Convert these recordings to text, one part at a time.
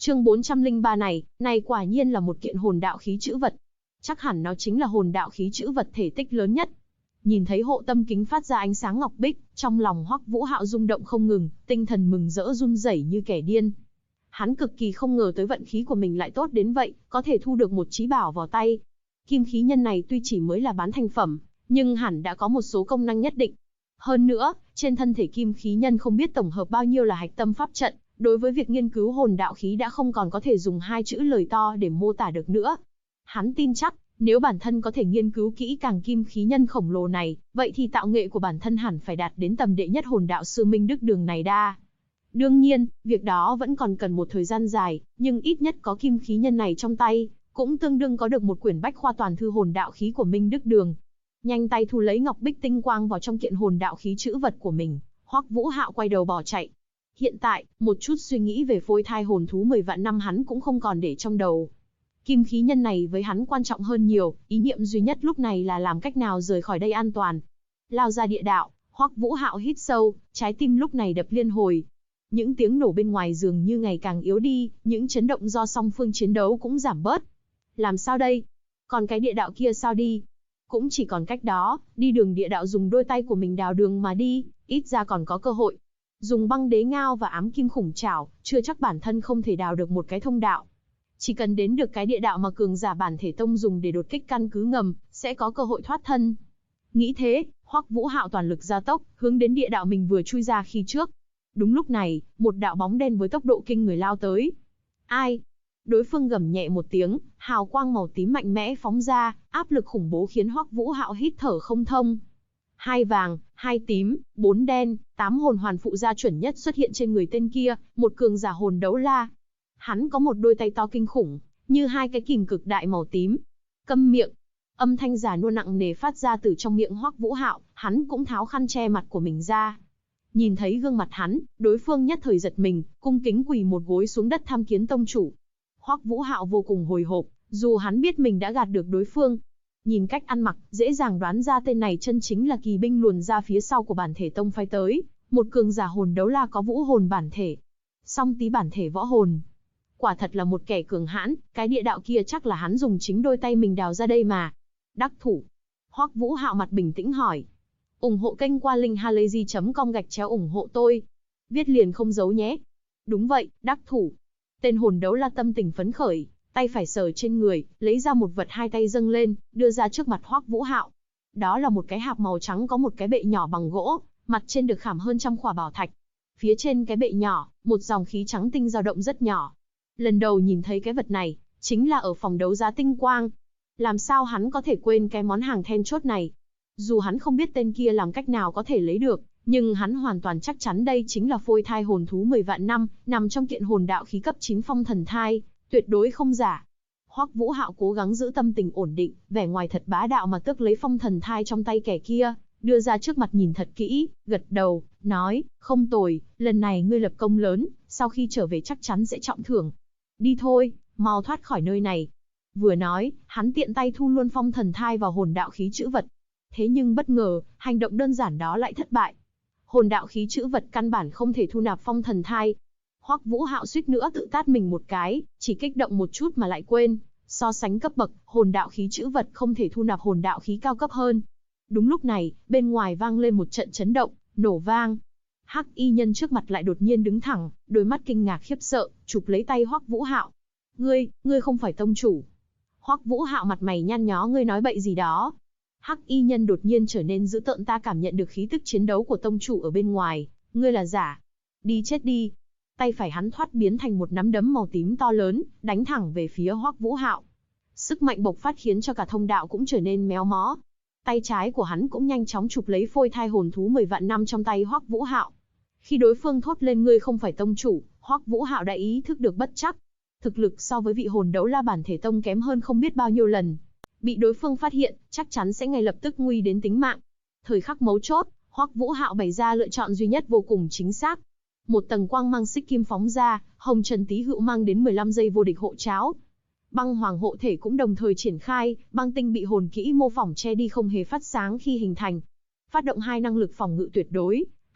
Chương 403 này quả nhiên là một kiện hồn đạo khí chữ vật. Chắc hẳn nó chính là hồn đạo khí chữ vật thể tích lớn nhất. Nhìn thấy hộ tâm kính phát ra ánh sáng ngọc bích, trong lòng Hoắc Vũ Hạo rung động không ngừng, tinh thần mừng rỡ run rẩy như kẻ điên. Hắn cực kỳ không ngờ tới vận khí của mình lại tốt đến vậy, có thể thu được một chí bảo vào tay. Kim khí nhân này tuy chỉ mới là bán thành phẩm, nhưng hẳn đã có một số công năng nhất định. Hơn nữa, trên thân thể kim khí nhân không biết tổng hợp bao nhiêu là hạch tâm pháp trận, đối với việc nghiên cứu hồn đạo khí đã không còn có thể dùng hai chữ lời to để mô tả được nữa. Hắn tin chắc, nếu bản thân có thể nghiên cứu kỹ càng kim khí nhân khổng lồ này, vậy thì tạo nghệ của bản thân hẳn phải đạt đến tầm đệ nhất hồn đạo sư Minh Đức Đường này đa. Đương nhiên, việc đó vẫn còn cần một thời gian dài, nhưng ít nhất có kim khí nhân này trong tay, cũng tương đương có được một quyển bách khoa toàn thư hồn đạo khí của Minh Đức Đường. Nhanh tay thu lấy ngọc bích tinh quang vào trong kiện hồn đạo khí chữ vật của mình, Hoắc Vũ Hạo quay đầu bỏ chạy. Hiện tại, một chút suy nghĩ về phôi thai hồn thú 10 vạn năm hắn cũng không còn để trong đầu. Kim khí nhân này với hắn quan trọng hơn nhiều, ý niệm duy nhất lúc này là làm cách nào rời khỏi đây an toàn. Lao ra địa đạo, Hoắc Vũ Hạo hít sâu, trái tim lúc này đập liên hồi. Những tiếng nổ bên ngoài dường như ngày càng yếu đi, những chấn động do song phương chiến đấu cũng giảm bớt. Làm sao đây? Còn cái địa đạo kia sao đi? Cũng chỉ còn cách đó, đi đường địa đạo dùng đôi tay của mình đào đường mà đi, ít ra còn có cơ hội. Dùng băng đế ngao và ám kim khủng trảo, chưa chắc bản thân không thể đào được một cái thông đạo. Chỉ cần đến được cái địa đạo mà cường giả bản thể tông dùng để đột kích căn cứ ngầm, sẽ có cơ hội thoát thân. Nghĩ thế, Hoắc Vũ Hạo toàn lực gia tốc, hướng đến địa đạo mình vừa chui ra khi trước. Đúng lúc này, một đạo bóng đen với tốc độ kinh người lao tới. Ai? Đối phương gầm nhẹ một tiếng, hào quang màu tím mạnh mẽ phóng ra, áp lực khủng bố khiến Hoắc Vũ Hạo hít thở không thông. 2 vàng, 2 tím, 4 đen, 8 hồn hoàn phụ gia chuẩn nhất xuất hiện trên người tên kia, một cường giả hồn đấu la. Hắn có một đôi tay to kinh khủng, như hai cái kìm cực đại màu tím. Câm miệng. Âm thanh già nua nặng nề phát ra từ trong miệng Hoắc Vũ Hạo, hắn cũng tháo khăn che mặt của mình ra. Nhìn thấy gương mặt hắn, đối phương nhất thời giật mình, cung kính quỳ một gối xuống đất tham kiến tông chủ. Hoắc Vũ Hạo vô cùng hồi hộp, dù hắn biết mình đã gạt được đối phương. Nhìn cách ăn mặc, dễ dàng đoán ra tên này chân chính là kỳ binh luồn ra phía sau của bản thể tông phái tới, một cường giả hồn đấu la có vũ hồn bản thể. Song tí bản thể võ hồn. Quả thật là một kẻ cường hãn, cái địa đạo kia chắc là hắn dùng chính đôi tay mình đào ra đây mà. Đắc thủ. Hoắc Vũ Hạo mặt bình tĩnh hỏi. Ủng hộ kênh qua linkhalazy.com ủng hộ tôi. Viết liền không giấu nhé. Đúng vậy, đắc thủ. Tên hồn đấu la tâm tình phấn khởi, tay phải sờ trên người, lấy ra một vật hai tay dâng lên, đưa ra trước mặt Hoắc Vũ Hạo. Đó là một cái hạp màu trắng có một cái bệ nhỏ bằng gỗ, mặt trên được khảm hơn trăm khỏa bảo thạch. Phía trên cái bệ nhỏ, một dòng khí trắng tinh dao động rất nhỏ. Lần đầu nhìn thấy cái vật này, chính là ở phòng đấu giá tinh quang. Làm sao hắn có thể quên cái món hàng then chốt này? Dù hắn không biết tên kia làm cách nào có thể lấy được, nhưng hắn hoàn toàn chắc chắn đây chính là phôi thai hồn thú 10 vạn năm, nằm trong kiện hồn đạo khí cấp 9 phong thần thai, tuyệt đối không giả. Hoắc Vũ Hạo cố gắng giữ tâm tình ổn định, vẻ ngoài thật bá đạo mà tước lấy phong thần thai trong tay kẻ kia, đưa ra trước mặt nhìn thật kỹ, gật đầu, nói, không tồi, lần này ngươi lập công lớn, sau khi trở về chắc chắn sẽ trọng thưởng. Đi thôi, mau thoát khỏi nơi này. Vừa nói, hắn tiện tay thu luôn phong thần thai vào hồn đạo khí chữ vật. Thế nhưng bất ngờ, hành động đơn giản đó lại thất bại. Hồn đạo khí chữ vật căn bản không thể thu nạp phong thần thai. Hoắc Vũ Hạo suýt nữa tự tát mình một cái, chỉ kích động một chút mà lại quên. So sánh cấp bậc, hồn đạo khí chữ vật không thể thu nạp hồn đạo khí cao cấp hơn. Đúng lúc này, bên ngoài vang lên một trận chấn động, nổ vang. Hắc y nhân trước mặt lại đột nhiên đứng thẳng, đôi mắt kinh ngạc khiếp sợ, chụp lấy tay Hoắc Vũ Hạo. Ngươi không phải tông chủ. Hoắc Vũ Hạo mặt mày nhăn nhó, ngươi nói bậy gì đó. Hắc y nhân đột nhiên trở nên dữ tợn, ta cảm nhận được khí tức chiến đấu của tông chủ ở bên ngoài, ngươi là giả. Đi chết đi. Tay phải hắn thoát biến thành một nắm đấm màu tím to lớn, đánh thẳng về phía Hoắc Vũ Hạo. Sức mạnh bộc phát khiến cho cả thông đạo cũng trở nên méo mó. Tay trái của hắn cũng nhanh chóng chụp lấy phôi thai hồn thú 10 vạn năm trong tay Hoắc Vũ Hạo. Khi đối phương thốt lên ngươi không phải tông chủ, Hoắc Vũ Hạo đã ý thức được bất trắc. Thực lực so với vị hồn đấu la bản thể tông kém hơn không biết bao nhiêu lần. Bị đối phương phát hiện, chắc chắn sẽ ngay lập tức nguy đến tính mạng. Thời khắc mấu chốt, Hoắc Vũ Hạo bày ra lựa chọn duy nhất vô cùng chính xác. Một tầng quang mang xích kim phóng ra, Hồng Trần Tý Hữu mang đến 15 giây vô địch hộ cháo. Băng hoàng hộ thể cũng đồng thời triển khai, băng tinh bị hồn kỹ mô phỏng che đi không hề phát sáng khi hình thành. Phát động hai năng lực phòng ngự tuyệt đối,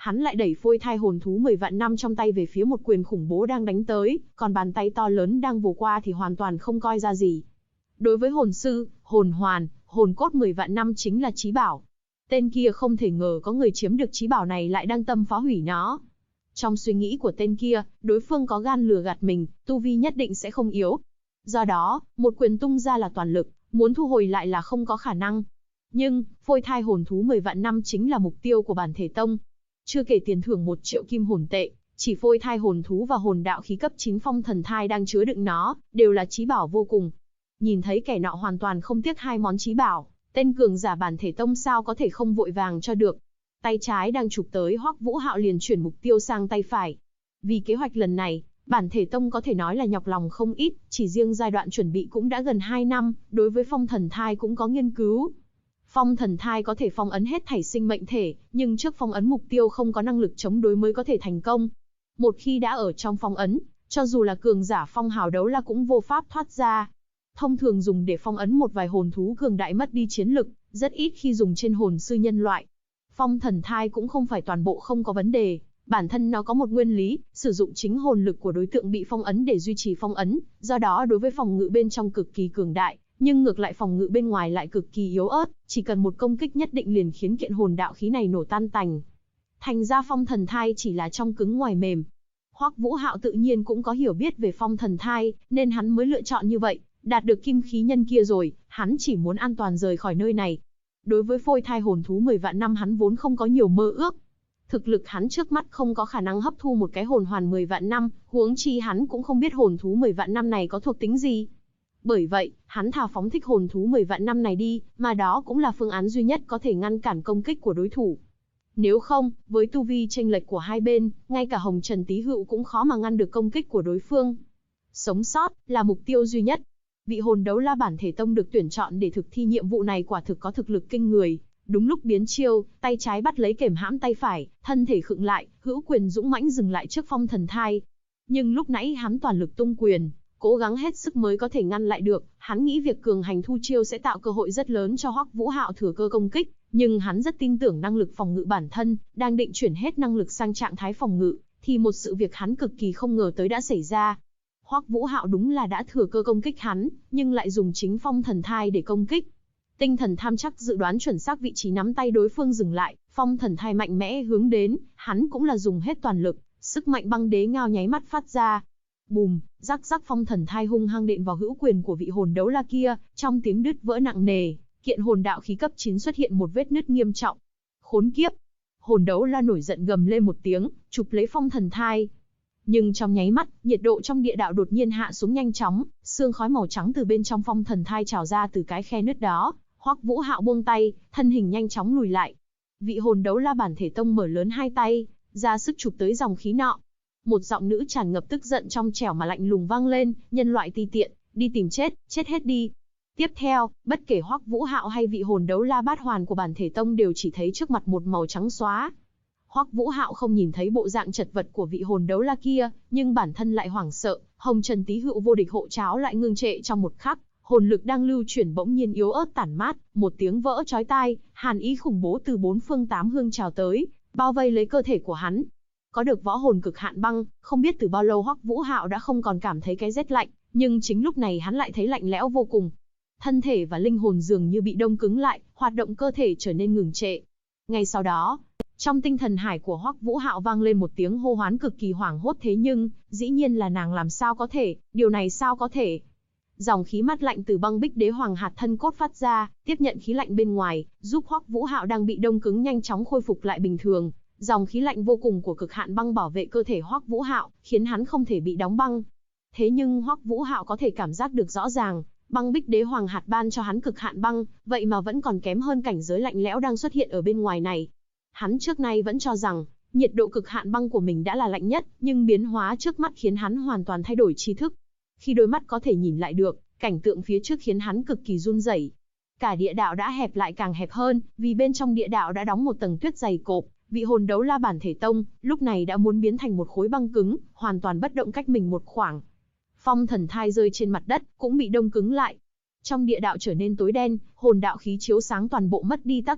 hắn lại đẩy phôi thai hồn thú 10 vạn năm trong tay về phía một quyền khủng bố đang đánh tới, còn bàn tay to lớn đang vồ qua thì hoàn toàn không coi ra gì. Đối với hồn sư, hồn hoàn, hồn cốt 10 vạn năm chính là chí bảo. Tên kia không thể ngờ có người chiếm được chí bảo này lại đang tâm phá hủy nó. Trong suy nghĩ của tên kia, đối phương có gan lừa gạt mình, tu vi nhất định sẽ không yếu. Do đó, một quyền tung ra là toàn lực, muốn thu hồi lại là không có khả năng. Nhưng, phôi thai hồn thú 10 vạn năm chính là mục tiêu của bản thể tông. Chưa kể tiền thưởng 1 triệu kim hồn tệ, chỉ phôi thai hồn thú và hồn đạo khí cấp 9 phong thần thai đang chứa đựng nó, đều là chí bảo vô cùng. Nhìn thấy kẻ nọ hoàn toàn không tiếc 2 món chí bảo, tên cường giả bản thể tông sao có thể không vội vàng cho được. Tay trái đang chụp tới Hoắc Vũ Hạo liền chuyển mục tiêu sang tay phải. Vì kế hoạch lần này, bản thể tông có thể nói là nhọc lòng không ít, chỉ riêng giai đoạn chuẩn bị cũng đã gần 2 năm, đối với phong thần thai cũng có nghiên cứu. Phong thần thai có thể phong ấn hết thảy sinh mệnh thể, nhưng trước phong ấn mục tiêu không có năng lực chống đối mới có thể thành công. Một khi đã ở trong phong ấn, cho dù là cường giả phong hào đấu la cũng vô pháp thoát ra. Thông thường dùng để phong ấn một vài hồn thú cường đại mất đi chiến lực, rất ít khi dùng trên hồn sư nhân loại. Phong thần thai cũng không phải toàn bộ không có vấn đề, bản thân nó có một nguyên lý, sử dụng chính hồn lực của đối tượng bị phong ấn để duy trì phong ấn, do đó đối với phòng ngự bên trong cực kỳ cường đại, nhưng ngược lại phòng ngự bên ngoài lại cực kỳ yếu ớt, chỉ cần một công kích nhất định liền khiến kiện hồn đạo khí này nổ tan tành. Thành ra phong thần thai chỉ là trong cứng ngoài mềm. Hoắc Vũ Hạo tự nhiên cũng có hiểu biết về phong thần thai, nên hắn mới lựa chọn như vậy, đạt được kim khí nhân kia rồi, hắn chỉ muốn an toàn rời khỏi nơi này. Đối với phôi thai hồn thú 10 vạn năm hắn vốn không có nhiều mơ ước. Thực lực hắn trước mắt không có khả năng hấp thu một cái hồn hoàn 10 vạn năm, huống chi hắn cũng không biết hồn thú 10 vạn năm này có thuộc tính gì. Bởi vậy, hắn thà phóng thích hồn thú 10 vạn năm này đi, mà đó cũng là phương án duy nhất có thể ngăn cản công kích của đối thủ. Nếu không, với tu vi chênh lệch của hai bên, ngay cả Hồng Trần Tý Hựu cũng khó mà ngăn được công kích của đối phương. Sống sót là mục tiêu duy nhất. Vị hồn đấu la bản thể tông được tuyển chọn để thực thi nhiệm vụ này quả thực có thực lực kinh người. Đúng lúc biến chiêu, tay trái bắt lấy kềm hãm tay phải, thân thể khựng lại, hữu quyền dũng mãnh dừng lại trước phong thần thai. Nhưng lúc nãy hắn toàn lực tung quyền, cố gắng hết sức mới có thể ngăn lại được. Hắn nghĩ việc cường hành thu chiêu sẽ tạo cơ hội rất lớn cho Hoắc Vũ Hạo thừa cơ công kích, nhưng hắn rất tin tưởng năng lực phòng ngự bản thân, đang định chuyển hết năng lực sang trạng thái phòng ngự, thì một sự việc hắn cực kỳ không ngờ tới đã xảy ra. Hoắc Vũ Hạo đúng là đã thừa cơ công kích hắn, nhưng lại dùng chính phong thần thai để công kích. Tinh thần tham chắc dự đoán chuẩn xác vị trí nắm tay đối phương dừng lại, phong thần thai mạnh mẽ hướng đến, hắn cũng là dùng hết toàn lực, sức mạnh băng đế ngao nháy mắt phát ra. Bùm, rắc rắc phong thần thai hung hăng đện vào hữu quyền của vị hồn đấu la kia, trong tiếng đứt vỡ nặng nề, kiện hồn đạo khí cấp 9 xuất hiện một vết nứt nghiêm trọng. Khốn kiếp! Hồn đấu la nổi giận gầm lên một tiếng, chụp lấy phong thần thai. Nhưng trong nháy mắt, nhiệt độ trong địa đạo đột nhiên hạ xuống nhanh chóng, sương khói màu trắng từ bên trong phong thần thai trào ra từ cái khe nứt đó. Hoắc Vũ Hạo buông tay, thân hình nhanh chóng lùi lại. Vị hồn đấu la bản thể tông mở lớn hai tay, ra sức chụp tới dòng khí nọ. Một giọng nữ tràn ngập tức giận trong trẻo mà lạnh lùng vang lên, nhân loại ti tiện, đi tìm chết, chết hết đi. Tiếp theo, bất kể Hoắc Vũ Hạo hay vị hồn đấu la bát hoàn của bản thể tông đều chỉ thấy trước mặt một màu trắng xóa. Hoắc Vũ Hạo không nhìn thấy bộ dạng chật vật của vị hồn đấu la kia, nhưng bản thân lại hoảng sợ, Hồng Trần Tý Hựu vô địch hộ cháo lại ngưng trệ trong một khắc, hồn lực đang lưu chuyển bỗng nhiên yếu ớt tản mát, một tiếng vỡ chói tai, hàn ý khủng bố từ bốn phương tám hướng trào tới, bao vây lấy cơ thể của hắn. Có được võ hồn cực hạn băng, không biết từ bao lâu Hoắc Vũ Hạo đã không còn cảm thấy cái rét lạnh, nhưng chính lúc này hắn lại thấy lạnh lẽo vô cùng. Thân thể và linh hồn dường như bị đông cứng lại, hoạt động cơ thể trở nên ngừng trệ. Ngay sau đó, trong tinh thần hải của Hoắc Vũ Hạo vang lên một tiếng hô hoán cực kỳ hoảng hốt, thế nhưng, dĩ nhiên là nàng làm sao có thể, điều này sao có thể. Dòng khí mát lạnh từ băng bích đế hoàng hạt thân cốt phát ra, tiếp nhận khí lạnh bên ngoài, giúp Hoắc Vũ Hạo đang bị đông cứng nhanh chóng khôi phục lại bình thường. Dòng khí lạnh vô cùng của cực hạn băng bảo vệ cơ thể Hoắc Vũ Hạo, khiến hắn không thể bị đóng băng. Thế nhưng Hoắc Vũ Hạo có thể cảm giác được rõ ràng, băng bích đế hoàng hạt ban cho hắn cực hạn băng, vậy mà vẫn còn kém hơn cảnh giới lạnh lẽo đang xuất hiện ở bên ngoài này. Hắn trước nay vẫn cho rằng, nhiệt độ cực hạn băng của mình đã là lạnh nhất, nhưng biến hóa trước mắt khiến hắn hoàn toàn thay đổi tri thức. Khi đôi mắt có thể nhìn lại được, cảnh tượng phía trước khiến hắn cực kỳ run rẩy. Cả địa đạo đã hẹp lại càng hẹp hơn, vì bên trong địa đạo đã đóng một tầng tuyết dày cộp. Vị hồn đấu la bản thể tông, lúc này đã muốn biến thành một khối băng cứng, hoàn toàn bất động cách mình một khoảng. Phong thần thai rơi trên mặt đất, cũng bị đông cứng lại. Trong địa đạo trở nên tối đen, hồn đạo khí chiếu sáng toàn bộ mất đi tác dụng,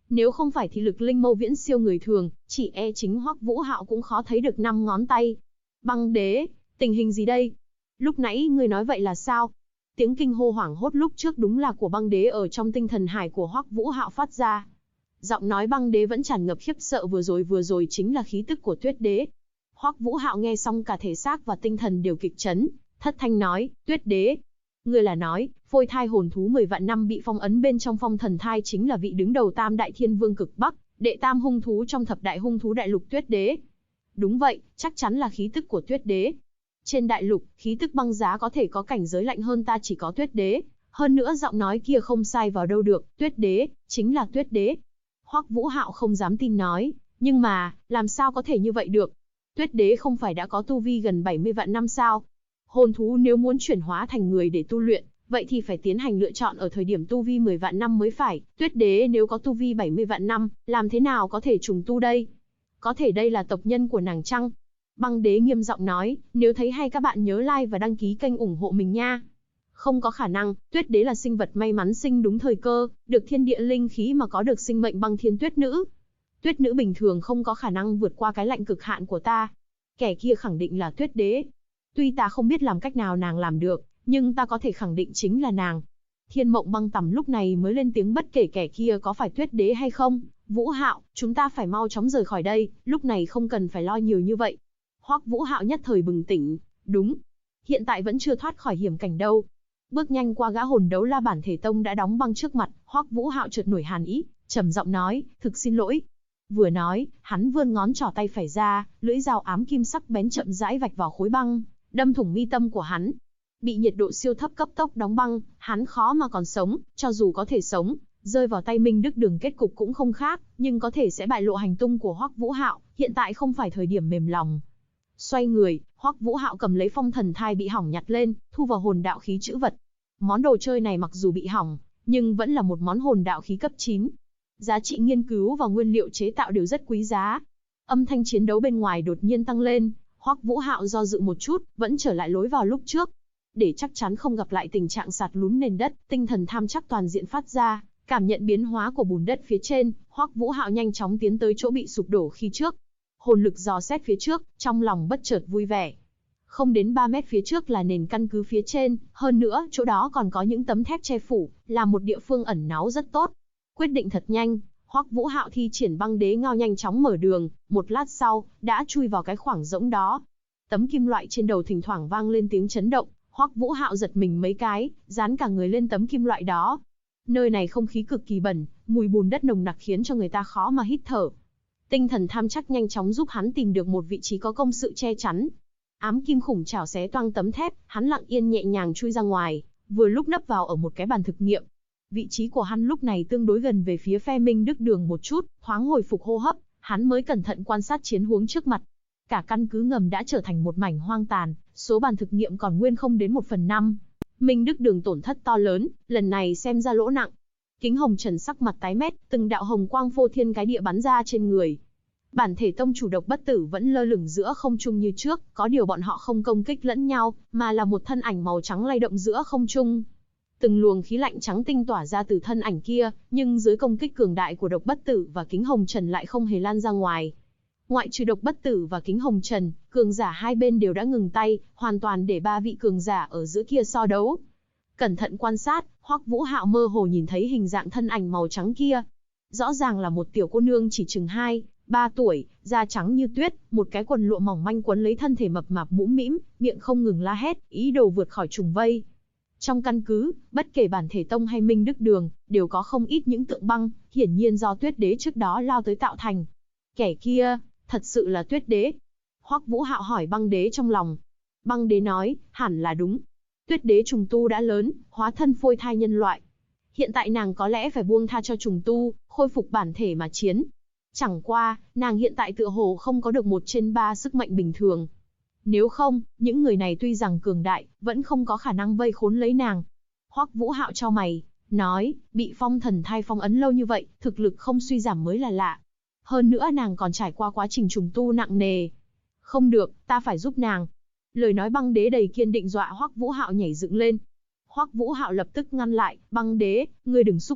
Nếu không phải thì lực linh mâu viễn siêu người thường, chỉ e chính Hoắc Vũ Hạo cũng khó thấy được 5 ngón tay. Băng đế, tình hình gì đây? Lúc nãy ngươi nói vậy là sao? Tiếng kinh hô hoảng hốt lúc trước đúng là của băng đế ở trong tinh thần hải của Hoắc Vũ Hạo phát ra. Giọng nói băng đế vẫn tràn ngập khiếp sợ, vừa rồi chính là khí tức của Tuyết đế. Hoắc Vũ Hạo nghe xong cả thể xác và tinh thần đều kịch chấn, thất thanh nói, Tuyết đế. Ngươi là nói, phôi thai hồn thú 10 vạn năm bị phong ấn bên trong phong thần thai chính là vị đứng đầu Tam Đại Thiên Vương cực Bắc, đệ tam hung thú trong thập đại hung thú đại lục Tuyết đế. Đúng vậy, chắc chắn là khí tức của Tuyết đế. Trên đại lục, khí tức băng giá có thể có cảnh giới lạnh hơn ta chỉ có Tuyết đế. Hơn nữa giọng nói kia không sai vào đâu được, Tuyết đế, chính là Tuyết đế. Hoắc Vũ Hạo không dám tin nói, nhưng mà, làm sao có thể như vậy được? Tuyết đế không phải đã có tu vi gần 70 vạn năm sao? Hồn thú nếu muốn chuyển hóa thành người để tu luyện, vậy thì phải tiến hành lựa chọn ở thời điểm tu vi 10 vạn năm mới phải. Tuyết đế nếu có tu vi 70 vạn năm, làm thế nào có thể trùng tu đây? Có thể đây là tộc nhân của nàng chăng? Băng đế nghiêm giọng nói, nếu thấy hay các bạn nhớ like và đăng ký kênh ủng hộ mình nha. Không có khả năng, Tuyết đế là sinh vật may mắn sinh đúng thời cơ, được thiên địa linh khí mà có được sinh mệnh băng thiên tuyết nữ. Tuyết nữ bình thường không có khả năng vượt qua cái lạnh cực hạn của ta. Kẻ kia khẳng định là Tuyết đế. Tuy ta không biết làm cách nào nàng làm được, nhưng ta có thể khẳng định chính là nàng. Thiên Mộng Băng Tầm lúc này mới lên tiếng, bất kể kẻ kia có phải Tuyết đế hay không. Vũ Hạo, chúng ta phải mau chóng rời khỏi đây, lúc này không cần phải lo nhiều như vậy. Hoắc Vũ Hạo nhất thời bừng tỉnh, đúng. Hiện tại vẫn chưa thoát khỏi hiểm cảnh đâu. Bước nhanh qua gã hồn đấu la bản thể tông đã đóng băng trước mặt, Hoắc Vũ Hạo chợt nổi hàn ý, trầm giọng nói, thực xin lỗi. Vừa nói, hắn vươn ngón trỏ tay phải ra, lưỡi dao ám kim sắc bén chậm rãi vạch vào khối băng, đâm thủng mi tâm của hắn. Bị nhiệt độ siêu thấp cấp tốc đóng băng, hắn khó mà còn sống, cho dù có thể sống, rơi vào tay Minh Đức Đường kết cục cũng không khác, nhưng có thể sẽ bại lộ hành tung của Hoắc Vũ Hạo, hiện tại không phải thời điểm mềm lòng. Xoay người, Hoắc Vũ Hạo cầm lấy phong thần thai bị hỏng nhặt lên, thu vào hồn đạo khí trữ vật. Món đồ chơi này mặc dù bị hỏng, nhưng vẫn là một món hồn đạo khí cấp 9. Giá trị nghiên cứu và nguyên liệu chế tạo đều rất quý giá. Âm thanh chiến đấu bên ngoài đột nhiên tăng lên, Hoắc Vũ Hạo do dự một chút, vẫn trở lại lối vào lúc trước. Để chắc chắn không gặp lại tình trạng sạt lún nền đất, tinh thần tham chắc toàn diện phát ra, cảm nhận biến hóa của bùn đất phía trên, Hoắc Vũ Hạo nhanh chóng tiến tới chỗ bị sụp đổ khi trước. Hồn lực dò xét phía trước, trong lòng bất chợt vui vẻ. Không đến 3 mét phía trước là nền căn cứ phía trên, hơn nữa, chỗ đó còn có những tấm thép che phủ, là một địa phương ẩn náu rất tốt. Quyết định thật nhanh, Hoắc Vũ Hạo thi triển băng đế ngao nhanh chóng mở đường, một lát sau, đã chui vào cái khoảng rỗng đó. Tấm kim loại trên đầu thỉnh thoảng vang lên tiếng chấn động, Hoắc Vũ Hạo giật mình mấy cái, dán cả người lên tấm kim loại đó. Nơi này không khí cực kỳ bẩn, mùi bùn đất nồng nặc khiến cho người ta khó mà hít thở. Tinh thần tham chắc nhanh chóng giúp hắn tìm được một vị trí có công sự che chắn. Ám kim khủng chảo xé toang tấm thép, hắn lặng yên nhẹ nhàng chui ra ngoài, vừa lúc nấp vào ở một cái bàn thực nghiệm. Vị trí của hắn lúc này tương đối gần về phía phe Minh Đức Đường một chút, thoáng hồi phục hô hấp, hắn mới cẩn thận quan sát chiến huống trước mặt. Cả căn cứ ngầm đã trở thành một mảnh hoang tàn, số bàn thực nghiệm còn nguyên không đến 1/5. Minh Đức Đường tổn thất to lớn, lần này xem ra lỗ nặng. Kính Hồng Trần sắc mặt tái mét, từng đạo hồng quang phô thiên cái địa bắn ra trên người. Bản thể tông chủ Độc Bất Tử vẫn lơ lửng giữa không trung như trước, có điều bọn họ không công kích lẫn nhau, mà là một thân ảnh màu trắng lay động giữa không trung. Từng luồng khí lạnh trắng tinh tỏa ra từ thân ảnh kia, nhưng dưới công kích cường đại của Độc Bất Tử và Kính Hồng Trần lại không hề lan ra ngoài. Ngoại trừ Độc Bất Tử và Kính Hồng Trần, cường giả hai bên đều đã ngừng tay, hoàn toàn để ba vị cường giả ở giữa kia so đấu. Cẩn thận quan sát, Hoắc Vũ Hạo mơ hồ nhìn thấy hình dạng thân ảnh màu trắng kia. Rõ ràng là một tiểu cô nương chỉ chừng 2-3 tuổi, da trắng như tuyết, một cái quần lụa mỏng manh quấn lấy thân thể mập mạp mũm mĩm, miệng không ngừng la hét, ý đồ vượt khỏi trùng vây. Trong căn cứ, bất kể bản thể tông hay Minh Đức Đường, đều có không ít những tượng băng, hiển nhiên do Tuyết đế trước đó lao tới tạo thành. Kẻ kia, thật sự là Tuyết đế? Hoắc Vũ Hạo hỏi băng đế trong lòng. Băng đế nói, hẳn là đúng. Tuyết đế trùng tu đã lớn, hóa thân phôi thai nhân loại. Hiện tại nàng có lẽ phải buông tha cho trùng tu, khôi phục bản thể mà chiến. Chẳng qua, nàng hiện tại tựa hồ không có được 1/3 sức mạnh bình thường. Nếu không, những người này tuy rằng cường đại, vẫn không có khả năng vây khốn lấy nàng. Hoắc Vũ Hạo chau mày, nói, bị phong thần thai phong ấn lâu như vậy, thực lực không suy giảm mới là lạ. Hơn nữa nàng còn trải qua quá trình trùng tu nặng nề. Không được, ta phải giúp nàng. Lời nói băng đế đầy kiên định dọa Hoắc Vũ Hạo nhảy dựng lên. Hoắc Vũ Hạo lập tức ngăn lại, băng đế, ngươi đừng xúc động,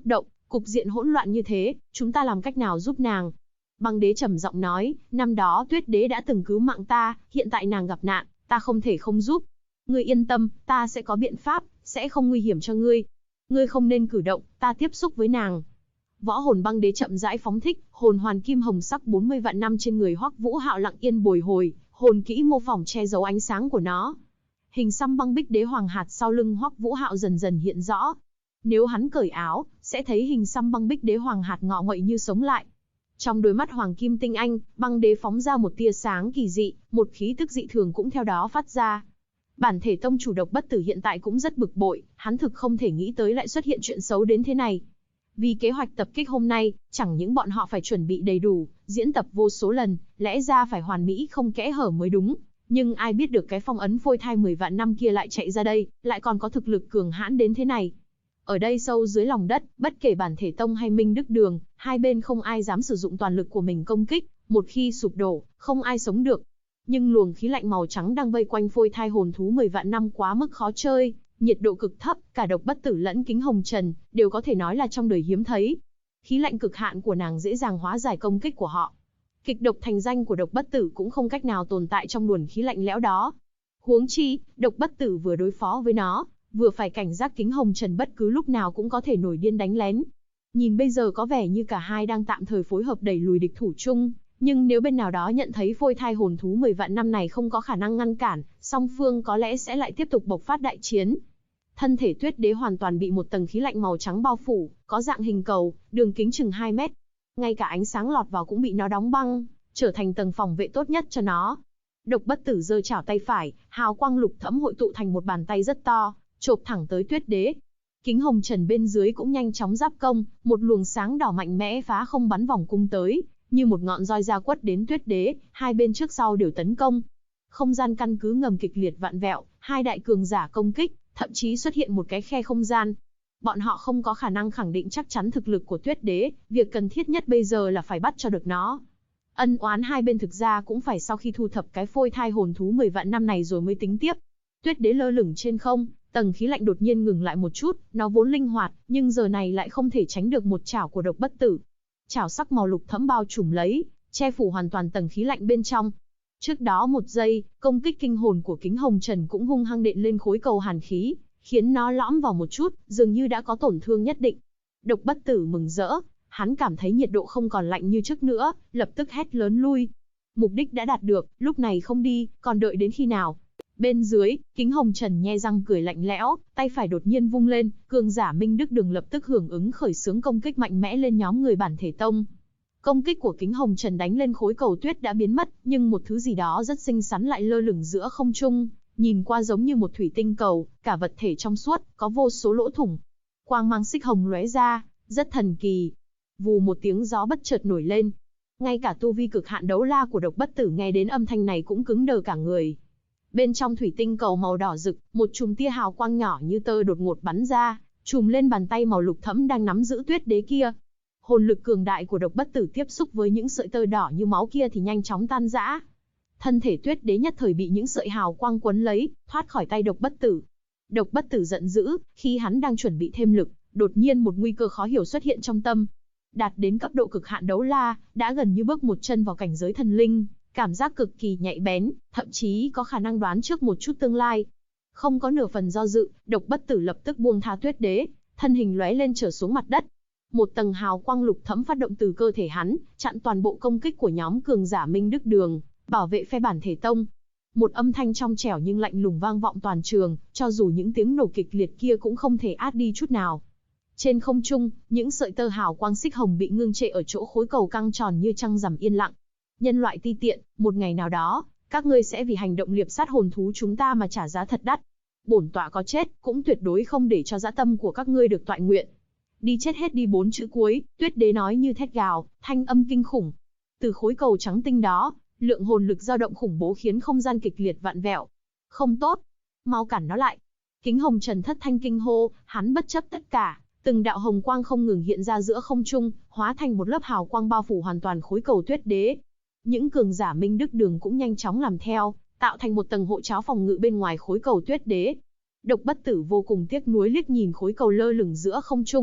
Cục diện hỗn loạn như thế, chúng ta làm cách nào giúp nàng? Băng đế trầm giọng nói, năm đó Tuyết đế đã từng cứu mạng ta, hiện tại nàng gặp nạn, ta không thể không giúp. Ngươi yên tâm, ta sẽ có biện pháp, sẽ không nguy hiểm cho ngươi. Ngươi không nên cử động, ta tiếp xúc với nàng. Võ hồn băng đế chậm rãi phóng thích, hồn hoàn kim hồng sắc 40 vạn năm trên người Hoắc Vũ Hạo lặng yên bồi hồi, hồn kỹ mô phỏng che giấu ánh sáng của nó. Hình xăm băng bích đế hoàng hạt sau lưng Hoắc Vũ Hạo dần dần hiện rõ. Nếu hắn cởi áo, sẽ thấy hình xăm băng bích đế hoàng hạt ngọ nguậy như sống lại. Trong đôi mắt hoàng kim tinh anh, băng đế phóng ra một tia sáng kỳ dị, một khí tức dị thường cũng theo đó phát ra. Bản thể tông chủ Độc Bất Tử hiện tại cũng rất bực bội, hắn thực không thể nghĩ tới lại xuất hiện chuyện xấu đến thế này. Vì kế hoạch tập kích hôm nay, chẳng những bọn họ phải chuẩn bị đầy đủ, diễn tập vô số lần, lẽ ra phải hoàn mỹ không kẽ hở mới đúng. Nhưng ai biết được cái phong ấn phôi thai 10 vạn năm kia lại chạy ra đây, lại còn có thực lực cường hãn đến thế này. Ở đây sâu dưới lòng đất, bất kể bản thể tông hay Minh Đức Đường, hai bên không ai dám sử dụng toàn lực của mình công kích, một khi sụp đổ, không ai sống được. Nhưng luồng khí lạnh màu trắng đang vây quanh phôi thai hồn thú 10 vạn năm quá mức khó chơi, nhiệt độ cực thấp, cả Độc Bất Tử lẫn Kính Hồng Trần đều có thể nói là trong đời hiếm thấy. Khí lạnh cực hạn của nàng dễ dàng hóa giải công kích của họ. Kịch độc thành danh của Độc Bất Tử cũng không cách nào tồn tại trong luồng khí lạnh lẽo đó. Huống chi, Độc Bất Tử vừa đối phó với nó, vừa phải cảnh giác Kính Hồng Trần bất cứ lúc nào cũng có thể nổi điên đánh lén. Nhìn bây giờ có vẻ như cả hai đang tạm thời phối hợp đẩy lùi địch thủ chung, nhưng nếu bên nào đó nhận thấy phôi thai hồn thú 10 vạn năm này không có khả năng ngăn cản, song phương có lẽ sẽ lại tiếp tục bộc phát đại chiến. Thân thể Tuyết đế hoàn toàn bị một tầng khí lạnh màu trắng bao phủ, có dạng hình cầu, đường kính chừng 2 mét. Ngay cả ánh sáng lọt vào cũng bị nó đóng băng, trở thành tầng phòng vệ tốt nhất cho nó. Độc Bất Tử giơ chảo tay phải, hào quang lục thẫm hội tụ thành một bàn tay rất to, chộp thẳng tới Tuyết đế. Kính Hồng Trần bên dưới cũng nhanh chóng giáp công, một luồng sáng đỏ mạnh mẽ phá không bắn vòng cung tới, như một ngọn roi ra quất đến Tuyết đế, hai bên trước sau đều tấn công. Không gian căn cứ ngầm kịch liệt vặn vẹo, hai đại cường giả công kích, thậm chí xuất hiện một cái khe không gian. Bọn họ không có khả năng khẳng định chắc chắn thực lực của Tuyết đế, việc cần thiết nhất bây giờ là phải bắt cho được nó. Ân oán hai bên thực ra cũng phải sau khi thu thập cái phôi thai hồn thú 10 vạn năm này rồi mới tính tiếp. Tuyết đế lơ lửng trên không, tầng khí lạnh đột nhiên ngừng lại một chút, nó vốn linh hoạt, nhưng giờ này lại không thể tránh được một chảo của Độc Bất Tử. Chảo sắc màu lục thẫm bao trùm lấy, che phủ hoàn toàn tầng khí lạnh bên trong. Trước đó một giây, công kích kinh hồn của Kính Hồng Trần cũng hung hăng đện lên khối cầu hàn khí, khiến nó lõm vào một chút, dường như đã có tổn thương nhất định. Độc Bất Tử mừng rỡ, hắn cảm thấy nhiệt độ không còn lạnh như trước nữa, lập tức hét lớn lui. Mục đích đã đạt được, lúc này không đi, còn đợi đến khi nào? Bên dưới, Kính Hồng Trần nhe răng cười lạnh lẽo, tay phải đột nhiên vung lên, cường giả Minh Đức Đường lập tức hưởng ứng khởi xướng công kích mạnh mẽ lên nhóm người bản thể tông. Công kích của Kính Hồng Trần đánh lên khối cầu tuyết đã biến mất, nhưng một thứ gì đó rất xinh xắn lại lơ lửng giữa không trung, nhìn qua giống như một thủy tinh cầu, cả vật thể trong suốt, có vô số lỗ thủng. Quang mang xích hồng lóe ra, rất thần kỳ. Vù một tiếng gió bất chợt nổi lên. Ngay cả tu vi cực hạn đấu la của Độc Bất Tử nghe đến âm thanh này cũng cứng đờ cả người. Bên trong thủy tinh cầu màu đỏ rực, một chùm tia hào quang nhỏ như tơ đột ngột bắn ra, chùm lên bàn tay màu lục thẫm đang nắm giữ Tuyết đế kia. Hồn lực cường đại của Độc Bất Tử tiếp xúc với những sợi tơ đỏ như máu kia thì nhanh chóng tan rã. Thân thể Tuyết đế nhất thời bị những sợi hào quang quấn lấy, thoát khỏi tay Độc Bất Tử. Độc Bất Tử giận dữ, khi hắn đang chuẩn bị thêm lực, đột nhiên một nguy cơ khó hiểu xuất hiện trong tâm. Đạt đến cấp độ cực hạn đấu la, đã gần như bước một chân vào cảnh giới thần linh, cảm giác cực kỳ nhạy bén, thậm chí có khả năng đoán trước một chút tương lai. Không có nửa phần do dự, Độc Bất Tử lập tức buông tha Tuyết đế, thân hình lóe lên trở xuống mặt đất. Một tầng hào quang lục thẫm phát động từ cơ thể hắn, chặn toàn bộ công kích của nhóm cường giả Minh Đức Đường, bảo vệ phe bản thể tông. Một âm thanh trong trẻo nhưng lạnh lùng vang vọng toàn trường, cho dù những tiếng nổ kịch liệt kia cũng không thể át đi chút nào. Trên không trung, những sợi tơ hào quang xích hồng bị ngưng trệ ở chỗ khối cầu căng tròn như trăng rằm yên lặng. Nhân loại ti tiện, một ngày nào đó, các ngươi sẽ vì hành động liệp sát hồn thú chúng ta mà trả giá thật đắt. Bổn tọa có chết, cũng tuyệt đối không để cho dã tâm của các ngươi được toại nguyện. Đi chết hết đi 4 chữ cuối, Tuyết đế nói như thét gào, thanh âm kinh khủng. Từ khối cầu trắng tinh đó, lượng hồn lực dao động khủng bố khiến không gian kịch liệt vặn vẹo. Không tốt, mau cản nó lại. Kính Hồng Trần thất thanh kinh hô, hắn bất chấp tất cả, từng đạo hồng quang không ngừng hiện ra giữa không trung, hóa thành một lớp hào quang bao phủ hoàn toàn khối cầu Tuyết đế. Những cường giả Minh Đức Đường cũng nhanh chóng làm theo, tạo thành một tầng hộ tráo phòng ngự bên ngoài khối cầu Tuyết đế. Độc Bất Tử vô cùng tiếc nuối liếc nhìn khối cầu lơ lửng giữa không trung,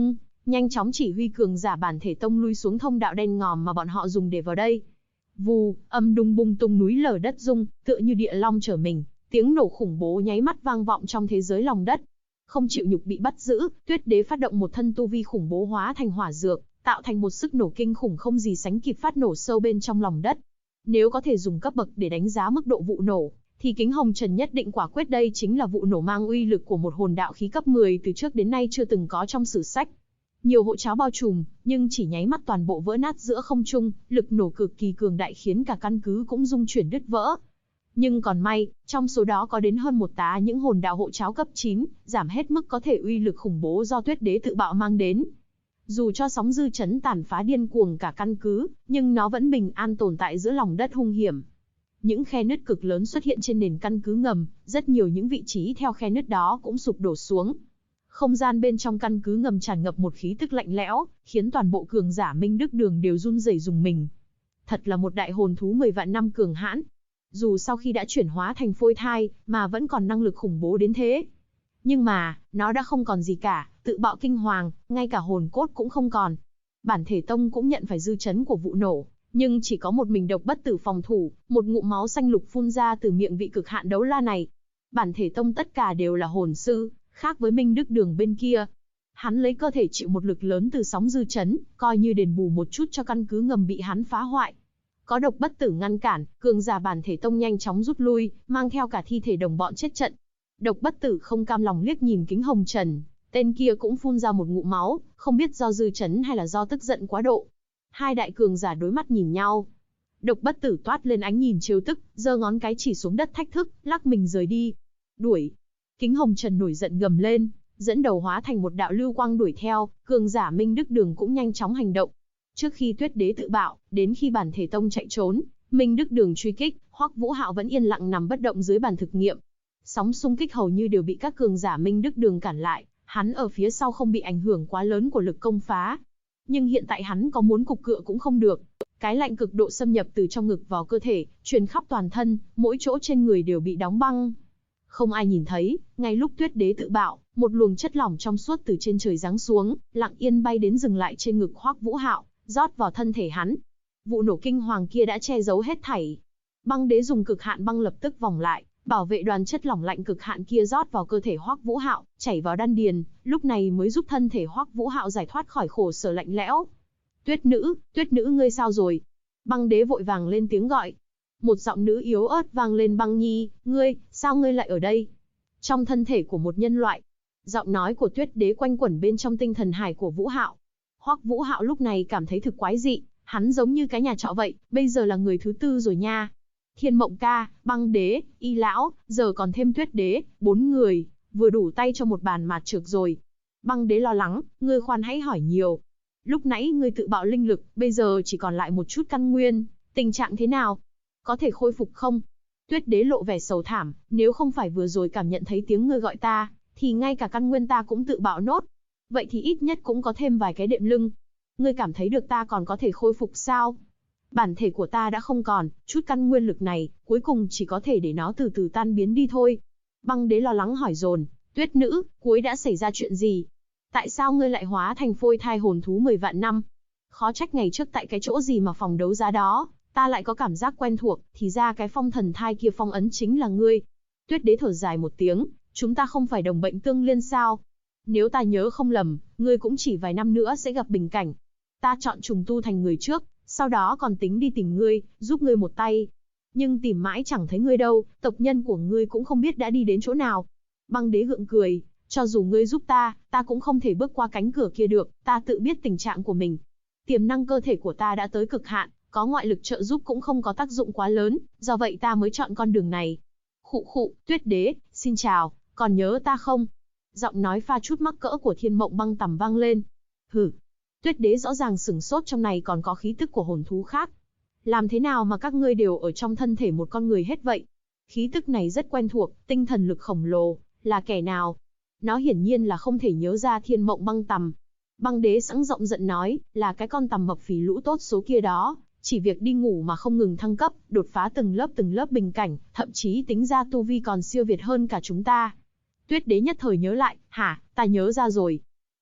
nhanh chóng chỉ huy cường giả bản thể tông lui xuống thông đạo đen ngòm mà bọn họ dùng để vào đây. Vù, âm đung bung tung núi lở đất rung, tựa như địa long trở mình, tiếng nổ khủng bố nháy mắt vang vọng trong thế giới lòng đất. Không chịu nhục bị bắt giữ, Tuyết Đế phát động một thân tu vi khủng bố hóa thành hỏa dược, tạo thành một sức nổ kinh khủng không gì sánh kịp phát nổ sâu bên trong lòng đất. Nếu có thể dùng cấp bậc để đánh giá mức độ vụ nổ, thì Kính Hồng Trần nhất định quả quyết đây chính là vụ nổ mang uy lực của một hồn đạo khí cấp 10 từ trước đến nay chưa từng có trong sử sách. Nhiều hộ cháo bao trùm, nhưng chỉ nháy mắt toàn bộ vỡ nát giữa không trung, lực nổ cực kỳ cường đại khiến cả căn cứ cũng rung chuyển đứt vỡ. Nhưng còn may, trong số đó có đến hơn một tá những hồn đạo hộ cháo cấp 9, giảm hết mức có thể uy lực khủng bố do Tuyết Đế tự bạo mang đến. Dù cho sóng dư chấn tàn phá điên cuồng cả căn cứ, nhưng nó vẫn bình an tồn tại giữa lòng đất hung hiểm. Những khe nứt cực lớn xuất hiện trên nền căn cứ ngầm, rất nhiều những vị trí theo khe nứt đó cũng sụp đổ xuống. Không gian bên trong căn cứ ngầm tràn ngập một khí tức lạnh lẽo, khiến toàn bộ cường giả Minh Đức Đường đều run rẩy rùng mình. Thật là một đại hồn thú 10 vạn năm cường hãn. Dù sau khi đã chuyển hóa thành phôi thai, mà vẫn còn năng lực khủng bố đến thế. Nhưng mà, nó đã không còn gì cả, tự bạo kinh hoàng, ngay cả hồn cốt cũng không còn. Bản thể tông cũng nhận phải dư chấn của vụ nổ, nhưng chỉ có một mình Độc Bất Tử phòng thủ, một ngụm máu xanh lục phun ra từ miệng vị cực hạn đấu la này. Bản thể tông tất cả đều là hồn sư, khác với Minh Đức Đường bên kia. Hắn lấy cơ thể chịu một lực lớn từ sóng dư chấn, coi như đền bù một chút cho căn cứ ngầm bị hắn phá hoại. Có Độc Bất Tử ngăn cản, cường giả bản thể tông nhanh chóng rút lui, mang theo cả thi thể đồng bọn chết trận. Độc Bất Tử không cam lòng liếc nhìn Kính Hồng Trần, tên kia cũng phun ra một ngụm máu, không biết do dư chấn hay là do tức giận quá độ. Hai đại cường giả đối mắt nhìn nhau. Độc Bất Tử toát lên ánh nhìn trêu tức, giơ ngón cái chỉ xuống đất thách thức, lắc mình rời đi. Đuổi. Kính Hồng Trần nổi giận gầm lên, dẫn đầu hóa thành một đạo lưu quang đuổi theo, cường giả Minh Đức Đường cũng nhanh chóng hành động. Trước khi Tuyết Đế tự bạo, đến khi bản thể tông chạy trốn, Minh Đức Đường truy kích, Hoắc Vũ Hạo vẫn yên lặng nằm bất động dưới bàn thực nghiệm. Sóng xung kích hầu như đều bị các cường giả Minh Đức Đường cản lại, hắn ở phía sau không bị ảnh hưởng quá lớn của lực công phá. Nhưng hiện tại hắn có muốn cục cựa cũng không được. Cái lạnh cực độ xâm nhập từ trong ngực vào cơ thể, truyền khắp toàn thân, mỗi chỗ trên người đều bị đóng băng. Không ai nhìn thấy, ngay lúc Tuyết Đế tự bạo, một luồng chất lỏng trong suốt từ trên trời giáng xuống, lặng yên bay đến dừng lại trên ngực Hoắc Vũ Hạo, rót vào thân thể hắn. Vụ nổ kinh hoàng kia đã che giấu hết thảy. Băng Đế dùng cực hạn băng lập tức vòng lại, bảo vệ đoàn chất lỏng lạnh cực hạn kia rót vào cơ thể Hoắc Vũ Hạo, chảy vào đan điền, lúc này mới giúp thân thể Hoắc Vũ Hạo giải thoát khỏi khổ sở lạnh lẽo. Tuyết nữ ngươi sao rồi? Băng Đế vội vàng lên tiếng gọi. Một giọng nữ yếu ớt vang lên, Băng Nhi, sao ngươi lại ở đây? Trong thân thể của một nhân loại. Giọng nói của Tuyết Đế quanh quẩn bên trong tinh thần hải của Vũ Hạo. Hoắc Vũ Hạo lúc này cảm thấy thực quái dị, hắn giống như cái nhà trọ vậy, bây giờ là người thứ tư rồi nha. Thiên Mộng Ca, Băng Đế, Y Lão, giờ còn thêm Tuyết Đế, 4 người, vừa đủ tay cho một bàn mạt trược rồi. Băng Đế lo lắng, ngươi khoan hãy hỏi nhiều. Lúc nãy ngươi tự bạo linh lực, bây giờ chỉ còn lại một chút căn nguyên, tình trạng thế nào? Có thể khôi phục không? Tuyết Đế lộ vẻ sầu thảm, nếu không phải vừa rồi cảm nhận thấy tiếng ngươi gọi ta, thì ngay cả căn nguyên ta cũng tự bạo nốt. Vậy thì ít nhất cũng có thêm vài cái đệm lưng. Ngươi cảm thấy được ta còn có thể khôi phục sao? Bản thể của ta đã không còn, chút căn nguyên lực này, cuối cùng chỉ có thể để nó từ từ tan biến đi thôi. Băng Đế lo lắng hỏi dồn, Tuyết nữ, cuối đã xảy ra chuyện gì? Tại sao ngươi lại hóa thành phôi thai hồn thú 10 vạn năm? Khó trách ngày trước tại cái chỗ gì mà phòng đấu giá đó, ta lại có cảm giác quen thuộc, thì ra cái phong thần thai kia phong ấn chính là ngươi. Tuyết Đế thở dài một tiếng, chúng ta không phải đồng bệnh tương liên sao? Nếu ta nhớ không lầm, ngươi cũng chỉ vài năm nữa sẽ gặp bình cảnh. Ta chọn trùng tu thành người trước, sau đó còn tính đi tìm ngươi, giúp ngươi một tay. Nhưng tìm mãi chẳng thấy ngươi đâu, tộc nhân của ngươi cũng không biết đã đi đến chỗ nào. Băng Đế gượng cười, cho dù ngươi giúp ta cũng không thể bước qua cánh cửa kia được, ta tự biết tình trạng của mình. Tiềm năng cơ thể của ta đã tới cực hạn, có ngoại lực trợ giúp cũng không có tác dụng quá lớn, do vậy ta mới chọn con đường này. Khụ, Tuyết Đế, xin chào, còn nhớ ta không? Giọng nói pha chút mắc cỡ của Thiên Mộng Băng Tầm vang lên. Hử. Tuyết Đế rõ ràng sửng sốt, trong này còn có khí tức của hồn thú khác. Làm thế nào mà các ngươi đều ở trong thân thể một con người hết vậy? Khí tức này rất quen thuộc, tinh thần lực khổng lồ, là kẻ nào? Nó hiển nhiên là không thể nhớ ra Thiên Mộng Băng Tầm. Băng Đế sẵn rộng giận nói, là cái con tằm mập phì lũ tốt số kia đó, chỉ việc đi ngủ mà không ngừng thăng cấp, đột phá từng lớp bình cảnh, thậm chí tính ra tu vi còn siêu việt hơn cả chúng ta. Tuyết Đế nhất thời nhớ lại, hả, ta nhớ ra rồi.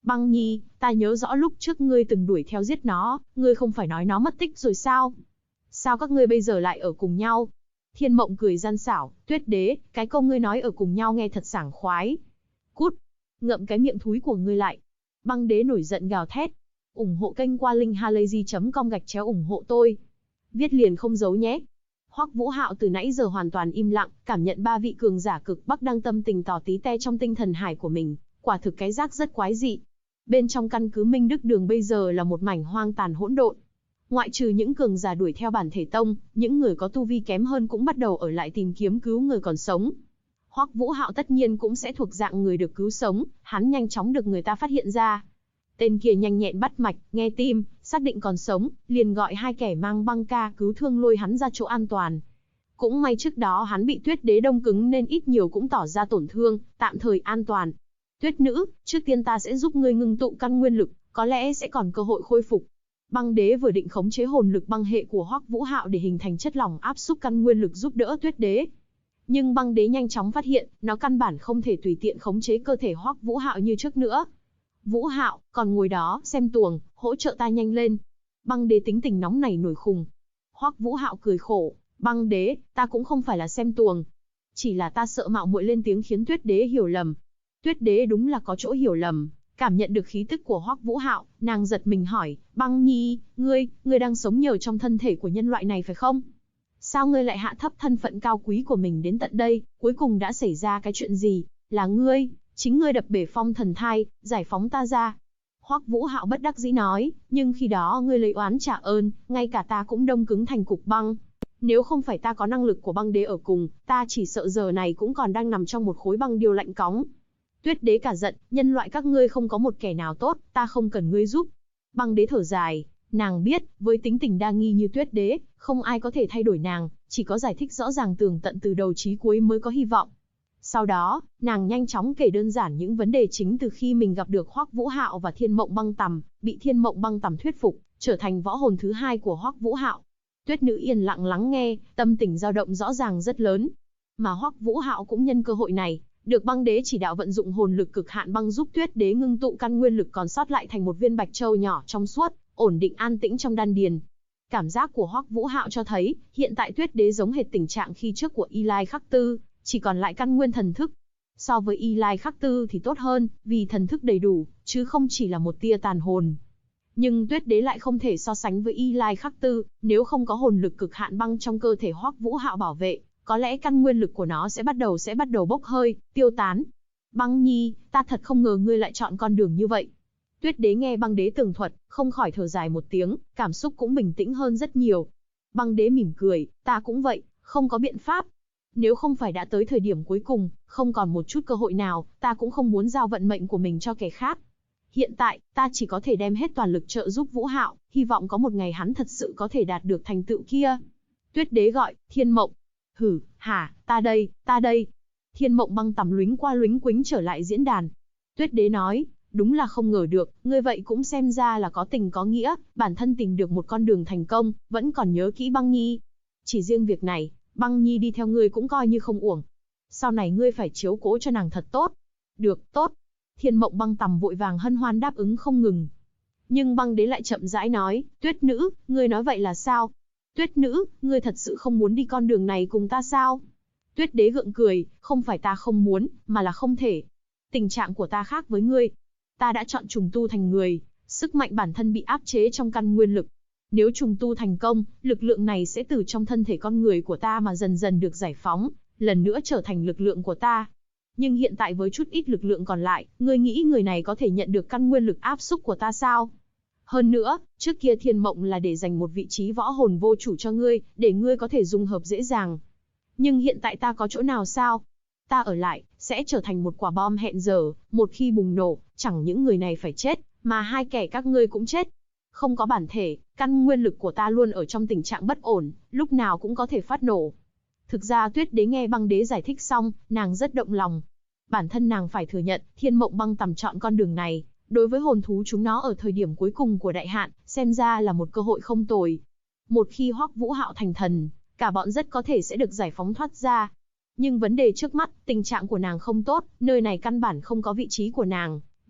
Băng Nhi, ta nhớ rõ lúc trước ngươi từng đuổi theo giết nó, ngươi không phải nói nó mất tích rồi sao? Sao các ngươi bây giờ lại ở cùng nhau? Thiên Mộng cười gian xảo, Tuyết Đế, cái câu ngươi nói ở cùng nhau nghe thật sảng khoái. Cút, ngậm cái miệng thúi của ngươi lại. Băng Đế nổi giận gào thét. Ủng hộ kênh qua linkhalazy.com ủng hộ tôi. Viết liền không giấu nhé. Hoắc Vũ Hạo từ nãy giờ hoàn toàn im lặng, cảm nhận ba vị cường giả cực Bắc đang tâm tình tỏ tí te trong tinh thần hải của mình, quả thực cái giác rất quái dị. Bên trong căn cứ Minh Đức Đường bây giờ là một mảnh hoang tàn hỗn độn. Ngoại trừ những cường giả đuổi theo bản thể tông, những người có tu vi kém hơn cũng bắt đầu ở lại tìm kiếm cứu người còn sống. Hoắc Vũ Hạo tất nhiên cũng sẽ thuộc dạng người được cứu sống, hắn nhanh chóng được người ta phát hiện ra. Tên kia nhanh nhẹn bắt mạch, nghe tim, xác định còn sống, liền gọi hai kẻ mang băng ca cứu thương lôi hắn ra chỗ an toàn. Cũng may trước đó hắn bị Tuyết Đế đông cứng nên ít nhiều cũng tỏ ra tổn thương, tạm thời an toàn. Tuyết nữ, trước tiên ta sẽ giúp ngươi ngưng tụ căn nguyên lực, có lẽ sẽ còn cơ hội khôi phục. Băng Đế vừa định khống chế hồn lực băng hệ của Hoắc Vũ Hạo để hình thành chất lỏng áp xúc căn nguyên lực giúp đỡ Tuyết Đế. Nhưng Băng Đế nhanh chóng phát hiện, nó căn bản không thể tùy tiện khống chế cơ thể Hoắc Vũ Hạo như trước nữa. Vũ Hạo, còn ngồi đó, xem tuồng, hỗ trợ ta nhanh lên. Băng Đế tính tình nóng nảy nổi khùng. Hoắc Vũ Hạo cười khổ, Băng Đế, ta cũng không phải là xem tuồng. Chỉ là ta sợ mạo muội lên tiếng khiến Tuyết Đế hiểu lầm. Tuyết Đế đúng là có chỗ hiểu lầm. Cảm nhận được khí tức của Hoắc Vũ Hạo, nàng giật mình hỏi, Băng Nhi, ngươi đang sống nhờ trong thân thể của nhân loại này phải không? Sao ngươi lại hạ thấp thân phận cao quý của mình đến tận đây, cuối cùng đã xảy ra cái chuyện gì? Là ngươi, chính ngươi đập bể phong thần thai, giải phóng ta ra. Hoắc Vũ Hạo bất đắc dĩ nói, nhưng khi đó ngươi lấy oán trả ơn, ngay cả ta cũng đông cứng thành cục băng. Nếu không phải ta có năng lực của Băng Đế ở cùng, ta chỉ sợ giờ này cũng còn đang nằm trong một khối băng điêu lạnh cóng. Tuyết Đế cả giận, nhân loại các ngươi không có một kẻ nào tốt, ta không cần ngươi giúp. Băng Đế thở dài, nàng biết, với tính tình đa nghi như Tuyết Đế, không ai có thể thay đổi nàng, chỉ có giải thích rõ ràng tường tận từ đầu chí cuối mới có hy vọng. Sau đó, nàng nhanh chóng kể đơn giản những vấn đề chính từ khi mình gặp được Hoắc Vũ Hạo và Thiên Mộng Băng Tằm, bị Thiên Mộng Băng Tằm thuyết phục, trở thành võ hồn thứ hai của Hoắc Vũ Hạo. Tuyết Nữ yên lặng lắng nghe, tâm tình dao động rõ ràng rất lớn. Mà Hoắc Vũ Hạo cũng nhân cơ hội này, được Băng Đế chỉ đạo vận dụng hồn lực cực hạn băng giúp Tuyết Đế ngưng tụ căn nguyên lực còn sót lại thành một viên bạch châu nhỏ trong suốt, ổn định an tĩnh trong đan điền. Cảm giác của Hoắc Vũ Hạo cho thấy, hiện tại Tuyết Đế giống hệt tình trạng khi trước của Y Lai Khắc Tư, chỉ còn lại căn nguyên thần thức. So với Y Lai Khắc Tư thì tốt hơn, vì thần thức đầy đủ, chứ không chỉ là một tia tàn hồn. Nhưng Tuyết Đế lại không thể so sánh với Y Lai Khắc Tư, nếu không có hồn lực cực hạn băng trong cơ thể Hoắc Vũ Hạo bảo vệ, có lẽ căn nguyên lực của nó sẽ bắt đầu bốc hơi, tiêu tán. Băng Nhi, ta thật không ngờ ngươi lại chọn con đường như vậy. Tuyết Đế nghe Băng Đế tường thuật, không khỏi thở dài một tiếng, cảm xúc cũng bình tĩnh hơn rất nhiều. Băng Đế mỉm cười, ta cũng vậy, không có biện pháp. Nếu không phải đã tới thời điểm cuối cùng, không còn một chút cơ hội nào, ta cũng không muốn giao vận mệnh của mình cho kẻ khác. Hiện tại, ta chỉ có thể đem hết toàn lực trợ giúp Vũ Hạo, hy vọng có một ngày hắn thật sự có thể đạt được thành tựu kia. Tuyết Đế gọi, Thiên Mộng. Hử, hả, ta đây. Thiên Mộng Băng Tằm luính qua luính quính trở lại diễn đàn. Tuyết Đế nói, đúng là không ngờ được, ngươi vậy cũng xem ra là có tình có nghĩa, bản thân tìm được một con đường thành công, vẫn còn nhớ kỹ Băng Nhi. Chỉ riêng việc này, Băng Nhi đi theo ngươi cũng coi như không uổng. Sau này ngươi phải chiếu cố cho nàng thật tốt. Được, tốt. Thiên Mộng Băng Tằm vội vàng hân hoan đáp ứng không ngừng. Nhưng Băng Đế lại chậm rãi nói, Tuyết Nữ, ngươi nói vậy là sao? Tuyết Nữ, ngươi thật sự không muốn đi con đường này cùng ta sao? Tuyết Đế gượng cười, không phải ta không muốn, mà là không thể. Tình trạng của ta khác với ngươi. Ta đã chọn trùng tu thành người, sức mạnh bản thân bị áp chế trong căn nguyên lực. Nếu trùng tu thành công, lực lượng này sẽ từ trong thân thể con người của ta mà dần dần được giải phóng, lần nữa trở thành lực lượng của ta. Nhưng hiện tại với chút ít lực lượng còn lại, ngươi nghĩ người này có thể nhận được căn nguyên lực áp xúc của ta sao? Hơn nữa, trước kia Thiên Mộng là để dành một vị trí võ hồn vô chủ cho ngươi, để ngươi có thể dung hợp dễ dàng. Nhưng hiện tại ta có chỗ nào sao? Ta ở lại, sẽ trở thành một quả bom hẹn giờ, một khi bùng nổ, chẳng những người này phải chết, mà hai kẻ các ngươi cũng chết. Không có bản thể, căn nguyên lực của ta luôn ở trong tình trạng bất ổn, lúc nào cũng có thể phát nổ. Thực ra Tuyết Đế nghe Băng Đế giải thích xong, nàng rất động lòng. Bản thân nàng phải thừa nhận, Thiên Mộng Băng Tằm chọn con đường này, đối với hồn thú chúng nó ở thời điểm cuối cùng của đại hạn, xem ra là một cơ hội không tồi. Một khi Hoắc Vũ Hạo thành thần, cả bọn rất có thể sẽ được giải phóng thoát ra. Nhưng vấn đề trước mắt, tình trạng của nàng không tốt, nơi này căn bản không có vị trí của nàng,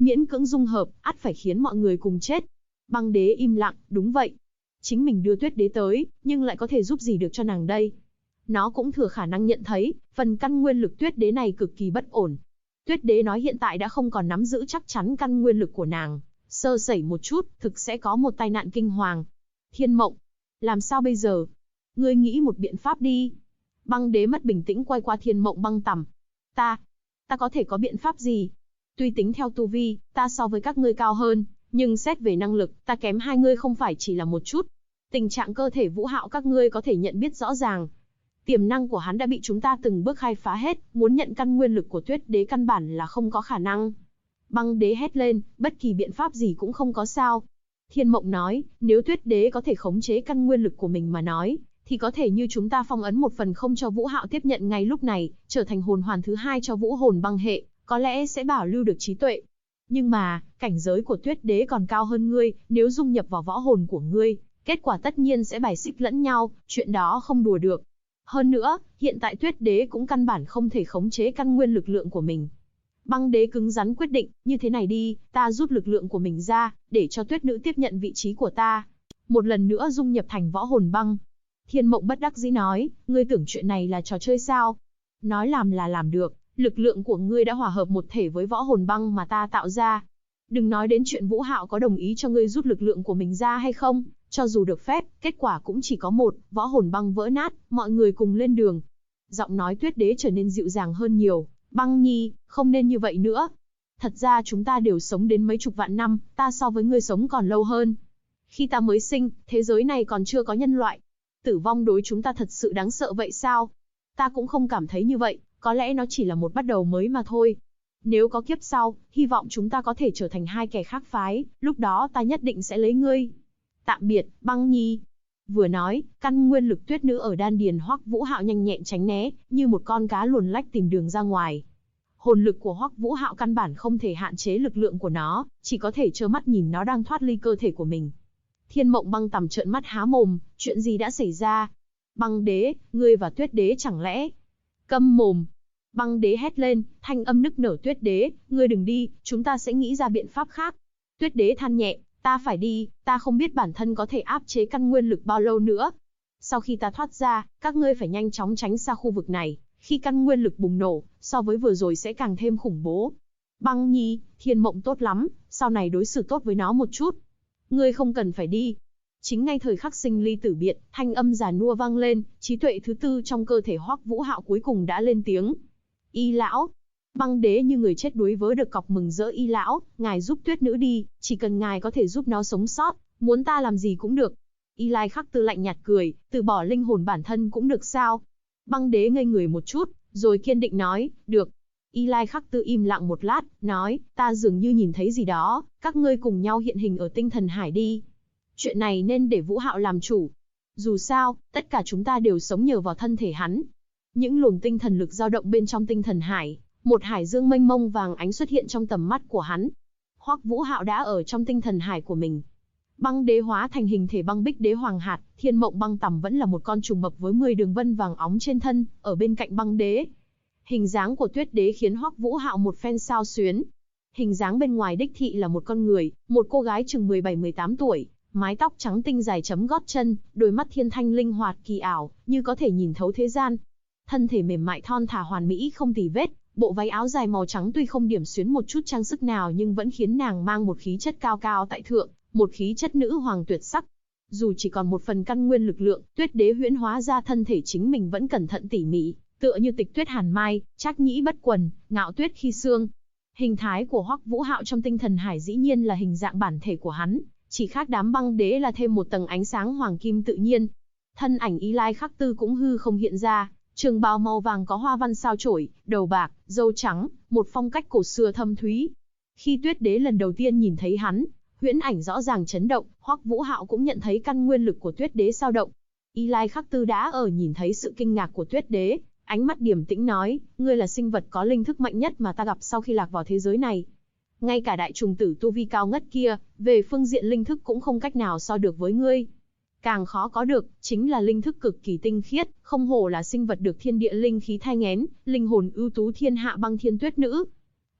miễn cưỡng dung hợp, ắt phải khiến mọi người cùng chết. Băng đế im lặng, đúng vậy. Chính mình đưa tuyết đế tới, nhưng lại có thể giúp gì được cho nàng đây? Nó cũng thừa khả năng nhận thấy, phần căn nguyên lực tuyết đế này cực kỳ bất ổn. Tuyết đế nói hiện tại đã không còn nắm giữ chắc chắn căn nguyên lực của nàng. Sơ sẩy một chút, thực sẽ có một tai nạn kinh hoàng. Thiên Mộng, làm sao bây giờ? Ngươi nghĩ một biện pháp đi. Băng đế mất bình tĩnh quay qua Thiên Mộng Băng Tằm. Ta có thể có biện pháp gì? Tuy tính theo tu vi, ta so với các ngươi cao hơn, nhưng xét về năng lực, ta kém hai ngươi không phải chỉ là một chút. Tình trạng cơ thể Vũ Hạo các ngươi có thể nhận biết rõ ràng. Tiềm năng của hắn đã bị chúng ta từng bước khai phá hết, muốn nhận căn nguyên lực của tuyết đế căn bản là không có khả năng. Băng đế hét lên, bất kỳ biện pháp gì cũng không có sao. Thiên Mộng nói, nếu tuyết đế có thể khống chế căn nguyên lực của mình mà nói, thì có thể như chúng ta phong ấn một phần không cho Vũ Hạo tiếp nhận ngay lúc này, trở thành hồn hoàn thứ hai cho vũ hồn băng hệ, có lẽ sẽ bảo lưu được trí tuệ. Nhưng mà, cảnh giới của tuyết đế còn cao hơn ngươi, nếu dung nhập vào võ hồn của ngươi, kết quả tất nhiên sẽ bài xích lẫn nhau, chuyện đó không đùa được. Hơn nữa, hiện tại tuyết đế cũng căn bản không thể khống chế căn nguyên lực lượng của mình. Băng đế cứng rắn quyết định, như thế này đi, ta rút lực lượng của mình ra, để cho tuyết nữ tiếp nhận vị trí của ta. Một lần nữa dung nhập thành võ hồn băng. Thiên Mộng bất đắc dĩ nói, ngươi tưởng chuyện này là trò chơi sao? Nói làm là làm được, lực lượng của ngươi đã hòa hợp một thể với võ hồn băng mà ta tạo ra. Đừng nói đến chuyện Vũ Hạo có đồng ý cho ngươi rút lực lượng của mình ra hay không, cho dù được phép, kết quả cũng chỉ có một, võ hồn băng vỡ nát, mọi người cùng lên đường. Giọng nói tuyết đế trở nên dịu dàng hơn nhiều, Băng nhi, không nên như vậy nữa. Thật ra chúng ta đều sống đến mấy chục vạn năm, ta so với ngươi sống còn lâu hơn. Khi ta mới sinh, thế giới này còn chưa có nhân loại. Tử vong đối chúng ta thật sự đáng sợ vậy sao? Ta cũng không cảm thấy như vậy, có lẽ nó chỉ là một bắt đầu mới mà thôi. Nếu có kiếp sau, hy vọng chúng ta có thể trở thành hai kẻ khác phái, lúc đó ta nhất định sẽ lấy ngươi. Tạm biệt, Băng nhi. Vừa nói, căn nguyên lực tuyết nữ ở đan điền Hoắc Vũ Hạo nhanh nhẹn tránh né, như một con cá luồn lách tìm đường ra ngoài. Hồn lực của Hoắc Vũ Hạo căn bản không thể hạn chế lực lượng của nó, chỉ có thể trơ mắt nhìn nó đang thoát ly cơ thể của mình. Thiên Mộng Băng Tằm trợn mắt há mồm, chuyện gì đã xảy ra? Băng đế, ngươi và tuyết đế chẳng lẽ? Câm mồm! Băng đế hét lên, thanh âm nức nở, tuyết đế, ngươi đừng đi, chúng ta sẽ nghĩ ra biện pháp khác. Tuyết đế than nhẹ, ta phải đi, ta không biết bản thân có thể áp chế căn nguyên lực bao lâu nữa. Sau khi ta thoát ra, các ngươi phải nhanh chóng tránh xa khu vực này, khi căn nguyên lực bùng nổ, so với vừa rồi sẽ càng thêm khủng bố. Băng nhi, Thiên Mộng tốt lắm, sau này đối xử tốt với nó một chút. Ngươi không cần phải đi. Chính ngay thời khắc sinh ly tử biệt, thanh âm già nua vang lên, trí tuệ thứ tư trong cơ thể Hoắc Vũ Hạo cuối cùng đã lên tiếng. Y lão. Băng đế như người chết đuối vớ được cọc mừng rỡ, y lão, ngài giúp tuyết nữ đi, chỉ cần ngài có thể giúp nó sống sót, muốn ta làm gì cũng được. Y Lai Khắc Tư lạnh nhạt cười, từ bỏ linh hồn bản thân cũng được sao? Băng đế ngây người một chút, rồi kiên định nói, được. Y Lai Khắc Tư im lặng một lát, nói, ta dường như nhìn thấy gì đó, các ngươi cùng nhau hiện hình ở tinh thần hải đi. Chuyện này nên để Vũ Hạo làm chủ. Dù sao, tất cả chúng ta đều sống nhờ vào thân thể hắn. Những luồng tinh thần lực dao động bên trong tinh thần hải, một hải dương mênh mông vàng ánh xuất hiện trong tầm mắt của hắn. Hoắc Vũ Hạo đã ở trong tinh thần hải của mình. Băng đế hóa thành hình thể băng bích đế hoàng hạt, Thiên Mộng Băng Tằm vẫn là một con trùng mập với 10 đường vân vàng óng trên thân, ở bên cạnh băng đế. Hình dáng của tuyết đế khiến Hoắc Vũ Hạo một phen xao xuyến. Hình dáng bên ngoài đích thị là một con người, một cô gái chừng 17-18 tuổi, mái tóc trắng tinh dài chấm gót chân, đôi mắt thiên thanh linh hoạt kỳ ảo, như có thể nhìn thấu thế gian. Thân thể mềm mại thon thả hoàn mỹ không tì vết, bộ váy áo dài màu trắng tuy không điểm xuyến một chút trang sức nào nhưng vẫn khiến nàng mang một khí chất cao cao tại thượng, một khí chất nữ hoàng tuyệt sắc. Dù chỉ còn một phần căn nguyên lực lượng, tuyết đế huyễn hóa ra thân thể chính mình vẫn cẩn thận tỉ mỉ, tựa như tịch tuyết hàn mai, trác nhĩ bất quần, ngạo tuyết khi xương. Hình thái của Hoắc Vũ Hạo trong tinh thần hải dĩ nhiên là hình dạng bản thể của hắn, chỉ khác đám băng đế là thêm một tầng ánh sáng hoàng kim tự nhiên. Thân ảnh Y Lai Khắc Tư cũng hư không hiện ra, trường bào màu vàng có hoa văn sao chổi, đầu bạc, râu trắng, một phong cách cổ xưa thâm thúy. Khi tuyết đế lần đầu tiên nhìn thấy hắn, huyễn ảnh rõ ràng chấn động, Hoắc Vũ Hạo cũng nhận thấy căn nguyên lực của tuyết đế dao động. Y Lai Khắc Tư đã ở nhìn thấy sự kinh ngạc của tuyết đế, ánh mắt điềm tĩnh nói, ngươi là sinh vật có linh thức mạnh nhất mà ta gặp sau khi lạc vào thế giới này. Ngay cả đại trùng tử tu vi cao ngất kia, về phương diện linh thức cũng không cách nào so được với ngươi. Càng khó có được, chính là linh thức cực kỳ tinh khiết, không hổ là sinh vật được thiên địa linh khí thai nghén, linh hồn ưu tú thiên hạ băng thiên tuyết nữ.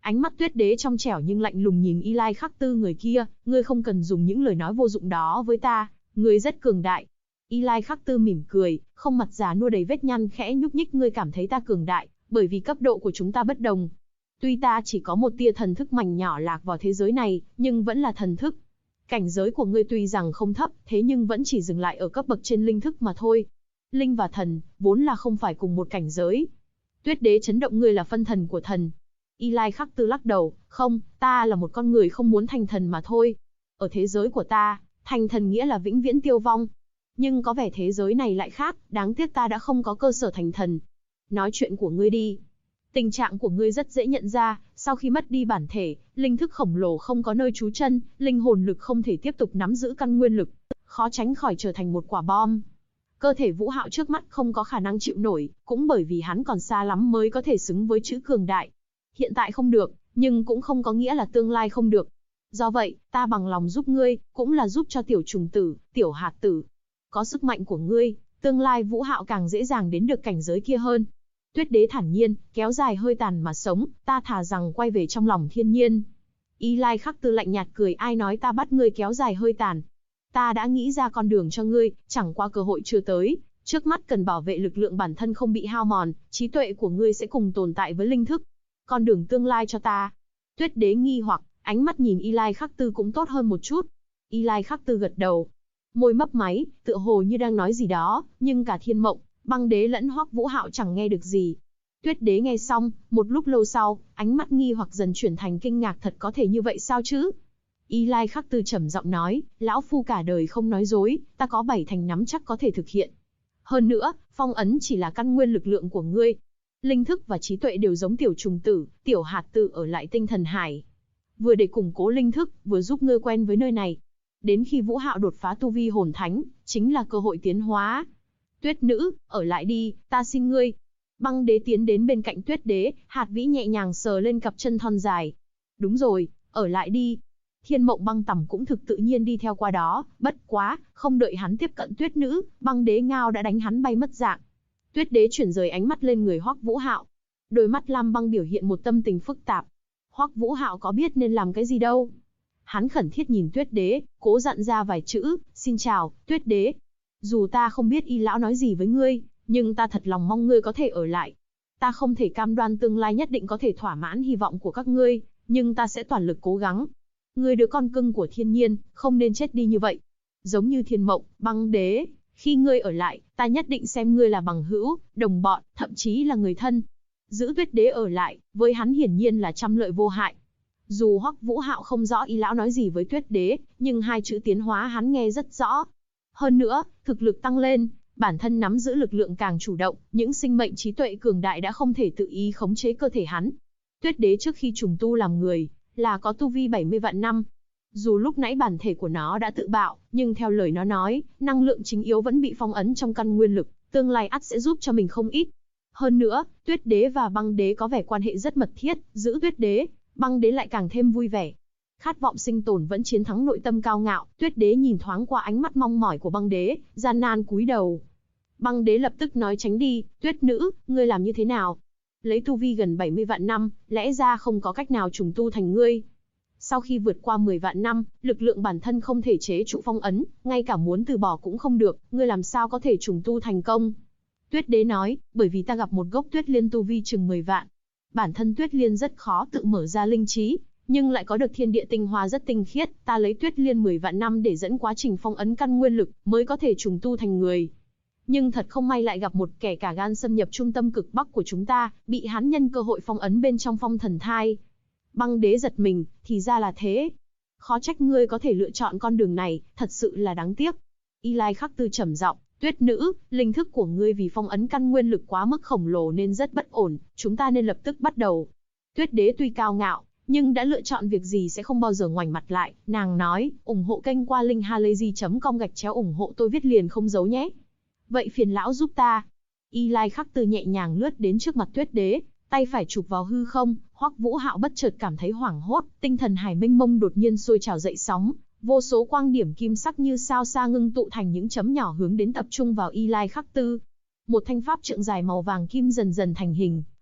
Ánh mắt Tuyết Đế trong trẻo nhưng lạnh lùng nhìn Y Lai Khắc Tư người kia, ngươi không cần dùng những lời nói vô dụng đó với ta, ngươi rất cường đại. Y Lai Khắc Tư mỉm cười, không mặt già nua đầy vết nhăn khẽ nhúc nhích, ngươi cảm thấy ta cường đại, bởi vì cấp độ của chúng ta bất đồng. Tuy ta chỉ có một tia thần thức mảnh nhỏ lạc vào thế giới này, nhưng vẫn là thần thức. Cảnh giới của ngươi tuy rằng không thấp, thế nhưng vẫn chỉ dừng lại ở cấp bậc trên linh thức mà thôi. Linh và thần, vốn là không phải cùng một cảnh giới. Tuyết Đế chấn động, ngươi là phân thần của thần. Y Lai Khắc Tư lắc đầu, không, ta là một con người không muốn thành thần mà thôi. Ở thế giới của ta, thành thần nghĩa là vĩnh viễn tiêu vong. Nhưng có vẻ thế giới này lại khác, đáng tiếc ta đã không có cơ sở thành thần. Nói chuyện của ngươi đi. Tình trạng của ngươi rất dễ nhận ra, sau khi mất đi bản thể, linh thức khổng lồ không có nơi trú chân, linh hồn lực không thể tiếp tục nắm giữ căn nguyên lực, khó tránh khỏi trở thành một quả bom. Cơ thể Vũ Hạo trước mắt không có khả năng chịu nổi, cũng bởi vì hắn còn xa lắm mới có thể xứng với chữ cường đại. Hiện tại không được, nhưng cũng không có nghĩa là tương lai không được. Do vậy, ta bằng lòng giúp ngươi, cũng là giúp cho tiểu trùng tử, tiểu hạt tử. Có sức mạnh của ngươi, tương lai Vũ Hạo càng dễ dàng đến được cảnh giới kia hơn. Tuyết Đế thản nhiên, kéo dài hơi tàn mà sống, ta thà rằng quay về trong lòng thiên nhiên. Y Lai Khắc Tư lạnh nhạt cười, ai nói ta bắt ngươi kéo dài hơi tàn. Ta đã nghĩ ra con đường cho ngươi, chẳng qua cơ hội chưa tới. Trước mắt cần bảo vệ lực lượng bản thân không bị hao mòn, trí tuệ của ngươi sẽ cùng tồn tại với linh thức. Con đường tương lai cho ta. Tuyết Đế nghi hoặc, ánh mắt nhìn Y Lai Khắc Tư cũng tốt hơn một chút. Y Lai Khắc Tư gật đầu, môi mấp máy, tựa hồ như đang nói gì đó, nhưng cả Thiên Mộng, Băng Đế lẫn Hoắc Vũ Hạo chẳng nghe được gì. Tuyết Đế nghe xong, một lúc lâu sau, ánh mắt nghi hoặc dần chuyển thành kinh ngạc, thật có thể như vậy sao chứ? Y Lai Khắc Tư trầm giọng nói, lão phu cả đời không nói dối, ta có 7 thành nắm chắc có thể thực hiện. Hơn nữa, phong ấn chỉ là căn nguyên lực lượng của ngươi. Linh thức và trí tuệ đều giống tiểu trùng tử, tiểu hạt tử ở lại tinh thần hải. Vừa để củng cố linh thức, vừa giúp ngươi quen với nơi này. Đến khi Vũ Hạo đột phá tu vi hồn thánh, chính là cơ hội tiến hóa. Tuyết nữ, ở lại đi, ta xin ngươi. Băng Đế tiến đến bên cạnh Tuyết Đế, hạt vĩ nhẹ nhàng sờ lên cặp chân thon dài. Đúng rồi, ở lại đi. Thiên Mộng Băng Tầm cũng thực tự nhiên đi theo qua đó, bất quá, không đợi hắn tiếp cận Tuyết nữ, Băng Đế ngao đã đánh hắn bay mất dạng. Tuyết Đế chuyển rời ánh mắt lên người Hoắc Vũ Hạo. Đôi mắt lam băng biểu hiện một tâm tình phức tạp. Hoắc Vũ Hạo có biết nên làm cái gì đâu. Hắn khẩn thiết nhìn Tuyết Đế, cố dặn ra vài chữ, xin chào, Tuyết Đế. Dù ta không biết Y lão nói gì với ngươi, nhưng ta thật lòng mong ngươi có thể ở lại. Ta không thể cam đoan tương lai nhất định có thể thỏa mãn hy vọng của các ngươi, nhưng ta sẽ toàn lực cố gắng. Ngươi đứa con cưng của thiên nhiên, không nên chết đi như vậy. Giống như Thiên Mộng, Băng Đế, khi ngươi ở lại, ta nhất định xem ngươi là bằng hữu, đồng bọn, thậm chí là người thân. Giữ Tuyết Đế ở lại, với hắn hiển nhiên là trăm lợi vô hại. Dù Hoắc Vũ Hạo không rõ Y lão nói gì với Tuyết Đế, nhưng hai chữ tiến hóa hắn nghe rất rõ. Hơn nữa, thực lực tăng lên, bản thân nắm giữ lực lượng càng chủ động, những sinh mệnh trí tuệ cường đại đã không thể tự ý khống chế cơ thể hắn. Tuyết Đế trước khi trùng tu làm người, là có tu vi 70 vạn năm. Dù lúc nãy bản thể của nó đã tự bạo, nhưng theo lời nó nói, năng lượng chính yếu vẫn bị phong ấn trong căn nguyên lực, tương lai ắt sẽ giúp cho mình không ít. Hơn nữa, Tuyết Đế và Băng Đế có vẻ quan hệ rất mật thiết, giữ Tuyết Đế, Băng Đế lại càng thêm vui vẻ. Khát vọng sinh tồn vẫn chiến thắng nội tâm cao ngạo, Tuyết Đế nhìn thoáng qua ánh mắt mong mỏi của Băng Đế, gian nan cúi đầu. Băng Đế lập tức nói, tránh đi, Tuyết nữ, ngươi làm như thế nào? Lấy tu vi gần 70 vạn năm, lẽ ra không có cách nào trùng tu thành ngươi. Sau khi vượt qua 10 vạn năm, lực lượng bản thân không thể chế trụ phong ấn, ngay cả muốn từ bỏ cũng không được, ngươi làm sao có thể trùng tu thành công? Tuyết Đế nói, bởi vì ta gặp một gốc tuyết liên tu vi chừng 10 vạn. Bản thân tuyết liên rất khó tự mở ra linh trí, nhưng lại có được thiên địa tinh hoa rất tinh khiết, ta lấy tuyết liên 10 vạn năm để dẫn quá trình phong ấn căn nguyên lực, mới có thể trùng tu thành người. Nhưng thật không may lại gặp một kẻ cả gan xâm nhập trung tâm cực bắc của chúng ta, bị hắn nhân cơ hội phong ấn bên trong phong thần thai. Băng Đế giật mình, thì ra là thế. Khó trách ngươi có thể lựa chọn con đường này, thật sự là đáng tiếc. Y Lai Khắc Tư trầm giọng, Tuyết nữ, linh thức của ngươi vì phong ấn căn nguyên lực quá mức khổng lồ nên rất bất ổn, chúng ta nên lập tức bắt đầu. Tuyết Đế tuy cao ngạo, nhưng đã lựa chọn việc gì sẽ không bao giờ ngoảnh mặt lại, nàng nói, ủng hộ kênh qua link halayzi.com/ ủng hộ tôi viết liền không giấu nhé. Vậy phiền lão giúp ta. Y Lai Khắc Tư nhẹ nhàng lướt đến trước mặt Tuyết Đế, tay phải chụp vào hư không, Hoắc Vũ Hạo bất chợt cảm thấy hoảng hốt, tinh thần hải mênh mông đột nhiên sôi trào dậy sóng, vô số quang điểm kim sắc như sao xa ngưng tụ thành những chấm nhỏ hướng đến tập trung vào Y Lai Khắc Tư. Một thanh pháp trượng dài màu vàng kim dần dần thành hình,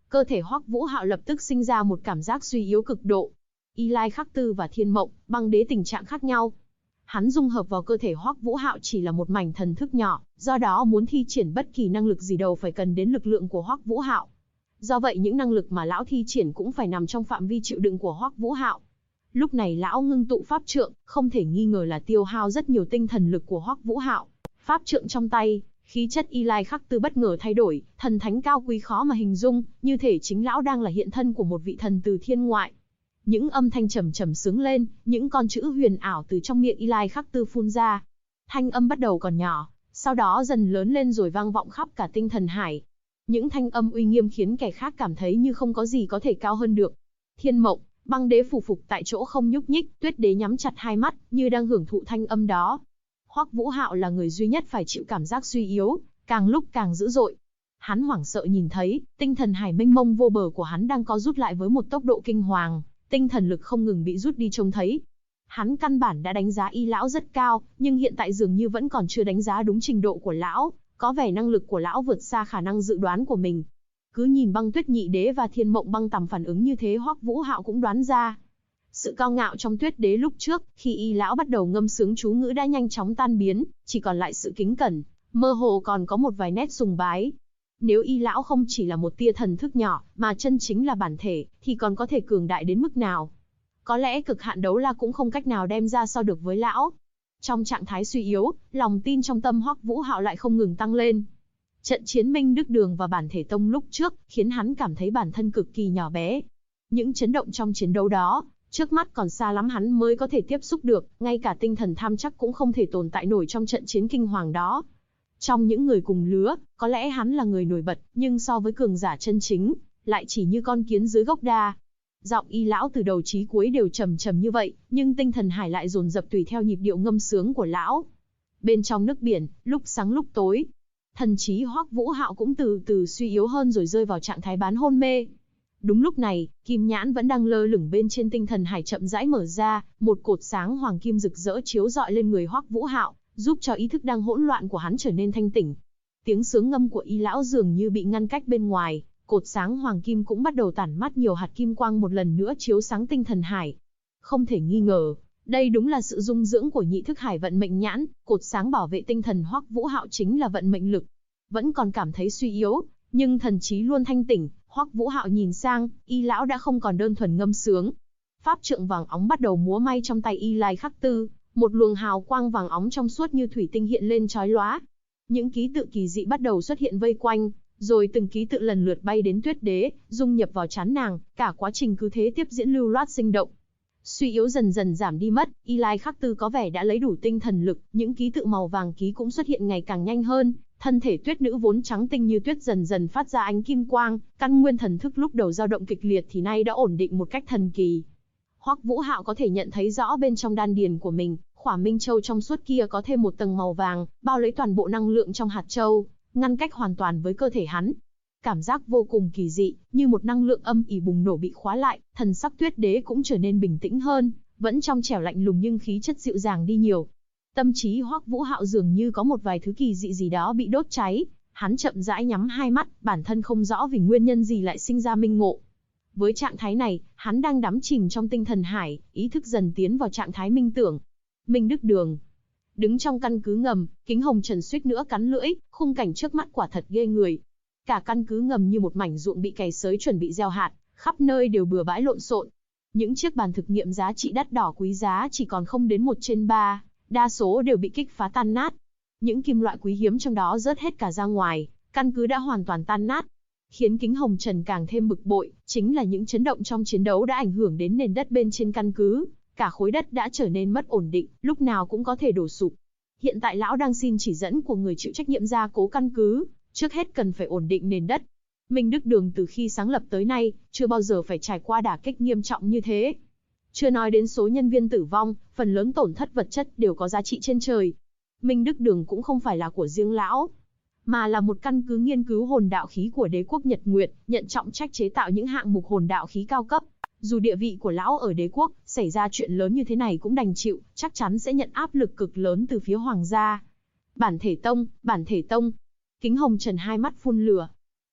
Cơ thể Hoắc Vũ Hạo lập tức sinh ra một cảm giác suy yếu cực độ. Y Lai Khắc Tư và Thiên Mộng, Băng Đế tình trạng khác nhau. Hắn dung hợp vào cơ thể Hoắc Vũ Hạo chỉ là một mảnh thần thức nhỏ, do đó muốn thi triển bất kỳ năng lực gì đâu phải cần đến lực lượng của Hoắc Vũ Hạo. Do vậy những năng lực mà lão thi triển cũng phải nằm trong phạm vi chịu đựng của Hoắc Vũ Hạo. Lúc này lão ngưng tụ pháp trượng, không thể nghi ngờ là tiêu hao rất nhiều tinh thần lực của Hoắc Vũ Hạo. Pháp trượng trong tay, khí chất Y Lai Khắc Tư bất ngờ thay đổi, thần thánh cao quý khó mà hình dung, như thể chính lão đang là hiện thân của một vị thần từ thiên ngoại. Những âm thanh trầm trầm sướng lên, những con chữ huyền ảo từ trong miệng Y Lai Khắc Tư phun ra. Thanh âm bắt đầu còn nhỏ, sau đó dần lớn lên rồi vang vọng khắp cả tinh thần hải. Những thanh âm uy nghiêm khiến kẻ khác cảm thấy như không có gì có thể cao hơn được. Thiên Mộng, Băng Đế phủ phục tại chỗ không nhúc nhích, Tuyết Đế nhắm chặt hai mắt, như đang hưởng thụ thanh âm đó. Hoắc Vũ Hạo là người duy nhất phải chịu cảm giác suy yếu, càng lúc càng dữ dội. Hắn hoảng sợ nhìn thấy, tinh thần hải mênh mông vô bờ của hắn đang co rút lại với một tốc độ kinh hoàng, tinh thần lực không ngừng bị rút đi trông thấy. Hắn căn bản đã đánh giá Y lão rất cao, nhưng hiện tại dường như vẫn còn chưa đánh giá đúng trình độ của lão, có vẻ năng lực của lão vượt xa khả năng dự đoán của mình. Cứ nhìn Băng Tuyết Nhị Đế và Thiên Mộng Băng Tầm phản ứng như thế, Hoắc Vũ Hạo cũng đoán ra. Sự cao ngạo trong Tuyết Đế lúc trước, khi Y lão bắt đầu ngâm sướng chú ngữ đã nhanh chóng tan biến, chỉ còn lại sự kính cẩn, mơ hồ còn có một vài nét sùng bái. Nếu Y lão không chỉ là một tia thần thức nhỏ, mà chân chính là bản thể, thì còn có thể cường đại đến mức nào? Có lẽ cực hạn đấu la cũng không cách nào đem ra so được với lão. Trong trạng thái suy yếu, lòng tin trong tâm Hoắc Vũ Hạo lại không ngừng tăng lên. Trận chiến Minh Đức Đường và Bản Thể Tông lúc trước, khiến hắn cảm thấy bản thân cực kỳ nhỏ bé. Những chấn động trong chiến đấu đó, trước mắt còn xa lắm hắn mới có thể tiếp xúc được, ngay cả tinh thần tham chắc cũng không thể tồn tại nổi trong trận chiến kinh hoàng đó. Trong những người cùng lứa, có lẽ hắn là người nổi bật, nhưng so với cường giả chân chính, lại chỉ như con kiến dưới gốc đa. Giọng Y lão từ đầu chí cuối đều trầm trầm như vậy, nhưng tinh thần hải lại dồn dập tùy theo nhịp điệu ngâm sướng của lão. Bên trong nước biển, lúc sáng lúc tối, thần trí Hoắc Vũ Hạo cũng từ từ suy yếu hơn rồi rơi vào trạng thái bán hôn mê. Đúng lúc này, kim nhãn vẫn đang lơ lửng bên trên tinh thần hải chậm rãi mở ra, một cột sáng hoàng kim rực rỡ chiếu rọi lên người Hoắc Vũ Hạo, giúp cho ý thức đang hỗn loạn của hắn trở nên thanh tỉnh. Tiếng sướng ngâm của Y lão dường như bị ngăn cách bên ngoài, cột sáng hoàng kim cũng bắt đầu tản mát nhiều hạt kim quang một lần nữa chiếu sáng tinh thần hải. Không thể nghi ngờ, đây đúng là sự dung dưỡng của nhị thức hải vận mệnh nhãn, cột sáng bảo vệ tinh thần Hoắc Vũ Hạo chính là vận mệnh lực. Vẫn còn cảm thấy suy yếu, nhưng thần trí luôn thanh tỉnh, Hoắc Vũ Hạo nhìn sang, Y lão đã không còn đơn thuần ngâm sướng. Pháp trượng vàng óng bắt đầu múa may trong tay Y Lai Khắc Tư, một luồng hào quang vàng óng trong suốt như thủy tinh hiện lên chói lóa. Những ký tự kỳ dị bắt đầu xuất hiện vây quanh, rồi từng ký tự lần lượt bay đến Tuyết Đế, dung nhập vào trán nàng, cả quá trình cứ thế tiếp diễn lưu loát sinh động. Suy yếu dần dần giảm đi mất, Y Lai Khắc Tư có vẻ đã lấy đủ tinh thần lực, những ký tự màu vàng ký cũng xuất hiện ngày càng nhanh hơn, thân thể Tuyết nữ vốn trắng tinh như tuyết dần dần phát ra ánh kim quang, căn nguyên thần thức lúc đầu dao động kịch liệt thì nay đã ổn định một cách thần kỳ. Hoắc Vũ Hạo có thể nhận thấy rõ bên trong đan điền của mình, khỏa minh châu trong suốt kia có thêm một tầng màu vàng, bao lấy toàn bộ năng lượng trong hạt châu, ngăn cách hoàn toàn với cơ thể hắn. Cảm giác vô cùng kỳ dị, như một năng lượng âm ỉ bùng nổ bị khóa lại, thần sắc Tuyết Đế cũng trở nên bình tĩnh hơn, vẫn trong trẻo lạnh lùng nhưng khí chất dịu dàng đi nhiều. Tâm trí Hoắc Vũ Hạo dường như có một vài thứ kỳ dị gì đó bị đốt cháy, hắn chậm rãi nhắm hai mắt, bản thân không rõ vì nguyên nhân gì lại sinh ra minh ngộ. Với trạng thái này, hắn đang đắm chìm trong tinh thần hải, ý thức dần tiến vào trạng thái minh tưởng. Minh Đức Đường. Đứng trong căn cứ ngầm, Kính Hồng Trần suýt nữa cắn lưỡi, khung cảnh trước mắt quả thật ghê người. Cả căn cứ ngầm như một mảnh ruộng bị cày xới chuẩn bị gieo hạt, khắp nơi đều bừa bãi lộn xộn. Những chiếc bàn thực nghiệm giá trị đắt đỏ quý giá chỉ còn không đến 1/3, đa số đều bị kích phá tan nát. Những kim loại quý hiếm trong đó rớt hết cả ra ngoài, căn cứ đã hoàn toàn tan nát. Khiến Kính Hồng Trần càng thêm bực bội, chính là những chấn động trong chiến đấu đã ảnh hưởng đến nền đất bên trên căn cứ. Cả khối đất đã trở nên mất ổn định, lúc nào cũng có thể đổ sụp. Hiện tại lão đang xin chỉ dẫn của người chịu trách nhiệm gia cố căn cứ, trước hết cần phải ổn định nền đất. Minh Đức Đường từ khi sáng lập tới nay, chưa bao giờ phải trải qua đả kích nghiêm trọng như thế. Chưa nói đến số nhân viên tử vong, phần lớn tổn thất vật chất đều có giá trị trên trời. Minh Đức Đường cũng không phải là của riêng lão, mà là một căn cứ nghiên cứu hồn đạo khí của đế quốc Nhật Nguyệt, nhận trọng trách chế tạo những hạng mục hồn đạo khí cao cấp. Dù địa vị của lão ở đế quốc, xảy ra chuyện lớn như thế này cũng đành chịu, chắc chắn sẽ nhận áp lực cực lớn từ phía hoàng gia. Bản thể tông, Bản thể tông. Kính Hồng Trần hai mắt phun lửa.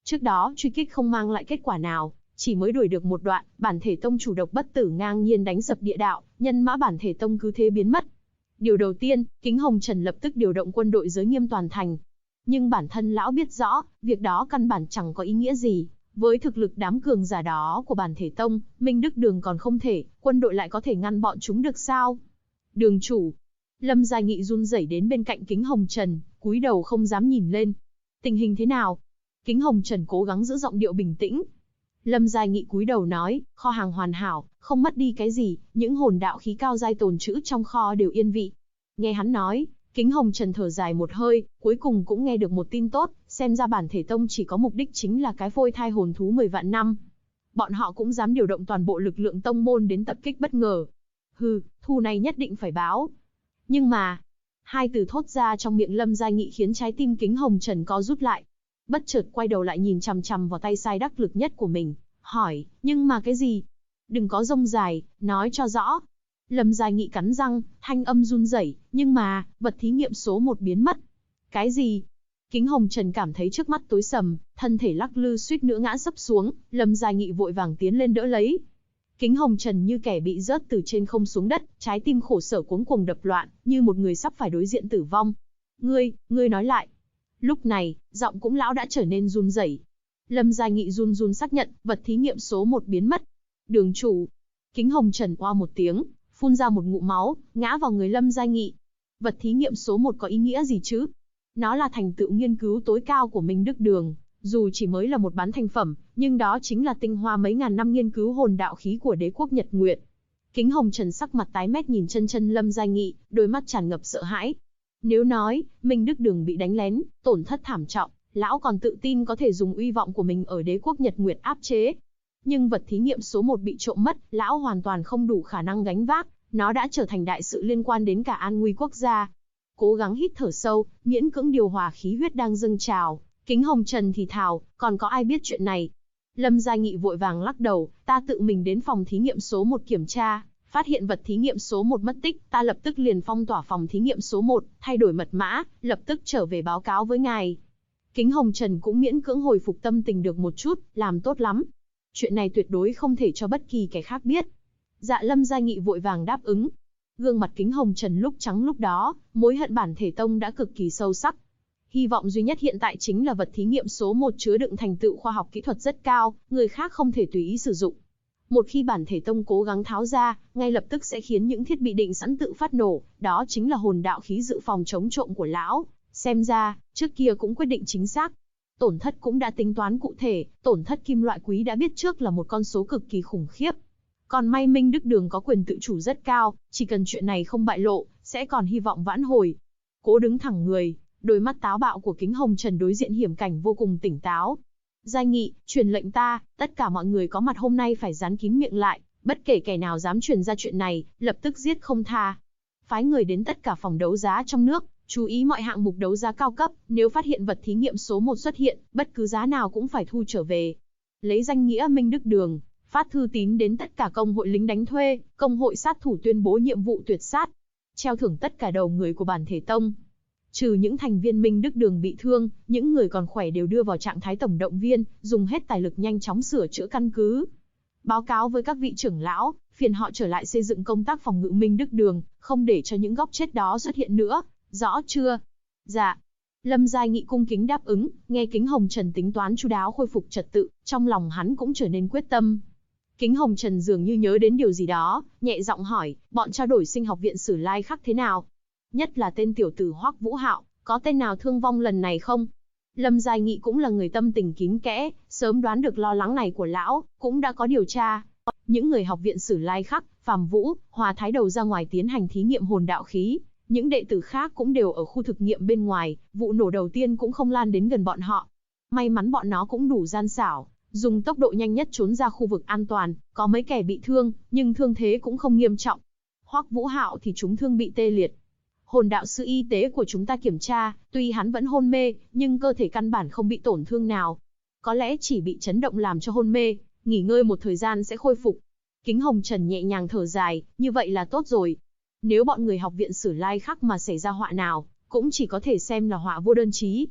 Trước đó truy kích không mang lại kết quả nào, chỉ mới đuổi được một đoạn, bản thể tông chủ độc bất tử ngang nhiên đánh sập địa đạo, nhân mã bản thể tông cứ thế biến mất. Điều đầu tiên, Kính Hồng Trần lập tức điều động quân đội giới nghiêm toàn thành. Nhưng bản thân lão biết rõ, việc đó căn bản chẳng có ý nghĩa gì. Với thực lực đám cường giả đó của bản thể tông, Minh Đức Đường còn không thể, quân đội lại có thể ngăn bọn chúng được sao? Đường chủ. Lâm Gia Nghị run rẩy đến bên cạnh Kính Hồng Trần, cúi đầu không dám nhìn lên. Tình hình thế nào? Kính Hồng Trần cố gắng giữ giọng điệu bình tĩnh. Lâm Gia Nghị cúi đầu nói, kho hàng hoàn hảo, không mất đi cái gì, những hồn đạo khí cao giai tồn trữ trong kho đều yên vị. Nghe hắn nói, Kính Hồng Trần thở dài một hơi, cuối cùng cũng nghe được một tin tốt, xem ra bản thể tông chỉ có mục đích chính là cái phôi thai hồn thú 10 vạn năm. Bọn họ cũng dám điều động toàn bộ lực lượng tông môn đến tập kích bất ngờ. Hừ, thù này nhất định phải báo. Nhưng mà, hai từ thốt ra trong miệng Lâm Gia Nghị khiến trái tim Kính Hồng Trần co rút lại. Bất chợt quay đầu lại nhìn chằm chằm vào tay sai đắc lực nhất của mình, hỏi, nhưng mà cái gì? Đừng có rông dài, nói cho rõ. Lâm Gia Nghị cắn răng, thanh âm run rẩy, nhưng mà, vật thí nghiệm số 1 biến mất. Cái gì? Kính Hồng Trần cảm thấy trước mắt tối sầm, thân thể lắc lư suýt nữa ngã sấp xuống, Lâm Gia Nghị vội vàng tiến lên đỡ lấy. Kính Hồng Trần như kẻ bị rớt từ trên không xuống đất, trái tim khổ sở cuống cuồng đập loạn, như một người sắp phải đối diện tử vong. Ngươi nói lại. Lúc này, giọng cũng lão đã trở nên run rẩy. Lâm Gia Nghị run run xác nhận, vật thí nghiệm số 1 biến mất. Đường chủ. Kính Hồng Trần oa một tiếng, phun ra một ngụm máu, ngã vào người Lâm Gia Nghị. Vật thí nghiệm số 1 có ý nghĩa gì chứ? Nó là thành tựu nghiên cứu tối cao của Minh Đức Đường, dù chỉ mới là một bán thành phẩm, nhưng đó chính là tinh hoa mấy ngàn năm nghiên cứu hồn đạo khí của đế quốc Nhật Nguyệt. Kính Hồng Trần sắc mặt tái mét nhìn chân Lâm Gia Nghị, đôi mắt tràn ngập sợ hãi. Nếu nói, Minh Đức Đường bị đánh lén, tổn thất thảm trọng, lão còn tự tin có thể dùng uy vọng của mình ở đế quốc Nhật Nguyệt áp chế. Nhưng vật thí nghiệm số 1 bị trộm mất, lão hoàn toàn không đủ khả năng gánh vác, nó đã trở thành đại sự liên quan đến cả an nguy quốc gia. Cố gắng hít thở sâu, miễn cưỡng điều hòa khí huyết đang dâng trào, Kính Hồng Trần thì thào, còn có ai biết chuyện này? Lâm Gia Nghị vội vàng lắc đầu, ta tự mình đến phòng thí nghiệm số 1 kiểm tra, phát hiện vật thí nghiệm số 1 mất tích, ta lập tức liền phong tỏa phòng thí nghiệm số 1, thay đổi mật mã, lập tức trở về báo cáo với ngài. Kính Hồng Trần cũng miễn cưỡng hồi phục tâm tình được một chút, làm tốt lắm. Chuyện này tuyệt đối không thể cho bất kỳ kẻ khác biết. Dạ Lâm Gia Nghị vội vàng đáp ứng. Gương mặt Kính Hồng Trần lúc trắng lúc đó, mối hận bản thể tông đã cực kỳ sâu sắc. Hy vọng duy nhất hiện tại chính là vật thí nghiệm số 1 chứa đựng thành tựu khoa học kỹ thuật rất cao, người khác không thể tùy ý sử dụng. Một khi bản thể tông cố gắng tháo ra, ngay lập tức sẽ khiến những thiết bị định sẵn tự phát nổ, đó chính là hồn đạo khí dự phòng chống trộm của lão. Xem ra, trước kia cũng quyết định chính xác. Tổn thất cũng đã tính toán cụ thể, tổn thất kim loại quý đã biết trước là một con số cực kỳ khủng khiếp. Còn may Minh Đức Đường có quyền tự chủ rất cao, chỉ cần chuyện này không bại lộ, sẽ còn hy vọng vãn hồi. Cố đứng thẳng người, đôi mắt táo bạo của Kính Hồng Trần đối diện hiểm cảnh vô cùng tỉnh táo. Gia Nghị, truyền lệnh ta, tất cả mọi người có mặt hôm nay phải dán kín miệng lại, bất kể kẻ nào dám truyền ra chuyện này, lập tức giết không tha. Phái người đến tất cả phòng đấu giá trong nước, chú ý mọi hạng mục đấu giá cao cấp, nếu phát hiện vật thí nghiệm số 1 xuất hiện, bất cứ giá nào cũng phải thu trở về. Lấy danh nghĩa Minh Đức Đường, phát thư tín đến tất cả công hội lính đánh thuê, công hội sát thủ tuyên bố nhiệm vụ tuyệt sát. Treo thưởng tất cả đầu người của bản thể tông. Trừ những thành viên Minh Đức Đường bị thương, những người còn khỏe đều đưa vào trạng thái tổng động viên, dùng hết tài lực nhanh chóng sửa chữa căn cứ. Báo cáo với các vị trưởng lão, phiền họ trở lại xây dựng công tác phòng ngự Minh Đức Đường, không để cho những góc chết đó xuất hiện nữa, rõ chưa? Dạ. Lâm Gia Nghị cung kính đáp ứng, nghe Kính Hồng Trần tính toán chu đáo khôi phục trật tự, trong lòng hắn cũng trở nên quyết tâm. Kính Hồng Trần dường như nhớ đến điều gì đó, nhẹ giọng hỏi, bọn trao đổi sinh học viện Sử Lai Khắc thế nào? Nhất là tên tiểu tử Hoắc Vũ Hạo, có tên nào thương vong lần này không? Lâm Gia Nghị cũng là người tâm tình kín kẽ, sớm đoán được lo lắng này của lão, cũng đã có điều tra. Những người học viện Sử Lai Khắc, Phàm Vũ, Hòa Thái đầu ra ngoài tiến hành thí nghiệm hồn đạo khí, những đệ tử khác cũng đều ở khu thực nghiệm bên ngoài, vụ nổ đầu tiên cũng không lan đến gần bọn họ. May mắn bọn nó cũng đủ gian xảo, dùng tốc độ nhanh nhất trốn ra khu vực an toàn, có mấy kẻ bị thương, nhưng thương thế cũng không nghiêm trọng. Hoắc Vũ Hạo thì trúng thương bị tê liệt. Hồn đạo sư y tế của chúng ta kiểm tra, tuy hắn vẫn hôn mê, nhưng cơ thể căn bản không bị tổn thương nào. Có lẽ chỉ bị chấn động làm cho hôn mê, nghỉ ngơi một thời gian sẽ khôi phục. Kính Hồng Trần nhẹ nhàng thở dài, như vậy là tốt rồi. Nếu bọn người học viện Sử Lai Khắc mà xảy ra họa nào, cũng chỉ có thể xem là họa vô đơn chí.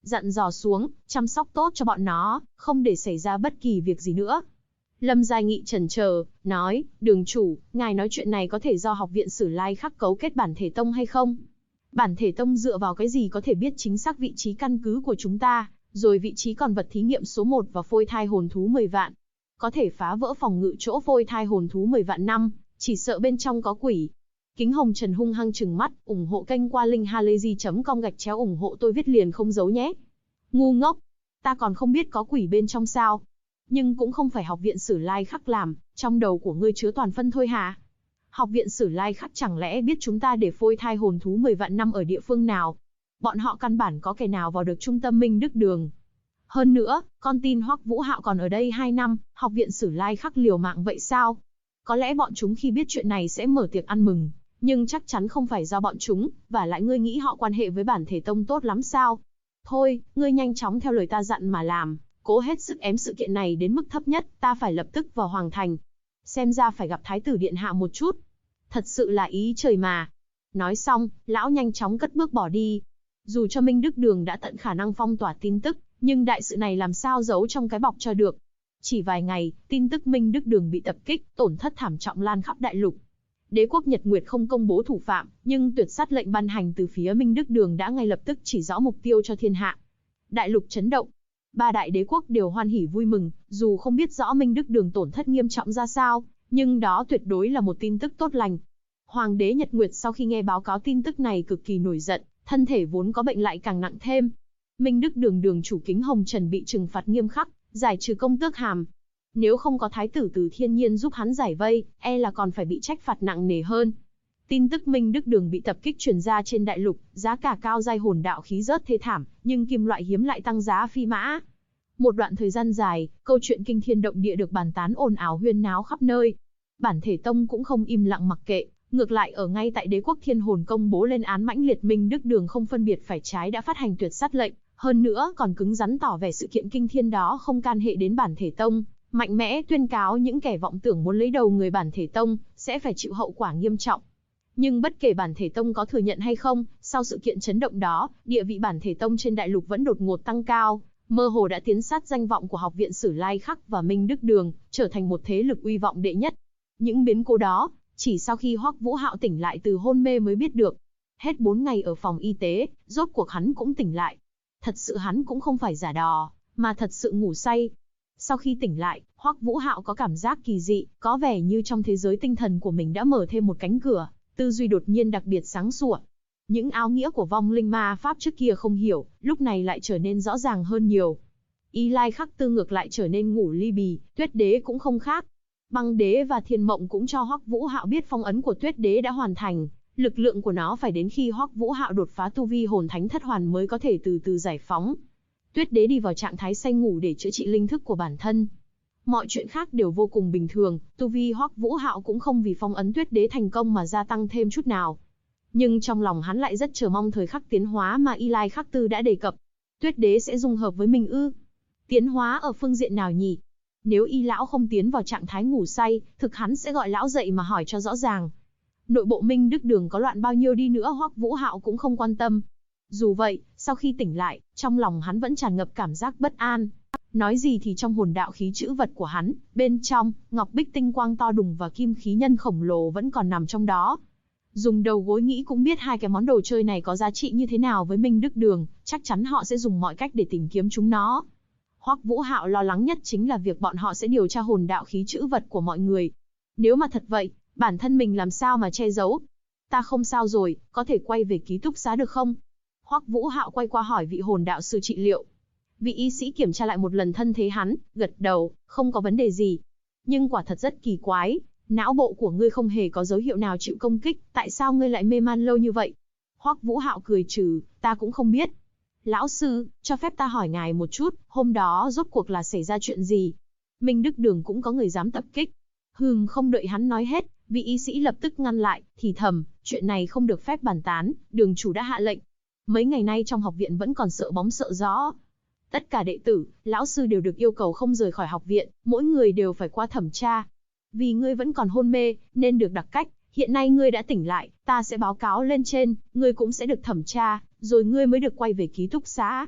dặn dò xuống, chăm sóc tốt cho bọn nó, không để xảy ra bất kỳ việc gì nữa. Lâm Giai Nghị chần chờ, nói, đường chủ, ngài nói chuyện này có thể do học viện Sử Lai Khắc cấu kết bản thể tông hay không? Bản thể tông dựa vào cái gì có thể biết chính xác vị trí căn cứ của chúng ta, rồi vị trí con vật thí nghiệm số 1 và phôi thai hồn thú 10 vạn. Có thể phá vỡ phòng ngự chỗ phôi thai hồn thú 10 vạn năm, chỉ sợ bên trong có quỷ. Kính Hồng Trần hung hăng trừng mắt, ủng hộ kênh qua link halayzi.com/ ủng hộ tôi viết liền không giấu nhé. Ngu ngốc, ta còn không biết có quỷ bên trong sao? Nhưng cũng không phải học viện Sử Lai Khắc làm, trong đầu của ngươi chứa toàn phân thôi hả? Học viện Sử Lai Khắc chẳng lẽ biết chúng ta để phôi thai hồn thú 10 vạn năm ở địa phương nào? Bọn họ căn bản có kẻ nào vào được trung tâm Minh Đức Đường. Hơn nữa, con tin Hoắc Vũ Hạo còn ở đây 2 năm, học viện Sử Lai Khắc liều mạng vậy sao? Có lẽ bọn chúng khi biết chuyện này sẽ mở tiệc ăn mừng, nhưng chắc chắn không phải do bọn chúng, và lại ngươi nghĩ họ quan hệ với bản thể tông tốt lắm sao? Thôi, ngươi nhanh chóng theo lời ta dặn mà làm, cố hết sức ém sự kiện này đến mức thấp nhất, ta phải lập tức vào Hoàng Thành. Xem ra phải gặp Thái tử Điện Hạ một chút. Thật sự là ý trời mà. Nói xong, lão nhanh chóng cất bước bỏ đi. Dù cho Minh Đức Đường đã tận khả năng phong tỏa tin tức, nhưng đại sự này làm sao giấu trong cái bọc cho được. Chỉ vài ngày, tin tức Minh Đức Đường bị tập kích, tổn thất thảm trọng lan khắp đại lục. Đế quốc Nhật Nguyệt không công bố thủ phạm, nhưng tuyệt sát lệnh ban hành từ phía Minh Đức Đường đã ngay lập tức chỉ rõ mục tiêu cho thiên hạ. Đại lục chấn động. 3 đại đế quốc đều hoan hỉ vui mừng, dù không biết rõ Minh Đức Đường tổn thất nghiêm trọng ra sao, nhưng đó tuyệt đối là một tin tức tốt lành. Hoàng đế Nhật Nguyệt sau khi nghe báo cáo tin tức này cực kỳ nổi giận, thân thể vốn có bệnh lại càng nặng thêm. Minh Đức Đường đường chủ Kính Hồng Trần bị trừng phạt nghiêm khắc, giải trừ công tước hàm. Nếu không có thái tử Từ Thiên Nhiên giúp hắn giải vây, e là còn phải bị trách phạt nặng nề hơn. Tin tức Minh Đức Đường bị tập kích truyền ra trên đại lục, giá cả cao giai hồn đạo khí rớt thê thảm, nhưng kim loại hiếm lại tăng giá phi mã. Một đoạn thời gian dài, câu chuyện kinh thiên động địa được bàn tán ồn ào huyên náo khắp nơi. Bản thể tông cũng không im lặng mặc kệ, ngược lại ở ngay tại đế quốc Thiên Hồn công bố lên án mãnh liệt Minh Đức Đường không phân biệt phải trái đã phát hành tuyệt sát lệnh, hơn nữa còn cứng rắn tỏ vẻ sự kiện kinh thiên đó không can hệ đến bản thể tông, mạnh mẽ tuyên cáo những kẻ vọng tưởng muốn lấy đầu người bản thể tông sẽ phải chịu hậu quả nghiêm trọng. Nhưng bất kể bản thể tông có thừa nhận hay không, sau sự kiện chấn động đó, địa vị bản thể tông trên đại lục vẫn đột ngột tăng cao, mơ hồ đã tiến sát danh vọng của học viện Sử Lai Khắc và Minh Đức Đường, trở thành một thế lực uy vọng đệ nhất. Những biến cố đó, chỉ sau khi Hoắc Vũ Hạo tỉnh lại từ hôn mê mới biết được. Hết 4 ngày ở phòng y tế, rốt cuộc hắn cũng tỉnh lại. Thật sự hắn cũng không phải giả đò, mà thật sự ngủ say. Sau khi tỉnh lại, Hoắc Vũ Hạo có cảm giác kỳ dị, có vẻ như trong thế giới tinh thần của mình đã mở thêm một cánh cửa, tư duy đột nhiên đặc biệt sáng sủa. Những áo nghĩa của vong linh ma pháp trước kia không hiểu, lúc này lại trở nên rõ ràng hơn nhiều. Y Lai Khắc Tư ngược lại trở nên ngủ ly bì, Tuyết Đế cũng không khác. Băng Đế và Thiên Mộng cũng cho Hoắc Vũ Hạo biết phong ấn của Tuyết Đế đã hoàn thành, lực lượng của nó phải đến khi Hoắc Vũ Hạo đột phá tu vi hồn thánh thất hoàn mới có thể từ từ giải phóng. Tuyết Đế đi vào trạng thái say ngủ để chữa trị linh thức của bản thân. Mọi chuyện khác đều vô cùng bình thường, tu vi Hoắc Vũ Hạo cũng không vì phong ấn Tuyết Đế thành công mà gia tăng thêm chút nào. Nhưng trong lòng hắn lại rất chờ mong thời khắc tiến hóa mà Y Lai Khắc Tư đã đề cập. Tuyết Đế sẽ dung hợp với mình ư? Tiến hóa ở phương diện nào nhỉ? Nếu Y lão không tiến vào trạng thái ngủ say, thực hắn sẽ gọi lão dậy mà hỏi cho rõ ràng. Nội bộ Minh Đức Đường có loạn bao nhiêu đi nữa Hoắc Vũ Hạo cũng không quan tâm. Dù vậy, sau khi tỉnh lại, trong lòng hắn vẫn tràn ngập cảm giác bất an. Nói gì thì trong hồn đạo khí trữ vật của hắn, bên trong, ngọc bích tinh quang to đùng và kim khí nhân khổng lồ vẫn còn nằm trong đó. Dùng đầu gối nghĩ cũng biết hai cái món đồ chơi này có giá trị như thế nào với Minh Đức Đường, chắc chắn họ sẽ dùng mọi cách để tìm kiếm chúng nó. Hoắc Vũ Hạo lo lắng nhất chính là việc bọn họ sẽ điều tra hồn đạo khí trữ vật của mọi người. Nếu mà thật vậy, bản thân mình làm sao mà che giấu? Ta không sao rồi, có thể quay về ký túc xá được không? Hoắc Vũ Hạo quay qua hỏi vị hồn đạo sư trị liệu. Vị y sĩ kiểm tra lại một lần thân thế hắn, gật đầu, không có vấn đề gì. Nhưng quả thật rất kỳ quái, não bộ của ngươi không hề có dấu hiệu nào chịu công kích, tại sao ngươi lại mê man lâu như vậy? Hoắc Vũ Hạo cười trừ, ta cũng không biết. Lão sư, cho phép ta hỏi ngài một chút, hôm đó rốt cuộc là xảy ra chuyện gì? Minh Đức Đường cũng có người dám tập kích. Không đợi hắn nói hết, vị y sĩ lập tức ngăn lại, thì thầm, chuyện này không được phép bàn tán, đường chủ đã hạ lệnh. Mấy ngày nay trong học viện vẫn còn sợ bóng sợ gió. Tất cả đệ tử, lão sư đều được yêu cầu không rời khỏi học viện, mỗi người đều phải qua thẩm tra. Vì ngươi vẫn còn hôn mê, nên được đặc cách, hiện nay ngươi đã tỉnh lại, ta sẽ báo cáo lên trên, ngươi cũng sẽ được thẩm tra, rồi ngươi mới được quay về ký túc xá.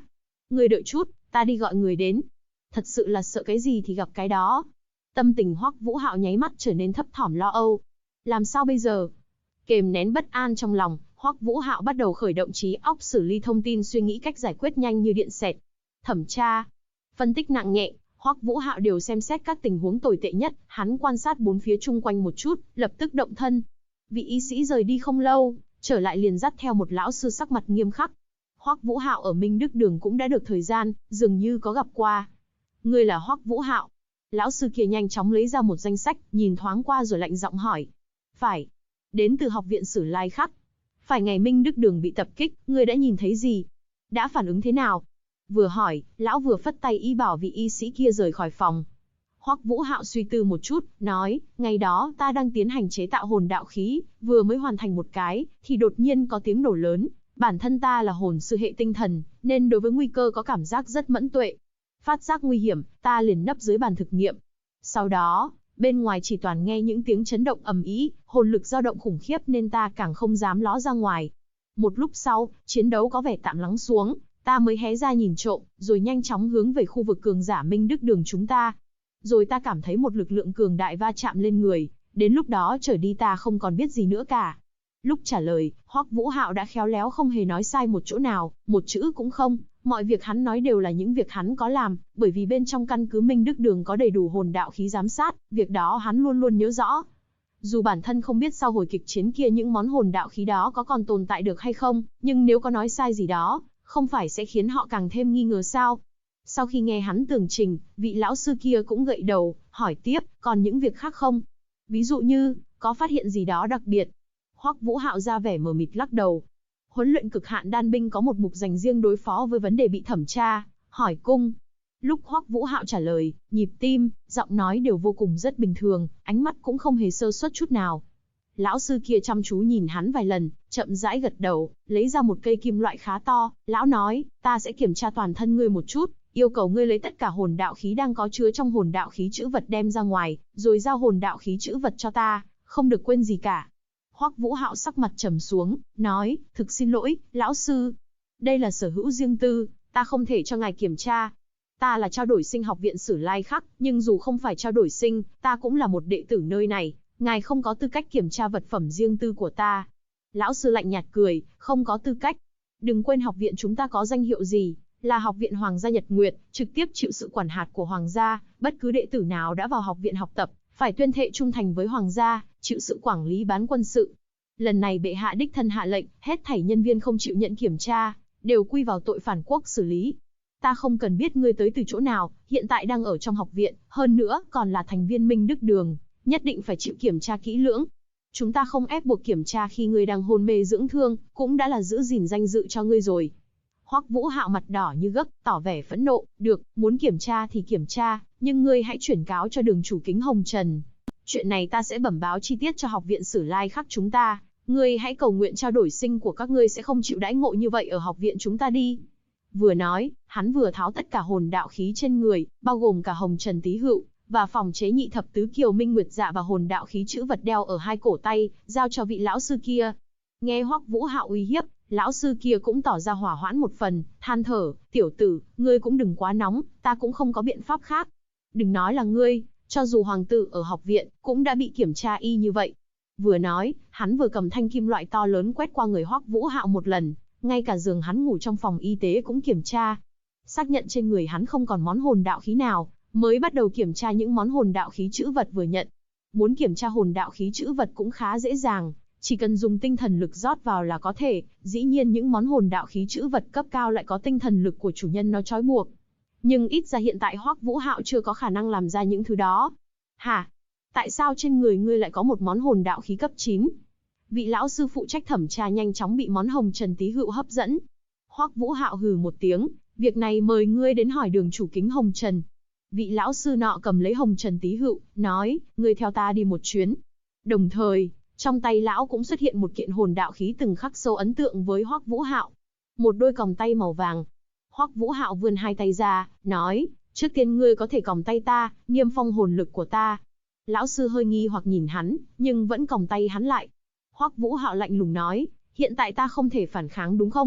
Ngươi đợi chút, ta đi gọi người đến. Thật sự là sợ cái gì thì gặp cái đó. Tâm tình Hoắc Vũ Hạo nháy mắt trở nên thấp thỏm lo âu. Làm sao bây giờ? Kềm nén bất an trong lòng, Hoắc Vũ Hạo bắt đầu khởi động trí óc xử lý thông tin, suy nghĩ cách giải quyết nhanh như điện xẹt. Thẩm tra, phân tích nặng nhẹ, Hoắc Vũ Hạo đều xem xét các tình huống tồi tệ nhất, hắn quan sát bốn phía chung quanh một chút, lập tức động thân. Vị y sĩ rời đi không lâu, trở lại liền dắt theo một lão sư sắc mặt nghiêm khắc. Hoắc Vũ Hạo ở Minh Đức Đường cũng đã được thời gian, dường như có gặp qua. Ngươi là Hoắc Vũ Hạo? Lão sư kia nhanh chóng lấy ra một danh sách, nhìn thoáng qua rồi lạnh giọng hỏi. Phải. Đến từ học viện Sử Lai Khắc. Phải ngày Minh Đức Đường bị tập kích, ngươi đã nhìn thấy gì? Đã phản ứng thế nào? Vừa hỏi, lão vừa phất tay ý bảo vị y sĩ kia rời khỏi phòng. Hoắc Vũ Hạo suy tư một chút, nói, ngày đó ta đang tiến hành chế tạo hồn đạo khí, vừa mới hoàn thành một cái, thì đột nhiên có tiếng nổ lớn. Bản thân ta là hồn sư hệ tinh thần, nên đối với nguy cơ có cảm giác rất mẫn tuệ. Phát giác nguy hiểm, ta liền nấp dưới bàn thực nghiệm. Sau đó, bên ngoài chỉ toàn nghe những tiếng chấn động ầm ĩ, hồn lực dao động khủng khiếp nên ta càng không dám ló ra ngoài. Một lúc sau, chiến đấu có vẻ tạm lắng xuống, ta mới hé ra nhìn trộm, rồi nhanh chóng hướng về khu vực cường giả Minh Đức Đường chúng ta. Rồi ta cảm thấy một lực lượng cường đại va chạm lên người, đến lúc đó trở đi ta không còn biết gì nữa cả. Lúc trả lời, Hoắc Vũ Hạo đã khéo léo không hề nói sai một chỗ nào, một chữ cũng không. Mọi việc hắn nói đều là những việc hắn có làm, bởi vì bên trong căn cứ Minh Đức Đường có đầy đủ hồn đạo khí giám sát, việc đó hắn luôn luôn nhớ rõ. Dù bản thân không biết sau hồi kịch chiến kia những món hồn đạo khí đó có còn tồn tại được hay không, nhưng nếu có nói sai gì đó, không phải sẽ khiến họ càng thêm nghi ngờ sao? Sau khi nghe hắn tường trình, vị lão sư kia cũng gậy đầu, hỏi tiếp, còn những việc khác không? Ví dụ như, có phát hiện gì đó đặc biệt? Hoắc Vũ Hạo ra vẻ mờ mịt lắc đầu. Huấn luyện cực hạn đan binh có một mục dành riêng đối phó với vấn đề bị thẩm tra, hỏi cung. Lúc Hoắc Vũ Hạo trả lời, nhịp tim, giọng nói đều vô cùng rất bình thường, ánh mắt cũng không hề sơ suất chút nào. Lão sư kia chăm chú nhìn hắn vài lần, chậm rãi gật đầu, lấy ra một cây kim loại khá to, lão nói, ta sẽ kiểm tra toàn thân ngươi một chút, yêu cầu ngươi lấy tất cả hồn đạo khí đang có chứa trong hồn đạo khí chữ vật đem ra ngoài, rồi giao hồn đạo khí chữ vật cho ta, không được quên gì cả. Hoắc Vũ Hạo sắc mặt trầm xuống, nói, thực xin lỗi, lão sư. Đây là sở hữu riêng tư, ta không thể cho ngài kiểm tra. Ta là trao đổi sinh học viện Sử Lai Khắc, nhưng dù không phải trao đổi sinh, ta cũng là một đệ tử nơi này, ngài không có tư cách kiểm tra vật phẩm riêng tư của ta. Lão sư lạnh nhạt cười, không có tư cách. Đừng quên học viện chúng ta có danh hiệu gì, là học viện Hoàng gia Nhật Nguyệt, trực tiếp chịu sự quản hạt của Hoàng gia, bất cứ đệ tử nào đã vào học viện học tập, phải tuyên thệ trung thành với Hoàng gia, chịu sự quản lý bán quân sự. Lần này bệ hạ đích thân hạ lệnh, hết thảy nhân viên không chịu nhận kiểm tra, đều quy vào tội phản quốc xử lý. Ta không cần biết ngươi tới từ chỗ nào, hiện tại đang ở trong học viện, hơn nữa còn là thành viên Minh Đức Đường, nhất định phải chịu kiểm tra kỹ lưỡng. Chúng ta không ép buộc kiểm tra khi ngươi đang hôn mê dưỡng thương, cũng đã là giữ gìn danh dự cho ngươi rồi. Hoắc Vũ Hạo mặt đỏ như gấc, tỏ vẻ phẫn nộ, được, muốn kiểm tra thì kiểm tra, nhưng ngươi hãy chuyển cáo cho đường chủ Kính Hồng Trần. Chuyện này ta sẽ bẩm báo chi tiết cho học viện Sử Lai Khắc chúng ta, ngươi hãy cầu nguyện trao đổi sinh của các ngươi sẽ không chịu đãi ngộ như vậy ở học viện chúng ta đi. Vừa nói, hắn vừa tháo tất cả hồn đạo khí trên người, bao gồm cả Hồng Trần Tý Hựu, và phòng chế nhị thập tứ kiều Minh Nguyệt Dạ và hồn đạo khí chữ vật đeo ở hai cổ tay, giao cho vị lão sư kia. Nghe Hoắc Vũ Hạo uy hiếp, lão sư kia cũng tỏ ra hỏa hoãn một phần, than thở, tiểu tử, ngươi cũng đừng quá nóng, ta cũng không có biện pháp khác. Đừng nói là ngươi, cho dù hoàng tử ở học viện, cũng đã bị kiểm tra y như vậy. Vừa nói, hắn vừa cầm thanh kim loại to lớn quét qua người Hoắc Vũ Hạo một lần, ngay cả giường hắn ngủ trong phòng y tế cũng kiểm tra. Xác nhận trên người hắn không còn món hồn đạo khí nào, mới bắt đầu kiểm tra những món hồn đạo khí chữ vật vừa nhận. Muốn kiểm tra hồn đạo khí chữ vật cũng khá dễ dàng, chỉ cần dùng tinh thần lực rót vào là có thể, dĩ nhiên những món hồn đạo khí chữ vật cấp cao lại có tinh thần lực của chủ nhân nó trói buộc. Nhưng ít ra hiện tại Hoắc Vũ Hạo chưa có khả năng làm ra những thứ đó. Hả? Tại sao trên người ngươi lại có một món hồn đạo khí cấp 9? Vị lão sư phụ trách thẩm tra nhanh chóng bị món Hồng Trần Tý Hựu hấp dẫn. Hoắc Vũ Hạo hừ một tiếng, việc này mời ngươi đến hỏi đường chủ Kính Hồng Trần. Vị lão sư nọ cầm lấy Hồng Trần Tý Hựu, nói, ngươi theo ta đi một chuyến. Đồng thời, trong tay lão cũng xuất hiện một kiện hồn đạo khí từng khắc sâu ấn tượng với Hoắc Vũ Hạo. Một đôi còng tay màu vàng. Hoắc Vũ Hạo vươn hai tay ra, nói, trước tiên ngươi có thể còng tay ta, niêm phong hồn lực của ta. Lão sư hơi nghi hoặc nhìn hắn, nhưng vẫn còng tay hắn lại. Hoắc Vũ Hạo lạnh lùng nói, hiện tại ta không thể phản kháng đúng không?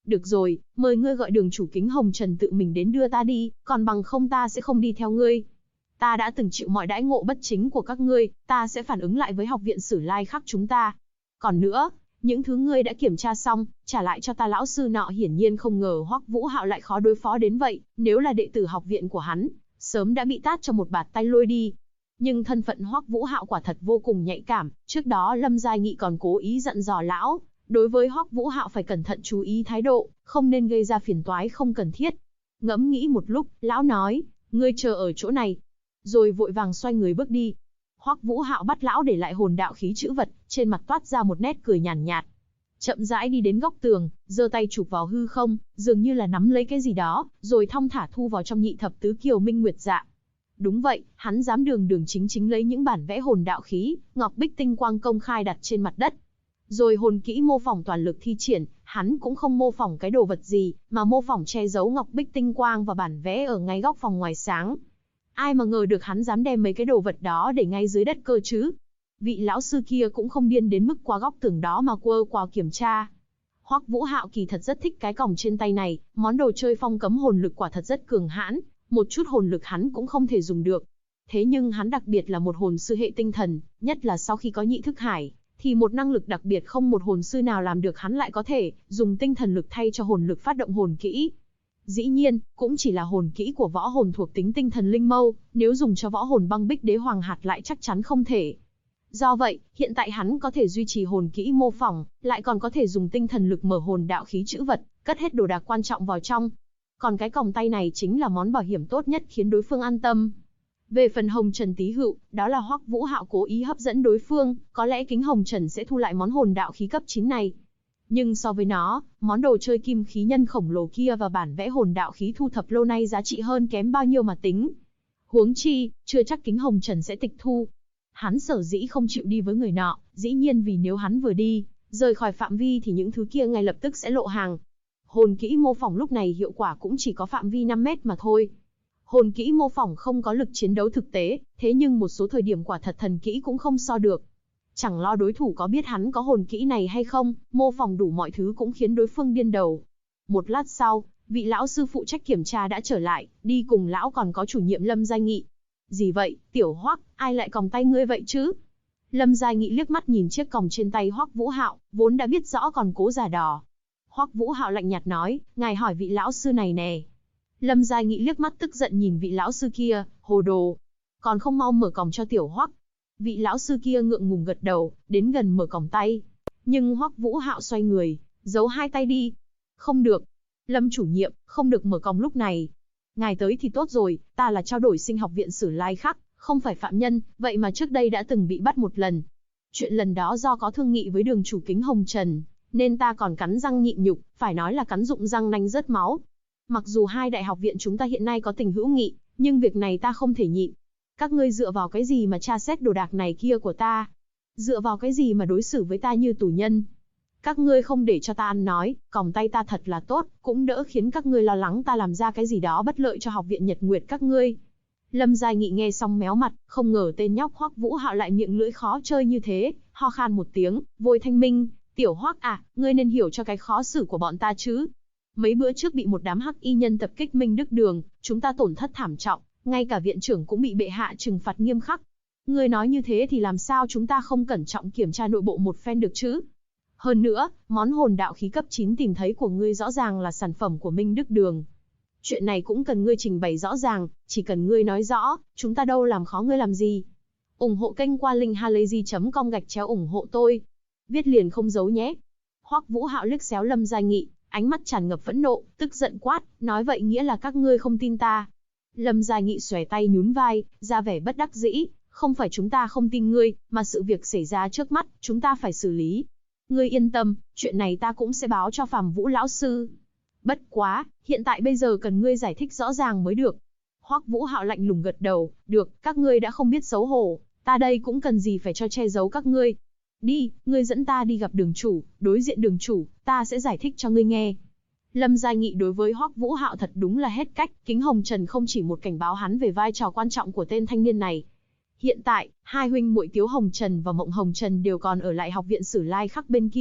Được rồi, mời ngươi gọi đường chủ Kính Hồng Trần tự mình đến đưa ta đi, còn bằng không ta sẽ không đi theo ngươi. Ta đã từng chịu mọi đãi ngộ bất chính của các ngươi, ta sẽ phản ứng lại với học viện Sử Lai Khắc chúng ta. Còn nữa, những thứ ngươi đã kiểm tra xong, trả lại cho ta. Lão sư nọ hiển nhiên không ngờ Hoắc Vũ Hạo lại khó đối phó đến vậy, nếu là đệ tử học viện của hắn, sớm đã bị tát cho một bạt tay lôi đi. Nhưng thân phận Hoắc Vũ Hạo quả thật vô cùng nhạy cảm, trước đó Lâm Giai Nghị còn cố ý dặn dò lão, đối với Hoắc Vũ Hạo phải cẩn thận chú ý thái độ, không nên gây ra phiền toái không cần thiết. Ngẫm nghĩ một lúc, lão nói, ngươi chờ ở chỗ này, rồi vội vàng xoay người bước đi. Hoắc Vũ Hạo bắt lão để lại hồn đạo khí chữ vật, trên mặt toát ra một nét cười nhàn nhạt. Chậm rãi đi đến góc tường, giơ tay chụp vào hư không, dường như là nắm lấy cái gì đó, rồi thong thả thu vào trong nhị thập tứ kiều minh nguyệt dạ. Đúng vậy, hắn dám đường đường chính chính lấy những bản vẽ hồn đạo khí, ngọc bích tinh quang công khai đặt trên mặt đất. Rồi hồn kỹ mô phỏng toàn lực thi triển, hắn cũng không mô phỏng cái đồ vật gì, mà mô phỏng che giấu ngọc bích tinh quang và bản vẽ ở ngay góc phòng ngoài sáng. Ai mà ngờ được hắn dám đem mấy cái đồ vật đó để ngay dưới đất cơ chứ. Vị lão sư kia cũng không điên đến mức qua góc tường đó mà quơ qua kiểm tra. Hoắc Vũ Hạo kỳ thật rất thích cái còng trên tay này, món đồ chơi phong cấm hồn lực quả thật rất cường hãn, một chút hồn lực hắn cũng không thể dùng được. Thế nhưng hắn đặc biệt là một hồn sư hệ tinh thần, nhất là sau khi có nhị thức hải, thì một năng lực đặc biệt không một hồn sư nào làm được hắn lại có thể dùng tinh thần lực thay cho hồn lực phát động hồn kỹ. Dĩ nhiên, cũng chỉ là hồn kỹ của võ hồn thuộc tính tinh thần linh mâu, nếu dùng cho võ hồn băng bích đế hoàng hạt lại chắc chắn không thể. Do vậy, hiện tại hắn có thể duy trì hồn kỹ mô phỏng, lại còn có thể dùng tinh thần lực mở hồn đạo khí chữ vật, cất hết đồ đạc quan trọng vào trong. Còn cái còng tay này chính là món bảo hiểm tốt nhất khiến đối phương an tâm. Về phần Hồng Trần Tý Hựu, đó là Hoắc Vũ Hạo cố ý hấp dẫn đối phương, có lẽ Kính Hồng Trần sẽ thu lại món hồn đạo khí cấp 9 này. Nhưng so với nó, món đồ chơi kim khí nhân khổng lồ kia và bản vẽ hồn đạo khí thu thập lâu nay giá trị hơn kém bao nhiêu mà tính. Huống chi, chưa chắc Kính Hồng Trần sẽ tịch thu. Hắn sở dĩ không chịu đi với người nọ, dĩ nhiên vì nếu hắn vừa đi, rời khỏi phạm vi thì những thứ kia ngay lập tức sẽ lộ hàng. Hồn kỹ mô phỏng lúc này hiệu quả cũng chỉ có phạm vi 5 mét mà thôi. Hồn kỹ mô phỏng không có lực chiến đấu thực tế, thế nhưng một số thời điểm quả thật thần kỹ cũng không so được. Chẳng lo đối thủ có biết hắn có hồn kỹ này hay không, mô phỏng đủ mọi thứ cũng khiến đối phương điên đầu. Một lát sau, vị lão sư phụ trách kiểm tra đã trở lại, đi cùng lão còn có chủ nhiệm Lâm Giai Nghị. Gì vậy, Tiểu Hoắc, ai lại còng tay ngươi vậy chứ? Lâm Giai Nghị liếc mắt nhìn chiếc còng trên tay Hoắc Vũ Hạo, vốn đã biết rõ còn cố giả đò. Hoắc Vũ Hạo lạnh nhạt nói, ngài hỏi vị lão sư này nè. Lâm Giai Nghị liếc mắt tức giận nhìn vị lão sư kia, hồ đồ. Còn không mau mở còng cho Tiểu Hoắc. Vị lão sư kia ngượng ngùng gật đầu, đến gần mở còng tay. Nhưng Hoắc Vũ Hạo xoay người, giấu hai tay đi. Không được. Lâm chủ nhiệm, không được mở còng lúc này. Ngài tới thì tốt rồi, ta là trao đổi sinh học viện Sử Lai Khắc, không phải phạm nhân, vậy mà trước đây đã từng bị bắt một lần. Chuyện lần đó do có thương nghị với đường chủ Kính Hồng Trần, nên ta còn cắn răng nhịn nhục, phải nói là cắn rụng răng nanh rớt máu. Mặc dù hai đại học viện chúng ta hiện nay có tình hữu nghị, nhưng việc này ta không thể nhịn. Các ngươi dựa vào cái gì mà tra xét đồ đạc này kia của ta? Dựa vào cái gì mà đối xử với ta như tù nhân? Các ngươi không để cho ta ăn nói, còng tay ta thật là tốt, cũng đỡ khiến các ngươi lo lắng ta làm ra cái gì đó bất lợi cho học viện Nhật Nguyệt các ngươi. Lâm Giai Nghị nghe xong méo mặt, không ngờ tên nhóc Hoắc Vũ Hạo lại miệng lưỡi khó chơi như thế, ho khan một tiếng, vội thanh minh, Tiểu Hoắc à, ngươi nên hiểu cho cái khó xử của bọn ta chứ. Mấy bữa trước bị một đám hắc y nhân tập kích Minh Đức Đường, chúng ta tổn thất thảm trọng, ngay cả viện trưởng cũng bị bệ hạ trừng phạt nghiêm khắc. Ngươi nói như thế thì làm sao chúng ta không cẩn trọng kiểm tra nội bộ một phen được chứ? Hơn nữa, món hồn đạo khí cấp 9 tìm thấy của ngươi rõ ràng là sản phẩm của Minh Đức Đường. Chuyện này cũng cần ngươi trình bày rõ ràng, chỉ cần ngươi nói rõ, chúng ta đâu làm khó ngươi làm gì. Ủng hộ kênh qua linkhalazy.com/ủng hộ tôi. Viết liền không giấu nhé. Hoắc Vũ Hạo liếc xéo Lâm Giai Nghị, ánh mắt tràn ngập phẫn nộ, tức giận quát, nói vậy nghĩa là các ngươi không tin ta. Lâm Giai Nghị xòe tay nhún vai, ra vẻ bất đắc dĩ, không phải chúng ta không tin ngươi, mà sự việc xảy ra trước mắt, chúng ta phải xử lý. Ngươi yên tâm, chuyện này ta cũng sẽ báo cho Phàm Vũ lão sư. Bất quá, hiện tại bây giờ cần ngươi giải thích rõ ràng mới được. Hoắc Vũ Hạo lạnh lùng gật đầu, được, các ngươi đã không biết xấu hổ, ta đây cũng cần gì phải cho che giấu các ngươi. Đi, ngươi dẫn ta đi gặp đường chủ, đối diện đường chủ, ta sẽ giải thích cho ngươi nghe. Lâm Giai Nghị đối với Hoắc Vũ Hạo thật đúng là hết cách, Kính Hồng Trần không chỉ một cảnh báo hắn về vai trò quan trọng của tên thanh niên này. Hiện tại, hai huynh muội Tiếu Hồng Trần và Mộng Hồng Trần đều còn ở lại học viện Sử Lai Khắc bên kia,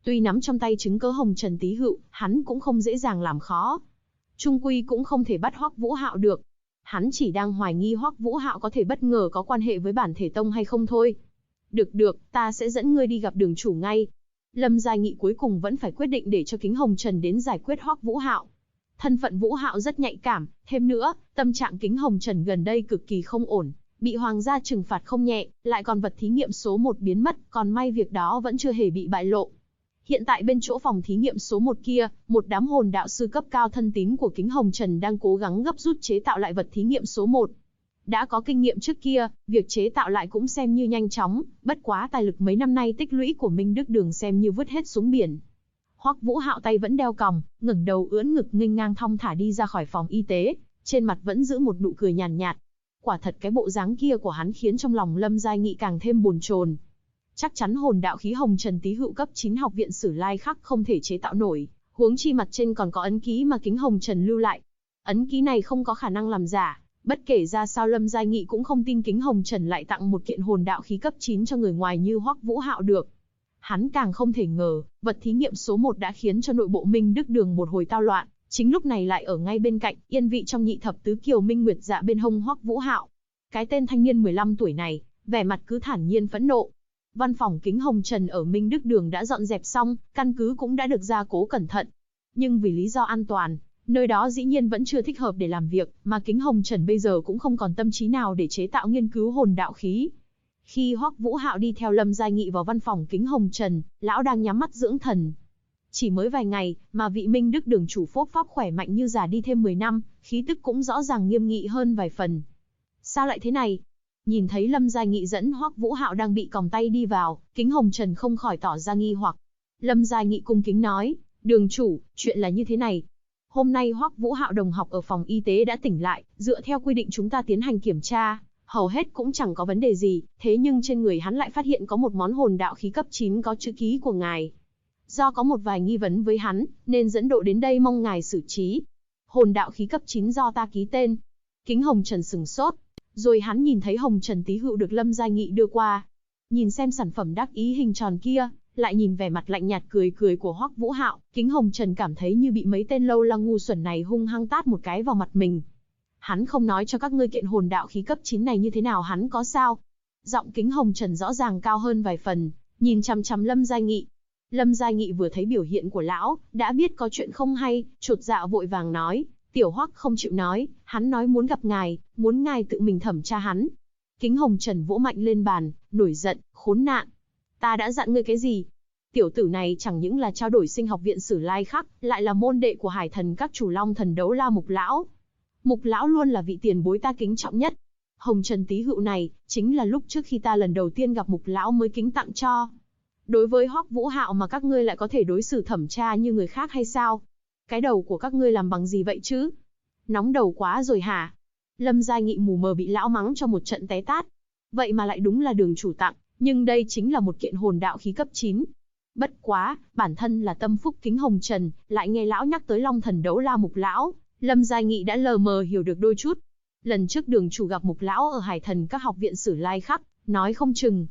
Tuy nắm trong tay chứng cớ hồng trần tí hựu, hắn cũng không dễ dàng làm khó. Trung quy cũng không thể bắt Hoắc Vũ Hạo được. Hắn chỉ đang hoài nghi Hoắc Vũ Hạo có thể bất ngờ có quan hệ với Bản Thể Tông hay không thôi. Được, ta sẽ dẫn ngươi đi gặp đường chủ ngay. Lâm Giai Nghị cuối cùng vẫn phải quyết định để cho Kính Hồng Trần đến giải quyết Hoắc Vũ Hạo. Thân phận Vũ Hạo rất nhạy cảm, thêm nữa, tâm trạng Kính Hồng Trần gần đây cực kỳ không ổn, bị hoàng gia trừng phạt không nhẹ, lại còn vật thí nghiệm số 1 biến mất, còn may việc đó vẫn chưa hề bị bại lộ. Hiện tại bên chỗ phòng thí nghiệm số 1 kia, một đám hồn đạo sư cấp cao thân tín của Kính Hồng Trần đang cố gắng gấp rút chế tạo lại vật thí nghiệm số 1. Đã có kinh nghiệm trước kia, việc chế tạo lại cũng xem như nhanh chóng, bất quá tài lực mấy năm nay tích lũy của Minh Đức Đường xem như vứt hết xuống biển. Hoắc Vũ Hạo tay vẫn đeo còng, ngẩng đầu ưỡn ngực nghênh ngang thong thả đi ra khỏi phòng y tế, trên mặt vẫn giữ một nụ cười nhàn nhạt. Quả thật cái bộ dáng kia của hắn khiến trong lòng Lâm Giai Nghị càng thêm bồn chồn. Chắc chắn hồn đạo khí hồng trần tí hựu cấp 9 học viện Sử Lai Khắc không thể chế tạo nổi, huống chi mặt trên còn có ấn ký mà Kính Hồng Trần lưu lại. Ấn ký này không có khả năng làm giả, bất kể ra sao Lâm Giai Nghị cũng không tin Kính Hồng Trần lại tặng một kiện hồn đạo khí cấp 9 cho người ngoài như Hoắc Vũ Hạo được. Hắn càng không thể ngờ, vật thí nghiệm số 1 đã khiến cho nội bộ Minh Đức Đường một hồi tao loạn, chính lúc này lại ở ngay bên cạnh, yên vị trong nhị thập tứ kiều Minh Nguyệt Dạ bên hông Hoắc Vũ Hạo. Cái tên thanh niên 15 tuổi này, vẻ mặt cứ thản nhiên phẫn nộ. Văn phòng Kính Hồng Trần ở Minh Đức Đường đã dọn dẹp xong, căn cứ cũng đã được gia cố cẩn thận. Nhưng vì lý do an toàn, nơi đó dĩ nhiên vẫn chưa thích hợp để làm việc, mà Kính Hồng Trần bây giờ cũng không còn tâm trí nào để chế tạo nghiên cứu hồn đạo khí. Khi Hoắc Vũ Hạo đi theo Lâm Giai Nghị vào văn phòng Kính Hồng Trần, lão đang nhắm mắt dưỡng thần. Chỉ mới vài ngày, mà vị Minh Đức Đường chủ phốp pháp khỏe mạnh như già đi thêm 10 năm, khí tức cũng rõ ràng nghiêm nghị hơn vài phần. Sao lại thế này? Nhìn thấy Lâm Giai Nghị dẫn Hoắc Vũ Hạo đang bị còng tay đi vào, Kính Hồng Trần không khỏi tỏ ra nghi hoặc. Lâm Giai Nghị cung kính nói, đường chủ, chuyện là như thế này. Hôm nay Hoắc Vũ Hạo đồng học ở phòng y tế đã tỉnh lại, dựa theo quy định chúng ta tiến hành kiểm tra, hầu hết cũng chẳng có vấn đề gì, thế nhưng trên người hắn lại phát hiện có một món hồn đạo khí cấp 9 có chữ ký của ngài. Do có một vài nghi vấn với hắn, nên dẫn độ đến đây mong ngài xử trí. Hồn đạo khí cấp 9 do ta ký tên. Kính Hồng Trần sừng sốt, rồi hắn nhìn thấy hồng trần tí hựu được Lâm Giai Nghị đưa qua. Nhìn xem sản phẩm đắc ý hình tròn kia, lại nhìn vẻ mặt lạnh nhạt cười của Hoắc Vũ Hạo, Kính Hồng Trần cảm thấy như bị mấy tên lâu la ngu xuẩn này hung hăng tát một cái vào mặt mình. Hắn không nói cho các ngươi kiện hồn đạo khí cấp 9 này như thế nào hắn có sao? Giọng Kính Hồng Trần rõ ràng cao hơn vài phần, nhìn chằm chằm Lâm Giai Nghị. Lâm Giai Nghị vừa thấy biểu hiện của lão, đã biết có chuyện không hay, chột dạ vội vàng nói, Tiểu Hoắc không chịu nói, hắn nói muốn gặp ngài, muốn ngài tự mình thẩm tra hắn. Kính Hồng Trần vỗ mạnh lên bàn, nổi giận, khốn nạn. Ta đã dặn ngươi cái gì? Tiểu tử này chẳng những là trao đổi sinh học viện Sử Lai Khắc, lại là môn đệ của Hải Thần các chủ Long Thần Đấu La Mục Lão. Mục Lão luôn là vị tiền bối ta kính trọng nhất. Hồng Trần tí hựu này, chính là lúc trước khi ta lần đầu tiên gặp Mục Lão mới kính tặng cho. Đối với Hoắc Vũ Hạo mà các ngươi lại có thể đối xử thẩm tra như người khác hay sao? Cái đầu của các ngươi làm bằng gì vậy chứ? Nóng đầu quá rồi hả? Lâm Giai Nghị mù mờ bị lão mắng cho một trận té tát. Vậy mà lại đúng là đường chủ tặng, nhưng đây chính là một kiện hồn đạo khí cấp 9. Bất quá, bản thân là tâm phúc Kính Hồng Trần, lại nghe lão nhắc tới Long Thần Đấu La Mục Lão, Lâm Giai Nghị đã lờ mờ hiểu được đôi chút. Lần trước đường chủ gặp Mục Lão ở Hải Thần các học viện Sử Lai Khắc, nói không chừng.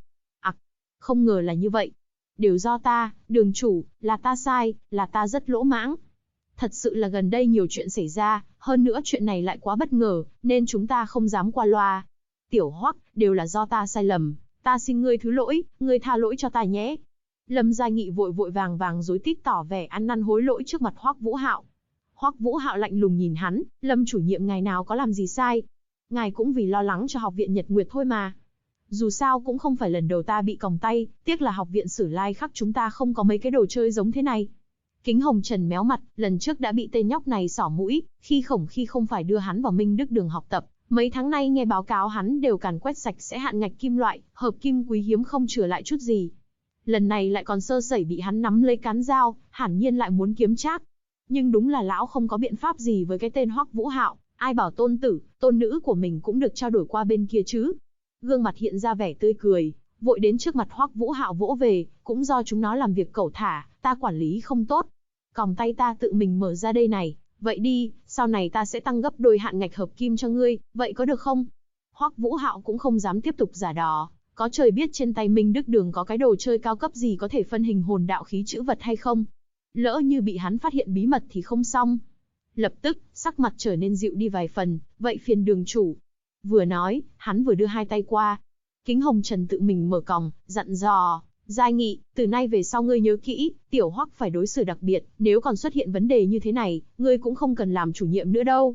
Không ngờ là như vậy. Đều do ta, đường chủ, là ta sai, là ta rất lỗ mãng. Thật sự là gần đây nhiều chuyện xảy ra, hơn nữa chuyện này lại quá bất ngờ, nên chúng ta không dám qua loa. Tiểu Hoắc, đều là do ta sai lầm, ta xin ngươi thứ lỗi, ngươi tha lỗi cho ta nhé. Lâm Giai Nghị vội vàng rối tít tỏ vẻ ăn năn hối lỗi trước mặt Hoắc Vũ Hạo. Hoắc Vũ Hạo lạnh lùng nhìn hắn, Lâm chủ nhiệm ngài nào có làm gì sai. Ngài cũng vì lo lắng cho học viện Nhật Nguyệt thôi mà. Dù sao cũng không phải lần đầu ta bị còng tay, tiếc là học viện Sử Lai Khắc chúng ta không có mấy cái đồ chơi giống thế này. Kính Hồng Trần méo mặt, lần trước đã bị tên nhóc này xỏ mũi, khi không phải đưa hắn vào Minh Đức Đường học tập, mấy tháng nay nghe báo cáo hắn đều càn quét sạch sẽ hạn ngạch kim loại, hợp kim quý hiếm không chừa lại chút gì. Lần này lại còn sơ sẩy bị hắn nắm lấy cán dao, hẳn nhiên lại muốn kiếm trác. Nhưng đúng là lão không có biện pháp gì với cái tên Hoắc Vũ Hạo, ai bảo tôn tử, tôn nữ của mình cũng được trao đổi qua bên kia chứ. Gương mặt hiện ra vẻ tươi cười, vội đến trước mặt Hoắc Vũ Hạo vỗ về, cũng do chúng nó làm việc cẩu thả, ta quản lý không tốt. Còng tay ta tự mình mở ra đây này, vậy đi, sau này ta sẽ tăng gấp đôi hạn ngạch hợp kim cho ngươi, vậy có được không? Hoắc Vũ Hạo cũng không dám tiếp tục giả đò, Có trời biết trên tay Minh Đức Đường có cái đồ chơi cao cấp gì có thể phân hình hồn đạo khí chữ vật hay không. Lỡ như bị hắn phát hiện bí mật thì không xong. Lập tức, sắc mặt trở nên dịu đi vài phần, vậy phiền đường chủ. Vừa nói, hắn vừa đưa hai tay qua. Kính Hồng Trần tự mình mở còng, dặn dò, Giai Nghị, từ nay về sau ngươi nhớ kỹ, Tiểu Hoắc phải đối xử đặc biệt, nếu còn xuất hiện vấn đề như thế này, ngươi cũng không cần làm chủ nhiệm nữa đâu.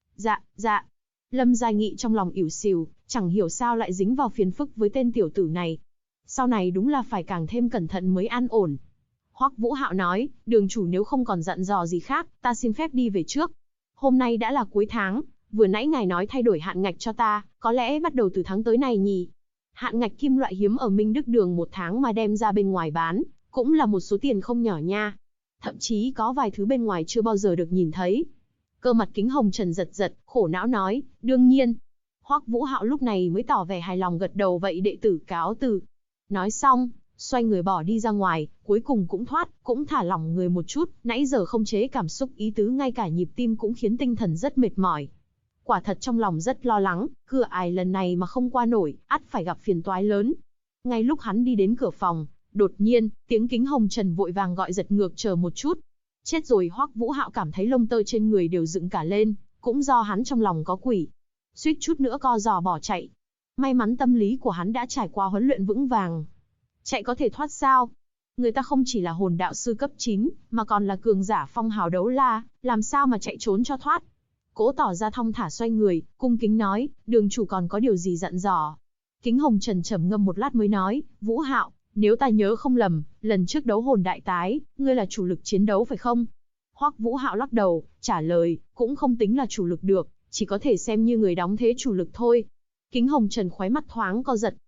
Dạ. Lâm Giai Nghị trong lòng ỉu xìu, chẳng hiểu sao lại dính vào phiền phức với tên tiểu tử này. Sau này đúng là phải càng thêm cẩn thận mới an ổn. Hoắc Vũ Hạo nói, đường chủ nếu không còn dặn dò gì khác, ta xin phép đi về trước. Hôm nay đã là cuối tháng, vừa nãy ngài nói thay đổi hạn ngạch cho ta, có lẽ bắt đầu từ tháng tới này nhỉ? Hạn ngạch kim loại hiếm ở Minh Đức Đường một tháng mà đem ra bên ngoài bán, cũng là một số tiền không nhỏ nha. Thậm chí có vài thứ bên ngoài chưa bao giờ được nhìn thấy. Cơ mặt Kính Hồng Trần giật giật, khổ não nói, đương nhiên. Hoắc Vũ Hạo lúc này mới tỏ vẻ hài lòng gật đầu, vậy đệ tử cáo từ. Nói xong, xoay người bỏ đi ra ngoài, cuối cùng cũng thả lỏng người một chút, nãy giờ không chế cảm xúc ý tứ ngay cả nhịp tim cũng khiến tinh thần rất mệt mỏi. Quả thật trong lòng rất lo lắng, cửa ải lần này mà không qua nổi, ắt phải gặp phiền toái lớn. Ngay lúc hắn đi đến cửa phòng, đột nhiên, tiếng Kính Hồng Trần vội vàng gọi giật ngược, chờ một chút. Chết rồi. Hoắc Vũ Hạo cảm thấy lông tơ trên người đều dựng cả lên, cũng do hắn trong lòng có quỷ. Suýt chút nữa co giò bỏ chạy. May mắn tâm lý của hắn đã trải qua huấn luyện vững vàng. Chạy có thể thoát sao? Người ta không chỉ là hồn đạo sư cấp 9, mà còn là cường giả phong hào đấu la, làm sao mà chạy trốn cho thoát? Cố tỏ ra thong thả xoay người, cung kính nói, đường chủ còn có điều gì dặn dò? Kính Hồng Trần trầm ngâm một lát mới nói, Vũ Hạo, nếu ta nhớ không lầm, lần trước đấu hồn đại tái, ngươi là chủ lực chiến đấu phải không? Hoắc Vũ Hạo lắc đầu, trả lời, cũng không tính là chủ lực được, chỉ có thể xem như người đóng thế chủ lực thôi. Kính Hồng Trần khóe mắt thoáng co giật.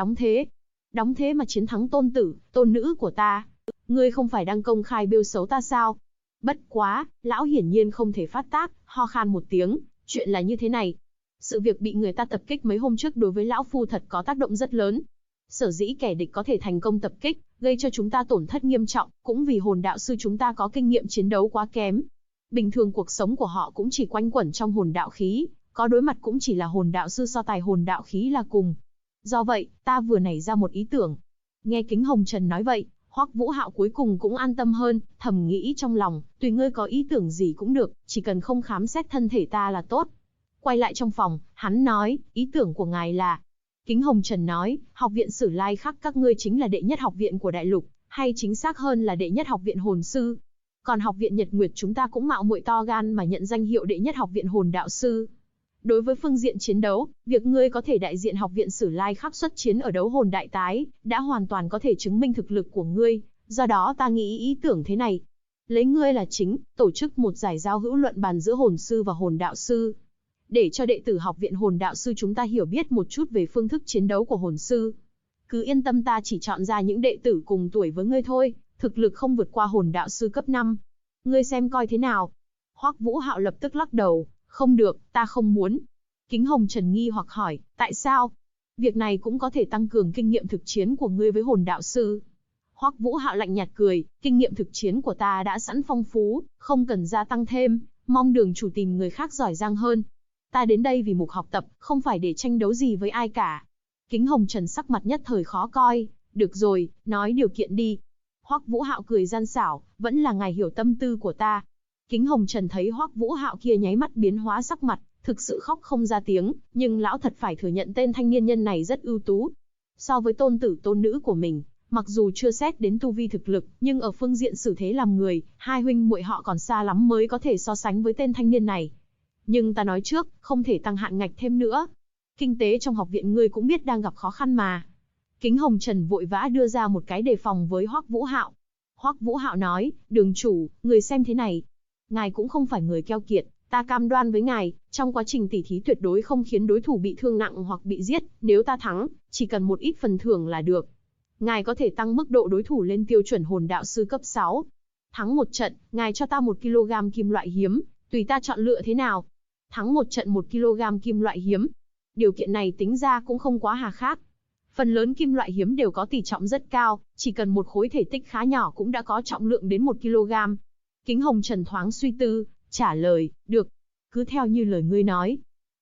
Đóng thế mà chiến thắng tôn tử, tôn nữ của ta. Ngươi không phải đang công khai bêu xấu ta sao? Bất quá, lão hiển nhiên không thể phát tác, ho khan một tiếng, chuyện là như thế này. Sự việc bị người ta tập kích mấy hôm trước đối với lão phu thật có tác động rất lớn. Sở dĩ kẻ địch có thể thành công tập kích, gây cho chúng ta tổn thất nghiêm trọng, cũng vì hồn đạo sư chúng ta có kinh nghiệm chiến đấu quá kém. Bình thường cuộc sống của họ cũng chỉ quanh quẩn trong hồn đạo khí, có đối mặt cũng chỉ là hồn đạo sư so tài hồn đạo khí là cùng. Do vậy, ta vừa nảy ra một ý tưởng. Nghe Kính Hồng Trần nói vậy, Hoắc Vũ Hạo cuối cùng cũng an tâm hơn, thầm nghĩ trong lòng, tùy ngươi có ý tưởng gì cũng được, chỉ cần không khám xét thân thể ta là tốt. Quay lại trong phòng, hắn nói, ý tưởng của ngài là... Kính Hồng Trần nói, học viện Sử Lai Khắc các ngươi chính là đệ nhất học viện của đại lục, hay chính xác hơn là đệ nhất học viện hồn sư. Còn học viện Nhật Nguyệt chúng ta cũng mạo muội to gan mà nhận danh hiệu đệ nhất học viện hồn đạo sư. Đối với phương diện chiến đấu, việc ngươi có thể đại diện học viện Sử Lai Khắc xuất chiến ở đấu hồn đại tái, đã hoàn toàn có thể chứng minh thực lực của ngươi, do đó ta nghĩ ý tưởng thế này. Lấy ngươi là chính, tổ chức một giải giao hữu luận bàn giữa hồn sư và hồn đạo sư. Để cho đệ tử học viện hồn đạo sư chúng ta hiểu biết một chút về phương thức chiến đấu của hồn sư. Cứ yên tâm, ta chỉ chọn ra những đệ tử cùng tuổi với ngươi thôi, thực lực không vượt qua hồn đạo sư cấp 5. Ngươi xem coi thế nào? Hoắc Vũ Hạo lập tức lắc đầu, không được, ta không muốn. Kính Hồng Trần nghi hoặc hỏi, tại sao? Việc này cũng có thể tăng cường kinh nghiệm thực chiến của ngươi với hồn đạo sư. Hoắc Vũ Hạo lạnh nhạt cười, kinh nghiệm thực chiến của ta đã sẵn phong phú, không cần gia tăng thêm, mong đường chủ tìm người khác giỏi giang hơn. Ta đến đây vì mục học tập, không phải để tranh đấu gì với ai cả. Kính Hồng Trần sắc mặt nhất thời khó coi, được rồi, nói điều kiện đi. Hoắc Vũ Hạo cười gian xảo, vẫn là ngài hiểu tâm tư của ta. Kính Hồng Trần thấy Hoắc Vũ Hạo kia nháy mắt biến hóa sắc mặt, thực sự khóc không ra tiếng, nhưng lão thật phải thừa nhận tên thanh niên nhân này rất ưu tú. So với tôn tử tôn nữ của mình, mặc dù chưa xét đến tu vi thực lực, nhưng ở phương diện xử thế làm người, hai huynh muội họ còn xa lắm mới có thể so sánh với tên thanh niên này. Nhưng ta nói trước, không thể tăng hạn ngạch thêm nữa. Kinh tế trong học viện ngươi cũng biết đang gặp khó khăn mà. Kính Hồng Trần vội vã đưa ra một cái đề phòng với Hoắc Vũ Hạo. Hoắc Vũ Hạo nói, đường chủ, người xem thế này. Ngài cũng không phải người keo kiệt, ta cam đoan với ngài, trong quá trình tỉ thí tuyệt đối không khiến đối thủ bị thương nặng hoặc bị giết, nếu ta thắng, chỉ cần một ít phần thưởng là được. Ngài có thể tăng mức độ đối thủ lên tiêu chuẩn hồn đạo sư cấp 6. Thắng một trận, ngài cho ta 1 kg kim loại hiếm, tùy ta chọn lựa thế nào. Thắng một trận 1 kg kim loại hiếm. Điều kiện này tính ra cũng không quá hà khắc. Phần lớn kim loại hiếm đều có tỷ trọng rất cao, chỉ cần một khối thể tích khá nhỏ cũng đã có trọng lượng đến 1 kg. Kính Hồng Trần thoáng suy tư, trả lời, được. Cứ theo như lời ngươi nói.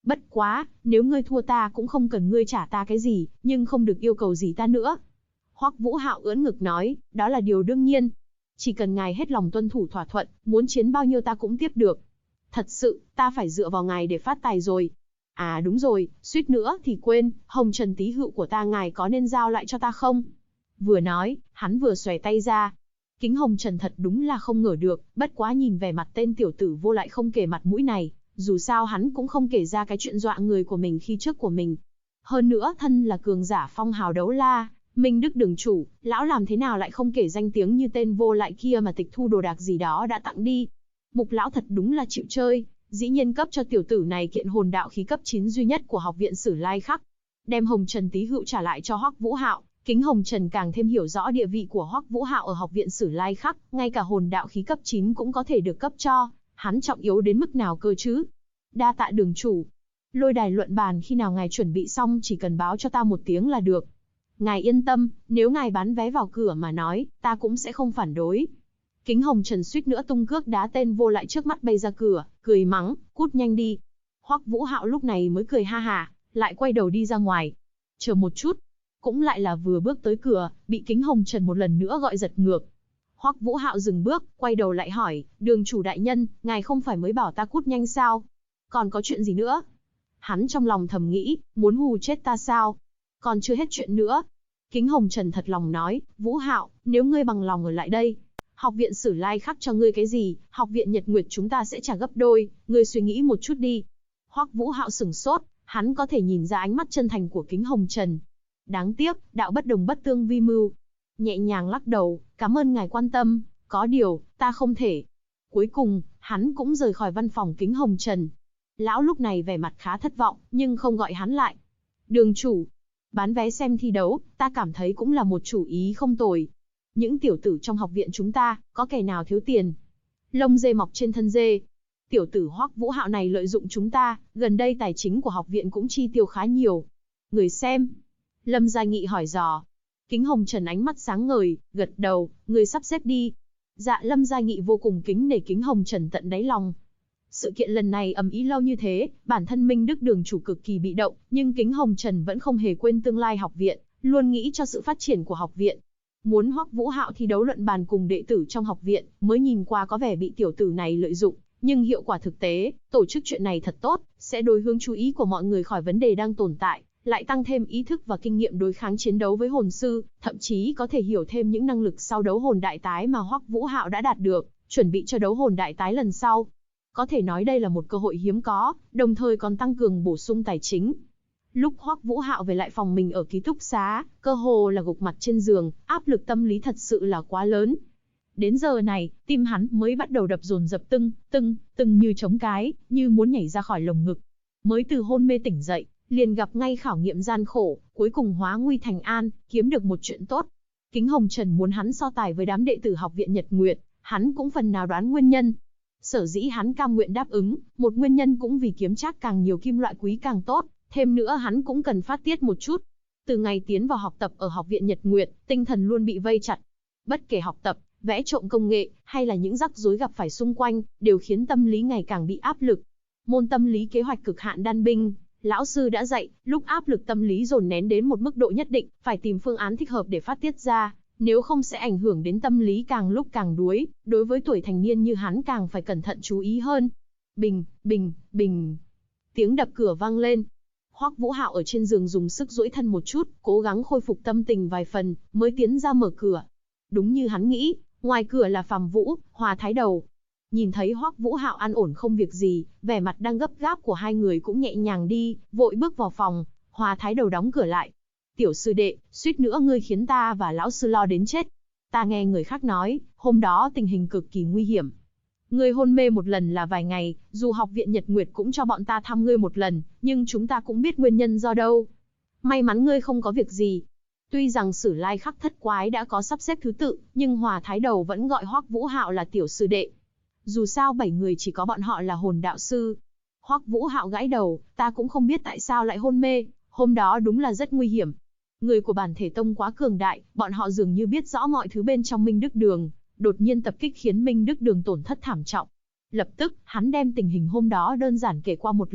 Bất quá, nếu ngươi thua ta cũng không cần ngươi trả ta cái gì, nhưng không được yêu cầu gì ta nữa. Hoắc Vũ Hạo ưỡn ngực nói, đó là điều đương nhiên. Chỉ cần ngài hết lòng tuân thủ thỏa thuận, muốn chiến bao nhiêu ta cũng tiếp được. Thật sự, ta phải dựa vào ngài để phát tài rồi. À đúng rồi, suýt nữa thì quên, hồng trần tí hựu của ta ngài có nên giao lại cho ta không? Vừa nói, hắn vừa xòe tay ra. Kính hồng trần thật đúng là không ngờ được, bất quá nhìn vẻ mặt tên tiểu tử vô lại không kể mặt mũi này, dù sao hắn cũng không kể ra cái chuyện dọa người của mình khi trước của mình. Hơn nữa thân là cường giả phong hào đấu la, Minh Đức đường chủ, lão làm thế nào lại không kể danh tiếng như tên vô lại kia mà tịch thu đồ đạc gì đó đã tặng đi. Mục lão thật đúng là chịu chơi, dĩ nhiên cấp cho tiểu tử này kiện hồn đạo khí cấp 9 duy nhất của học viện Sử Lai Khắc. Đem hồng trần tí hựu trả lại cho Hoắc Vũ Hạo, Kính hồng trần càng thêm hiểu rõ địa vị của Hoắc Vũ Hạo ở học viện Sử Lai Khắc, ngay cả hồn đạo khí cấp 9 cũng có thể được cấp cho, hắn trọng yếu đến mức nào cơ chứ? Đa tạ đường chủ. Lôi đài luận bàn khi nào ngài chuẩn bị xong chỉ cần báo cho ta một tiếng là được. Ngài yên tâm, nếu ngài bán vé vào cửa mà nói, ta cũng sẽ không phản đối. Kính hồng trần suýt nữa tung cước đá tên vô lại trước mắt bay ra cửa, cười mắng, cút nhanh đi. Hoắc Vũ Hạo lúc này mới cười ha hả, lại quay đầu đi ra ngoài. Chờ một chút, cũng lại là vừa bước tới cửa, bị Kính hồng trần một lần nữa gọi giật ngược. Hoắc Vũ Hạo dừng bước, quay đầu lại hỏi, đường chủ đại nhân, ngài không phải mới bảo ta cút nhanh sao? Còn có chuyện gì nữa? Hắn trong lòng thầm nghĩ, muốn hù chết ta sao? Còn chưa hết chuyện nữa. Kính hồng trần thật lòng nói, Vũ Hạo, nếu ngươi bằng lòng ở lại đây, học viện Sử Lai Khắc cho ngươi cái gì, học viện Nhật Nguyệt chúng ta sẽ trả gấp đôi, ngươi suy nghĩ một chút đi. Hoắc Vũ Hạo sửng sốt, hắn có thể nhìn ra ánh mắt chân thành của Kính hồng trần. Đáng tiếc, đạo bất đồng bất tương vi mưu. Nhẹ nhàng lắc đầu, cảm ơn ngài quan tâm, có điều, ta không thể. Cuối cùng, hắn cũng rời khỏi văn phòng Kính hồng trần. Lão lúc này vẻ mặt khá thất vọng, nhưng không gọi hắn lại. Đường chủ, bán vé xem thi đấu, ta cảm thấy cũng là một chủ ý không tồi. Những tiểu tử trong học viện chúng ta, có kẻ nào thiếu tiền? Lông dê mọc trên thân dê. Tiểu tử Hoắc Vũ Hạo này lợi dụng chúng ta, gần đây tài chính của học viện cũng chi tiêu khá nhiều. Người xem. Lâm Gia Nghị hỏi dò. Kính hồng trần ánh mắt sáng ngời, gật đầu, người sắp xếp đi. Dạ Lâm Gia Nghị vô cùng kính nể Kính hồng trần tận đáy lòng. Sự kiện lần này ầm ĩ lâu như thế, bản thân Minh Đức đường chủ cực kỳ bị động, nhưng Kính hồng trần vẫn không hề quên tương lai học viện, luôn nghĩ cho sự phát triển của học viện. Muốn Hoắc Vũ Hạo thi đấu luận bàn cùng đệ tử trong học viện, mới nhìn qua có vẻ bị tiểu tử này lợi dụng, nhưng hiệu quả thực tế, tổ chức chuyện này thật tốt, sẽ đối hướng chú ý của mọi người khỏi vấn đề đang tồn tại, lại tăng thêm ý thức và kinh nghiệm đối kháng chiến đấu với hồn sư, thậm chí có thể hiểu thêm những năng lực sau đấu hồn đại tái mà Hoắc Vũ Hạo đã đạt được, chuẩn bị cho đấu hồn đại tái lần sau. Có thể nói đây là một cơ hội hiếm có, đồng thời còn tăng cường bổ sung tài chính. Lúc Hoắc Vũ Hạo về lại phòng mình ở ký túc xá, cơ hồ là gục mặt trên giường, áp lực tâm lý thật sự là quá lớn. Đến giờ này, tim hắn mới bắt đầu đập dồn dập tưng, tưng, tưng như trống cái, như muốn nhảy ra khỏi lồng ngực. Mới từ hôn mê tỉnh dậy, liền gặp ngay khảo nghiệm gian khổ, cuối cùng hóa nguy thành an, kiếm được một chuyện tốt. Kính hồng trần muốn hắn so tài với đám đệ tử học viện Nhật Nguyệt, hắn cũng phần nào đoán nguyên nhân. Sở dĩ hắn cam nguyện đáp ứng, một nguyên nhân cũng vì kiếm trác càng nhiều kim loại quý càng tốt, thêm nữa hắn cũng cần phát tiết một chút. Từ ngày tiến vào học tập ở học viện Nhật Nguyệt, tinh thần luôn bị vây chặt. Bất kể học tập, vẽ trộm công nghệ, hay là những rắc rối gặp phải xung quanh, đều khiến tâm lý ngày càng bị áp lực. Môn tâm lý kế hoạch cực hạn đan binh, lão sư đã dạy, lúc áp lực tâm lý dồn nén đến một mức độ nhất định, phải tìm phương án thích hợp để phát tiết ra. Nếu không sẽ ảnh hưởng đến tâm lý càng lúc càng đuối, đối với tuổi thành niên như hắn càng phải cẩn thận chú ý hơn. Bình, bình, bình. Tiếng đập cửa vang lên. Hoắc Vũ Hạo ở trên giường dùng sức duỗi thân một chút, cố gắng khôi phục tâm tình vài phần, mới tiến ra mở cửa. Đúng như hắn nghĩ, ngoài cửa là Phàm Vũ, Hòa Thái Đầu. Nhìn thấy Hoắc Vũ Hạo an ổn không việc gì, vẻ mặt đang gấp gáp của hai người cũng nhẹ nhàng đi, vội bước vào phòng, Hòa Thái Đầu đóng cửa lại. Tiểu sư đệ, suýt nữa ngươi khiến ta và lão sư lo đến chết. Ta nghe người khác nói, hôm đó tình hình cực kỳ nguy hiểm. Ngươi hôn mê một lần là vài ngày, dù học viện Nhật Nguyệt cũng cho bọn ta thăm ngươi một lần, nhưng chúng ta cũng biết nguyên nhân do đâu. May mắn ngươi không có việc gì. Tuy rằng Sử Lai Khắc thất quái đã có sắp xếp thứ tự, nhưng Hòa Thái Đầu vẫn gọi Hoắc Vũ Hạo là tiểu sư đệ. Dù sao 7 người chỉ có bọn họ là hồn đạo sư. Hoắc Vũ Hạo gãi đầu, ta cũng không biết tại sao lại hôn mê, hôm đó đúng là rất nguy hiểm. Người của bản thể tông quá cường đại, bọn họ dường như biết rõ mọi thứ bên trong Minh Đức Đường, đột nhiên tập kích khiến Minh Đức Đường tổn thất thảm trọng. Lập tức, hắn đem tình hình hôm đó đơn giản kể qua một lần,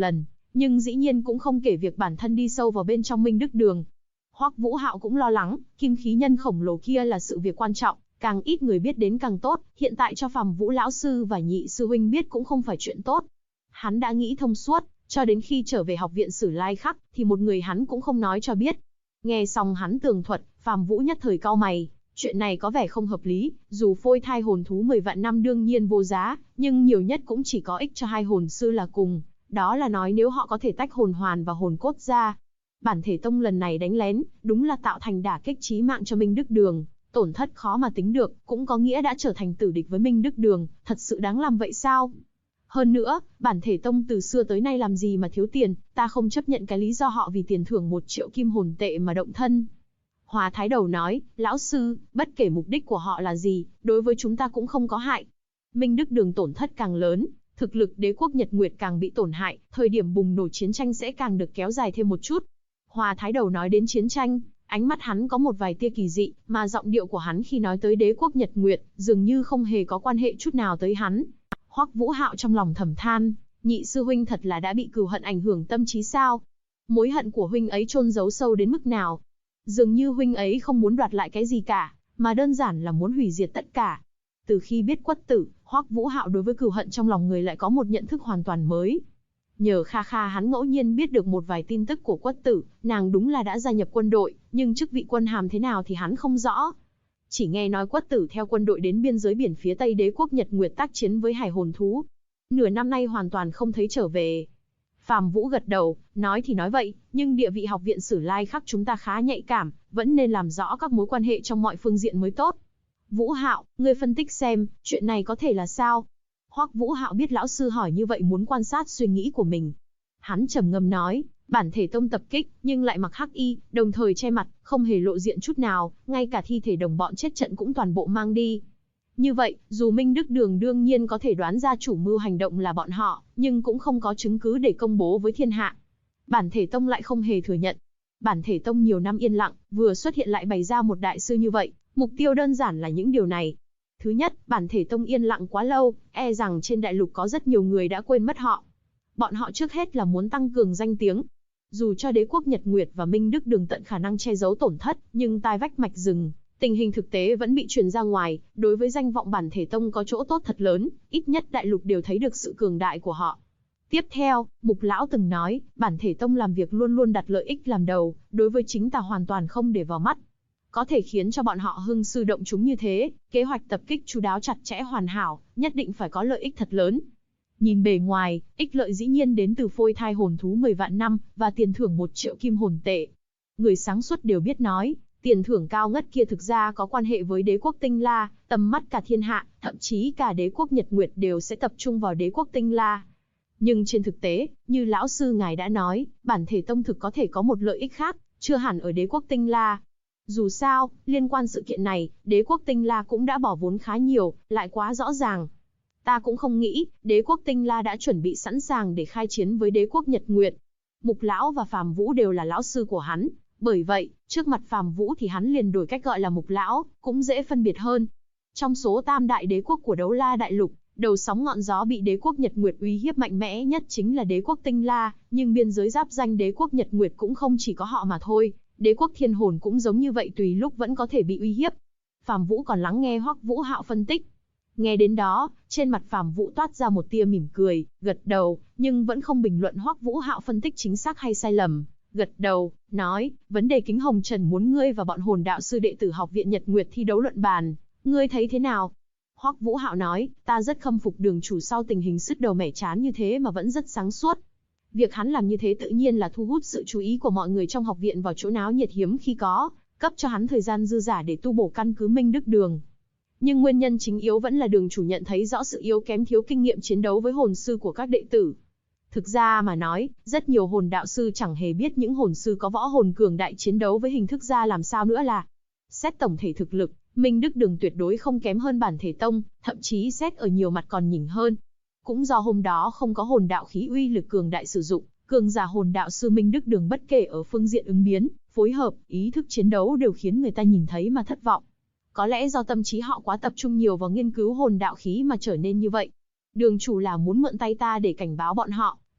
nhưng dĩ nhiên cũng không kể việc bản thân đi sâu vào bên trong Minh Đức Đường. Hoắc Vũ Hạo cũng lo lắng, kim khí nhân khổng lồ kia là sự việc quan trọng, càng ít người biết đến càng tốt, hiện tại cho Phàm Vũ lão sư và Nhị sư huynh biết cũng không phải chuyện tốt. Hắn đã nghĩ thông suốt, cho đến khi trở về học viện Sử Lai Khắc, thì một người hắn cũng không nói cho biết. Nghe xong hắn tường thuật, Phàm Vũ nhất thời cau mày, chuyện này có vẻ không hợp lý, dù phôi thai hồn thú 10 vạn năm đương nhiên vô giá, nhưng nhiều nhất cũng chỉ có ích cho hai hồn sư là cùng, đó là nói nếu họ có thể tách hồn hoàn và hồn cốt ra. Bản thể tông lần này đánh lén, đúng là tạo thành đả kích chí mạng cho Minh Đức Đường, tổn thất khó mà tính được, cũng có nghĩa đã trở thành tử địch với Minh Đức Đường, thật sự đáng làm vậy sao? Hơn nữa, bản thể tông từ xưa tới nay làm gì mà thiếu tiền, ta không chấp nhận cái lý do họ vì tiền thưởng 1 triệu kim hồn tệ mà động thân. Hòa Thái Đầu nói, lão sư, bất kể mục đích của họ là gì, đối với chúng ta cũng không có hại. Minh Đức Đường tổn thất càng lớn, thực lực đế quốc Nhật Nguyệt càng bị tổn hại, thời điểm bùng nổ chiến tranh sẽ càng được kéo dài thêm một chút. Hòa Thái Đầu nói đến chiến tranh, ánh mắt hắn có một vài tia kỳ dị, mà giọng điệu của hắn khi nói tới đế quốc Nhật Nguyệt, dường như không hề có quan hệ chút nào tới hắn. Hoắc Vũ Hạo trong lòng thầm than, Nhị sư huynh thật là đã bị cừu hận ảnh hưởng tâm trí sao? Mối hận của huynh ấy chôn giấu sâu đến mức nào? Dường như huynh ấy không muốn đoạt lại cái gì cả, mà đơn giản là muốn hủy diệt tất cả. Từ khi biết Quất Tử, Hoắc Vũ Hạo đối với cừu hận trong lòng người lại có một nhận thức hoàn toàn mới. Nhờ Kha Kha hắn ngẫu nhiên biết được một vài tin tức của Quất Tử, nàng đúng là đã gia nhập quân đội, nhưng chức vị quân hàm thế nào thì hắn không rõ. Chỉ nghe nói Quất Tử theo quân đội đến biên giới biển phía Tây đế quốc Nhật Nguyệt tác chiến với hải hồn thú. Nửa năm nay hoàn toàn không thấy trở về. Phàm Vũ gật đầu, nói thì nói vậy, nhưng địa vị học viện Sử Lai Khắc chúng ta khá nhạy cảm, vẫn nên làm rõ các mối quan hệ trong mọi phương diện mới tốt. Vũ Hạo, ngươi phân tích xem, chuyện này có thể là sao? Hoắc Vũ Hạo biết lão sư hỏi như vậy muốn quan sát suy nghĩ của mình. Hắn trầm ngâm nói, bản thể tông tập kích, nhưng lại mặc hắc y, đồng thời che mặt, không hề lộ diện chút nào, ngay cả thi thể đồng bọn chết trận cũng toàn bộ mang đi. Như vậy, dù Minh Đức Đường đương nhiên có thể đoán ra chủ mưu hành động là bọn họ, nhưng cũng không có chứng cứ để công bố với thiên hạ. Bản thể tông lại không hề thừa nhận. Bản thể tông nhiều năm yên lặng, vừa xuất hiện lại bày ra một đại sư như vậy, mục tiêu đơn giản là những điều này. Thứ nhất, bản thể tông yên lặng quá lâu, e rằng trên đại lục có rất nhiều người đã quên mất họ. Bọn họ trước hết là muốn tăng cường danh tiếng. Dù cho đế quốc Nhật Nguyệt và Minh Đức Đường tận khả năng che giấu tổn thất, nhưng tai vách mạch rừng, tình hình thực tế vẫn bị truyền ra ngoài, đối với danh vọng bản thể tông có chỗ tốt thật lớn, ít nhất đại lục đều thấy được sự cường đại của họ. Tiếp theo, Mục Lão từng nói, bản thể tông làm việc luôn luôn đặt lợi ích làm đầu, đối với chính tà hoàn toàn không để vào mắt. Có thể khiến cho bọn họ hưng sư động chúng như thế, kế hoạch tập kích chu đáo chặt chẽ hoàn hảo, nhất định phải có lợi ích thật lớn. Nhìn bề ngoài, ích lợi dĩ nhiên đến từ phôi thai hồn thú 10 vạn năm, và tiền thưởng 1 triệu kim hồn tệ. Người sáng suốt đều biết nói, tiền thưởng cao ngất kia thực ra có quan hệ với đế quốc Tinh La, tầm mắt cả thiên hạ, thậm chí cả đế quốc Nhật Nguyệt đều sẽ tập trung vào đế quốc Tinh La. Nhưng trên thực tế, như lão sư ngài đã nói, bản thể tông thực có thể có một lợi ích khác, chưa hẳn ở đế quốc Tinh La. Dù sao, liên quan sự kiện này, đế quốc Tinh La cũng đã bỏ vốn khá nhiều, lại quá rõ ràng. Ta cũng không nghĩ, đế quốc Tinh La đã chuẩn bị sẵn sàng để khai chiến với đế quốc Nhật Nguyệt. Mục Lão và Phàm Vũ đều là lão sư của hắn, bởi vậy, trước mặt Phàm Vũ thì hắn liền đổi cách gọi là Mục Lão, cũng dễ phân biệt hơn. Trong số tam đại đế quốc của Đấu La Đại Lục, đầu sóng ngọn gió bị đế quốc Nhật Nguyệt uy hiếp mạnh mẽ nhất chính là đế quốc Tinh La, nhưng biên giới giáp danh đế quốc Nhật Nguyệt cũng không chỉ có họ mà thôi, đế quốc Thiên Hồn cũng giống như vậy, tùy lúc vẫn có thể bị uy hiếp. Phàm Vũ còn lắng nghe Hoắc Vũ Hạo phân tích. Nghe đến đó, trên mặt Phàm Vũ toát ra một tia mỉm cười, gật đầu, nhưng vẫn không bình luận Hoắc Vũ Hạo phân tích chính xác hay sai lầm. Gật đầu, nói, vấn đề Kính Hồng Trần muốn ngươi và bọn hồn đạo sư đệ tử học viện Nhật Nguyệt thi đấu luận bàn, ngươi thấy thế nào? Hoắc Vũ Hạo nói, ta rất khâm phục đường chủ sau tình hình sứt đầu mẻ trán như thế mà vẫn rất sáng suốt. Việc hắn làm như thế tự nhiên là thu hút sự chú ý của mọi người trong học viện vào chỗ náo nhiệt hiếm khi có, cấp cho hắn thời gian dư dả để tu bổ căn cứ Minh Đức Đường. Nhưng nguyên nhân chính yếu vẫn là đường chủ nhận thấy rõ sự yếu kém thiếu kinh nghiệm chiến đấu với hồn sư của các đệ tử. Thực ra mà nói, rất nhiều hồn đạo sư chẳng hề biết những hồn sư có võ hồn cường đại chiến đấu với hình thức ra làm sao nữa là. Xét tổng thể thực lực, Minh Đức Đường tuyệt đối không kém hơn bản thể tông, thậm chí xét ở nhiều mặt còn nhỉnh hơn. Cũng do hôm đó không có hồn đạo khí uy lực cường đại sử dụng, cường giả hồn đạo sư Minh Đức Đường bất kể ở phương diện ứng biến, phối hợp, ý thức chiến đấu đều khiến người ta nhìn thấy mà thất vọng. Có lẽ do tâm trí họ quá tập trung nhiều vào nghiên cứu hồn đạo khí mà trở nên như vậy. Đường chủ là muốn mượn tay ta để cảnh báo bọn họ,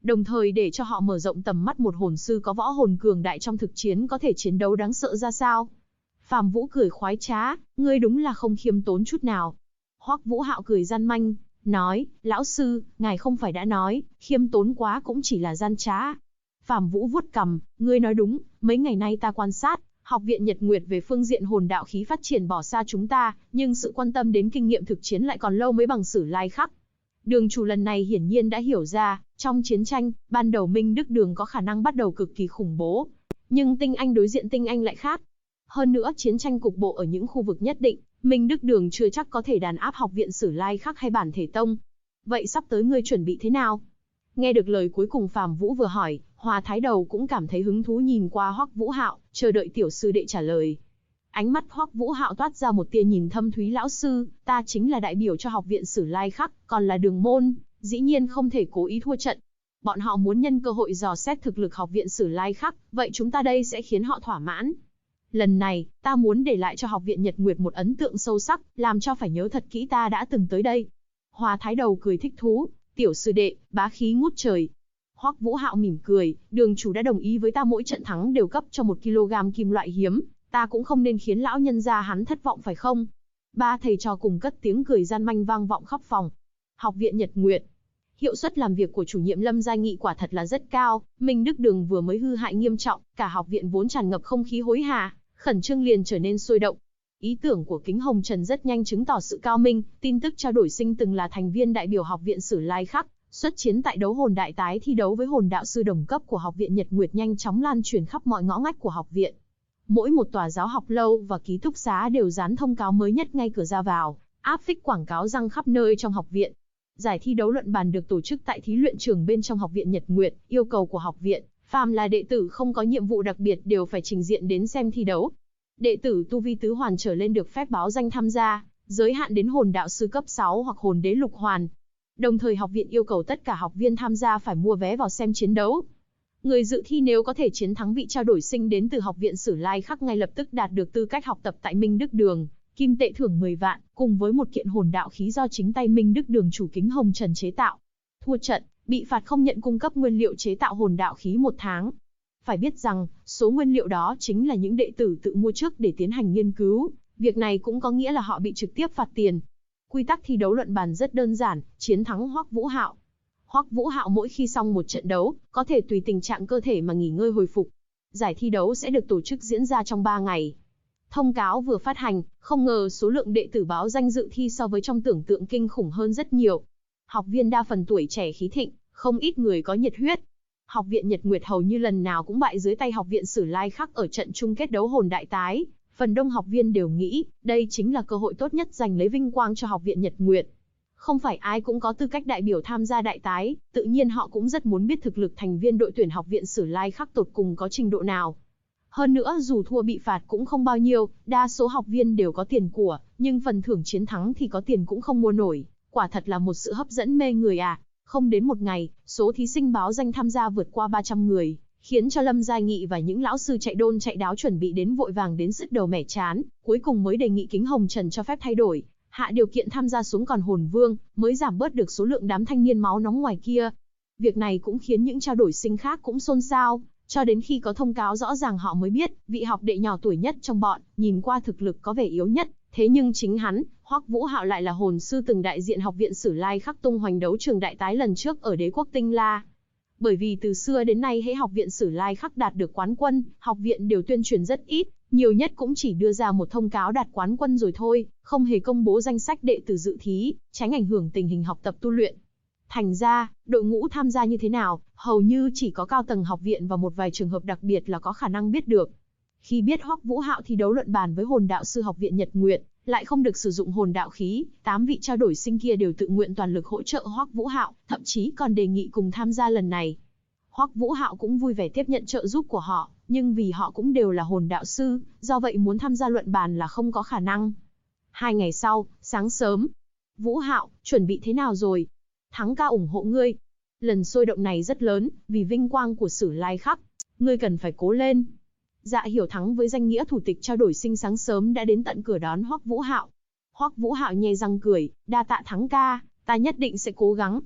đồng thời để cho họ mở rộng tầm mắt một hồn sư có võ hồn cường đại trong thực chiến có thể chiến đấu đáng sợ ra sao. Phàm Vũ cười khoái trá, ngươi đúng là không khiêm tốn chút nào. Hoắc Vũ Hạo cười gian manh, nói, lão sư, ngài không phải đã nói, khiêm tốn quá cũng chỉ là gian trá. Phàm Vũ vuốt cằm, ngươi nói đúng, mấy ngày nay ta quan sát, Học viện Nhật Nguyệt về phương diện hồn đạo khí phát triển bỏ xa chúng ta, nhưng sự quan tâm đến kinh nghiệm thực chiến lại còn lâu mới bằng Sử Lai Khắc. Đường chủ lần này hiển nhiên đã hiểu ra, trong chiến tranh, ban đầu Minh Đức Đường có khả năng bắt đầu cực kỳ khủng bố, nhưng tinh anh đối diện tinh anh lại khác. Hơn nữa chiến tranh cục bộ ở những khu vực nhất định, Minh Đức Đường chưa chắc có thể đàn áp Học viện Sử Lai Khắc hay Bản Thể Tông. Vậy sắp tới ngươi chuẩn bị thế nào? Nghe được lời cuối cùng Phàm Vũ vừa hỏi, Hòa Thái Đầu cũng cảm thấy hứng thú nhìn qua Hoắc Vũ Hạo, chờ đợi tiểu sư đệ trả lời. Ánh mắt Hoắc Vũ Hạo toát ra một tia nhìn thâm thúy, lão sư, ta chính là đại biểu cho Học viện Sử Lai Khắc, còn là đường môn, dĩ nhiên không thể cố ý thua trận. Bọn họ muốn nhân cơ hội dò xét thực lực Học viện Sử Lai Khắc, vậy chúng ta đây sẽ khiến họ thỏa mãn. Lần này, ta muốn để lại cho Học viện Nhật Nguyệt một ấn tượng sâu sắc, làm cho phải nhớ thật kỹ ta đã từng tới đây. Hòa Thái Đầu cười thích thú, tiểu sư đệ, bá khí ngút trời. Hoắc Vũ Hạo mỉm cười, đường chủ đã đồng ý với ta mỗi trận thắng đều cấp cho 1 kg kim loại hiếm, ta cũng không nên khiến lão nhân gia hắn thất vọng phải không? Ba thầy trò cùng cất tiếng cười gian manh vang vọng khắp phòng. Học viện Nhật Nguyệt. Hiệu suất làm việc của chủ nhiệm Lâm Gia Nghị quả thật là rất cao, Minh Đức Đường vừa mới hư hại nghiêm trọng, cả học viện vốn tràn ngập không khí hối hả, khẩn trương liền trở nên sôi động. Ý tưởng của Kính Hồng Trần rất nhanh chứng tỏ sự cao minh, tin tức trao đổi sinh từng là thành viên đại biểu Học viện Sử Lai Khắc, xuất chiến tại đấu hồn đại tái thi đấu với hồn đạo sư đồng cấp của Học viện Nhật Nguyệt nhanh chóng lan truyền khắp mọi ngõ ngách của học viện. Mỗi một tòa giáo học lâu và ký túc xá đều dán thông cáo mới nhất ngay cửa ra vào, áp phích quảng cáo răng khắp nơi trong học viện. Giải thi đấu luận bàn được tổ chức tại thí luyện trường bên trong Học viện Nhật Nguyệt, yêu cầu của học viện, phàm là đệ tử không có nhiệm vụ đặc biệt đều phải trình diện đến xem thi đấu. Đệ tử tu vi tứ hoàn trở lên được phép báo danh tham gia, giới hạn đến hồn đạo sư cấp 6 hoặc hồn đế lục hoàn. Đồng thời học viện yêu cầu tất cả học viên tham gia phải mua vé vào xem chiến đấu. Người dự thi nếu có thể chiến thắng vị trao đổi sinh đến từ Học viện Sử Lai Khắc ngay lập tức đạt được tư cách học tập tại Minh Đức Đường, kim tệ thưởng 10 vạn, cùng với một kiện hồn đạo khí do chính tay Minh Đức Đường chủ Kính Hồng Trần chế tạo. Thua trận, bị phạt không nhận cung cấp nguyên liệu chế tạo hồn đạo khí 1 tháng. Phải biết rằng, số nguyên liệu đó chính là những đệ tử tự mua trước để tiến hành nghiên cứu, việc này cũng có nghĩa là họ bị trực tiếp phạt tiền. Quy tắc thi đấu luận bàn rất đơn giản, chiến thắng Hoắc Vũ Hạo. Hoắc Vũ Hạo mỗi khi xong một trận đấu, có thể tùy tình trạng cơ thể mà nghỉ ngơi hồi phục. Giải thi đấu sẽ được tổ chức diễn ra trong 3 ngày. Thông cáo vừa phát hành, không ngờ số lượng đệ tử báo danh dự thi so với trong tưởng tượng kinh khủng hơn rất nhiều. Học viên đa phần tuổi trẻ khí thịnh, không ít người có nhiệt huyết. Học viện Nhật Nguyệt hầu như lần nào cũng bại dưới tay Học viện Sử Lai Khắc ở trận chung kết đấu hồn đại tái. Phần đông học viên đều nghĩ, đây chính là cơ hội tốt nhất giành lấy vinh quang cho Học viện Nhật Nguyệt. Không phải ai cũng có tư cách đại biểu tham gia đại tái, tự nhiên họ cũng rất muốn biết thực lực thành viên đội tuyển Học viện Sử Lai Khắc tột cùng có trình độ nào. Hơn nữa dù thua bị phạt cũng không bao nhiêu, đa số học viên đều có tiền của, nhưng phần thưởng chiến thắng thì có tiền cũng không mua nổi, quả thật là một sự hấp dẫn mê người à. Không đến một ngày, số thí sinh báo danh tham gia vượt qua 300 người, khiến cho Lâm Gia Nghị và những lão sư chạy đôn chạy đáo chuẩn bị đến vội vàng đến sứt đầu mẻ chán, cuối cùng mới đề nghị Kính Hồng Trần cho phép thay đổi, hạ điều kiện tham gia xuống còn hồn vương, mới giảm bớt được số lượng đám thanh niên máu nóng ngoài kia. Việc này cũng khiến những trao đổi sinh khác cũng xôn xao, cho đến khi có thông cáo rõ ràng họ mới biết, vị học đệ nhỏ tuổi nhất trong bọn, nhìn qua thực lực có vẻ yếu nhất, thế nhưng chính hắn, Hoắc Vũ Hạo lại là hồn sư từng đại diện Học viện Sử Lai Khắc tung hoành đấu trường đại tái lần trước ở Đế quốc Tinh La. Bởi vì từ xưa đến nay hễ Học viện Sử Lai Khắc đạt được quán quân, học viện đều tuyên truyền rất ít, nhiều nhất cũng chỉ đưa ra một thông cáo đạt quán quân rồi thôi, không hề công bố danh sách đệ tử dự thí, tránh ảnh hưởng tình hình học tập tu luyện. Thành ra, đội ngũ tham gia như thế nào, hầu như chỉ có cao tầng học viện và một vài trường hợp đặc biệt là có khả năng biết được. Khi biết Hoắc Vũ Hạo thi đấu luận bàn với hồn đạo sư Học viện Nhật Nguyệt, lại không được sử dụng hồn đạo khí, 8 vị trao đổi sinh kia đều tự nguyện toàn lực hỗ trợ Hoắc Vũ Hạo, thậm chí còn đề nghị cùng tham gia lần này. Hoắc Vũ Hạo cũng vui vẻ tiếp nhận trợ giúp của họ, nhưng vì họ cũng đều là hồn đạo sư, do vậy muốn tham gia luận bàn là không có khả năng. 2 ngày sau, sáng sớm, Vũ Hạo, chuẩn bị thế nào rồi? Thắng ca ủng hộ ngươi. Lần sôi động này rất lớn, vì vinh quang của Sử Lai Khắc, ngươi cần phải cố lên. Dạ Hiểu Thắng với danh nghĩa thủ tịch trao đổi sinh sáng sớm đã đến tận cửa đón Hoắc Vũ Hạo. Hoắc Vũ Hạo nhe răng cười, đa tạ Thắng ca, ta nhất định sẽ cố gắng.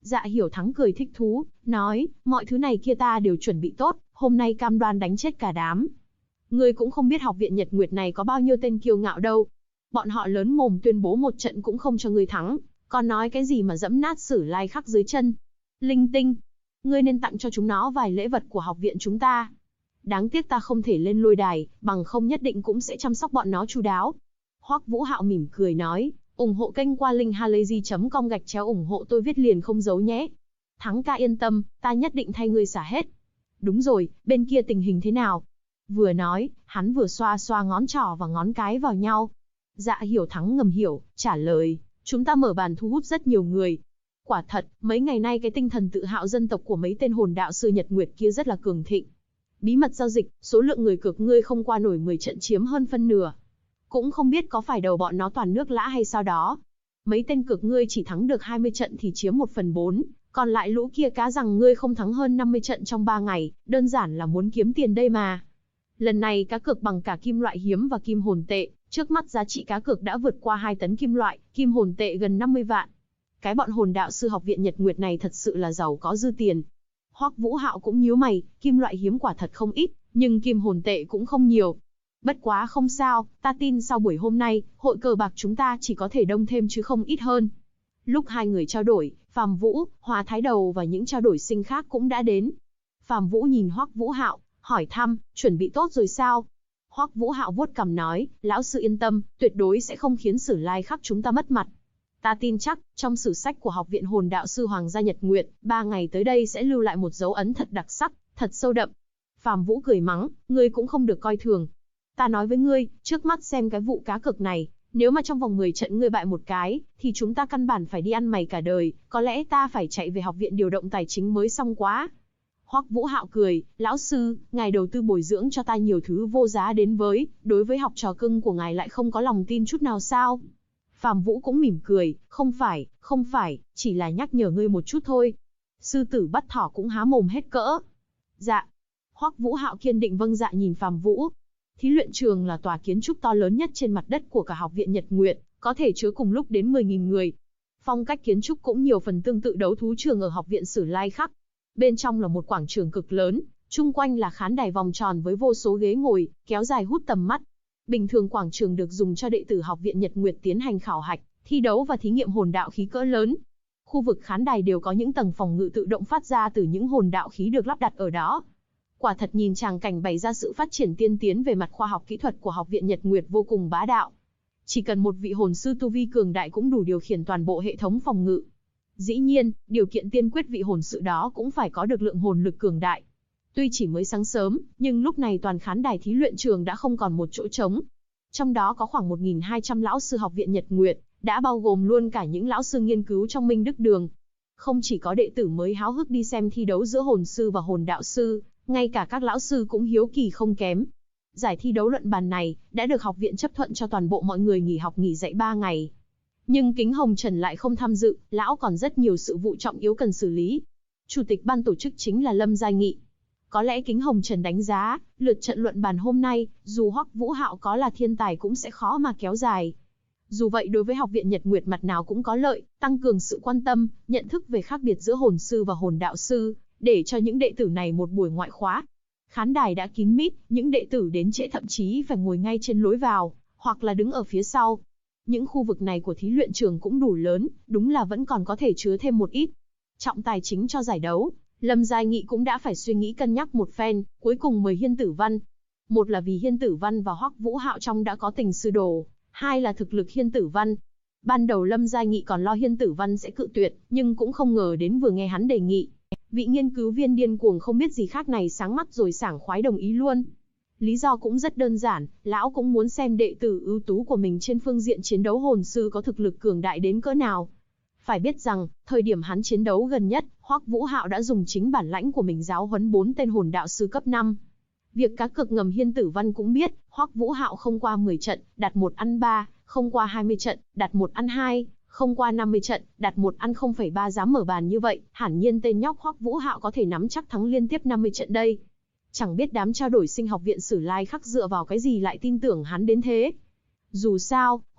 Dạ Hiểu Thắng cười thích thú, nói, mọi thứ này kia ta đều chuẩn bị tốt, hôm nay cam đoan đánh chết cả đám. Ngươi cũng không biết học viện Nhật Nguyệt này có bao nhiêu tên kiêu ngạo đâu. Bọn họ lớn mồm tuyên bố một trận cũng không cho ngươi thắng, còn nói cái gì mà dẫm nát Sử Lai Khắc dưới chân. Linh tinh, ngươi nên tặng cho chúng nó vài lễ vật của học viện chúng ta. Đáng tiếc ta không thể lên lôi đài, bằng không nhất định cũng sẽ chăm sóc bọn nó chu đáo. Hoắc Vũ Hạo mỉm cười nói, ủng hộ kênh qua link halayzi.com ủng hộ tôi viết liền không giấu nhé. Thắng ca yên tâm, ta nhất định thay ngươi xả hết. Đúng rồi, bên kia tình hình thế nào? Vừa nói, hắn vừa xoa xoa ngón trỏ và ngón cái vào nhau. Dạ Hiểu Thắng ngầm hiểu, trả lời, chúng ta mở bàn thu hút rất nhiều người. Quả thật, mấy ngày nay cái tinh thần tự hào dân tộc của mấy tên hồn đạo sư Nhật Nguyệt kia rất là cường thịnh. Bí mật giao dịch, số lượng người cược ngươi không qua nổi 10 trận chiếm hơn phân nửa. Cũng không biết có phải đầu bọn nó toàn nước lã hay sao đó. Mấy tên cược ngươi chỉ thắng được 20 trận thì chiếm 1/4, còn lại lũ kia cá rằng ngươi không thắng hơn 50 trận trong 3 ngày, đơn giản là muốn kiếm tiền đây mà. Lần này cá cược bằng cả kim loại hiếm và kim hồn tệ, trước mắt giá trị cá cược đã vượt qua 2 tấn kim loại, kim hồn tệ gần 50 vạn. Cái bọn hồn đạo sư học viện Nhật Nguyệt này thật sự là giàu có dư tiền. Hoắc Vũ Hạo cũng nhíu mày, kim loại hiếm quả thật không ít, nhưng kim hồn tệ cũng không nhiều. Bất quá không sao, ta tin sau buổi hôm nay, hội cờ bạc chúng ta chỉ có thể đông thêm chứ không ít hơn. Lúc hai người trao đổi, Phàm Vũ, Hoa Thái Đầu và những trao đổi sinh khác cũng đã đến. Phàm Vũ nhìn Hoắc Vũ Hạo, hỏi thăm, chuẩn bị tốt rồi sao? Hoắc Vũ Hạo vuốt cằm nói, lão sư yên tâm, tuyệt đối sẽ không khiến Sử Lai Khắc chúng ta mất mặt. Ta tin chắc, trong sử sách của Học viện Hồn Đạo sư Hoàng gia Nhật Nguyệt, 3 ngày tới đây sẽ lưu lại một dấu ấn thật đặc sắc, thật sâu đậm. Phàm Vũ cười mắng, ngươi cũng không được coi thường. Ta nói với ngươi, trước mắt xem cái vụ cá cược này, nếu mà trong vòng 10 trận ngươi bại một cái, thì chúng ta căn bản phải đi ăn mày cả đời, có lẽ ta phải chạy về học viện điều động tài chính mới xong quá. Hoắc Vũ Hạo cười, lão sư, ngài đầu tư bồi dưỡng cho ta nhiều thứ vô giá đến với, đối với học trò cưng của ngài lại không có lòng tin chút nào sao? Phàm Vũ cũng mỉm cười, không phải, chỉ là nhắc nhở ngươi một chút thôi. Sư tử bắt thỏ cũng há mồm hết cỡ. Dạ. Hoắc Vũ Hạo kiên định vâng dạ nhìn Phàm Vũ. Thí luyện trường là tòa kiến trúc to lớn nhất trên mặt đất của cả học viện Nhật Nguyệt, có thể chứa cùng lúc đến 10.000 người. Phong cách kiến trúc cũng nhiều phần tương tự đấu thú trường ở học viện Sử Lai Khắc. Bên trong là một quảng trường cực lớn, chung quanh là khán đài vòng tròn với vô số ghế ngồi, kéo dài hút tầm mắt. Bình thường quảng trường được dùng cho đệ tử học viện Nhật Nguyệt tiến hành khảo hạch, thi đấu và thí nghiệm hồn đạo khí cỡ lớn. Khu vực khán đài đều có những tầng phòng ngự tự động phát ra từ những hồn đạo khí được lắp đặt ở đó. Quả thật nhìn tràng cảnh bày ra sự phát triển tiên tiến về mặt khoa học kỹ thuật của học viện Nhật Nguyệt vô cùng bá đạo. Chỉ cần một vị hồn sư tu vi cường đại cũng đủ điều khiển toàn bộ hệ thống phòng ngự. Dĩ nhiên, điều kiện tiên quyết vị hồn sư đó cũng phải có được lượng hồn lực cường đại. Tuy chỉ mới sáng sớm, nhưng lúc này toàn khán đài thí luyện trường đã không còn một chỗ trống. Trong đó có khoảng 1.200 lão sư học viện Nhật Nguyệt, đã bao gồm luôn cả những lão sư nghiên cứu trong Minh Đức Đường. Không chỉ có đệ tử mới háo hức đi xem thi đấu giữa hồn sư và hồn đạo sư, ngay cả các lão sư cũng hiếu kỳ không kém. Giải thi đấu luận bàn này đã được học viện chấp thuận cho toàn bộ mọi người nghỉ học nghỉ dạy 3 ngày. Nhưng Kính Hồng Trần lại không tham dự, lão còn rất nhiều sự vụ trọng yếu cần xử lý. Chủ tịch ban tổ chức chính là Lâm Gia Nghị. Có lẽ Kính Hồng Trần đánh giá, lượt trận luận bàn hôm nay, dù Hoắc Vũ Hạo có là thiên tài cũng sẽ khó mà kéo dài. Dù vậy đối với học viện Nhật Nguyệt mặt nào cũng có lợi, tăng cường sự quan tâm, nhận thức về khác biệt giữa hồn sư và hồn đạo sư, để cho những đệ tử này một buổi ngoại khóa. Khán đài đã kín mít, những đệ tử đến trễ thậm chí phải ngồi ngay trên lối vào, hoặc là đứng ở phía sau. Những khu vực này của thí luyện trường cũng đủ lớn, đúng là vẫn còn có thể chứa thêm một ít. Trọng tài chính cho giải đấu, Lâm Gia Nghị cũng đã phải suy nghĩ cân nhắc một phen, cuối cùng mời Hiên Tử Văn. Một là vì Hiên Tử Văn và Hoắc Vũ Hạo trong đã có tình sư đồ, hai là thực lực Hiên Tử Văn. Ban đầu Lâm Gia Nghị còn lo Hiên Tử Văn sẽ cự tuyệt, nhưng cũng không ngờ đến vừa nghe hắn đề nghị. Vị nghiên cứu viên điên cuồng không biết gì khác này sáng mắt rồi sảng khoái đồng ý luôn. Lý do cũng rất đơn giản, lão cũng muốn xem đệ tử ưu tú của mình trên phương diện chiến đấu hồn sư có thực lực cường đại đến cỡ nào. Phải biết rằng, thời điểm hắn chiến đấu gần nhất, Hoắc Vũ Hạo đã dùng chính bản lãnh của mình giáo huấn 4 tên hồn đạo sư cấp 5. Việc cá cược ngầm Hiên Tử Văn cũng biết, Hoắc Vũ Hạo không qua 10 trận, đặt 1 ăn 3, không qua 20 trận, đặt 1 ăn 2, không qua 50 trận, đặt 1 ăn 0,3 dám mở bàn như vậy, hẳn nhiên tên nhóc Hoắc Vũ Hạo có thể nắm chắc thắng liên tiếp 50 trận đây. Chẳng biết đám trao đổi sinh học viện Sử Lai Khắc dựa vào cái gì lại tin tưởng hắn đến thế. Dù sao,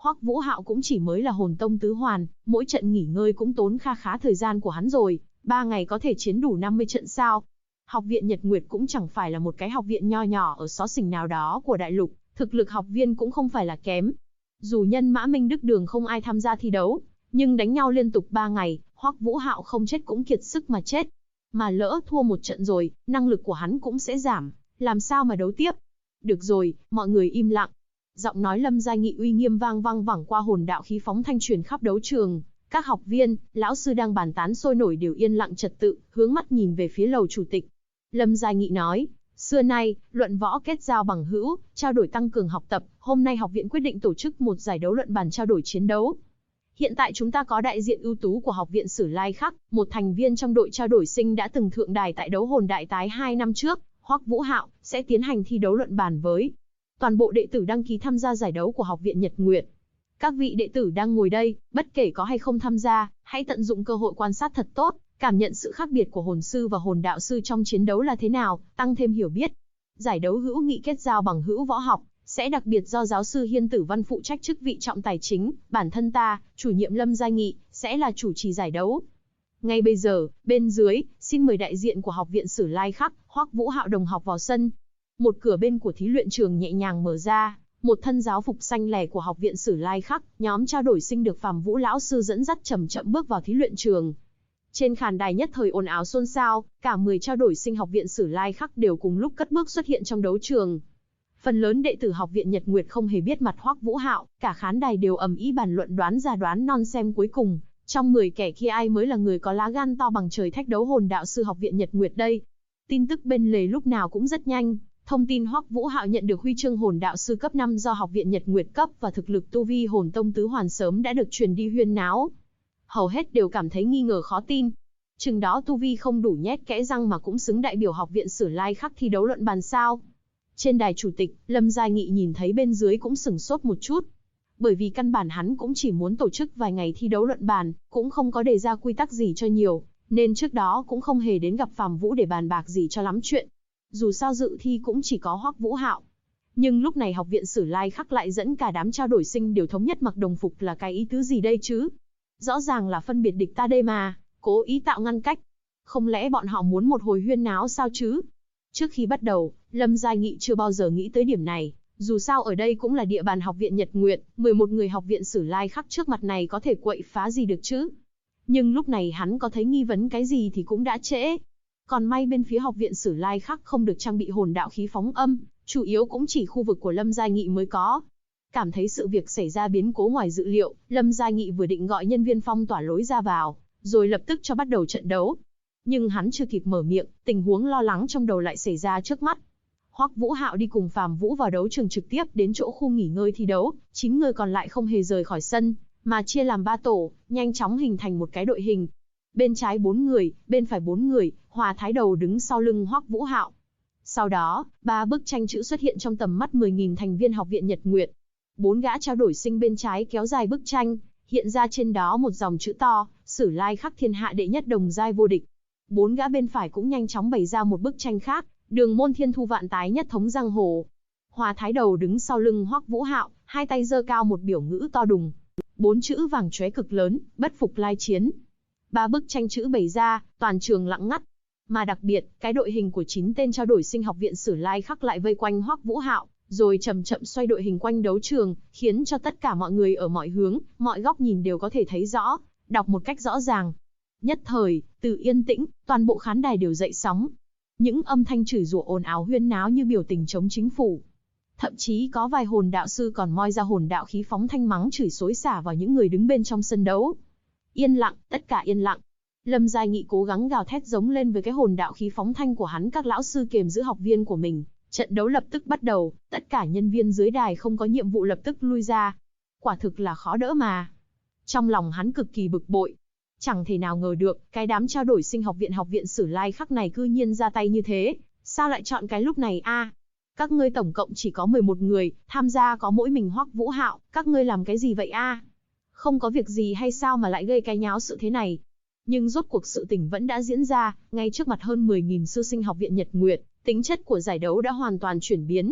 Hoắc Vũ Hạo cũng chỉ mới là hồn tông tứ hoàn, mỗi trận nghỉ ngơi cũng tốn kha khá thời gian của hắn rồi, 3 ngày có thể chiến đủ 50 trận sao? Học viện Nhật Nguyệt cũng chẳng phải là một cái học viện nho nhỏ ở xó xỉnh nào đó của đại lục, thực lực học viên cũng không phải là kém. Dù nhân mã Minh Đức Đường không ai tham gia thi đấu, nhưng đánh nhau liên tục 3 ngày, Hoắc Vũ Hạo không chết cũng kiệt sức mà chết. Mà lỡ thua một trận rồi, năng lực của hắn cũng sẽ giảm, làm sao mà đấu tiếp? Được rồi, mọi người im lặng. Giọng nói Lâm Gia Nghị uy nghiêm vang vang vẳng qua hồn đạo khí phóng thanh truyền khắp đấu trường. Các học viên, lão sư đang bàn tán sôi nổi đều yên lặng trật tự, hướng mắt nhìn về phía lầu chủ tịch. Lâm Gia Nghị nói, xưa nay, luận võ kết giao bằng hữu, trao đổi tăng cường học tập, hôm nay học viện quyết định tổ chức một giải đấu luận bàn trao đổi chiến đấu. Hiện tại chúng ta có đại diện ưu tú của học viện Sử Lai Khắc, một thành viên trong đội trao đổi sinh đã từng thượng đài tại đấu hồn đại tái 2 năm trước, Hoắc Vũ Hạo, sẽ tiến hành thi đấu luận bàn với toàn bộ đệ tử đăng ký tham gia giải đấu của học viện Nhật Nguyệt. Các vị đệ tử đang ngồi đây, bất kể có hay không tham gia, hãy tận dụng cơ hội quan sát thật tốt, cảm nhận sự khác biệt của hồn sư và hồn đạo sư trong chiến đấu là thế nào, tăng thêm hiểu biết. Giải đấu hữu nghị kết giao bằng hữu võ học, sẽ đặc biệt do giáo sư Hiên Tử Văn phụ trách chức vị trọng tài chính, bản thân ta, chủ nhiệm Lâm Gia Nghị, sẽ là chủ trì giải đấu. Ngay bây giờ, bên dưới, xin mời đại diện của học viện Sử Lai Khắc, Hoắc Vũ Hạo đồng học vào sân. Một cửa bên của thí luyện trường nhẹ nhàng mở ra, một thân giáo phục xanh lẻ của học viện Sử Lai Khắc, nhóm trao đổi sinh được Phàm Vũ lão sư dẫn dắt chậm chậm bước vào thí luyện trường. Trên khán đài nhất thời ồn ào xôn xao, cả 10 trao đổi sinh học viện Sử Lai Khắc đều cùng lúc cất bước xuất hiện trong đấu trường. Phần lớn đệ tử học viện Nhật Nguyệt không hề biết mặt Hoắc Vũ Hạo, cả khán đài đều ầm ĩ bàn luận đoán ra đoán non xem cuối cùng, trong 10 kẻ kia ai mới là người có lá gan to bằng trời thách đấu hồn đạo sư học viện Nhật Nguyệt đây. Tin tức bên lề lúc nào cũng rất nhanh, thông tin Hoắc Vũ Hạo nhận được huy chương hồn đạo sư cấp 5 do học viện Nhật Nguyệt cấp và thực lực tu vi hồn tông tứ hoàn sớm đã được truyền đi huyên náo. Hầu hết đều cảm thấy nghi ngờ khó tin. Chừng đó tu vi không đủ nhét kẽ răng mà cũng xứng đại biểu học viện Sử Lai Khắc thi đấu luận bàn sao? Trên đài chủ tịch, Lâm Gia Nghị nhìn thấy bên dưới cũng sửng sốt một chút. Bởi vì căn bản hắn cũng chỉ muốn tổ chức vài ngày thi đấu luận bàn, cũng không có đề ra quy tắc gì cho nhiều, nên trước đó cũng không hề đến gặp Phàm Vũ để bàn bạc gì cho lắm chuyện. Dù sao dự thi cũng chỉ có Hoắc Vũ Hạo. Nhưng lúc này học viện Sử Lai Khắc lại dẫn cả đám trao đổi sinh đều thống nhất mặc đồng phục là cái ý tứ gì đây chứ? Rõ ràng là phân biệt địch ta đây mà, cố ý tạo ngăn cách. Không lẽ bọn họ muốn một hồi huyên náo sao chứ? Trước khi bắt đầu, Lâm Gia Nghị chưa bao giờ nghĩ tới điểm này, dù sao ở đây cũng là địa bàn học viện Nhật Nguyệt, 11 người học viện Sử Lai Khắc trước mặt này có thể quậy phá gì được chứ? Nhưng lúc này hắn có thấy nghi vấn cái gì thì cũng đã trễ. Còn may bên phía học viện Sử Lai Khắc không được trang bị hồn đạo khí phóng âm, chủ yếu cũng chỉ khu vực của Lâm Gia Nghị mới có. Cảm thấy sự việc xảy ra biến cố ngoài dự liệu, Lâm Gia Nghị vừa định gọi nhân viên phong tỏa lối ra vào, rồi lập tức cho bắt đầu trận đấu. Nhưng hắn chưa kịp mở miệng, tình huống lo lắng trong đầu lại xảy ra trước mắt. Hoắc Vũ Hạo đi cùng Phàm Vũ vào đấu trường trực tiếp đến chỗ khu nghỉ ngơi thi đấu, 9 người còn lại không hề rời khỏi sân, mà chia làm 3 tổ, nhanh chóng hình thành một cái đội hình. Bên trái 4 người, bên phải 4 người, Hòa Thái Đầu đứng sau lưng Hoắc Vũ Hạo. Sau đó, 3 bức tranh chữ xuất hiện trong tầm mắt 10.000 thành viên học viện Nhật Nguyệt. 4 gã trao đổi sinh bên trái kéo dài bức tranh, hiện ra trên đó một dòng chữ to, Sử Lai Khắc thiên hạ đệ nhất đồng giai vô địch. 4 gã bên phải cũng nhanh chóng bày ra một bức tranh khác, Đường môn thiên thu vạn tái nhất thống giang hồ. Hòa Thái Đầu đứng sau lưng Hoắc Vũ Hạo, hai tay giơ cao một biểu ngữ to đùng. 4 chữ vàng chóe cực lớn, bất phục lai chiến. 3 bức tranh chữ bày ra, toàn trường lặng ngắt. Mà đặc biệt, cái đội hình của 9 tên trao đổi sinh học viện Sử Lai Khắc lại vây quanh Hoắc Vũ Hạo, rồi chậm chậm xoay đội hình quanh đấu trường, khiến cho tất cả mọi người ở mọi hướng, mọi góc nhìn đều có thể thấy rõ, đọc một cách rõ ràng. Nhất thời, từ yên tĩnh, toàn bộ khán đài đều dậy sóng. Những âm thanh chửi rủa ồn ào huyên náo như biểu tình chống chính phủ. Thậm chí có vài hồn đạo sư còn moi ra hồn đạo khí phóng thanh mắng chửi xối xả vào những người đứng bên trong sân đấu. Yên lặng, tất cả yên lặng. Lâm Gia Nghị cố gắng gào thét giống lên với cái hồn đạo khí phóng thanh của hắn, các lão sư kiềm giữ học viên của mình. Trận đấu lập tức bắt đầu, tất cả nhân viên dưới đài không có nhiệm vụ lập tức lui ra. Quả thực là khó đỡ mà. Trong lòng hắn cực kỳ bực bội. Chẳng thể nào ngờ được, cái đám trao đổi sinh học viện Sử Lai Khắc này cư nhiên ra tay như thế. Sao lại chọn cái lúc này a? Các ngươi tổng cộng chỉ có 11 người, tham gia có mỗi mình Hoắc Vũ Hạo, các ngươi làm cái gì vậy a? Không có việc gì hay sao mà lại gây cái nháo sự thế này? Nhưng rốt cuộc sự tình vẫn đã diễn ra, ngay trước mặt hơn 10.000 sư sinh học viện Nhật Nguyệt, tính chất của giải đấu đã hoàn toàn chuyển biến.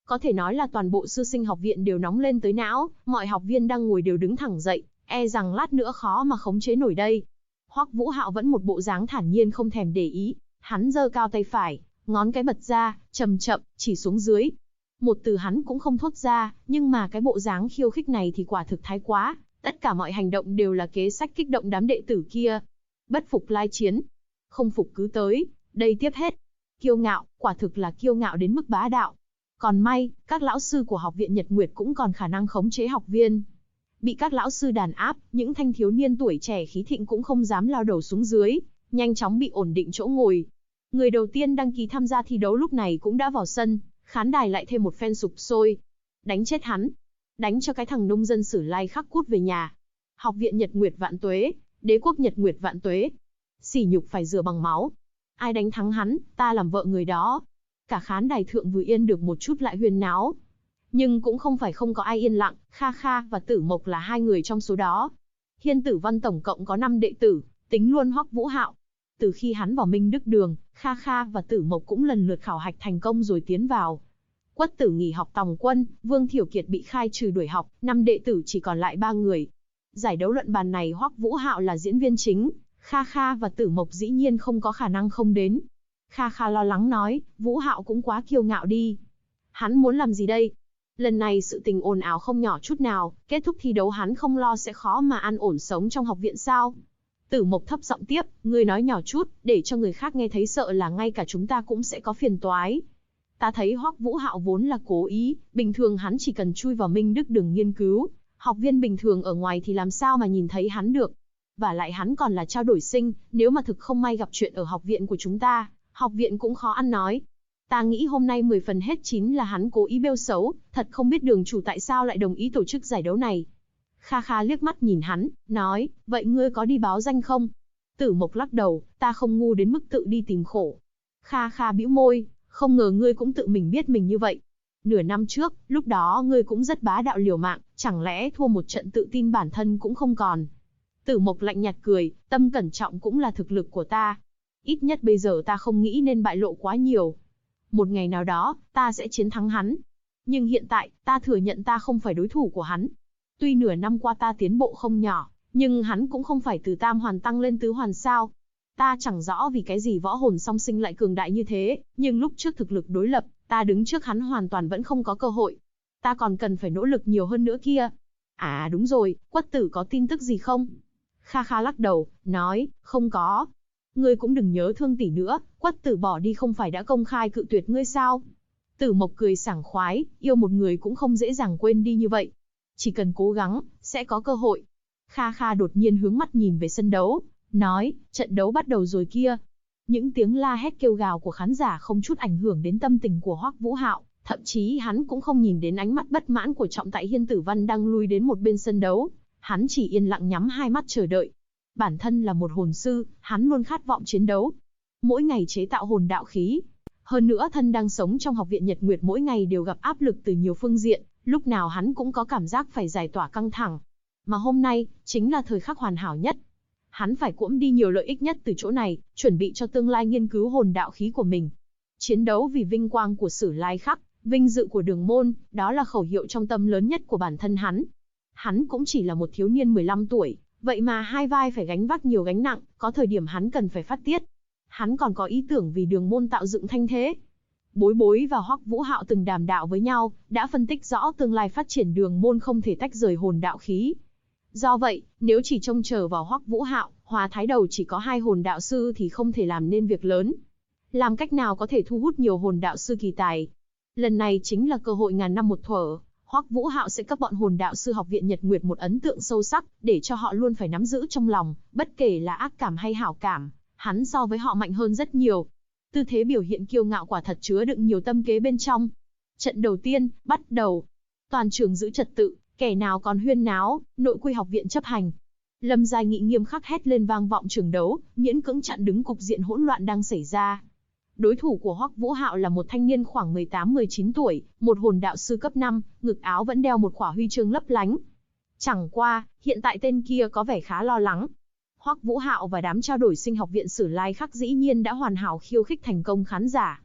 Có thể nói là toàn bộ sư sinh học viện đều nóng lên tới não, mọi học viên đang ngồi đều đứng thẳng dậy, e rằng lát nữa khó mà khống chế nổi đây. Hoắc Vũ Hạo vẫn một bộ dáng thản nhiên không thèm để ý, hắn giơ cao tay phải, ngón cái bật ra, chậm chậm chỉ xuống dưới. Một từ hắn cũng không thốt ra, nhưng mà cái bộ dáng khiêu khích này thì quả thực thái quá, tất cả mọi hành động đều là kế sách kích động đám đệ tử kia. Bất phục lai chiến, không phục cứ tới, đây tiếp hết. Kiêu ngạo, quả thực là kiêu ngạo đến mức bá đạo. Còn may, các lão sư của học viện Nhật Nguyệt cũng còn khả năng khống chế học viên. Bị các lão sư đàn áp, những thanh thiếu niên tuổi trẻ khí thịnh cũng không dám lao đầu xuống dưới, nhanh chóng bị ổn định chỗ ngồi. Người đầu tiên đăng ký tham gia thi đấu lúc này cũng đã vào sân, khán đài lại thêm một phen sục sôi. Đánh chết hắn, đánh cho cái thằng nông dân Sử Lai Khắc cút về nhà. Học viện Nhật Nguyệt vạn tuế, đế quốc Nhật Nguyệt vạn tuế. Sỉ nhục phải rửa bằng máu. Ai đánh thắng hắn, ta làm vợ người đó. Cả khán đài thượng vừa yên được một chút lại huyên náo. Nhưng cũng không phải không có ai yên lặng, Kha Kha và Tử Mộc là hai người trong số đó. Hiên Tử Văn tổng cộng có 5 đệ tử, tính luôn Hoắc Vũ Hạo. Từ khi hắn vào Minh Đức Đường, Kha Kha và Tử Mộc cũng lần lượt khảo hạch thành công rồi tiến vào. Quất Tử nghỉ học tòng quân, Vương Thiểu Kiệt bị khai trừ đuổi học, 5 đệ tử chỉ còn lại 3 người. Giải đấu luận bàn này Hoắc Vũ Hạo là diễn viên chính, Kha Kha và Tử Mộc dĩ nhiên không có khả năng không đến. Kha Kha lo lắng nói, Vũ Hạo cũng quá kiêu ngạo đi. Hắn muốn làm gì đây? Lần này sự tình ồn ào không nhỏ chút nào, kết thúc thi đấu hắn không lo sẽ khó mà an ổn sống trong học viện sao? Tử Mộc thấp giọng tiếp, ngươi nói nhỏ chút, để cho người khác nghe thấy sợ là ngay cả chúng ta cũng sẽ có phiền toái. Ta thấy Hoắc Vũ Hạo vốn là cố ý, bình thường hắn chỉ cần chui vào Minh Đức Đường nghiên cứu, học viên bình thường ở ngoài thì làm sao mà nhìn thấy hắn được. Và lại hắn còn là trao đổi sinh, nếu mà thực không may gặp chuyện ở học viện của chúng ta, học viện cũng khó ăn nói. Ta nghĩ hôm nay 10 phần hết 9 là hắn cố ý bêu xấu, thật không biết đường chủ tại sao lại đồng ý tổ chức giải đấu này. Kha Kha liếc mắt nhìn hắn, nói, vậy ngươi có đi báo danh không? Tử Mộc lắc đầu, ta không ngu đến mức tự đi tìm khổ. Kha Kha bĩu môi, không ngờ ngươi cũng tự mình biết mình như vậy. Nửa năm trước, lúc đó ngươi cũng rất bá đạo liều mạng, chẳng lẽ thua một trận tự tin bản thân cũng không còn. Tử Mộc lạnh nhạt cười, tâm cẩn trọng cũng là thực lực của ta. Ít nhất bây giờ ta không nghĩ nên bại lộ quá nhiều. Một ngày nào đó, ta sẽ chiến thắng hắn. Nhưng hiện tại, ta thừa nhận ta không phải đối thủ của hắn. Tuy nửa năm qua ta tiến bộ không nhỏ, nhưng hắn cũng không phải từ tam hoàn tăng lên tứ hoàn sao. Ta chẳng rõ vì cái gì võ hồn song sinh lại cường đại như thế, nhưng lúc trước thực lực đối lập, ta đứng trước hắn hoàn toàn vẫn không có cơ hội. Ta còn cần phải nỗ lực nhiều hơn nữa kia. À đúng rồi, Quất Tử có tin tức gì không? Kha Kha lắc đầu, nói, không có. Ngươi cũng đừng nhớ thương tỷ nữa, Quất Tử bỏ đi không phải đã công khai cự tuyệt ngươi sao? Tử Mộc cười sảng khoái, yêu một người cũng không dễ dàng quên đi như vậy. Chỉ cần cố gắng, sẽ có cơ hội. Kha Kha đột nhiên hướng mắt nhìn về sân đấu, nói, trận đấu bắt đầu rồi kia. Những tiếng la hét kêu gào của khán giả không chút ảnh hưởng đến tâm tình của Hoắc Vũ Hạo, thậm chí hắn cũng không nhìn đến ánh mắt bất mãn của trọng tại Hiên Tử Văn đang lui đến một bên sân đấu. Hắn chỉ yên lặng nhắm hai mắt chờ đợi. Bản thân là một hồn sư, hắn luôn khát vọng chiến đấu. Mỗi ngày chế tạo hồn đạo khí. Hơn nữa thân đang sống trong học viện Nhật Nguyệt mỗi ngày đều gặp áp lực từ nhiều phương diện, lúc nào hắn cũng có cảm giác phải giải tỏa căng thẳng. Mà hôm nay, chính là thời khắc hoàn hảo nhất. Hắn phải cuỗm đi nhiều lợi ích nhất từ chỗ này, chuẩn bị cho tương lai nghiên cứu hồn đạo khí của mình. Chiến đấu vì vinh quang của Sử Lai Khắc, vinh dự của đường môn, đó là khẩu hiệu trong tâm lớn nhất của bản thân hắn. Hắn cũng chỉ là một thiếu niên 15 tuổi, vậy mà hai vai phải gánh vác nhiều gánh nặng, có thời điểm hắn cần phải phát tiết. Hắn còn có ý tưởng vì đường môn tạo dựng thanh thế. Bối Bối và Hoắc Vũ Hạo từng đàm đạo với nhau, đã phân tích rõ tương lai phát triển đường môn không thể tách rời hồn đạo khí. Do vậy, nếu chỉ trông chờ vào Hoắc Vũ Hạo, Hòa Thái Đầu chỉ có 2 hồn đạo sư thì không thể làm nên việc lớn. Làm cách nào có thể thu hút nhiều hồn đạo sư kỳ tài? Lần này chính là cơ hội ngàn năm một thuở. Hoắc Vũ Hạo sẽ cấp bọn hồn đạo sư học viện Nhật Nguyệt một ấn tượng sâu sắc, để cho họ luôn phải nắm giữ trong lòng, bất kể là ác cảm hay hảo cảm, hắn so với họ mạnh hơn rất nhiều. Tư thế biểu hiện kiêu ngạo quả thật chứa đựng nhiều tâm kế bên trong. Trận đầu tiên, bắt đầu. Toàn trường giữ trật tự, kẻ nào còn huyên náo, nội quy học viện chấp hành. Lâm Giai Nghị nghiêm khắc hét lên vang vọng trường đấu, miễn cưỡng chặn đứng cục diện hỗn loạn đang xảy ra. Đối thủ của Hoắc Vũ Hạo là một thanh niên khoảng 18-19 tuổi, một hồn đạo sư cấp 5, ngực áo vẫn đeo một khỏa huy chương lấp lánh. Chẳng qua, hiện tại tên kia có vẻ khá lo lắng. Hoắc Vũ Hạo và đám trao đổi sinh học viện Sử Lai Khắc dĩ nhiên đã hoàn hảo khiêu khích thành công khán giả.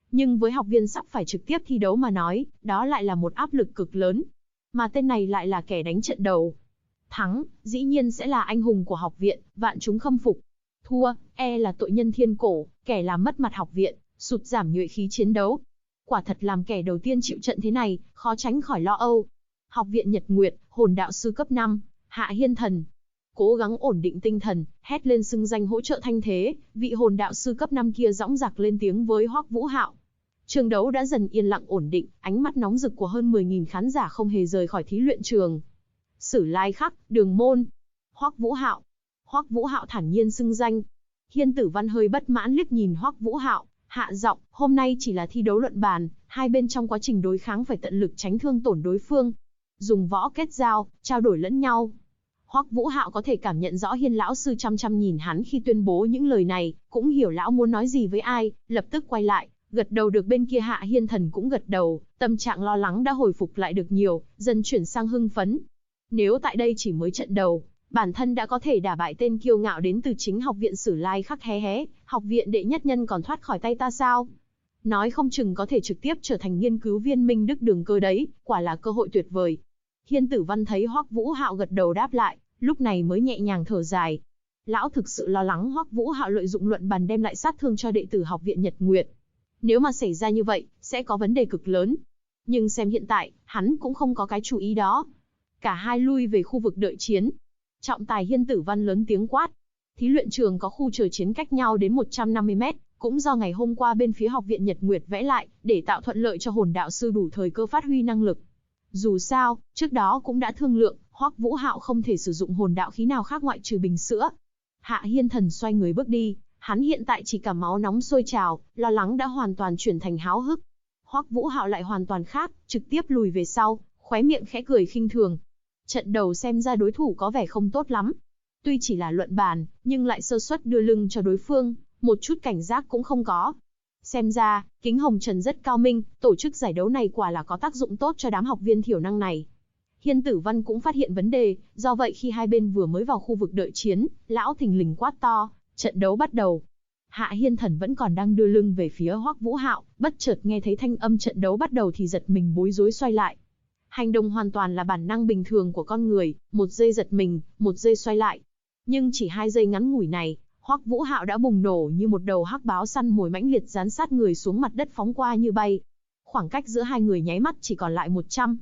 Nhưng với học viên sắp phải trực tiếp thi đấu mà nói, đó lại là một áp lực cực lớn. Mà tên này lại là kẻ đánh trận đầu. Thắng, dĩ nhiên sẽ là anh hùng của học viện, vạn chúng khâm phục. Thua, là tội nhân thiên cổ, kẻ làm mất mặt học viện, sụt giảm nhuệ khí chiến đấu. Quả thật làm kẻ đầu tiên chịu trận thế này, khó tránh khỏi lo âu. Học viện Nhật Nguyệt, hồn đạo sư cấp 5, Hạ Hiên Thần. Cố gắng ổn định tinh thần, hét lên xưng danh hỗ trợ thanh thế, vị hồn đạo sư cấp 5 kia dõng dạc lên tiếng với Hoắc Vũ Hạo. Trường đấu đã dần yên lặng ổn định, ánh mắt nóng rực của hơn 10.000 khán giả không hề rời khỏi thí luyện trường. Sử Lai Khắc, Đường Môn. Hoắc Vũ Hạo. Hoắc Vũ Hạo thản nhiên xưng danh. Hiên Tử Văn hơi bất mãn liếc nhìn Hoắc Vũ Hạo, hạ giọng, hôm nay chỉ là thi đấu luận bàn, hai bên trong quá trình đối kháng phải tận lực tránh thương tổn đối phương. Dùng võ kết giao, trao đổi lẫn nhau. Hoắc Vũ Hạo có thể cảm nhận rõ Hiên lão sư chăm chăm nhìn hắn khi tuyên bố những lời này, cũng hiểu lão muốn nói gì với ai, lập tức quay lại, gật đầu được bên kia Hạ Hiên Thần cũng gật đầu, tâm trạng lo lắng đã hồi phục lại được nhiều, dần chuyển sang hưng phấn. Nếu tại đây chỉ mới trận đầu, bản thân đã có thể đả bại tên kiêu ngạo đến từ chính học viện Sử Lai Khắc hé, học viện đệ nhất nhân còn thoát khỏi tay ta sao? Nói không chừng có thể trực tiếp trở thành nghiên cứu viên Minh Đức Đường Cơ đấy, quả là cơ hội tuyệt vời. Hiên Tử Văn thấy Hoắc Vũ Hạo gật đầu đáp lại, lúc này mới nhẹ nhàng thở dài. Lão thực sự lo lắng Hoắc Vũ Hạo lợi dụng luận bàn đem lại sát thương cho đệ tử học viện Nhật Nguyệt. Nếu mà xảy ra như vậy, sẽ có vấn đề cực lớn. Nhưng xem hiện tại, hắn cũng không có cái chú ý đó. Cả hai lui về khu vực đợi chiến. Trọng tài Hiên Tử Văn lớn tiếng quát. Thí luyện trường có khu chờ chiến cách nhau đến 150 mét, cũng do ngày hôm qua bên phía học viện Nhật Nguyệt vẽ lại, để tạo thuận lợi cho hồn đạo sư đủ thời cơ phát huy năng lực. Dù sao, trước đó cũng đã thương lượng, Hoắc Vũ Hạo không thể sử dụng hồn đạo khí nào khác ngoại trừ bình sữa. Hạ Hiên Thần xoay người bước đi, hắn hiện tại chỉ cả máu nóng sôi trào, lo lắng đã hoàn toàn chuyển thành háo hức. Hoắc Vũ Hạo lại hoàn toàn khác, trực tiếp lùi về sau, khóe miệng khẽ cười khinh thường. Trận đầu xem ra đối thủ có vẻ không tốt lắm. Tuy chỉ là luận bàn, nhưng lại sơ suất đưa lưng cho đối phương, một chút cảnh giác cũng không có. Xem ra, Kính Hồng Trần rất cao minh, tổ chức giải đấu này quả là có tác dụng tốt cho đám học viên thiểu năng này. Hiên Tử Văn cũng phát hiện vấn đề, do vậy khi hai bên vừa mới vào khu vực đợi chiến, lão thình lình quát to, trận đấu bắt đầu. Hạ Hiên Thần vẫn còn đang đưa lưng về phía Hoắc Vũ Hạo, bất chợt nghe thấy thanh âm trận đấu bắt đầu thì giật mình bối rối xoay lại. Hành động hoàn toàn là bản năng bình thường của con người, một giây giật mình, một giây xoay lại. Nhưng chỉ 2 giây ngắn ngủi này, Hoắc Vũ Hạo đã bùng nổ như một đầu hắc báo săn mồi mãnh liệt dán sát người xuống mặt đất phóng qua như bay. Khoảng cách giữa hai người nháy mắt chỉ còn lại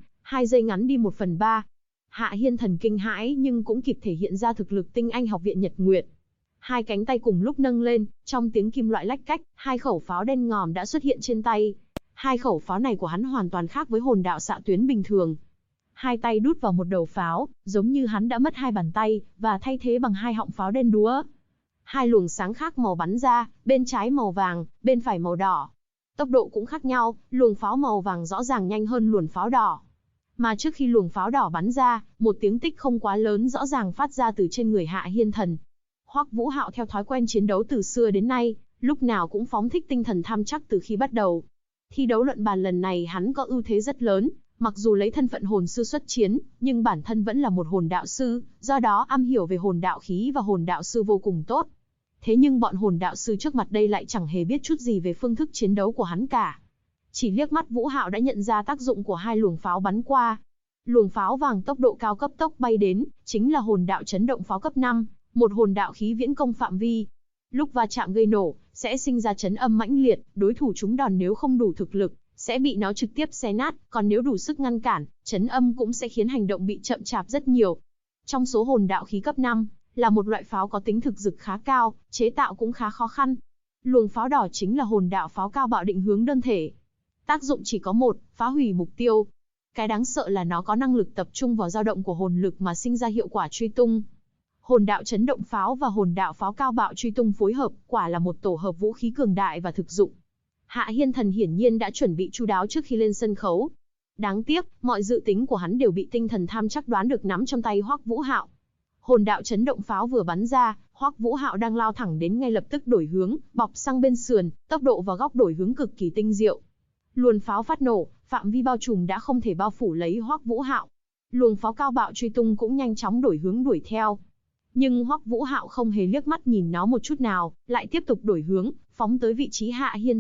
2 giây ngắn đi 1/3. Hạ Hiên Thần kinh hãi nhưng cũng kịp thể hiện ra thực lực tinh anh học viện Nhật Nguyệt. Hai cánh tay cùng lúc nâng lên, trong tiếng kim loại lách cách, hai khẩu pháo đen ngòm đã xuất hiện trên tay. Hai khẩu pháo này của hắn hoàn toàn khác với hồn đạo xạ tuyến bình thường. Hai tay đút vào một đầu pháo, giống như hắn đã mất 2 bàn tay, và thay thế bằng 2 họng pháo đen đúa. Hai luồng sáng khác màu bắn ra, bên trái màu vàng, bên phải màu đỏ. Tốc độ cũng khác nhau, luồng pháo màu vàng rõ ràng nhanh hơn luồng pháo đỏ. Mà trước khi luồng pháo đỏ bắn ra, một tiếng tích không quá lớn rõ ràng phát ra từ trên người Hạ Hiên Thần. Hoắc Vũ Hạo theo thói quen chiến đấu từ xưa đến nay, lúc nào cũng phóng thích tinh thần tham chắc từ khi bắt đầu. Thi đấu luận bàn lần này hắn có ưu thế rất lớn, mặc dù lấy thân phận hồn sư xuất chiến, nhưng bản thân vẫn là một hồn đạo sư, do đó am hiểu về hồn đạo khí và hồn đạo sư vô cùng tốt. Thế nhưng bọn hồn đạo sư trước mặt đây lại chẳng hề biết chút gì về phương thức chiến đấu của hắn cả. Chỉ liếc mắt Vũ Hạo đã nhận ra tác dụng của hai luồng pháo bắn qua. Luồng pháo vàng tốc độ cao cấp tốc bay đến, chính là hồn đạo chấn động pháo cấp 5, một hồn đạo khí viễn công phạm vi. Lúc va chạm gây nổ, sẽ sinh ra chấn âm mãnh liệt, đối thủ trúng đòn nếu không đủ thực lực, sẽ bị nó trực tiếp xé nát, còn nếu đủ sức ngăn cản, chấn âm cũng sẽ khiến hành động bị chậm chạp rất nhiều. Trong số hồn đạo khí cấp 5, là một loại pháo có tính thực dực khá cao, chế tạo cũng khá khó khăn. Luồng pháo đỏ chính là hồn đạo pháo cao bạo định hướng đơn thể. Tác dụng chỉ có một, phá hủy mục tiêu. Cái đáng sợ là nó có năng lực tập trung vào dao động của hồn lực mà sinh ra hiệu quả truy tung. Hồn đạo chấn động pháo và hồn đạo pháo cao bạo truy tung phối hợp, quả là một tổ hợp vũ khí cường đại và thực dụng. Hạ Hiên Thần hiển nhiên đã chuẩn bị chu đáo trước khi lên sân khấu. Đáng tiếc, mọi dự tính của hắn đều bị tinh thần tham chắc đoán được nắm trong tay Hoắc Vũ Hạo. Hồn đạo chấn động pháo vừa bắn ra, Hoắc Vũ Hạo đang lao thẳng đến ngay lập tức đổi hướng, bọc sang bên sườn, tốc độ và góc đổi hướng cực kỳ tinh diệu. Luồng pháo phát nổ, phạm vi bao trùm đã không thể bao phủ lấy Hoắc Vũ Hạo. Luồng pháo cao bạo truy tung cũng nhanh chóng đổi hướng đuổi theo. Nhưng Hoắc Vũ Hạo không hề liếc mắt nhìn nó một chút nào, lại tiếp tục đổi hướng, phóng tới vị trí Hạ Hiên Thần,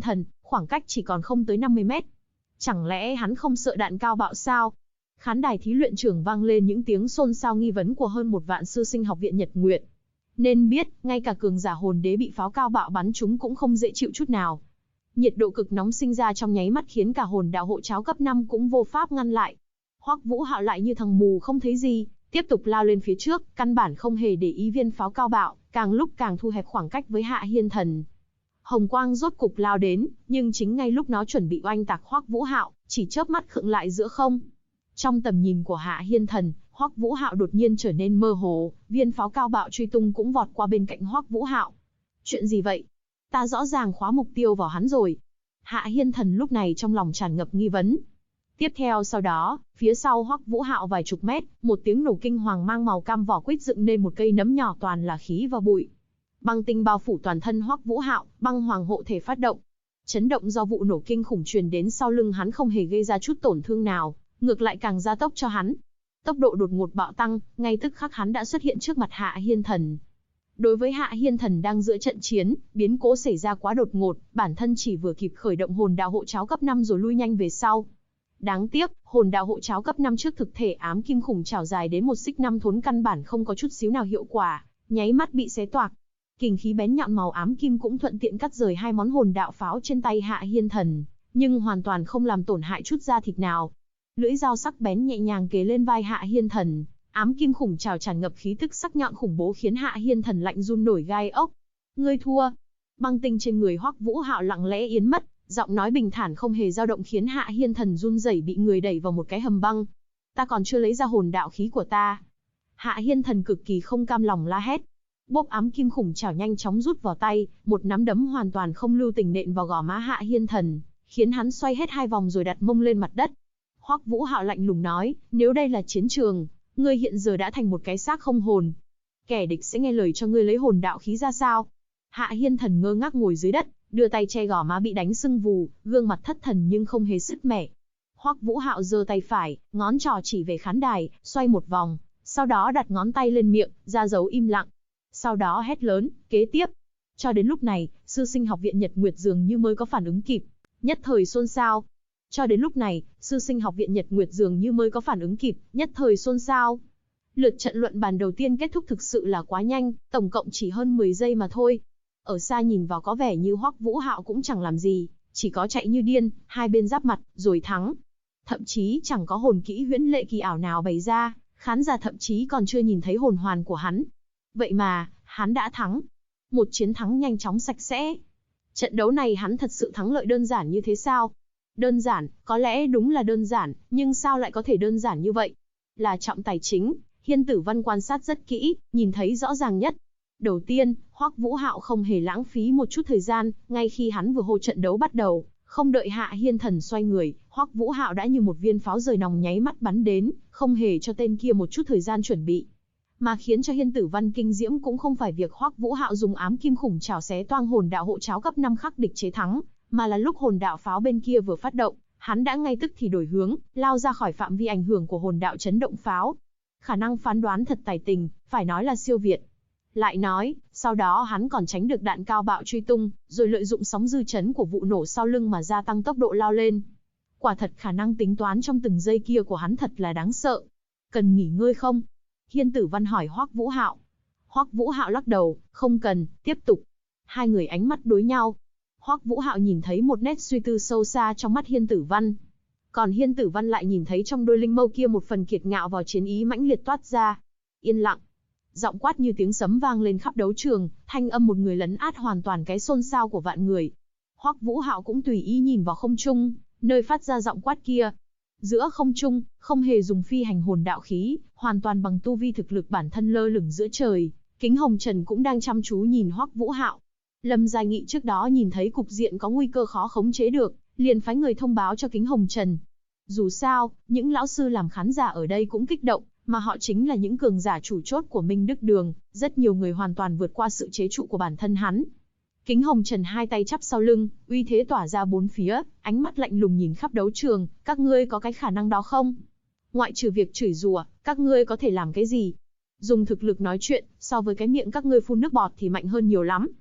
khoảng cách chỉ còn không tới 50 mét. Chẳng lẽ hắn không sợ đạn cao bạo sao? Khán đài thí luyện trường vang lên những tiếng xôn xao nghi vấn của hơn 1 vạn sư sinh học viện Nhật Nguyệt. Nên biết, ngay cả cường giả hồn đế bị pháo cao bạo bắn trúng cũng không dễ chịu chút nào. Nhiệt độ cực nóng sinh ra trong nháy mắt khiến cả hồn đạo hộ cháo cấp 5 cũng vô pháp ngăn lại. Hoắc Vũ Hạo lại như thằng mù không thấy gì, tiếp tục lao lên phía trước, căn bản không hề để ý viên pháo cao bạo, càng lúc càng thu hẹp khoảng cách với Hạ Hiên Thần. Hồng quang rốt cục lao đến, nhưng chính ngay lúc nó chuẩn bị oanh tạc Hoắc Vũ Hạo, chỉ chớp mắt khựng lại giữa không. Trong tầm nhìn của Hạ Hiên Thần, Hoắc Vũ Hạo đột nhiên trở nên mơ hồ, viên pháo cao bạo truy tung cũng vọt qua bên cạnh Hoắc Vũ Hạo. Chuyện gì vậy? Ta rõ ràng khóa mục tiêu vào hắn rồi. Hạ Hiên Thần lúc này trong lòng tràn ngập nghi vấn. Tiếp theo sau đó, phía sau Hoắc Vũ Hạo vài chục mét, một tiếng nổ kinh hoàng mang màu cam vỏ quýt dựng nên một cây nấm nhỏ toàn là khí và bụi. Băng tinh bao phủ toàn thân Hoắc Vũ Hạo, băng hoàng hộ thể phát động. Chấn động do vụ nổ kinh khủng truyền đến sau lưng hắn không hề gây ra chút tổn thương nào, ngược lại càng gia tốc cho hắn. Tốc độ đột ngột bạo tăng, ngay tức khắc hắn đã xuất hiện trước mặt Hạ Hiên Thần. Đối với Hạ Hiên Thần đang giữa trận chiến, biến cố xảy ra quá đột ngột, bản thân chỉ vừa kịp khởi động hồn đạo hộ cháo cấp 5 rồi lui nhanh về sau. Đáng tiếc, hồn đạo hộ cháo cấp 5 trước thực thể ám kim khủng trảo dài đến 1,5 thốn căn bản không có chút xíu nào hiệu quả, nháy mắt bị xé toạc. Kình khí bén nhọn màu ám kim cũng thuận tiện cắt rời 2 món hồn đạo pháo trên tay Hạ Hiên Thần, nhưng hoàn toàn không làm tổn hại chút da thịt nào. Lưỡi dao sắc bén nhẹ nhàng kề lên vai Hạ Hiên Thần, ám kim khủng trảo tràn ngập khí tức sắc nhọn khủng bố khiến Hạ Hiên Thần lạnh run nổi gai ốc. Ngươi thua. Băng tinh trên người Hoắc Vũ Hạo lặng lẽ yến mất, giọng nói bình thản không hề dao động khiến Hạ Hiên Thần run rẩy bị người đẩy vào một cái hầm băng. Ta còn chưa lấy ra hồn đạo khí của ta. Hạ Hiên Thần cực kỳ không cam lòng la hét. Bốp ám kim khủng trảo nhanh chóng rút vào tay, một nắm đấm hoàn toàn không lưu tình nện vào gò má Hạ Hiên Thần, khiến hắn xoay hết 2 vòng rồi đặt mông lên mặt đất. Hoắc Vũ Hạo lạnh lùng nói, nếu đây là chiến trường, ngươi hiện giờ đã thành một cái xác không hồn. Kẻ địch sẽ nghe lời cho ngươi lấy hồn đạo khí ra sao? Hạ Hiên Thần ngơ ngác ngồi dưới đất, đưa tay che gò má bị đánh sưng vù, gương mặt thất thần nhưng không hề sứt mẻ. Hoắc Vũ Hạo giơ tay phải, ngón trỏ chỉ về khán đài, xoay một vòng, sau đó đặt ngón tay lên miệng, ra dấu im lặng. Sau đó hét lớn, kế tiếp. Cho đến lúc này, sư sinh học viện Nhật Nguyệt dường như mới có phản ứng kịp, nhất thời xôn xao. Cho đến lúc này, sư sinh học viện Nhật Nguyệt dường như mới có phản ứng kịp, nhất thời xôn xao. Lượt trận luận bàn đầu tiên kết thúc thực sự là quá nhanh, tổng cộng chỉ hơn 10 giây mà thôi. Ở xa nhìn vào có vẻ như Hoắc Vũ Hạo cũng chẳng làm gì, chỉ có chạy như điên, hai bên giáp mặt, rồi thắng. Thậm chí chẳng có hồn kỹ huyễn lệ kỳ ảo nào bày ra, khán giả thậm chí còn chưa nhìn thấy hồn hoàn của hắn. Vậy mà, hắn đã thắng. Một chiến thắng nhanh chóng sạch sẽ. Trận đấu này hắn thật sự thắng lợi đơn giản như thế sao? Đơn giản, có lẽ đúng là đơn giản, nhưng sao lại có thể đơn giản như vậy? Là trọng tài chính, Hiên Tử Văn quan sát rất kỹ, nhìn thấy rõ ràng nhất. Đầu tiên, Hoắc Vũ Hạo không hề lãng phí một chút thời gian, ngay khi hắn vừa hô trận đấu bắt đầu, không đợi Hạ Hiên Thần xoay người, Hoắc Vũ Hạo đã như một viên pháo rời nòng nháy mắt bắn đến, không hề cho tên kia một chút thời gian chuẩn bị. Mà khiến cho Hiên Tử Văn kinh diễm cũng không phải việc Hoắc Vũ Hạo dùng ám kim khủng trảo xé toang hồn đạo hộ cháo cấp 5 khắc địch chế thắng, mà là lúc hồn đạo pháo bên kia vừa phát động, hắn đã ngay tức thì đổi hướng, lao ra khỏi phạm vi ảnh hưởng của hồn đạo chấn động pháo. Khả năng phán đoán thật tài tình, phải nói là siêu việt. Lại nói, sau đó hắn còn tránh được đạn cao bạo truy tung, rồi lợi dụng sóng dư chấn của vụ nổ sau lưng mà gia tăng tốc độ lao lên. Quả thật khả năng tính toán trong từng giây kia của hắn thật là đáng sợ. Cần nghỉ ngơi không? Hiên Tử Văn hỏi Hoắc Vũ Hạo. Hoắc Vũ Hạo lắc đầu, không cần, tiếp tục. Hai người ánh mắt đối nhau. Hoắc Vũ Hạo nhìn thấy một nét suy tư sâu xa trong mắt Hiên Tử Văn. Còn Hiên Tử Văn lại nhìn thấy trong đôi linh mâu kia một phần kiệt ngạo vào chiến ý mãnh liệt toát ra. Yên lặng. Giọng quát như tiếng sấm vang lên khắp đấu trường, thanh âm một người lấn át hoàn toàn cái xôn xao của vạn người. Hoắc Vũ Hạo cũng tùy ý nhìn vào không trung, nơi phát ra giọng quát kia. Giữa không trung, không hề dùng phi hành hồn đạo khí, hoàn toàn bằng tu vi thực lực bản thân lơ lửng giữa trời, Kính Hồng Trần cũng đang chăm chú nhìn Hoắc Vũ Hạo. Lâm Gia Nghị trước đó nhìn thấy cục diện có nguy cơ khó khống chế được, liền phái người thông báo cho Kính Hồng Trần. Dù sao, những lão sư làm khán giả ở đây cũng kích động, mà họ chính là những cường giả chủ chốt của Minh Đức Đường, rất nhiều người hoàn toàn vượt qua sự chế trụ của bản thân hắn. Kính Hồng Trần hai tay chắp sau lưng, uy thế tỏa ra bốn phía, ánh mắt lạnh lùng nhìn khắp đấu trường, các ngươi có cái khả năng đó không? Ngoại trừ việc chửi rủa, các ngươi có thể làm cái gì? Dùng thực lực nói chuyện, so với cái miệng các ngươi phun nước bọt thì mạnh hơn nhiều lắm.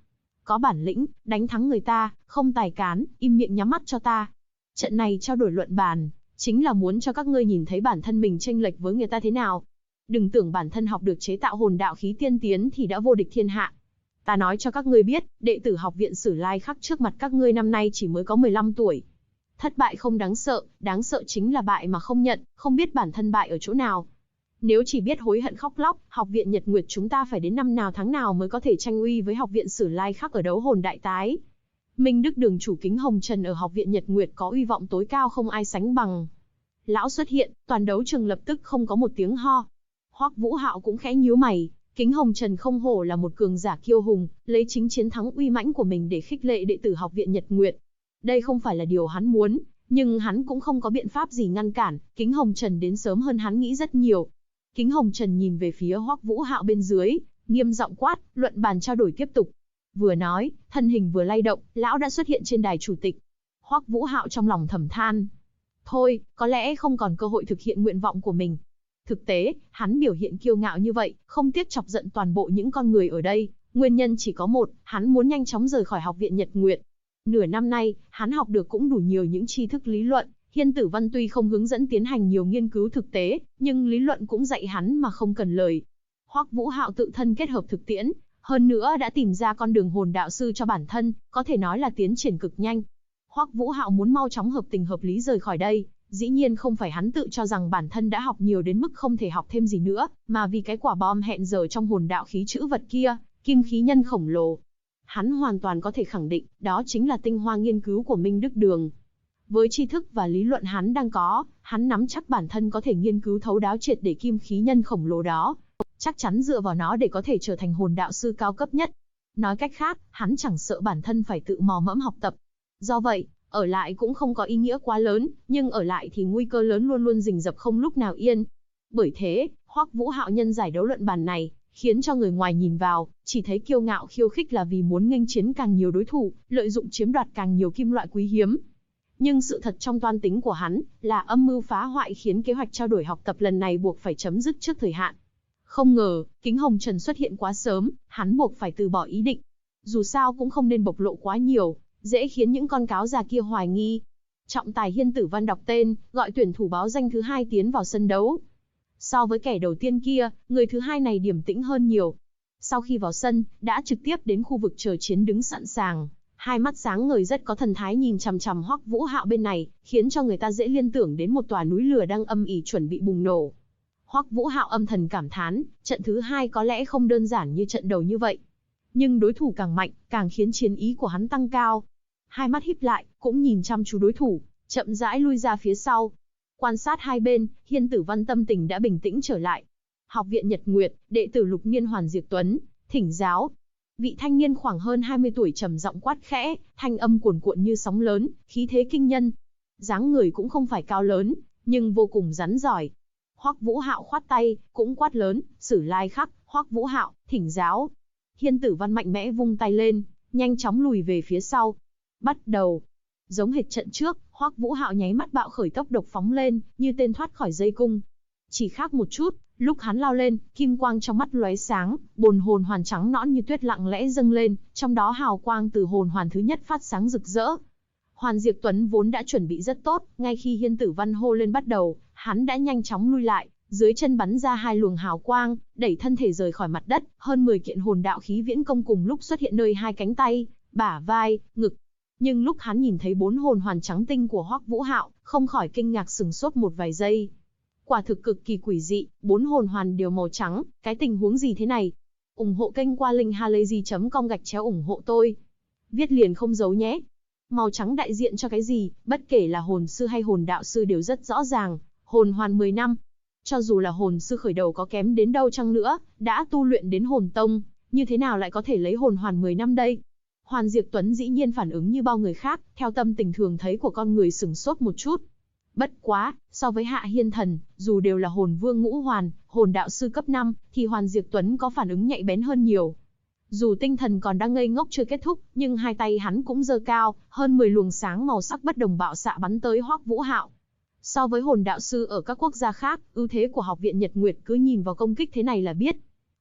Có bản lĩnh, đánh thắng người ta, không tài cán, im miệng nhắm mắt cho ta. Trận này trao đổi luận bàn, chính là muốn cho các ngươi nhìn thấy bản thân mình chênh lệch với người ta thế nào. Đừng tưởng bản thân học được chế tạo hồn đạo khí tiên tiến thì đã vô địch thiên hạ. Ta nói cho các ngươi biết, đệ tử học viện Sử Lai Khắc trước mặt các ngươi năm nay chỉ mới có 15 tuổi. Thất bại không đáng sợ chính là bại mà không nhận, không biết bản thân bại ở chỗ nào. Nếu chỉ biết hối hận khóc lóc, học viện Nhật Nguyệt chúng ta phải đến năm nào tháng nào mới có thể tranh uy với học viện Sử Lai Khắc ở đấu hồn đại tái. Minh Đức đường chủ Kính Hồng Trần ở học viện Nhật Nguyệt có uy vọng tối cao không ai sánh bằng. Lão xuất hiện, toàn đấu trường lập tức không có một tiếng ho. Hoắc Vũ Hạo cũng khẽ nhíu mày, Kính Hồng Trần không hổ là một cường giả kiêu hùng, lấy chính chiến thắng uy mãnh của mình để khích lệ đệ tử học viện Nhật Nguyệt. Đây không phải là điều hắn muốn, nhưng hắn cũng không có biện pháp gì ngăn cản, Kính Hồng Trần đến sớm hơn hắn nghĩ rất nhiều. Kính Hồng Trần nhìn về phía Hoắc Vũ Hạo bên dưới, nghiêm giọng quát, luận bàn trao đổi tiếp tục. Vừa nói, thân hình vừa lay động, lão đã xuất hiện trên đài chủ tịch. Hoắc Vũ Hạo trong lòng thầm than. Thôi, có lẽ không còn cơ hội thực hiện nguyện vọng của mình. Thực tế, hắn biểu hiện kiêu ngạo như vậy, không tiếc chọc giận toàn bộ những con người ở đây. Nguyên nhân chỉ có một, hắn muốn nhanh chóng rời khỏi học viện Nhật Nguyệt. Nửa năm nay, hắn học được cũng đủ nhiều những tri thức lý luận. Hiên Tử Văn tuy không hướng dẫn tiến hành nhiều nghiên cứu thực tế, nhưng lý luận cũng dạy hắn mà không cần lời. Hoắc Vũ Hạo tự thân kết hợp thực tiễn, hơn nữa đã tìm ra con đường hồn đạo sư cho bản thân, có thể nói là tiến triển cực nhanh. Hoắc Vũ Hạo muốn mau chóng hợp tình hợp lý rời khỏi đây, dĩ nhiên không phải hắn tự cho rằng bản thân đã học nhiều đến mức không thể học thêm gì nữa, mà vì cái quả bom hẹn giờ trong hồn đạo khí chữ vật kia, kim khí nhân khổng lồ. Hắn hoàn toàn có thể khẳng định, đó chính là tinh hoa nghiên cứu của Minh Đức Đường. Với tri thức và lý luận hắn đang có, hắn nắm chắc bản thân có thể nghiên cứu thấu đáo triệt để kim khí nhân khổng lồ đó. Chắc chắn dựa vào nó để có thể trở thành hồn đạo sư cao cấp nhất. Nói cách khác, hắn chẳng sợ bản thân phải tự mò mẫm học tập. Do vậy, ở lại cũng không có ý nghĩa quá lớn, nhưng ở lại thì nguy cơ lớn luôn luôn rình rập không lúc nào yên. Bởi thế, Hoắc Vũ Hạo nhân giải đấu luận bàn này, khiến cho người ngoài nhìn vào, chỉ thấy kiêu ngạo khiêu khích là vì muốn nghênh chiến càng nhiều đối thủ, lợi dụng chiếm đoạt càng nhiều kim loại quý hiếm. Nhưng sự thật trong toan tính của hắn, là âm mưu phá hoại khiến kế hoạch trao đổi học tập lần này buộc phải chấm dứt trước thời hạn. Không ngờ, Kính Hồng Trần xuất hiện quá sớm, hắn buộc phải từ bỏ ý định. Dù sao cũng không nên bộc lộ quá nhiều, dễ khiến những con cáo già kia hoài nghi. Trọng tài Hiên Tử Văn đọc tên, gọi tuyển thủ báo danh thứ 2 tiến vào sân đấu. So với kẻ đầu tiên kia, người thứ 2 này điềm tĩnh hơn nhiều. Sau khi vào sân, đã trực tiếp đến khu vực chờ chiến đứng sẵn sàng. Hai mắt sáng ngời rất có thần thái nhìn chằm chằm Hoắc Vũ Hạo bên này, khiến cho người ta dễ liên tưởng đến một tòa núi lửa đang âm ỉ chuẩn bị bùng nổ. Hoắc Vũ Hạo âm thầm cảm thán, trận thứ 2 có lẽ không đơn giản như trận đầu như vậy. Nhưng đối thủ càng mạnh, càng khiến chiến ý của hắn tăng cao. Hai mắt híp lại, cũng nhìn chăm chú đối thủ, chậm rãi lui ra phía sau. Quan sát hai bên, Hiên Tử Văn tâm tình đã bình tĩnh trở lại. Học viện Nhật Nguyệt, đệ tử Lục Niên Hoàn Diệt Tuấn, thỉnh giáo. Vị thanh niên khoảng hơn 20 tuổi trầm giọng quát khẽ, thanh âm cuồn cuộn như sóng lớn, khí thế kinh nhân. Dáng người cũng không phải cao lớn, nhưng vô cùng rắn giỏi. Hoắc Vũ Hạo khoát tay, cũng quát lớn, Sử Lai Khắc, Hoắc Vũ Hạo, thỉnh giáo. Hiên Tử Văn mạnh mẽ vung tay lên, nhanh chóng lùi về phía sau. Bắt đầu. Giống hệt trận trước, Hoắc Vũ Hạo nháy mắt bạo khởi tốc độc phóng lên, như tên thoát khỏi dây cung. Chỉ khác một chút, lúc hắn lao lên, kim quang trong mắt lóe sáng, bồn hồn hoàn trắng nõn như tuyết lặng lẽ dâng lên, trong đó hào quang từ hồn hoàn thứ nhất phát sáng rực rỡ. Hoàn Diệp Tuấn vốn đã chuẩn bị rất tốt, ngay khi Hiên Tử Văn hô lên bắt đầu, hắn đã nhanh chóng lui lại, dưới chân bắn ra hai luồng hào quang, đẩy thân thể rời khỏi mặt đất, hơn 10 kiện hồn đạo khí viễn công cùng lúc xuất hiện nơi hai cánh tay, bả vai, ngực. Nhưng lúc hắn nhìn thấy 4 hồn hoàn trắng tinh của Hoắc Vũ Hạo, không khỏi kinh ngạc sừng sốt một vài giây. Quả thực cực kỳ quỷ dị, 4 hồn hoàn đều màu trắng, cái tình huống gì thế này? Ủng hộ kênh qua linkhalazy.com/ủng hộ tôi. Viết liền không giấu nhé. Màu trắng đại diện cho cái gì, bất kể là hồn sư hay hồn đạo sư đều rất rõ ràng, hồn hoàn 10 năm. Cho dù là hồn sư khởi đầu có kém đến đâu chăng nữa, đã tu luyện đến hồn tông, như thế nào lại có thể lấy hồn hoàn 10 năm đây? Hoàn Diệp Tuấn dĩ nhiên phản ứng như bao người khác, theo tâm tình thường thấy của con người sửng sốt một chút. Bất quá, so với Hạ Hiên Thần, dù đều là hồn vương ngũ hoàn, hồn đạo sư cấp 5, thì Hoàn Diệp Tuấn có phản ứng nhạy bén hơn nhiều. Dù tinh thần còn đang ngây ngốc chưa kết thúc, nhưng hai tay hắn cũng giơ cao, hơn 10 luồng sáng màu sắc bất đồng bạo xạ bắn tới Hoắc Vũ Hạo. So với hồn đạo sư ở các quốc gia khác, ưu thế của học viện Nhật Nguyệt cứ nhìn vào công kích thế này là biết.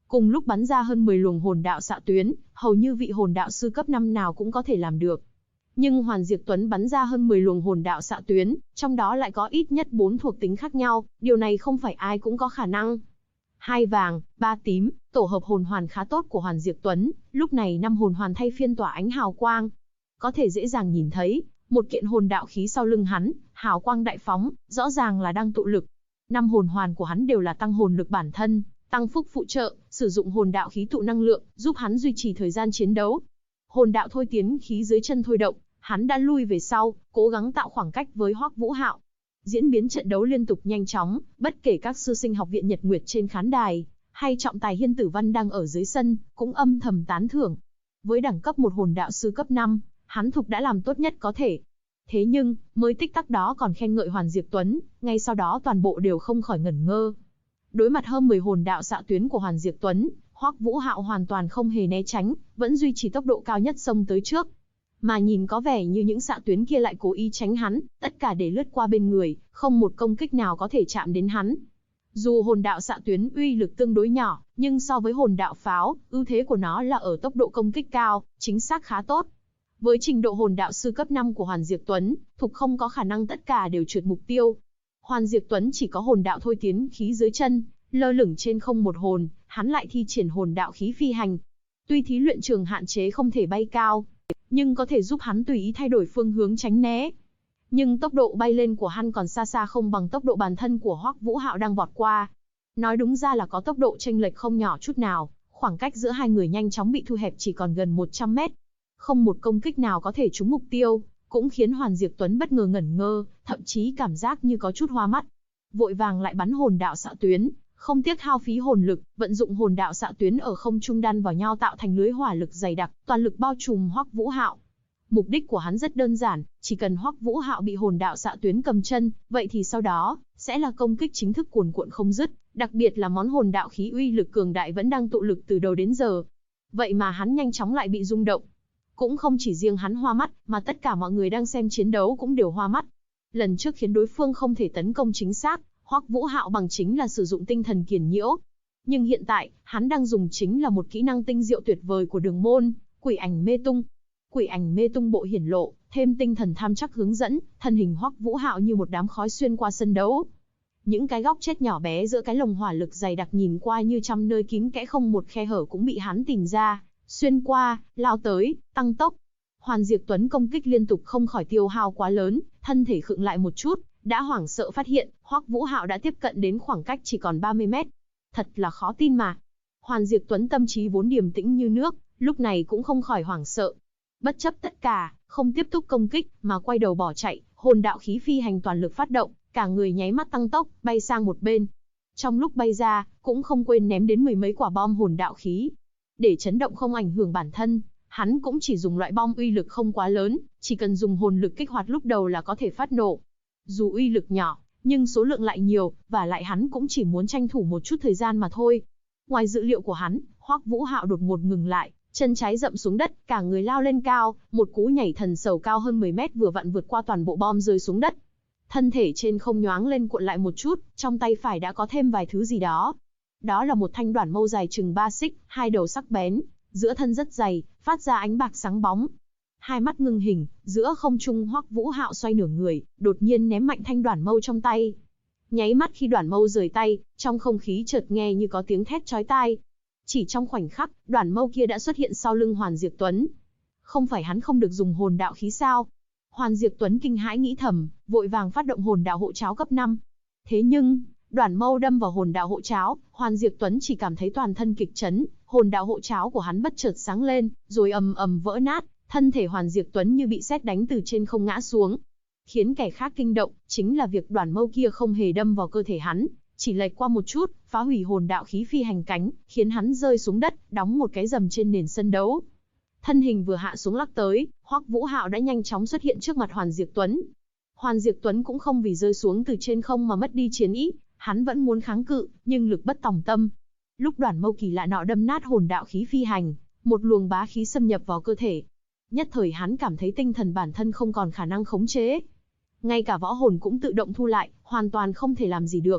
cùng lúc bắn ra hơn 10 luồng hồn đạo xạ tuyến, hầu như vị hồn đạo sư cấp 5 nào cũng có thể làm được. Nhưng Hoàn Diệt Tuấn bắn ra hơn 10 luồng hồn đạo xạ tuyến, trong đó lại có ít nhất 4 thuộc tính khác nhau, điều này không phải ai cũng có khả năng. 2 vàng, 3 tím, tổ hợp hồn hoàn khá tốt của Hoàn Diệt Tuấn, lúc này 5 hồn hoàn thay phiên tỏa ánh hào quang. Có thể dễ dàng nhìn thấy, một kiện hồn đạo khí sau lưng hắn, hào quang đại phóng, rõ ràng là đang tụ lực. 5 hồn hoàn của hắn đều là tăng hồn lực bản thân, tăng phúc phụ trợ, sử dụng hồn đạo khí tụ năng lượng, giúp hắn duy trì thời gian chiến đấu. Hồn đạo thôi tiến khí dưới chân thôi động, hắn đã lui về sau, cố gắng tạo khoảng cách với Hoắc Vũ Hạo. Diễn biến trận đấu liên tục nhanh chóng, bất kể các sư sinh học viện Nhật Nguyệt trên khán đài, hay trọng tài Hiên Tử Văn đang ở dưới sân, cũng âm thầm tán thưởng. Với đẳng cấp một hồn đạo sư cấp 5, hắn Thục đã làm tốt nhất có thể. Thế nhưng, mới tích tắc đó còn khen ngợi Hoàn Diệt Tuấn, ngay sau đó toàn bộ đều không khỏi ngẩn ngơ. Đối mặt hơn 10 hồn đạo xạ tuyến của Hoàn Diệt Tuấn, Hoắc Vũ Hạo hoàn toàn không hề né tránh, vẫn duy trì tốc độ cao nhất xông tới trước. Mà nhìn có vẻ như những xạ tuyến kia lại cố ý tránh hắn, tất cả để lướt qua bên người, không một công kích nào có thể chạm đến hắn. Dù hồn đạo xạ tuyến uy lực tương đối nhỏ, nhưng so với hồn đạo pháo, ưu thế của nó là ở tốc độ công kích cao, chính xác khá tốt. Với trình độ hồn đạo sư cấp 5 của Hoàn Diệt Tuấn, Thục không có khả năng tất cả đều trượt mục tiêu. Hoàn Diệt Tuấn chỉ có hồn đạo thôi tiến khí dưới chân, lơ lửng trên không một hồn, hắn lại thi triển hồn đạo khí phi hành. Tuy thí luyện trường hạn chế không thể bay cao, nhưng có thể giúp hắn tùy ý thay đổi phương hướng tránh né. Nhưng tốc độ bay lên của hắn còn xa xa không bằng tốc độ bản thân của Hoắc Vũ Hạo đang vọt qua. Nói đúng ra là có tốc độ chênh lệch không nhỏ chút nào, khoảng cách giữa hai người nhanh chóng bị thu hẹp chỉ còn gần 100 mét. Không một công kích nào có thể trúng mục tiêu, cũng khiến Hoàn Diệt Tuấn bất ngờ ngẩn ngơ, thậm chí cảm giác như có chút hoa mắt. Vội vàng lại bắn hồn đạo xạ tuyến, không tiếc hao phí hồn lực, vận dụng hồn đạo xạ tuyến ở không trung đan vào nhau tạo thành lưới hỏa lực dày đặc, toàn lực bao trùm Hoắc Vũ Hạo. Mục đích của hắn rất đơn giản, chỉ cần Hoắc Vũ Hạo bị hồn đạo xạ tuyến cầm chân, vậy thì sau đó sẽ là công kích chính thức cuồn cuộn không dứt, đặc biệt là món hồn đạo khí uy lực cường đại vẫn đang tụ lực từ đầu đến giờ. Vậy mà hắn nhanh chóng lại bị rung động. Cũng không chỉ riêng hắn hoa mắt, mà tất cả mọi người đang xem chiến đấu cũng đều hoa mắt. Lần trước khiến đối phương không thể tấn công chính xác, Hoắc Vũ Hạo bằng chính là sử dụng tinh thần kiền nhiễu. Nhưng hiện tại, hắn đang dùng chính là một kỹ năng tinh diệu tuyệt vời của Đường Môn, Quỷ Ảnh Mê Tung. Quỷ Ảnh Mê Tung bộ hiển lộ, thêm tinh thần tham chắc hướng dẫn, thân hình Hoắc Vũ Hạo như một đám khói xuyên qua sân đấu. Những cái góc chết nhỏ bé giữa cái lồng hỏa lực dày đặc nhìn qua như trăm nơi kín kẽ không một khe hở cũng bị hắn tìm ra, xuyên qua, lao tới, tăng tốc. Hoàn Diệt Tuấn công kích liên tục không khỏi tiêu hao quá lớn, thân thể khựng lại một chút, đã hoảng sợ phát hiện, Hoắc Vũ Hạo đã tiếp cận đến khoảng cách chỉ còn 30 mét. Thật là khó tin mà. Hoàn Diệt Tuấn tâm trí vốn điềm tĩnh như nước, lúc này cũng không khỏi hoảng sợ. Bất chấp tất cả, không tiếp tục công kích, mà quay đầu bỏ chạy, hồn đạo khí phi hành toàn lực phát động, cả người nháy mắt tăng tốc, bay sang một bên. Trong lúc bay ra, cũng không quên ném đến 10 mấy quả bom hồn đạo khí. Để chấn động không ảnh hưởng bản thân, hắn cũng chỉ dùng loại bom uy lực không quá lớn, chỉ cần dùng hồn lực kích hoạt lúc đầu là có thể phát nổ. Dù uy lực nhỏ, nhưng số lượng lại nhiều, và lại hắn cũng chỉ muốn tranh thủ một chút thời gian mà thôi. Ngoài dự liệu của hắn, Hoắc Vũ Hạo đột ngột ngừng lại, chân trái dậm xuống đất, cả người lao lên cao, một cú nhảy thần sầu cao hơn 10 mét vừa vặn vượt qua toàn bộ bom rơi xuống đất. Thân thể trên không nhoáng lên cuộn lại một chút, trong tay phải đã có thêm vài thứ gì đó. Đó là một thanh đoản mâu dài chừng 3 xích, hai đầu sắc bén, giữa thân rất dày, phát ra ánh bạc sáng bóng. Hai mắt ngưng hình, giữa không trung Hoắc Vũ Hạo xoay nửa người, đột nhiên ném mạnh thanh đoản mâu trong tay. Nháy mắt khi đoản mâu rời tay, trong không khí chợt nghe như có tiếng thét chói tai. Chỉ trong khoảnh khắc, đoản mâu kia đã xuất hiện sau lưng Hoàn Diệt Tuấn. Không phải hắn không được dùng hồn đạo khí sao? Hoàn Diệt Tuấn kinh hãi nghĩ thầm, vội vàng phát động hồn đạo hộ cháo cấp 5. Thế nhưng, đoản mâu đâm vào hồn đạo hộ cháo, Hoàn Diệt Tuấn chỉ cảm thấy toàn thân kịch chấn, hồn đạo hộ cháo của hắn bất chợt sáng lên, rồi ầm ầm vỡ nát, thân thể Hoàn Diệt Tuấn như bị sét đánh từ trên không ngã xuống. Khiến kẻ khác kinh động, chính là việc đoản mâu kia không hề đâm vào cơ thể hắn, chỉ lệch qua một chút, phá hủy hồn đạo khí phi hành cánh, khiến hắn rơi xuống đất, đóng một cái rầm trên nền sân đấu. Thân hình vừa hạ xuống lắc tới, Hoắc Vũ Hạo đã nhanh chóng xuất hiện trước mặt Hoàn Diệt Tuấn. Hoàn Diệt Tuấn cũng không vì rơi xuống từ trên không mà mất đi chiến ý, hắn vẫn muốn kháng cự, nhưng lực bất tòng tâm. Lúc đoản mâu kỳ lạ nọ đâm nát hồn đạo khí phi hành, một luồng bá khí xâm nhập vào cơ thể. Nhất thời hắn cảm thấy tinh thần bản thân không còn khả năng khống chế. Ngay cả võ hồn cũng tự động thu lại, hoàn toàn không thể làm gì được.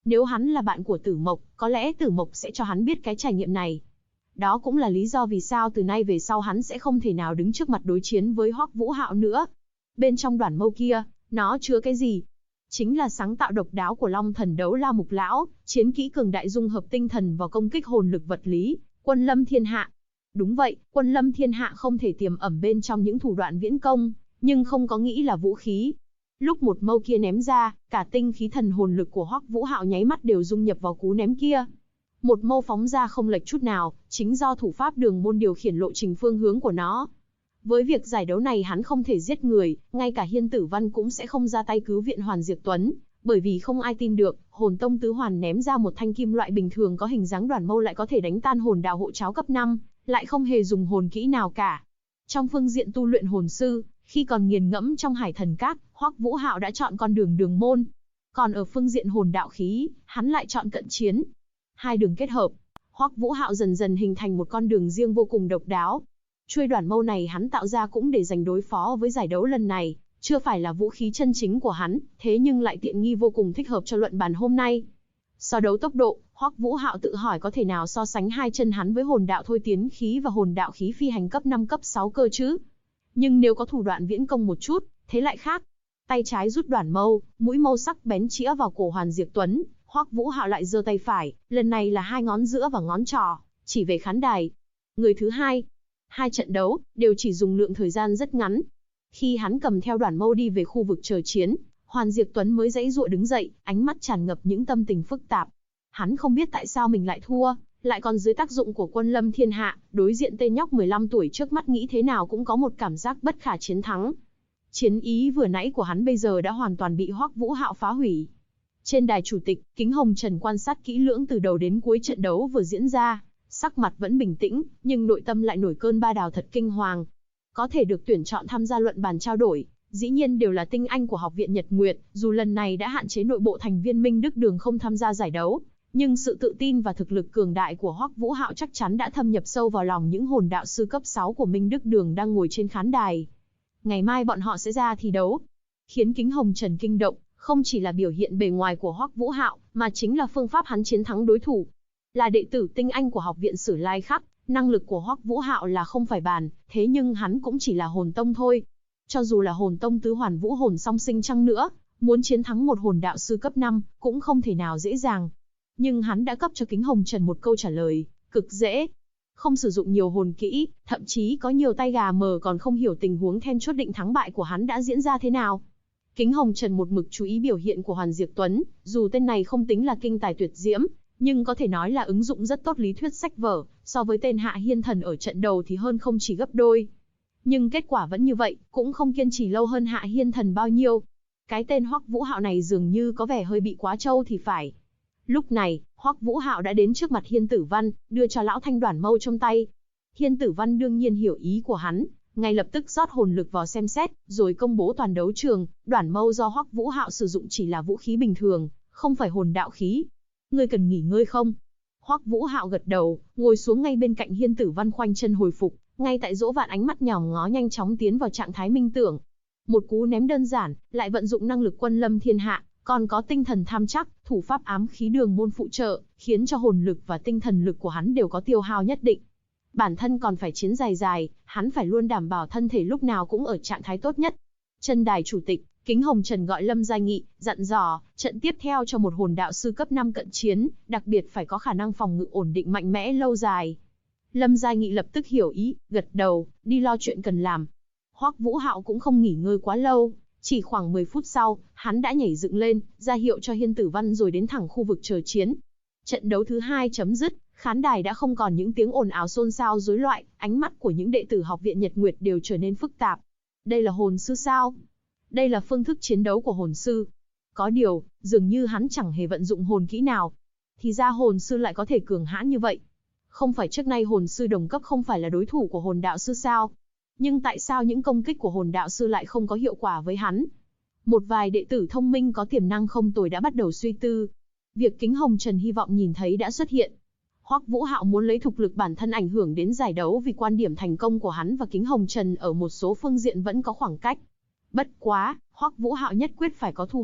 Nếu hắn là bạn của Tử Mộc, có lẽ Tử Mộc sẽ cho hắn biết cái trải nghiệm này. Đó cũng là lý do vì sao từ nay về sau hắn sẽ không thể nào đứng trước mặt đối chiến với Hoắc Vũ Hạo nữa. Bên trong đoản mâu kia, nó chứa cái gì? Chính là sáng tạo độc đáo của Long Thần Đấu La Mục Lão, chiến kỹ cường đại dung hợp tinh thần vào công kích hồn lực vật lý, Quân Lâm Thiên Hạ. Đúng vậy, Quân Lâm Thiên Hạ không thể tiềm ẩn bên trong những thủ đoạn viễn công, nhưng không có nghĩ là vũ khí. Lúc một mâu kia ném ra, cả tinh khí thần hồn lực của Hoắc Vũ Hạo nháy mắt đều dung nhập vào cú ném kia. Một mâu phóng ra không lệch chút nào, chính do thủ pháp Đường Môn điều khiển lộ trình phương hướng của nó. Với việc giải đấu này hắn không thể giết người, ngay cả Hiên Tử Văn cũng sẽ không ra tay cứu viện Hoàn Diệp Tuấn, bởi vì không ai tin được, Hồn Tông Tứ Hoàn ném ra một thanh kim loại bình thường có hình dáng đoản mâu lại có thể đánh tan hồn đạo hộ cháo cấp 5, lại không hề dùng hồn kỹ nào cả. Trong phương diện tu luyện hồn sư, khi còn nghiền ngẫm trong Hải Thần Các, Hoắc Vũ Hạo đã chọn con đường Đường Môn. Còn ở phương diện hồn đạo khí, hắn lại chọn cận chiến. Hai đường kết hợp, Hoắc Vũ Hạo dần dần hình thành một con đường riêng vô cùng độc đáo. Chuôi đoản mâu này hắn tạo ra cũng để dành đối phó với giải đấu lần này, chưa phải là vũ khí chân chính của hắn, thế nhưng lại tiện nghi vô cùng thích hợp cho luận bàn hôm nay. So đấu tốc độ, Hoắc Vũ Hạo tự hỏi có thể nào so sánh hai chân hắn với hồn đạo thôi tiến khí và hồn đạo khí phi hành cấp 5 cấp 6 cơ chứ? Nhưng nếu có thủ đoạn viễn công một chút, thế lại khác. Tay trái rút đoản mâu, mũi mâu sắc bén chĩa vào cổ Hoàn Diệp Tuấn, Hoắc Vũ Hạo lại giơ tay phải, lần này là hai ngón giữa và ngón trỏ, chỉ về khán đài. Người thứ hai. Hai trận đấu đều chỉ dùng lượng thời gian rất ngắn. Khi hắn cầm theo đoản mâu đi về khu vực chờ chiến, Hoàn Diệp Tuấn mới giãy giụa đứng dậy, ánh mắt tràn ngập những tâm tình phức tạp. Hắn không biết tại sao mình lại thua, lại còn dưới tác dụng của Quân Lâm Thiên Hạ, đối diện tên nhóc 15 tuổi trước mắt nghĩ thế nào cũng có một cảm giác bất khả chiến thắng. Chiến ý vừa nãy của hắn bây giờ đã hoàn toàn bị Hoắc Vũ Hạo phá hủy. Trên đài chủ tịch, Kính Hồng Trần quan sát kỹ lưỡng từ đầu đến cuối trận đấu vừa diễn ra, sắc mặt vẫn bình tĩnh, nhưng nội tâm lại nổi cơn ba đào thật kinh hoàng. Có thể được tuyển chọn tham gia luận bàn trao đổi, dĩ nhiên đều là tinh anh của Học viện Nhật Nguyệt, dù lần này đã hạn chế nội bộ thành viên Minh Đức Đường không tham gia giải đấu, nhưng sự tự tin và thực lực cường đại của Hoắc Vũ Hạo chắc chắn đã thâm nhập sâu vào lòng những hồn đạo sư cấp 6 của Minh Đức Đường đang ngồi trên khán đài. Ngày mai bọn họ sẽ ra thi đấu. Khiến Kính Hồng Trần kinh động, không chỉ là biểu hiện bề ngoài của Hoắc Vũ Hạo, mà chính là phương pháp hắn chiến thắng đối thủ. Là đệ tử tinh anh của Học viện Sử Lai Khắc, năng lực của Hoắc Vũ Hạo là không phải bàn, thế nhưng hắn cũng chỉ là hồn tông thôi. Cho dù là hồn tông tứ hoàn vũ hồn song sinh chăng nữa, muốn chiến thắng một hồn đạo sư cấp 5 cũng không thể nào dễ dàng. Nhưng hắn đã cấp cho Kính Hồng Trần một câu trả lời, cực dễ. Không sử dụng nhiều hồn kỹ, thậm chí có nhiều tay gà mờ còn không hiểu tình huống then chốt định thắng bại của hắn đã diễn ra thế nào. Kính Hồng Trần một mực chú ý biểu hiện của Hoàn Diệp Tuấn, dù tên này không tính là kinh tài tuyệt diễm, nhưng có thể nói là ứng dụng rất tốt lý thuyết sách vở, so với tên Hạ Hiên Thần ở trận đầu thì hơn không chỉ gấp đôi. Nhưng kết quả vẫn như vậy, cũng không kiên trì lâu hơn Hạ Hiên Thần bao nhiêu. Cái tên Hoắc Vũ Hạo này dường như có vẻ hơi bị quá trâu thì phải. Lúc này, Hoắc Vũ Hạo đã đến trước mặt Hiên Tử Văn, đưa cho lão thanh đoản mâu trong tay. Hiên Tử Văn đương nhiên hiểu ý của hắn, ngay lập tức rót hồn lực vào xem xét, rồi công bố toàn đấu trường, đoản mâu do Hoắc Vũ Hạo sử dụng chỉ là vũ khí bình thường, không phải hồn đạo khí. Ngươi cần nghỉ ngơi không? Hoắc Vũ Hạo gật đầu, ngồi xuống ngay bên cạnh Hiên Tử Văn khoanh chân hồi phục, ngay tại Dỗ Vạn ánh mắt nhòm ngó nhanh chóng tiến vào trạng thái minh tưởng. Một cú ném đơn giản, lại vận dụng năng lực Quân Lâm Thiên Hạ, còn có tinh thần tham chắc, thủ pháp ám khí Đường Môn phụ trợ, khiến cho hồn lực và tinh thần lực của hắn đều có tiêu hao nhất định. Bản thân còn phải chiến dài dài, hắn phải luôn đảm bảo thân thể lúc nào cũng ở trạng thái tốt nhất. Chân đài chủ tịch, Kính Hồng Trần gọi Lâm Gia Nghị, dặn dò, trận tiếp theo cho một hồn đạo sư cấp 5 cận chiến, đặc biệt phải có khả năng phòng ngự ổn định mạnh mẽ lâu dài. Lâm Gia Nghị lập tức hiểu ý, gật đầu, đi lo chuyện cần làm. Hoắc Vũ Hạo cũng không nghỉ ngơi quá lâu, chỉ khoảng 10 phút sau, hắn đã nhảy dựng lên, ra hiệu cho Hiên Tử Văn rồi đến thẳng khu vực chờ chiến. Trận đấu thứ 2 chấm dứt, khán đài đã không còn những tiếng ồn ào xôn xao rối loạn, ánh mắt của những đệ tử Học viện Nhật Nguyệt đều trở nên phức tạp. Đây là hồn sư sao? Đây là phương thức chiến đấu của hồn sư. Có điều, dường như hắn chẳng hề vận dụng hồn kỹ nào. Thì ra hồn sư lại có thể cường hãn như vậy. Không phải trước nay hồn sư đồng cấp không phải là đối thủ của hồn đạo sư sao? Nhưng tại sao những công kích của hồn đạo sư lại không có hiệu quả với hắn? Một vài đệ tử thông minh có tiềm năng không tồi đã bắt đầu suy tư. Việc Kính Hồng Trần hy vọng nhìn thấy đã xuất hiện. Hoắc Vũ Hạo muốn lấy thực lực bản thân ảnh hưởng đến giải đấu vì quan điểm thành công của hắn và Kính Hồng Trần ở một số phương diện vẫn có khoảng cách. Bất quá, Hoắc Vũ Hạo nhất quyết phải có thu hoạch,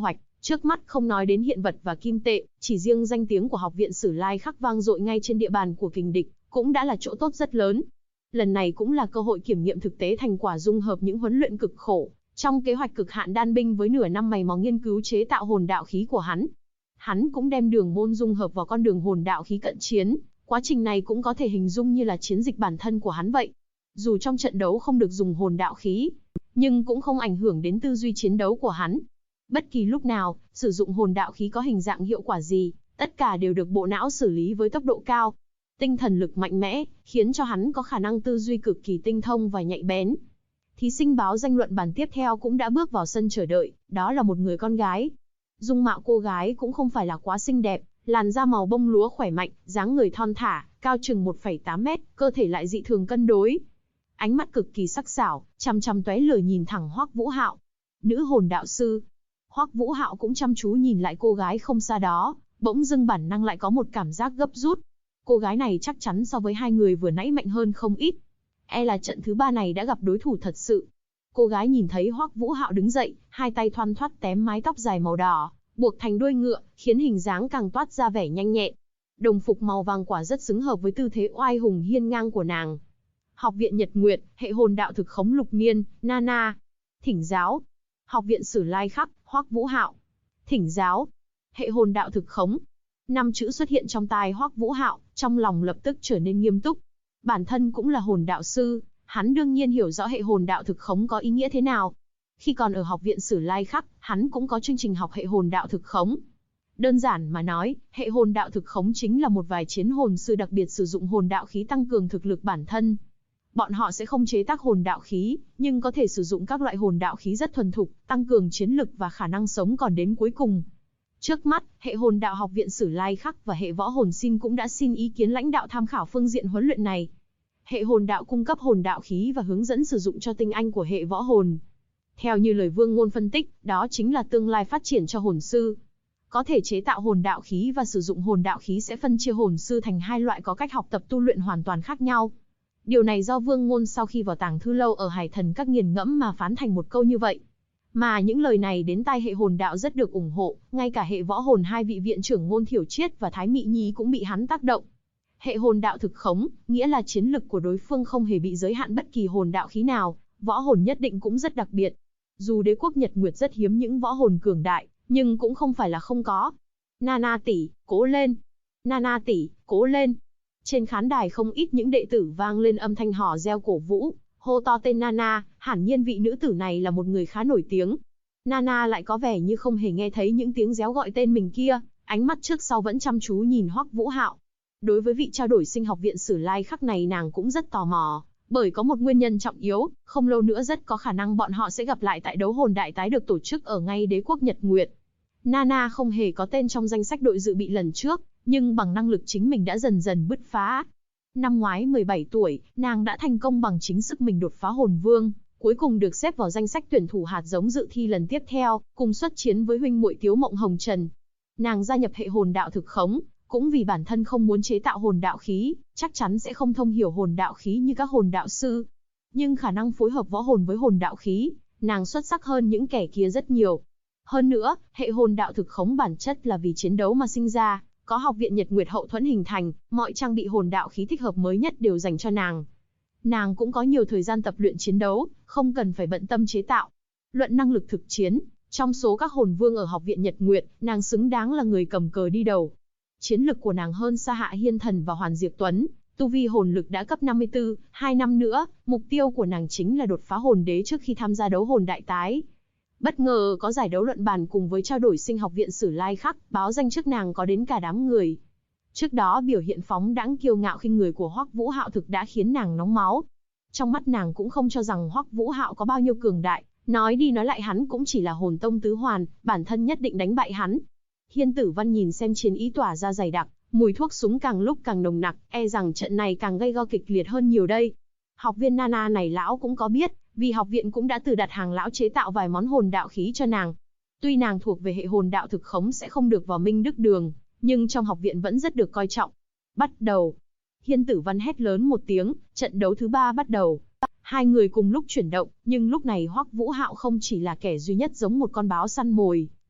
Trước mắt không nói đến hiện vật và kim tệ, chỉ riêng danh tiếng của học viện Sử Lai Khắc vang dội ngay trên địa bàn của kình địch, cũng đã là chỗ tốt rất lớn. Lần này cũng là cơ hội kiểm nghiệm thực tế thành quả dung hợp những huấn luyện cực khổ trong kế hoạch cực hạn đan binh với nửa năm mày mò nghiên cứu chế tạo hồn đạo khí của hắn. Hắn cũng đem đường môn dung hợp vào con đường hồn đạo khí cận chiến, quá trình này cũng có thể hình dung như là chiến dịch bản thân của hắn vậy. Dù trong trận đấu không được dùng hồn đạo khí, nhưng cũng không ảnh hưởng đến tư duy chiến đấu của hắn. Bất kỳ lúc nào, sử dụng hồn đạo khí có hình dạng hiệu quả gì, tất cả đều được bộ não xử lý với tốc độ cao. Tinh thần lực mạnh mẽ, khiến cho hắn có khả năng tư duy cực kỳ tinh thông và nhạy bén. Thí sinh báo danh luận bàn tiếp theo cũng đã bước vào sân chờ đợi, đó là một người con gái. Dung mạo cô gái cũng không phải là quá xinh đẹp, làn da màu bông lúa khỏe mạnh, dáng người thon thả, cao chừng 1,8 mét, cơ thể lại dị thường cân đối. Ánh mắt cực kỳ sắc sảo, chằm chằm tóe lửa nhìn thẳng Hoắc Vũ Hạo. Nữ hồn đạo sư. Hoắc Vũ Hạo cũng chăm chú nhìn lại cô gái không xa đó, bỗng dưng bản năng lại có một cảm giác gấp rút. Cô gái này chắc chắn so với hai người vừa nãy mạnh hơn không ít. E là trận thứ 3 này đã gặp đối thủ thật sự. Cô gái nhìn thấy Hoắc Vũ Hạo đứng dậy, hai tay thoăn thoắt tém mái tóc dài màu đỏ, buộc thành đuôi ngựa, khiến hình dáng càng toát ra vẻ nhanh nhẹn. Đồng phục màu vàng quả rất xứng hợp với tư thế oai hùng hiên ngang của nàng. Học viện Nhật Nguyệt, hệ hồn đạo thực khống lục niên, Nana. Thỉnh giáo. Học viện Sử Lai Khắc, Hoắc Vũ Hạo. Thỉnh giáo. Hệ hồn đạo thực khống. 5 chữ xuất hiện trong tai Hoắc Vũ Hạo, trong lòng lập tức trở nên nghiêm túc. Bản thân cũng là hồn đạo sư, hắn đương nhiên hiểu rõ hệ hồn đạo thực khống có ý nghĩa thế nào. Khi còn ở học viện Sử Lai Khắc, hắn cũng có chương trình học hệ hồn đạo thực khống. Đơn giản mà nói, hệ hồn đạo thực khống chính là một vài chiến hồn sư đặc biệt sử dụng hồn đạo khí tăng cường thực lực bản thân. Bọn họ sẽ không chế tác hồn đạo khí, nhưng có thể sử dụng các loại hồn đạo khí rất thuần thục, tăng cường chiến lực và khả năng sống còn đến cuối cùng. Trước mắt, hệ hồn đạo học viện Sử Lai Khắc và hệ võ hồn xin cũng đã xin ý kiến lãnh đạo tham khảo phương diện huấn luyện này. Hệ hồn đạo cung cấp hồn đạo khí và hướng dẫn sử dụng cho tinh anh của hệ võ hồn. Theo như lời Vương Ngôn phân tích, đó chính là tương lai phát triển cho hồn sư. Có thể chế tạo hồn đạo khí và sử dụng hồn đạo khí sẽ phân chia hồn sư thành hai loại có cách học tập tu luyện hoàn toàn khác nhau. Điều này do Vương Ngôn sau khi vào tàng thư lâu ở Hải Thần Các nghiền ngẫm mà phán thành một câu như vậy. Mà những lời này đến tai hệ hồn đạo rất được ủng hộ, ngay cả hệ võ hồn hai vị viện trưởng Ngôn Thiểu Triết và Thái Mị Nhi cũng bị hắn tác động. Hệ hồn đạo thực khống, nghĩa là chiến lực của đối phương không hề bị giới hạn bất kỳ hồn đạo khí nào, võ hồn nhất định cũng rất đặc biệt. Dù đế quốc Nhật Nguyệt rất hiếm những võ hồn cường đại, nhưng cũng không phải là không có. Nana tỷ, cố lên! Nana tỷ, cố lên! Trên khán đài không ít những đệ tử vang lên âm thanh hò reo cổ vũ, hô to tên Nana, hẳn nhiên vị nữ tử này là một người khá nổi tiếng. Nana lại có vẻ như không hề nghe thấy những tiếng réo gọi tên mình kia, ánh mắt trước sau vẫn chăm chú nhìn Hoắc Vũ Hạo. Đối với vị trao đổi sinh học viện Sử Lai Khắc này nàng cũng rất tò mò, bởi có một nguyên nhân trọng yếu, không lâu nữa rất có khả năng bọn họ sẽ gặp lại tại đấu hồn đại tái được tổ chức ở ngay đế quốc Nhật Nguyệt. Nana không hề có tên trong danh sách đội dự bị lần trước, nhưng bằng năng lực chính mình đã dần dần bứt phá. Năm ngoái 17 tuổi, nàng đã thành công bằng chính sức mình đột phá hồn vương, cuối cùng được xếp vào danh sách tuyển thủ hạt giống dự thi lần tiếp theo, cùng xuất chiến với huynh muội Tiếu Mộng Hồng Trần. Nàng gia nhập hệ hồn đạo thực khống, cũng vì bản thân không muốn chế tạo hồn đạo khí, chắc chắn sẽ không thông hiểu hồn đạo khí như các hồn đạo sư. Nhưng khả năng phối hợp võ hồn với hồn đạo khí, nàng xuất sắc hơn những kẻ kia rất nhiều. Hơn nữa, hệ hồn đạo thực khống bản chất là vì chiến đấu mà sinh ra, có học viện Nhật Nguyệt hậu thuẫn hình thành, mọi trang bị hồn đạo khí thích hợp mới nhất đều dành cho nàng. Nàng cũng có nhiều thời gian tập luyện chiến đấu, không cần phải bận tâm chế tạo. Luận năng lực thực chiến, trong số các hồn vương ở học viện Nhật Nguyệt, nàng xứng đáng là người cầm cờ đi đầu. Chiến lực của nàng hơn xa Hạ Hiên Thần và Hoàn Diệp Tuấn, tu vi hồn lực đã cấp 54, 2 năm nữa, mục tiêu của nàng chính là đột phá hồn đế trước khi tham gia đấu hồn đại tái. Bất ngờ có giải đấu luận bàn cùng với trao đổi sinh học viện Sử Lai Khắc, báo danh trước nàng có đến cả đám người. Trước đó biểu hiện phóng đãng kiêu ngạo khinh người của Hoắc Vũ Hạo thực đã khiến nàng nóng máu. Trong mắt nàng cũng không cho rằng Hoắc Vũ Hạo có bao nhiêu cường đại, nói đi nói lại hắn cũng chỉ là hồn tông tứ hoàn, bản thân nhất định đánh bại hắn. Hiên Tử Văn nhìn xem chiến ý tỏa ra dày đặc, mùi thuốc súng càng lúc càng nồng nặc, e rằng trận này càng gây go kịch liệt hơn nhiều đây. Học viên Nana này lão cũng có biết, vì học viện cũng đã từ đặt hàng lão chế tạo vài món hồn đạo khí cho nàng. Tuy nàng thuộc về hệ hồn đạo thực khống sẽ không được vào Minh Đức Đường, nhưng trong học viện vẫn rất được coi trọng. Bắt đầu. Hiên Tử Văn hét lớn một tiếng, trận đấu thứ 3 bắt đầu. Hai người cùng lúc chuyển động, nhưng lúc này Hoắc Vũ Hạo không chỉ là kẻ duy nhất giống một con báo săn mồi,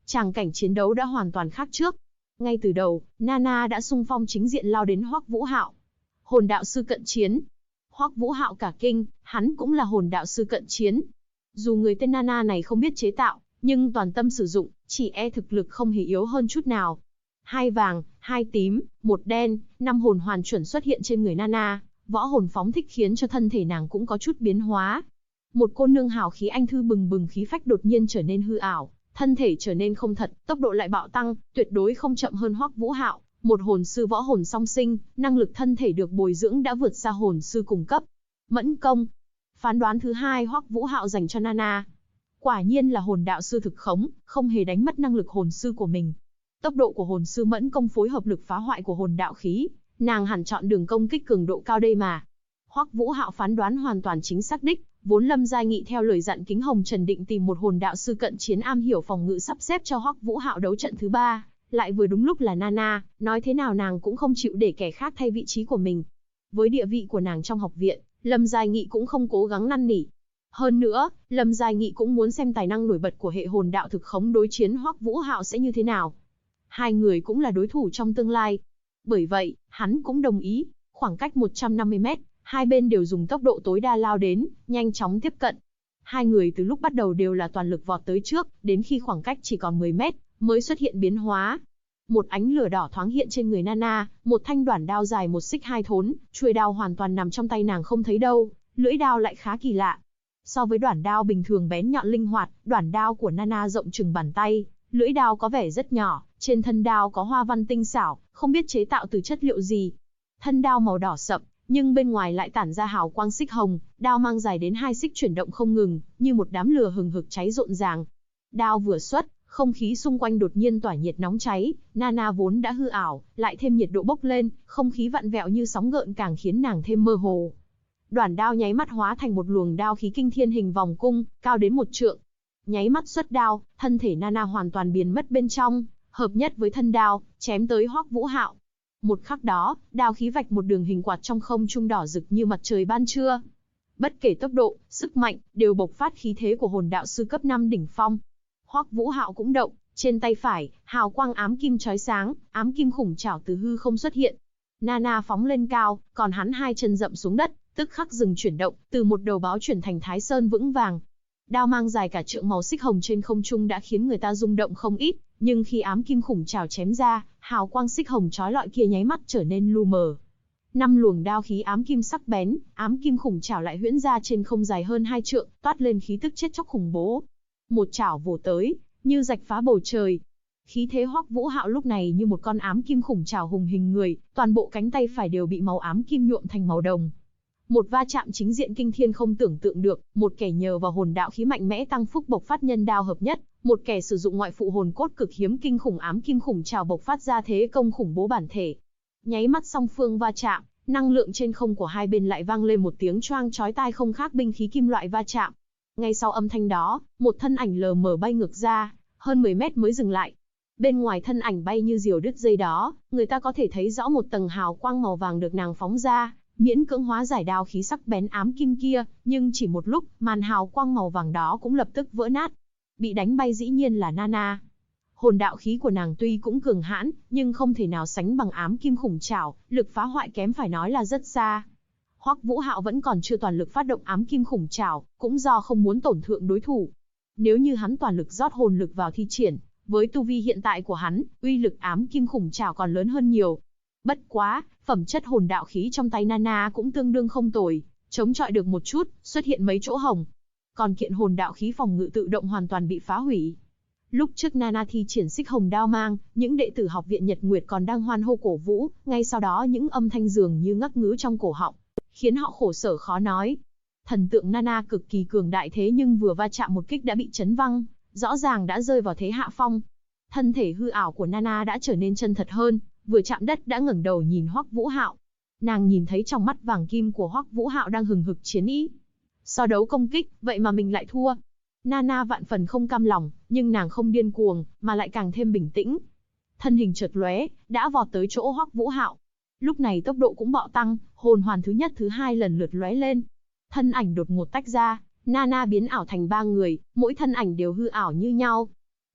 Tràng cảnh chiến đấu đã hoàn toàn khác trước. Ngay từ đầu, Nana đã xung phong chính diện lao đến Hoắc Vũ Hạo. Hồn đạo sư cận chiến. Hoắc Vũ Hạo cả kinh, hắn cũng là hồn đạo sư cận chiến. Dù người tên Nana này không biết chế tạo, nhưng toàn tâm sử dụng, chỉ e thực lực không hề yếu hơn chút nào. 2 vàng, 2 tím, 1 đen, 5 hồn hoàn chuẩn xuất hiện trên người Nana, võ hồn phóng thích khiến cho thân thể nàng cũng có chút biến hóa. Một cô nương hào khí anh thư bừng bừng khí phách đột nhiên trở nên hư ảo, thân thể trở nên không thật, tốc độ lại bạo tăng, tuyệt đối không chậm hơn Hoắc Vũ Hạo, một hồn sư võ hồn song sinh, năng lực thân thể được bồi dưỡng đã vượt xa hồn sư cùng cấp. Mẫn công. Phán đoán thứ hai Hoắc Vũ Hạo dành cho Nana. Quả nhiên là hồn đạo sư thực khống, không hề đánh mất năng lực hồn sư của mình. Tốc độ của hồn sư Mẫn công phối hợp lực phá hoại của hồn đạo khí, nàng hẳn chọn đường công kích cường độ cao đây mà. Hoắc Vũ Hạo phán đoán hoàn toàn chính xác đích, vốn Lâm Giai Nghị theo lời dặn Kính Hồng Trần định tìm một hồn đạo sư cận chiến am hiểu phòng ngự sắp xếp cho Hoắc Vũ Hạo đấu trận thứ 3, lại vừa đúng lúc là Nana, nói thế nào nàng cũng không chịu để kẻ khác thay vị trí của mình. Với địa vị của nàng trong học viện, Lâm Giai Nghị cũng không cố gắng năn nỉ. Hơn nữa, Lâm Giai Nghị cũng muốn xem tài năng nổi bật của hệ hồn đạo thực khống đối chiến Hoắc Vũ Hạo sẽ như thế nào. Hai người cũng là đối thủ trong tương lai. Bởi vậy, hắn cũng đồng ý, khoảng cách 150 mét, hai bên đều dùng tốc độ tối đa lao đến, nhanh chóng tiếp cận. Hai người từ lúc bắt đầu đều là toàn lực vọt tới trước, đến khi khoảng cách chỉ còn 10 mét, mới xuất hiện biến hóa. Một ánh lửa đỏ thoáng hiện trên người Nana, một thanh đoản đao dài 1 xích 2 thốn, chuôi đao hoàn toàn nằm trong tay nàng không thấy đâu, lưỡi đao lại khá kỳ lạ. So với đoản đao bình thường bén nhọn linh hoạt, đoản đao của Nana rộng chừng bàn tay, lưỡi đao có vẻ rất nhỏ, trên thân đao có hoa văn tinh xảo, không biết chế tạo từ chất liệu gì. Thân đao màu đỏ sậm, nhưng bên ngoài lại tản ra hào quang xích hồng, đao mang dài đến 2 xích chuyển động không ngừng, như một đám lửa hừng hực cháy rộn ràng. Đao vừa xuất, không khí xung quanh đột nhiên tỏa nhiệt nóng cháy, Nana vốn đã hư ảo, lại thêm nhiệt độ bốc lên, không khí vặn vẹo như sóng gợn càng khiến nàng thêm mơ hồ. Đoản đao nháy mắt hóa thành một luồng đao khí kinh thiên hình vòng cung, cao đến 1 trượng. Nháy mắt xuất đao, thân thể Nana hoàn toàn biến mất bên trong, hợp nhất với thân đao, chém tới Hoắc Vũ Hạo. Một khắc đó, đao khí vạch một đường hình quạt trong không trung đỏ rực như mặt trời ban trưa. Bất kể tốc độ, sức mạnh, đều bộc phát khí thế của hồn đạo sư cấp 5 đỉnh phong. Hoắc Vũ Hạo cũng động, trên tay phải, hào quang ám kim chói sáng, ám kim khủng trảo từ hư không xuất hiện. Nana phóng lên cao, còn hắn hai chân dậm xuống đất, tức khắc dừng chuyển động, từ một đầu báo chuyển thành Thái Sơn vững vàng. Đao mang dài cả trượng màu xích hồng trên không trung đã khiến người ta rung động không ít, nhưng khi ám kim khủng trảo chém ra, hào quang xích hồng chói lọi kia nháy mắt trở nên lu mờ. 5 luồng đao khí ám kim sắc bén, ám kim khủng trảo lại huyễn ra trên không dài hơn 2 trượng, toát lên khí tức chết chóc khủng bố. Một chảo vồ tới, như rạch phá bầu trời. Khí thế Hoắc Vũ Hạo lúc này như một con ám kim khủng trảo hùng hình người, toàn bộ cánh tay phải đều bị màu ám kim nhuộm thành màu đồng. Một va chạm chính diện kinh thiên không tưởng tượng được, một kẻ nhờ vào hồn đạo khí mạnh mẽ tăng phúc bộc phát nhân đao hợp nhất, một kẻ sử dụng ngoại phụ hồn cốt cực hiếm kinh khủng ám kim khủng trảo bộc phát ra thế công khủng bố bản thể. Nháy mắt song phương va chạm, năng lượng trên không của hai bên lại vang lên một tiếng choang chói tai không khác binh khí kim loại va chạm. Ngay sau âm thanh đó, một thân ảnh lờ mờ bay ngược ra, hơn 10 mét mới dừng lại. Bên ngoài thân ảnh bay như diều đứt dây đó, người ta có thể thấy rõ một tầng hào quang màu vàng được nàng phóng ra, miễn cưỡng hóa giải đao khí sắc bén ám kim kia, nhưng chỉ một lúc, màn hào quang màu vàng đó cũng lập tức vỡ nát. Bị đánh bay dĩ nhiên là Nana. Hồn đạo khí của nàng tuy cũng cường hãn, nhưng không thể nào sánh bằng ám kim khủng trảo, lực phá hoại kém phải nói là rất xa. Hoắc Vũ Hạo vẫn còn chưa toàn lực phát động ám kim khủng trảo, cũng do không muốn tổn thương đối thủ. Nếu như hắn toàn lực rót hồn lực vào thi triển, với tu vi hiện tại của hắn, uy lực ám kim khủng trảo còn lớn hơn nhiều. Bất quá, phẩm chất hồn đạo khí trong tay Nana cũng tương đương không tồi, chống chọi được một chút, xuất hiện mấy chỗ hồng. Còn kiện hồn đạo khí phòng ngự tự động hoàn toàn bị phá hủy. Lúc trước Nana thi triển xích hồng đao mang, những đệ tử học viện Nhật Nguyệt còn đang hoan hô cổ vũ, ngay sau đó những âm thanh dường như ngắc ngứ trong cổ họng, khiến họ khổ sở khó nói. Thần tượng Nana cực kỳ cường đại thế nhưng vừa va chạm một kích đã bị chấn văng, rõ ràng đã rơi vào thế hạ phong. Thân thể hư ảo của Nana đã trở nên chân thật hơn, vừa chạm đất đã ngẩng đầu nhìn Hoắc Vũ Hạo. Nàng nhìn thấy trong mắt vàng kim của Hoắc Vũ Hạo đang hừng hực chiến ý. So đấu công kích, vậy mà mình lại thua. Nana vạn phần không cam lòng, nhưng nàng không điên cuồng, mà lại càng thêm bình tĩnh. Thân hình chợt lóe, đã vọt tới chỗ Hoắc Vũ Hạo. Lúc này tốc độ cũng bạo tăng, hồn hoàn thứ nhất thứ hai lần lượt lóe lên. Thân ảnh đột ngột tách ra, Nana biến ảo thành 3 người, mỗi thân ảnh đều hư ảo như nhau.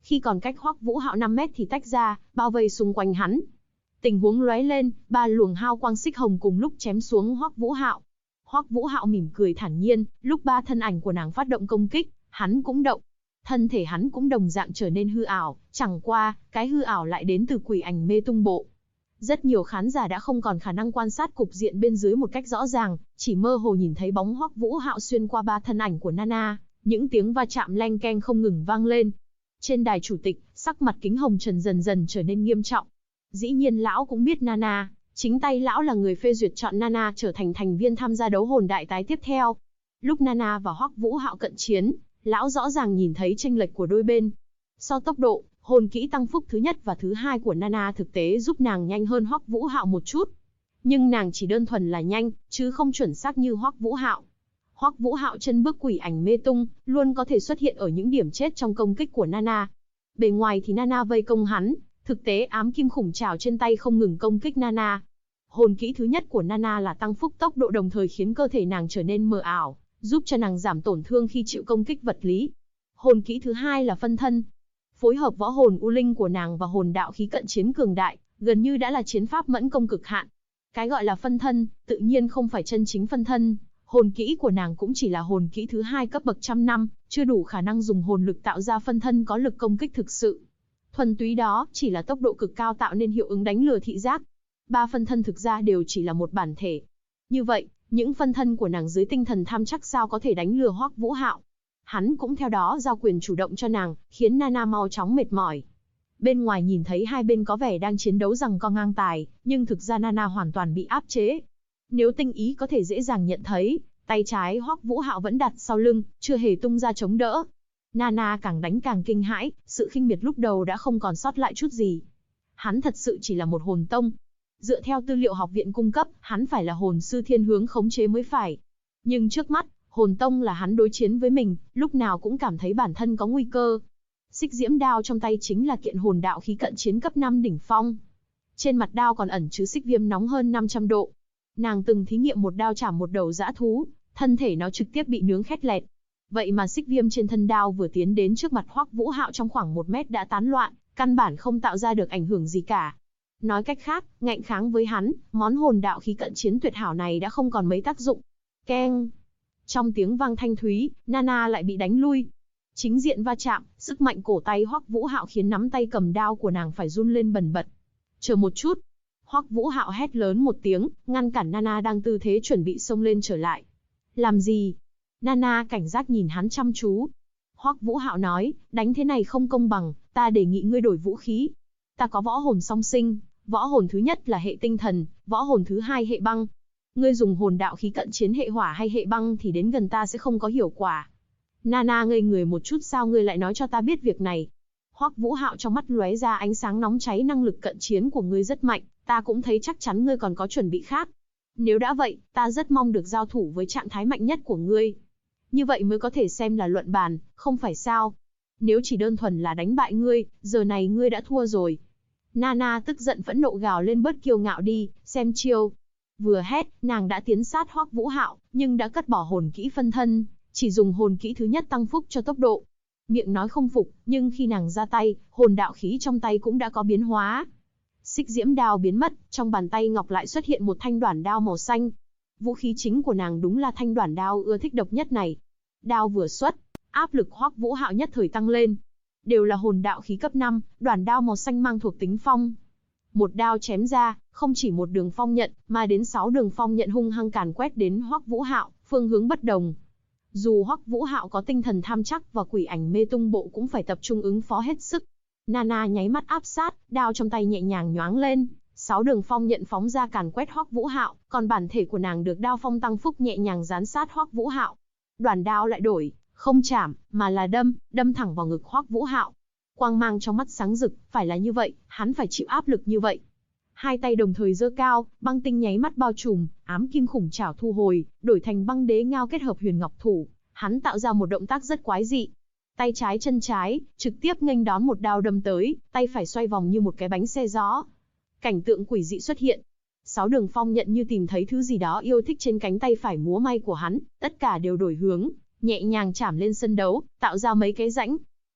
Khi còn cách Hoắc Vũ Hạo 5 mét thì tách ra, bao vây xung quanh hắn. Tình huống lóe lên, 3 luồng hao quang xích hồng cùng lúc chém xuống Hoắc Vũ Hạo. Hoắc Vũ Hạo mỉm cười thản nhiên, lúc 3 thân ảnh của nàng phát động công kích, hắn cũng động. Thân thể hắn cũng đồng dạng trở nên hư ảo, chẳng qua, cái hư ảo lại đến từ Quỷ Ảnh Mê Tung Bộ. Rất nhiều khán giả đã không còn khả năng quan sát cục diện bên dưới một cách rõ ràng, chỉ mơ hồ nhìn thấy bóng Hoắc Vũ Hạo xuyên qua 3 thân ảnh của Nana, những tiếng va chạm leng keng không ngừng vang lên. Trên đài chủ tịch, sắc mặt Kính Hồng Trần dần dần trở nên nghiêm trọng. Dĩ nhiên lão cũng biết Nana, chính tay lão là người phê duyệt chọn Nana trở thành thành viên tham gia đấu hồn đại tái tiếp theo. Lúc Nana và Hoắc Vũ Hạo cận chiến, lão rõ ràng nhìn thấy chênh lệch của đôi bên. So tốc độ, hồn kỹ tăng phúc thứ nhất và thứ hai của Nana thực tế giúp nàng nhanh hơn Hoắc Vũ Hạo một chút. Nhưng nàng chỉ đơn thuần là nhanh, chứ không chuẩn xác như Hoắc Vũ Hạo. Hoắc Vũ Hạo chân bước Quỷ Ảnh Mê Tung, luôn có thể xuất hiện ở những điểm chết trong công kích của Nana. Bề ngoài thì Nana vây công hắn, thực tế ám kim khủng trảo trên tay không ngừng công kích Nana. Hồn kỹ thứ nhất của Nana là tăng phúc tốc độ đồng thời khiến cơ thể nàng trở nên mờ ảo, giúp cho nàng giảm tổn thương khi chịu công kích vật lý. Hồn kỹ thứ hai là phân thân. Phối hợp võ hồn u linh của nàng và hồn đạo khí cận chiến cường đại, gần như đã là chiến pháp mẫn công cực hạn. Cái gọi là phân thân, tự nhiên không phải chân chính phân thân. Hồn kỹ của nàng cũng chỉ là hồn kỹ thứ hai cấp bậc trăm năm, chưa đủ khả năng dùng hồn lực tạo ra phân thân có lực công kích thực sự. Thuần túy đó chỉ là tốc độ cực cao tạo nên hiệu ứng đánh lừa thị giác. 3 phân thân thực ra đều chỉ là một bản thể. Như vậy, những phân thân của nàng dưới tinh thần tham chắc sao có thể đánh lừa Hoắc Vũ Hạo. Hắn cũng theo đó giao quyền chủ động cho nàng, khiến Nana mau chóng mệt mỏi. Bên ngoài nhìn thấy hai bên có vẻ đang chiến đấu giằng co ngang tài, nhưng thực ra Nana hoàn toàn bị áp chế. Nếu tinh ý có thể dễ dàng nhận thấy, tay trái Hoắc Vũ Hạo vẫn đặt sau lưng, chưa hề tung ra chống đỡ. Nana càng đánh càng kinh hãi, sự khinh miệt lúc đầu đã không còn sót lại chút gì. Hắn thật sự chỉ là một hồn tông. Dựa theo tư liệu học viện cung cấp, hắn phải là hồn sư thiên hướng khống chế mới phải. Nhưng trước mắt, hồn tông là hắn đối chiến với mình, lúc nào cũng cảm thấy bản thân có nguy cơ. Xích diễm đao trong tay chính là kiện hồn đạo khí cận chiến cấp 5 đỉnh phong. Trên mặt đao còn ẩn chứa xích viêm nóng hơn 500 độ. Nàng từng thí nghiệm một đao chảm một đầu dã thú, thân thể nó trực tiếp bị nướng khét lẹt. Vậy mà xích viêm trên thân đao vừa tiến đến trước mặt Hoắc Vũ Hạo trong khoảng 1 mét đã tán loạn, căn bản không tạo ra được ảnh hưởng gì cả. Nói cách khác, ngạnh kháng với hắn, món hồn đạo khí cận chiến tuyệt hảo này đã không còn mấy tác dụng. Keng! Trong tiếng vang thanh thúy, Nana lại bị đánh lui. Chính diện va chạm, sức mạnh cổ tay Hoắc Vũ Hạo khiến nắm tay cầm đao của nàng phải run lên bần bật. Chờ một chút! Hoắc Vũ Hạo hét lớn một tiếng, ngăn cản Nana đang tư thế chuẩn bị xông lên trở lại. Làm gì? Nana cảnh giác nhìn hắn chăm chú. Hoắc Vũ Hạo nói, đánh thế này không công bằng, ta đề nghị ngươi đổi vũ khí. Ta có võ hồn song sinh, võ hồn thứ nhất là hệ tinh thần, võ hồn thứ hai hệ băng. Ngươi dùng hồn đạo khí cận chiến hệ hỏa hay hệ băng thì đến gần ta sẽ không có hiệu quả. Nana ngây người một chút, sao ngươi lại nói cho ta biết việc này? Hoắc Vũ Hạo trong mắt lóe ra ánh sáng nóng cháy, năng lực cận chiến của ngươi rất mạnh, ta cũng thấy chắc chắn ngươi còn có chuẩn bị khác. Nếu đã vậy, ta rất mong được giao thủ với trạng thái mạnh nhất của ngươi. Như vậy mới có thể xem là luận bàn, không phải sao? Nếu chỉ đơn thuần là đánh bại ngươi, giờ này ngươi đã thua rồi. Nana tức giận phẫn nộ gào lên, bớt kiêu ngạo đi, xem chiêu. Vừa hét, nàng đã tiến sát Hoắc Vũ Hạo, nhưng đã cất bỏ hồn kỹ phân thân, chỉ dùng hồn kỹ thứ nhất tăng phúc cho tốc độ. Miệng nói không phục, nhưng khi nàng ra tay, hồn đạo khí trong tay cũng đã có biến hóa. Xích diễm đao biến mất, trong bàn tay ngọc lại xuất hiện một thanh đoản đao màu xanh. Vũ khí chính của nàng đúng là thanh đoản đao ưa thích độc nhất này. Đao vừa xuất, áp lực Hoắc Vũ Hạo nhất thời tăng lên. Đều là hồn đạo khí cấp 5, đoản đao màu xanh mang thuộc tính phong. Một đao chém ra, không chỉ một đường phong nhận, mà đến 6 đường phong nhận hung hăng càn quét đến Hoắc Vũ Hạo, phương hướng bất đồng. Dù Hoắc Vũ Hạo có tinh thần tham chắc và Quỷ Ảnh Mê Tung Bộ cũng phải tập trung ứng phó hết sức. Nana nháy mắt áp sát, đao trong tay nhẹ nhàng nhoáng lên, 6 đường phong nhận phóng ra càn quét Hoắc Vũ Hạo, còn bản thể của nàng được đao phong tăng phúc nhẹ nhàng dán sát Hoắc Vũ Hạo. Đoản đao lại đổi, không chảm, mà là đâm thẳng vào ngực Hoắc Vũ Hạo. Quang mang trong mắt sáng rực, phải là như vậy, hắn phải chịu áp lực như vậy. Hai tay đồng thời giơ cao, băng tinh nháy mắt bao trùm, ám kim khủng trảo thu hồi, đổi thành băng đế ngao kết hợp huyền ngọc thủ, hắn tạo ra một động tác rất quái dị. Tay trái chân trái, trực tiếp nghênh đón một đao đâm tới, tay phải xoay vòng như một cái bánh xe gió. Cảnh tượng quỷ dị xuất hiện. 6 đường phong nhận như tìm thấy thứ gì đó yêu thích trên cánh tay phải múa may của hắn, tất cả đều đổi hướng, nhẹ nhàng chảm lên sân đấu, tạo ra mấy cái rãnh.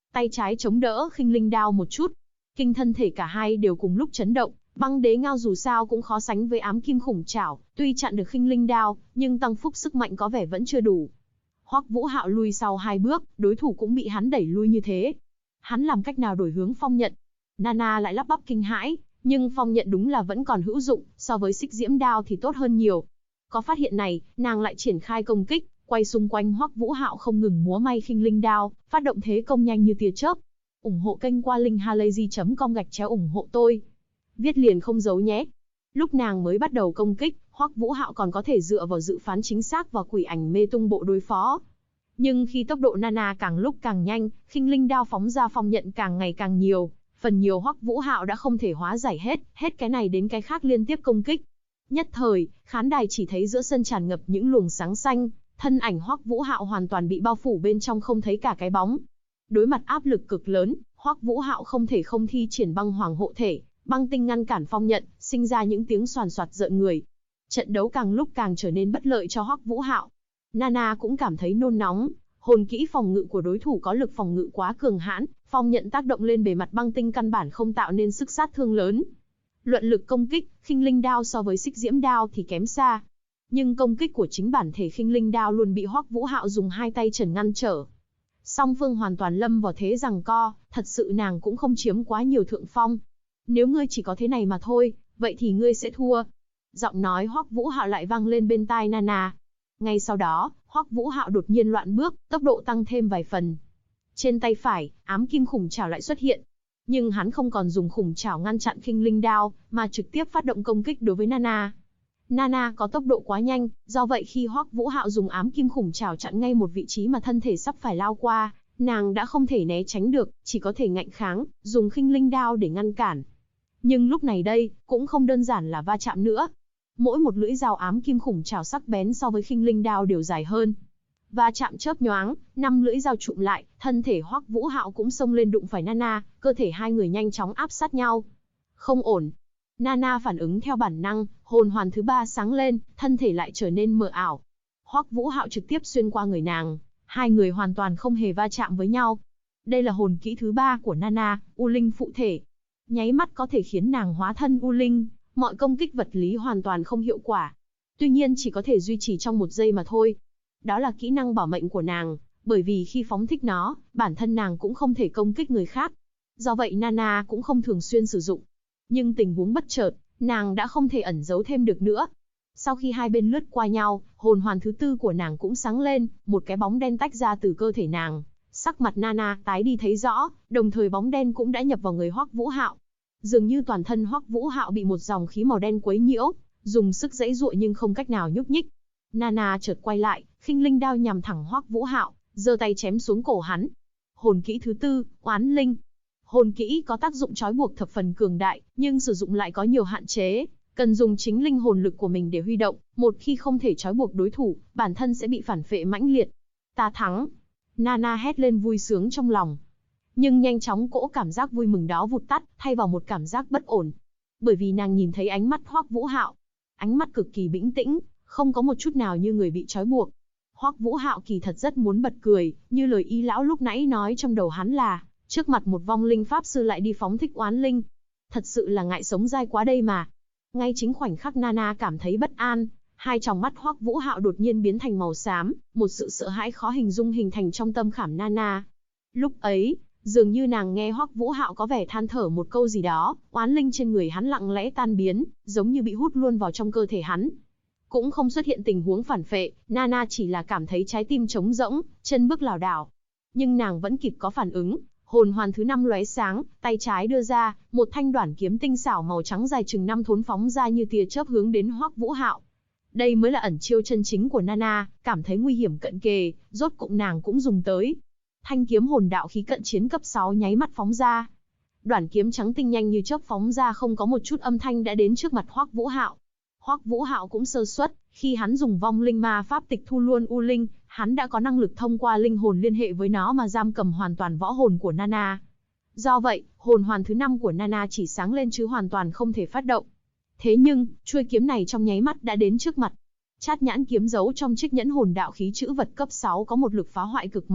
tay trái chống đỡ khinh linh đao một chút. Kinh thân thể cả hai đều cùng lúc chấn động, băng đế ngao dù sao cũng khó sánh với ám kim khủng trảo, tuy chặn được khinh linh đao, nhưng tăng phúc sức mạnh có vẻ vẫn chưa đủ. Hoắc Vũ Hạo lui sau 2 bước, đối thủ cũng bị hắn đẩy lui như thế. Hắn làm cách nào đổi hướng phong nhận? Nana lại lắp bắp kinh hãi, nhưng phong nhận đúng là vẫn còn hữu dụng, so với xích diễm đao thì tốt hơn nhiều. Có phát hiện này, nàng lại triển khai công kích, quay xung quanh Hoắc Vũ Hạo không ngừng múa may khinh linh đao, phát động thế công nhanh như tia chớp. Ủng hộ kênh qua linkhalazy.com/ủng hộ tôi. Viết liền không giấu nhé. Lúc nàng mới bắt đầu công kích, Hoắc Vũ Hạo còn có thể dựa vào dự phán chính xác và quỷ ảnh mê tung bộ đối phó. Nhưng khi tốc độ Nana càng lúc càng nhanh, khinh linh đao phóng ra phong nhận càng ngày càng nhiều, phần nhiều Hoắc Vũ Hạo đã không thể hóa giải hết cái này đến cái khác liên tiếp công kích. Nhất thời, khán đài chỉ thấy giữa sân tràn ngập những luồng sáng xanh, thân ảnh Hoắc Vũ Hạo hoàn toàn bị bao phủ bên trong không thấy cả cái bóng. Đối mặt áp lực cực lớn, Hoắc Vũ Hạo không thể không thi triển băng hoàng hộ thể, băng tinh ngăn cản phong nhận, sinh ra những tiếng xoàn xoạt rợn người. Trận đấu càng lúc càng trở nên bất lợi cho Hoắc Vũ Hạo. Nana cũng cảm thấy nôn nóng, hồn kỹ phòng ngự của đối thủ có lực phòng ngự quá cường hãn, phong nhận tác động lên bề mặt băng tinh căn bản không tạo nên sức sát thương lớn. Luận lực công kích, khinh linh đao so với xích diễm đao thì kém xa. Nhưng công kích của chính bản thể khinh linh đao luôn bị Hoắc Vũ Hạo dùng hai tay trần ngăn trở. Song phương hoàn toàn lâm vào thế giằng co, thật sự nàng cũng không chiếm quá nhiều thượng phong. Nếu ngươi chỉ có thế này mà thôi, vậy thì ngươi sẽ thua. Giọng nói Hoắc Vũ Hạo lại vang lên bên tai Nana. Ngay sau đó, Hoắc Vũ Hạo đột nhiên loạn bước, tốc độ tăng thêm vài phần. Trên tay phải, ám kim khủng trảo lại xuất hiện. Nhưng hắn không còn dùng khủng trảo ngăn chặn khinh linh đao, mà trực tiếp phát động công kích đối với Nana. Nana có tốc độ quá nhanh, do vậy khi Hoắc Vũ Hạo dùng ám kim khủng trảo chặn ngay một vị trí mà thân thể sắp phải lao qua, nàng đã không thể né tránh được, chỉ có thể ngạnh kháng, dùng khinh linh đao để ngăn cản. Nhưng lúc này đây, cũng không đơn giản là va chạm nữa. Mỗi một lưỡi dao ám kim khủng trảo sắc bén so với khinh linh đao đều dài hơn. Va chạm chớp nhoáng, 5 lưỡi dao chụm lại, thân thể Hoắc Vũ Hạo cũng xông lên đụng phải Nana, cơ thể hai người nhanh chóng áp sát nhau. Không ổn. Nana phản ứng theo bản năng, hồn hoàn thứ 3 sáng lên, thân thể lại trở nên mờ ảo. Hoắc Vũ Hạo trực tiếp xuyên qua người nàng, hai người hoàn toàn không hề va chạm với nhau. Đây là hồn kỹ thứ 3 của Nana, U Linh phụ thể. Nháy mắt có thể khiến nàng hóa thân U Linh, mọi công kích vật lý hoàn toàn không hiệu quả. Tuy nhiên chỉ có thể duy trì trong 1 giây mà thôi. Đó là kỹ năng bảo mệnh của nàng, bởi vì khi phóng thích nó, bản thân nàng cũng không thể công kích người khác. Do vậy Nana cũng không thường xuyên sử dụng. Nhưng tình huống bất chợt, nàng đã không thể ẩn giấu thêm được nữa. Sau khi hai bên lướt qua nhau, hồn hoàn thứ 4 của nàng cũng sáng lên, một cái bóng đen tách ra từ cơ thể nàng. Sắc mặt Nana tái đi thấy rõ, đồng thời bóng đen cũng đã nhập vào người Hoắc Vũ Hạo. Dường như toàn thân Hoắc Vũ Hạo bị một dòng khí màu đen quấy nhiễu, dùng sức giãy giụa nhưng không cách nào nhúc nhích. Nana chợt quay lại, khinh linh đao nhằm thẳng Hoắc Vũ Hạo, giơ tay chém xuống cổ hắn. Hồn kỹ thứ 4, Oán Linh. Hồn kỹ có tác dụng trói buộc thập phần cường đại, nhưng sử dụng lại có nhiều hạn chế, cần dùng chính linh hồn lực của mình để huy động, một khi không thể trói buộc đối thủ, bản thân sẽ bị phản phệ mãnh liệt. Ta thắng. Nana hét lên vui sướng trong lòng. Nhưng nhanh chóng cỗ cảm giác vui mừng đó vụt tắt, thay vào một cảm giác bất ổn. Bởi vì nàng nhìn thấy ánh mắt Hoắc Vũ Hạo. Ánh mắt cực kỳ bình tĩnh, không có một chút nào như người bị trói buộc. Hoắc Vũ Hạo kỳ thật rất muốn bật cười, như lời y lão lúc nãy nói trong đầu hắn là, trước mặt một vong linh pháp sư lại đi phóng thích oán linh. Thật sự là ngại sống dai quá đây mà. Ngay chính khoảnh khắc Nana cảm thấy bất an, hai tròng mắt Hoắc Vũ Hạo đột nhiên biến thành màu xám, một sự sợ hãi khó hình dung hình thành trong tâm khảm Nana. Lúc ấy, dường như nàng nghe Hoắc Vũ Hạo có vẻ than thở một câu gì đó, oán linh trên người hắn lặng lẽ tan biến, giống như bị hút luôn vào trong cơ thể hắn. Cũng không xuất hiện tình huống phản phệ, Nana chỉ là cảm thấy trái tim trống rỗng, chân bước lảo đảo. Nhưng nàng vẫn kịp có phản ứng, hồn hoàn thứ 5 lóe sáng, tay trái đưa ra, một thanh đoản kiếm tinh xảo màu trắng dài chừng 5 thốn phóng ra như tia chớp hướng đến Hoắc Vũ Hạo. Đây mới là ẩn chiêu chân chính của Nana, cảm thấy nguy hiểm cận kề, rốt cục nàng cũng dùng tới. Thanh kiếm hồn đạo khí cận chiến cấp 6 nháy mắt phóng ra. Đoản kiếm trắng tinh nhanh như chớp phóng ra không có một chút âm thanh đã đến trước mặt Hoắc Vũ Hạo. Hoắc Vũ Hạo cũng sơ suất, khi hắn dùng vong linh ma pháp tịch thu luôn U Linh, hắn đã có năng lực thông qua linh hồn liên hệ với nó mà giam cầm hoàn toàn võ hồn của Nana. Do vậy, hồn hoàn thứ 5 của Nana chỉ sáng lên chứ hoàn toàn không thể phát động. Thế nhưng, chuôi kiếm này trong nháy mắt đã đến trước mặt. Chát nhãn kiếm giấu trong chiếc nhẫn hồn đạo khí chữ vật cấp 6 có một lực phá hoại cực mạnh,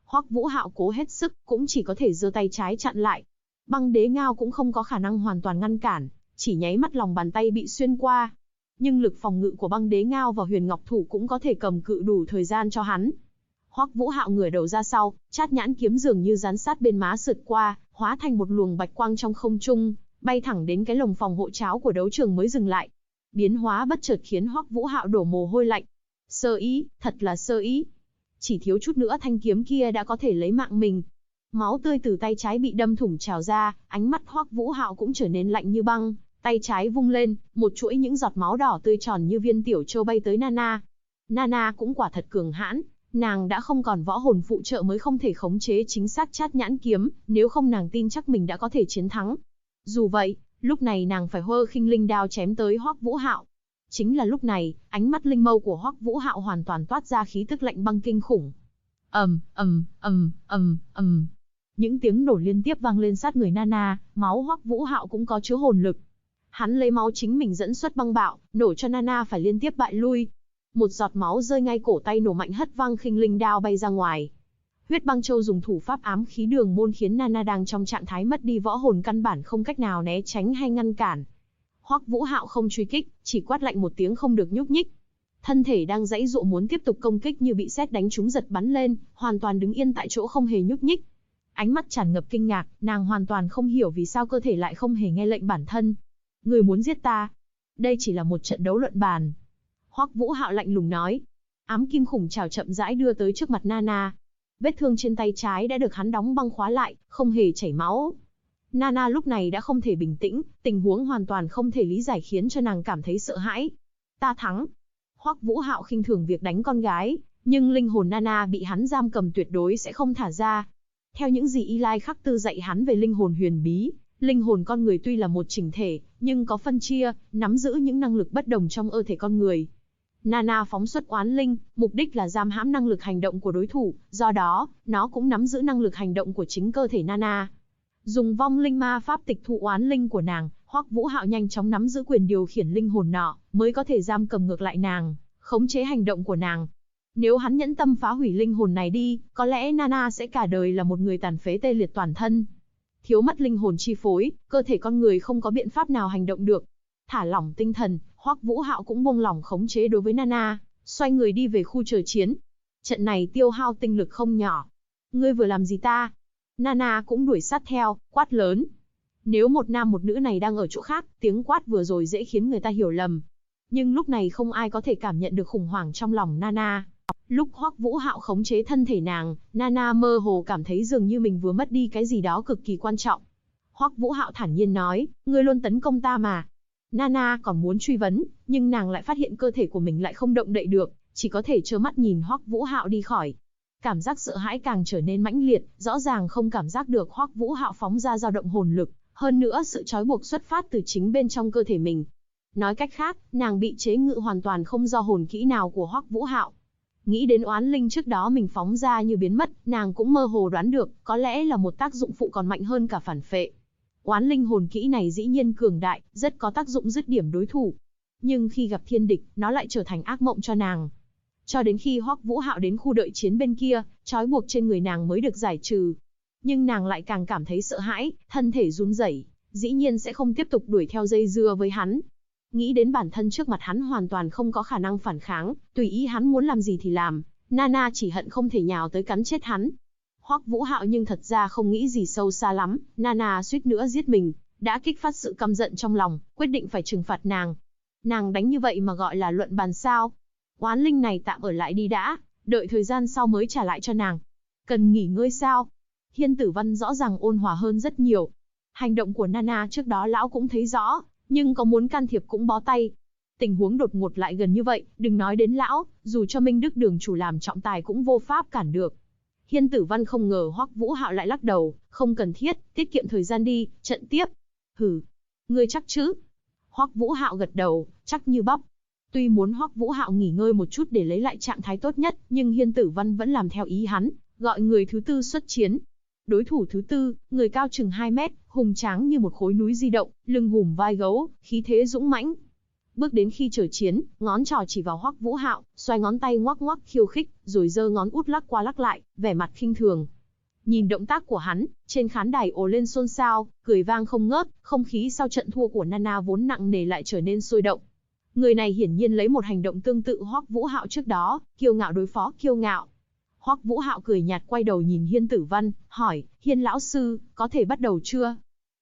Hoắc Vũ Hạo cố hết sức, cũng chỉ có thể giơ tay trái chặn lại. Băng đế ngao cũng không có khả năng hoàn toàn ngăn cản, chỉ nháy mắt lòng bàn tay bị xuyên qua. Nhưng lực phòng ngự của băng đế ngao và huyền ngọc thủ cũng có thể cầm cự đủ thời gian cho hắn. Hoắc Vũ Hạo ngửa đầu ra sau, chát nhãn kiếm dường như dán sát bên má sượt qua, hóa thành một luồng bạch quang trong không trung, bay thẳng đến cái lồng phòng hộ cháo của đấu trường mới dừng lại. Biến hóa bất chợt khiến Hoắc Vũ Hạo đổ mồ hôi lạnh. Sơ ý, thật là sơ ý. Chỉ thiếu chút nữa thanh kiếm kia đã có thể lấy mạng mình. Máu tươi từ tay trái bị đâm thủng trào ra, ánh mắt Hoắc Vũ Hạo cũng trở nên lạnh như băng, tay trái vung lên, một chuỗi những giọt máu đỏ tươi tròn như viên tiểu châu bay tới Nana. Nana cũng quả thật cường hãn, nàng đã không còn võ hồn phụ trợ mới không thể khống chế chính xác chát nhãn kiếm, nếu không nàng tin chắc mình đã có thể chiến thắng. Dù vậy, lúc này nàng phải hơ khinh linh đao chém tới Hoắc Vũ Hạo. Chính là lúc này, ánh mắt linh mâu của Hoắc Vũ Hạo hoàn toàn toát ra khí tức lạnh băng kinh khủng. Những tiếng nổ liên tiếp vang lên sát người Nana, máu Hoắc Vũ Hạo cũng có chứa hồn lực. Hắn lấy máu chính mình dẫn xuất băng bạo, nổ cho Nana phải liên tiếp bại lui. Một giọt máu rơi ngay cổ tay nổ mạnh hất văng khinh linh đao bay ra ngoài. Huyết Băng Châu dùng thủ pháp ám khí đường môn khiến Nana đang trong trạng thái mất đi võ hồn căn bản không cách nào né tránh hay ngăn cản. Hoắc Vũ Hạo không truy kích, chỉ quát lạnh một tiếng không được nhúc nhích. Thân thể đang giãy giụa muốn tiếp tục công kích như bị sét đánh trúng giật bắn lên, hoàn toàn đứng yên tại chỗ không hề nhúc nhích. Ánh mắt tràn ngập kinh ngạc, nàng hoàn toàn không hiểu vì sao cơ thể lại không hề nghe lệnh bản thân. Người muốn giết ta? Đây chỉ là một trận đấu luận bàn. Hoắc Vũ Hạo lạnh lùng nói. Ám kim khủng trảo chậm rãi đưa tới trước mặt Nana. Vết thương trên tay trái đã được hắn đóng băng khóa lại, không hề chảy máu. Nana lúc này đã không thể bình tĩnh, tình huống hoàn toàn không thể lý giải khiến cho nàng cảm thấy sợ hãi. Ta thắng. Hoắc Vũ Hạo khinh thường việc đánh con gái, nhưng linh hồn Nana bị hắn giam cầm tuyệt đối sẽ không thả ra. Theo những gì Y Lai Khắc Tư dạy hắn về linh hồn huyền bí, linh hồn con người tuy là một chỉnh thể, nhưng có phân chia, nắm giữ những năng lực bất đồng trong cơ thể con người. Nana phóng xuất oán linh, mục đích là giam hãm năng lực hành động của đối thủ, do đó, nó cũng nắm giữ năng lực hành động của chính cơ thể Nana. Dùng vong linh ma pháp tịch thu oán linh của nàng, Hoắc Vũ Hạo nhanh chóng nắm giữ quyền điều khiển linh hồn nọ, mới có thể giam cầm ngược lại nàng, khống chế hành động của nàng. Nếu hắn nhẫn tâm phá hủy linh hồn này đi, có lẽ Nana sẽ cả đời là một người tàn phế tê liệt toàn thân. Thiếu mất linh hồn chi phối, cơ thể con người không có biện pháp nào hành động được. Thả lỏng tinh thần, Hoắc Vũ Hạo cũng buông lỏng khống chế đối với Nana, xoay người đi về khu chờ chiến. Trận này tiêu hao tinh lực không nhỏ. Ngươi vừa làm gì ta? Nana cũng đuổi sát theo, quát lớn. Nếu một nam một nữ này đang ở chỗ khác, tiếng quát vừa rồi dễ khiến người ta hiểu lầm. Nhưng lúc này không ai có thể cảm nhận được khủng hoảng trong lòng Nana. Lúc Hoắc Vũ Hạo khống chế thân thể nàng, Nana mơ hồ cảm thấy dường như mình vừa mất đi cái gì đó cực kỳ quan trọng. Hoắc Vũ Hạo thản nhiên nói, ngươi luôn tấn công ta mà. Nana còn muốn truy vấn, nhưng nàng lại phát hiện cơ thể của mình lại không động đậy được, chỉ có thể trơ mắt nhìn Hoắc Vũ Hạo đi khỏi. Cảm giác sợ hãi càng trở nên mãnh liệt, rõ ràng không cảm giác được Hoắc Vũ Hạo phóng ra dao động hồn lực, hơn nữa sự trói buộc xuất phát từ chính bên trong cơ thể mình. Nói cách khác, nàng bị chế ngự hoàn toàn không do hồn kỹ nào của Hoắc Vũ Hạo. Nghĩ đến oán linh trước đó mình phóng ra như biến mất, nàng cũng mơ hồ đoán được, có lẽ là một tác dụng phụ còn mạnh hơn cả phản phệ. Oán linh hồn kỹ này dĩ nhiên cường đại, rất có tác dụng dứt điểm đối thủ. Nhưng khi gặp thiên địch, nó lại trở thành ác mộng cho nàng. Cho đến khi Hoắc Vũ Hạo đến khu đợi chiến bên kia, trói buộc trên người nàng mới được giải trừ. Nhưng nàng lại càng cảm thấy sợ hãi, thân thể run rẩy, dĩ nhiên sẽ không tiếp tục đuổi theo dây dưa với hắn. Nghĩ đến bản thân trước mặt hắn hoàn toàn không có khả năng phản kháng, tùy ý hắn muốn làm gì thì làm, Nana chỉ hận không thể nhào tới cắn chết hắn. Hoắc Vũ Hạo nhưng thật ra không nghĩ gì sâu xa lắm, Nana suýt nữa giết mình, đã kích phát sự căm giận trong lòng, quyết định phải trừng phạt nàng. Nàng đánh như vậy mà gọi là luận bàn sao? Oán linh này tạm ở lại đi đã, đợi thời gian sau mới trả lại cho nàng. Cần nghỉ ngơi sao? Hiên Tử Văn rõ ràng ôn hòa hơn rất nhiều. Hành động của Nana trước đó lão cũng thấy rõ, nhưng có muốn can thiệp cũng bó tay. Tình huống đột ngột lại gần như vậy, đừng nói đến lão, dù cho Minh Đức đường chủ làm trọng tài cũng vô pháp cản được. Hiên Tử Văn không ngờ Hoắc Vũ Hạo lại lắc đầu, không cần thiết, tiết kiệm thời gian đi, trận tiếp. Hừ, ngươi chắc chứ? Hoắc Vũ Hạo gật đầu, chắc như bắp. Tuy muốn Hoắc Vũ Hạo nghỉ ngơi một chút để lấy lại trạng thái tốt nhất, nhưng Hiên Tử Văn vẫn làm theo ý hắn, gọi người thứ tư xuất chiến. Đối thủ thứ tư, người cao chừng 2 mét, hùng tráng như một khối núi di động, lưng hùm vai gấu, khí thế dũng mãnh. Bước đến khi chờ chiến, ngón trỏ chỉ vào Hoắc Vũ Hạo, xoay ngón tay ngoắc ngoắc khiêu khích, rồi giơ ngón út lắc qua lắc lại, vẻ mặt khinh thường. Nhìn động tác của hắn, trên khán đài ồ lên xôn xao, cười vang không ngớt, không khí sau trận thua của Nana vốn nặng nề lại trở nên sôi động. Người này hiển nhiên lấy một hành động tương tự Hoắc Vũ Hạo trước đó, kiêu ngạo đối phó kiêu ngạo. Hoắc Vũ Hạo cười nhạt quay đầu nhìn Hiên Tử Văn, hỏi, Hiên lão sư, có thể bắt đầu chưa?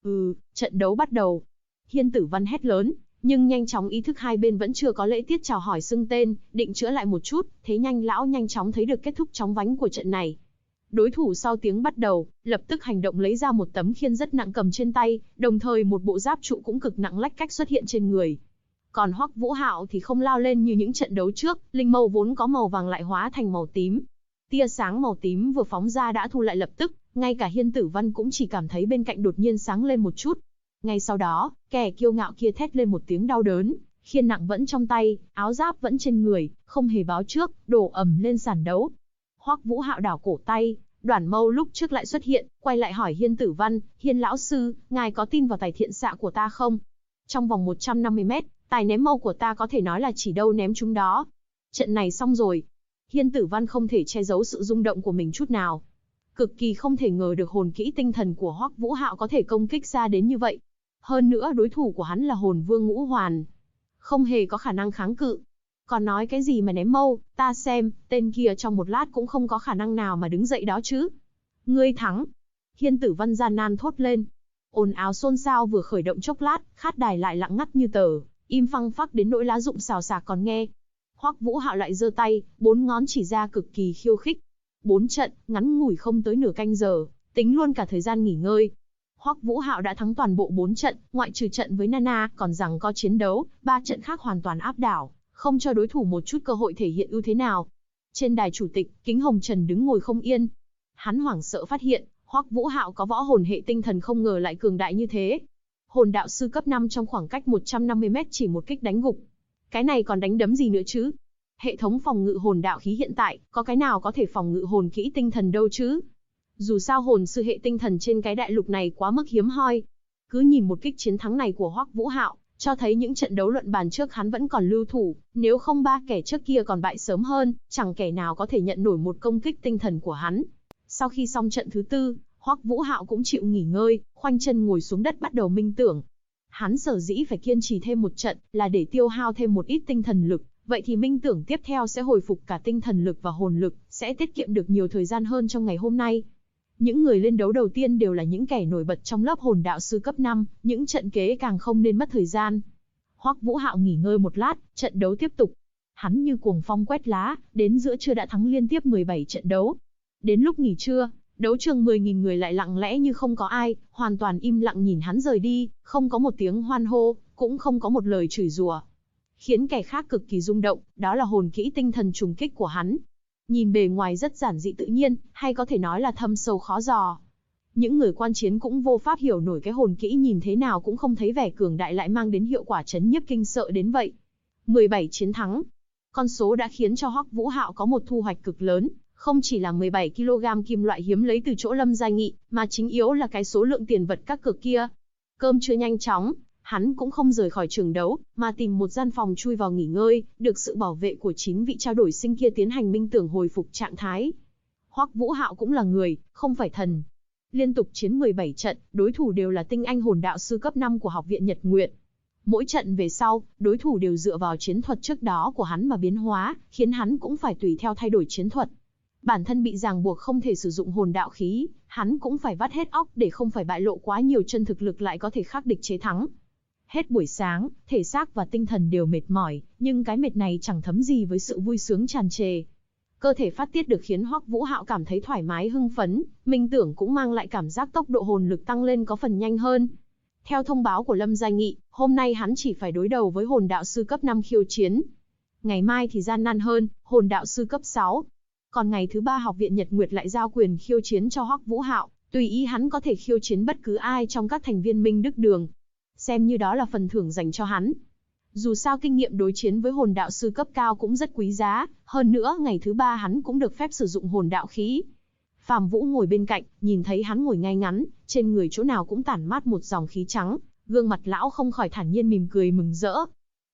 Trận đấu bắt đầu. Hiên Tử Văn hét lớn, nhưng nhanh chóng ý thức hai bên vẫn chưa có lễ tiết chào hỏi xưng tên, định chữa lại một chút, thế lão nhanh chóng thấy được kết thúc chóng vánh của trận này. Đối thủ sau tiếng bắt đầu, lập tức hành động lấy ra một tấm khiên rất nặng cầm trên tay, đồng thời một bộ giáp trụ cũng cực nặng lách cách xuất hiện trên người. Còn Hoắc Vũ Hạo thì không lao lên như những trận đấu trước, linh mâu vốn có màu vàng lại hóa thành màu tím. Tia sáng màu tím vừa phóng ra đã thu lại lập tức, ngay cả Hiên Tử Văn cũng chỉ cảm thấy bên cạnh đột nhiên sáng lên một chút. Ngay sau đó, kẻ kiêu ngạo kia thét lên một tiếng đau đớn, khiên nặng vẫn trong tay, áo giáp vẫn trên người, không hề báo trước, đổ ầm lên sàn đấu. Hoắc Vũ Hạo đảo cổ tay, Đoản Mâu lúc trước lại xuất hiện, quay lại hỏi Hiên Tử Văn, Hiên lão sư, ngài có tin vào tài thiện xạ của ta không? Trong vòng 150 mét, tài ném mâu của ta có thể nói là chỉ đâu ném chúng đó. Trận này xong rồi. Hiên Tử Văn không thể che giấu sự rung động của mình chút nào. Cực kỳ không thể ngờ được hồn kỹ tinh thần của Hoắc Vũ Hạo có thể công kích ra đến như vậy. Hơn nữa đối thủ của hắn là hồn vương ngũ hoàn. Không hề có khả năng kháng cự. Còn nói cái gì mà ném mâu, ta xem, tên kia trong một lát cũng không có khả năng nào mà đứng dậy đó chứ. Ngươi thắng. Hiên Tử Văn gian nan thốt lên. Ồn ào xôn xao vừa khởi động chốc lát, khát đài lại lặng ngắt như tờ, im phăng phắc đến nỗi lá rụng xào xạc còn nghe. Hoắc Vũ Hạo lại giơ tay, 4 ngón chỉ ra cực kỳ khiêu khích. 4 trận, ngắn ngủi không tới nửa canh giờ, tính luôn cả thời gian nghỉ ngơi. Hoắc Vũ Hạo đã thắng toàn bộ 4 trận, ngoại trừ trận với Nana, còn rằng có chiến đấu, 3 trận khác hoàn toàn áp đảo, không cho đối thủ một chút cơ hội thể hiện ưu thế nào. Trên đài chủ tịch, Kính Hồng Trần đứng ngồi không yên. Hắn hoảng sợ phát hiện, Hoắc Vũ Hạo có võ hồn hệ tinh thần không ngờ lại cường đại như thế. Hồn đạo sư cấp 5 trong khoảng cách 150 mét chỉ một kích đánh gục. Cái này còn đánh đấm gì nữa chứ? Hệ thống phòng ngự hồn đạo khí hiện tại, có cái nào có thể phòng ngự hồn kỹ tinh thần đâu chứ? Dù sao hồn sư hệ tinh thần trên cái đại lục này quá mức hiếm hoi. Cứ nhìn một kích chiến thắng này của Hoắc Vũ Hạo, cho thấy những trận đấu luận bàn trước hắn vẫn còn lưu thủ, nếu không 3 kẻ trước kia còn bại sớm hơn, chẳng kẻ nào có thể nhận nổi một công kích tinh thần của hắn. Sau khi xong trận thứ 4, Hoắc Vũ Hạo cũng chịu nghỉ ngơi, khoanh chân ngồi xuống đất bắt đầu minh tưởng. Hắn sở dĩ phải kiên trì thêm một trận, là để tiêu hao thêm một ít tinh thần lực, vậy thì minh tưởng tiếp theo sẽ hồi phục cả tinh thần lực và hồn lực, sẽ tiết kiệm được nhiều thời gian hơn trong ngày hôm nay. Những người lên đấu đầu tiên đều là những kẻ nổi bật trong lớp hồn đạo sư cấp 5, những trận kế càng không nên mất thời gian. Hoắc Vũ Hạo nghỉ ngơi một lát, trận đấu tiếp tục. Hắn như cuồng phong quét lá, đến giữa trưa đã thắng liên tiếp 17 trận đấu. Đến lúc nghỉ trưa, đấu trường 10.000 người lại lặng lẽ như không có ai, hoàn toàn im lặng nhìn hắn rời đi, không có một tiếng hoan hô, cũng không có một lời chửi rủa. Khiến kẻ khác cực kỳ rung động, đó là hồn kỹ tinh thần trùng kích của hắn. Nhìn bề ngoài rất giản dị tự nhiên, hay có thể nói là thâm sâu khó dò. Những người quan chiến cũng vô pháp hiểu nổi cái hồn kỹ nhìn thế nào cũng không thấy vẻ cường đại lại mang đến hiệu quả chấn nhiếp kinh sợ đến vậy. 17 chiến thắng. Con số đã khiến cho Hoắc Vũ Hạo có một thu hoạch cực lớn, không chỉ là 17 kg kim loại hiếm lấy từ chỗ Lâm Gia Nghị, mà chính yếu là cái số lượng tiền vật các cược kia. Cơm trưa nhanh chóng, hắn cũng không rời khỏi trường đấu, mà tìm một gian phòng chui vào nghỉ ngơi, được sự bảo vệ của 9 vị trao đổi sinh kia tiến hành minh tưởng hồi phục trạng thái. Hoắc Vũ Hạo cũng là người, không phải thần. Liên tục chiến 17 trận, đối thủ đều là tinh anh hồn đạo sư cấp 5 của Học viện Nhật Nguyệt. Mỗi trận về sau, đối thủ đều dựa vào chiến thuật trước đó của hắn mà biến hóa, khiến hắn cũng phải tùy theo thay đổi chiến thuật. Bản thân bị ràng buộc không thể sử dụng hồn đạo khí, hắn cũng phải vắt hết óc để không phải bại lộ quá nhiều chân thực lực lại có thể khắc địch chế thắng. Hết buổi sáng, thể xác và tinh thần đều mệt mỏi, nhưng cái mệt này chẳng thấm gì với sự vui sướng tràn trề. Cơ thể phát tiết được khiến Hoắc Vũ Hạo cảm thấy thoải mái hưng phấn, minh tưởng cũng mang lại cảm giác tốc độ hồn lực tăng lên có phần nhanh hơn. Theo thông báo của Lâm Gia Nghị, hôm nay hắn chỉ phải đối đầu với hồn đạo sư cấp 5 khiêu chiến. Ngày mai thì gian nan hơn, hồn đạo sư cấp 6. Còn ngày thứ 3 Học viện Nhật Nguyệt lại giao quyền khiêu chiến cho Hoắc Vũ Hạo, tùy ý hắn có thể khiêu chiến bất cứ ai trong các thành viên Minh Đức Đường. Xem như đó là phần thưởng dành cho hắn. Dù sao kinh nghiệm đối chiến với hồn đạo sư cấp cao cũng rất quý giá, hơn nữa ngày thứ 3 hắn cũng được phép sử dụng hồn đạo khí. Phàm Vũ ngồi bên cạnh, nhìn thấy hắn ngồi ngay ngắn, trên người chỗ nào cũng tản mát một dòng khí trắng, gương mặt lão không khỏi thản nhiên mỉm cười mừng rỡ.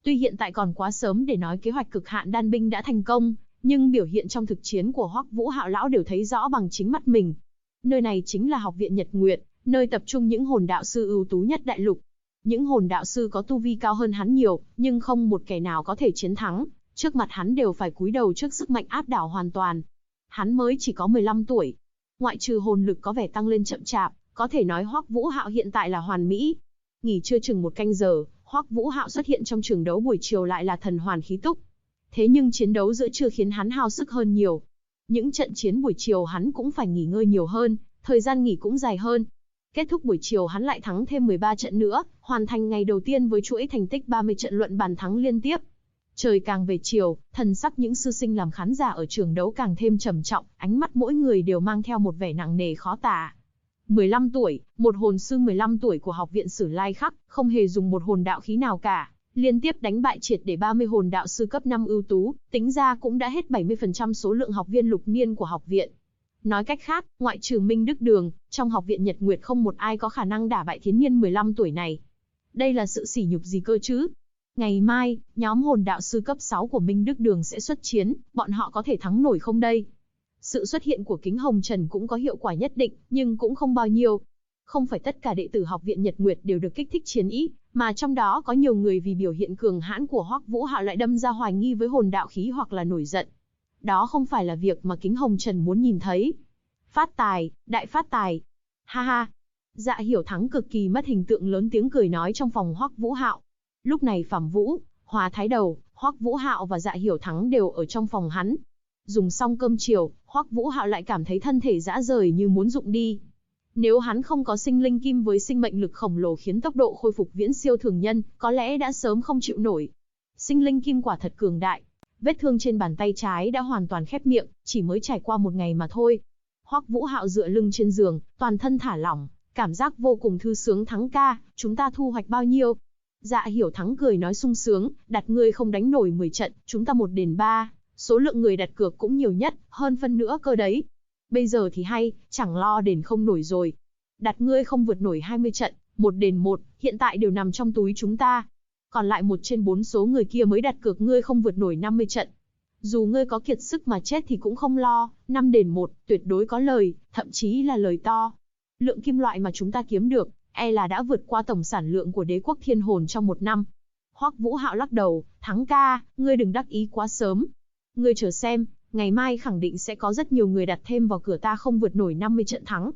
Tuy hiện tại còn quá sớm để nói kế hoạch cực hạn đan binh đã thành công, nhưng biểu hiện trong thực chiến của Hoắc Vũ Hạo lão đều thấy rõ bằng chính mắt mình. Nơi này chính là Học viện Nhật Nguyệt, nơi tập trung những hồn đạo sư ưu tú nhất đại lục. Những hồn đạo sư có tu vi cao hơn hắn nhiều, nhưng không một kẻ nào có thể chiến thắng, trước mặt hắn đều phải cúi đầu trước sức mạnh áp đảo hoàn toàn. Hắn mới chỉ có 15 tuổi. Ngoại trừ hồn lực có vẻ tăng lên chậm chạp, có thể nói Hoắc Vũ Hạo hiện tại là hoàn mỹ. Nghỉ trưa chừng một canh giờ, Hoắc Vũ Hạo xuất hiện trong trường đấu buổi chiều lại là thần hoàn khí túc. Thế nhưng chiến đấu giữa trưa khiến hắn hao sức hơn nhiều. Những trận chiến buổi chiều hắn cũng phải nghỉ ngơi nhiều hơn, thời gian nghỉ cũng dài hơn. Kết thúc buổi chiều hắn lại thắng thêm 13 trận nữa, hoàn thành ngày đầu tiên với chuỗi thành tích 30 trận luận bàn thắng liên tiếp. Trời càng về chiều, thần sắc những sư sinh làm khán giả ở trường đấu càng thêm trầm trọng, ánh mắt mỗi người đều mang theo một vẻ nặng nề khó tả. 15 tuổi, một hồn sư 15 tuổi của học viện Sử Lai Khắc, không hề dùng một hồn đạo khí nào cả, liên tiếp đánh bại triệt để 30 hồn đạo sư cấp 5 ưu tú, tính ra cũng đã hết 70% số lượng học viên lục niên của học viện. Nói cách khác, ngoại trừ Minh Đức Đường, trong học viện Nhật Nguyệt không một ai có khả năng đả bại thiếu niên 15 tuổi này. Đây là sự sỉ nhục gì cơ chứ? Ngày mai, nhóm hồn đạo sư cấp 6 của Minh Đức Đường sẽ xuất chiến, bọn họ có thể thắng nổi không đây? Sự xuất hiện của Kính Hồng Trần cũng có hiệu quả nhất định, nhưng cũng không bao nhiêu. Không phải tất cả đệ tử học viện Nhật Nguyệt đều được kích thích chiến ý, mà trong đó có nhiều người vì biểu hiện cường hãn của Hoắc Vũ Hạo lại đâm ra hoài nghi với hồn đạo khí hoặc là nổi giận. Đó không phải là việc mà Kính Hồng Trần muốn nhìn thấy. Phát tài, đại phát tài. Ha ha. Dạ Hiểu Thắng cực kỳ mất hình tượng lớn tiếng cười nói trong phòng Hoắc Vũ Hạo. Lúc này Phạm Vũ, Hòa Thái Đầu, Hoắc Vũ Hạo và Dạ Hiểu Thắng đều ở trong phòng hắn. Dùng xong cơm chiều, Hoắc Vũ Hạo lại cảm thấy thân thể rã rời như muốn rụng đi. Nếu hắn không có sinh linh kim với sinh mệnh lực khổng lồ khiến tốc độ khôi phục viễn siêu thường nhân, có lẽ đã sớm không chịu nổi. Sinh linh kim quả thật cường đại. Vết thương trên bàn tay trái đã hoàn toàn khép miệng, chỉ mới trải qua một ngày mà thôi. Hoắc Vũ Hạo dựa lưng trên giường, toàn thân thả lỏng, cảm giác vô cùng thư sướng. Thắng ca, chúng ta thu hoạch bao nhiêu? Dạ Hiểu Thắng cười nói sung sướng, đặt ngươi không đánh nổi 10 trận, chúng ta 1 đền 3, số lượng người đặt cược cũng nhiều nhất, hơn phân nữa cơ đấy. Bây giờ thì hay, chẳng lo đền không nổi rồi. Đặt ngươi không vượt nổi 20 trận, 1 đền 1, hiện tại đều nằm trong túi chúng ta. Còn lại 1 trên 4 số người kia mới đặt cược ngươi không vượt nổi 50 trận. Dù ngươi có kiệt sức mà chết thì cũng không lo, 5 đền 1, tuyệt đối có lời, thậm chí là lời to. Lượng kim loại mà chúng ta kiếm được, e là đã vượt qua tổng sản lượng của đế quốc thiên hồn trong 1 năm. Hoắc Vũ Hạo lắc đầu, Thắng ca, ngươi đừng đắc ý quá sớm. Ngươi chờ xem, ngày mai khẳng định sẽ có rất nhiều người đặt thêm vào cửa ta không vượt nổi 50 trận thắng.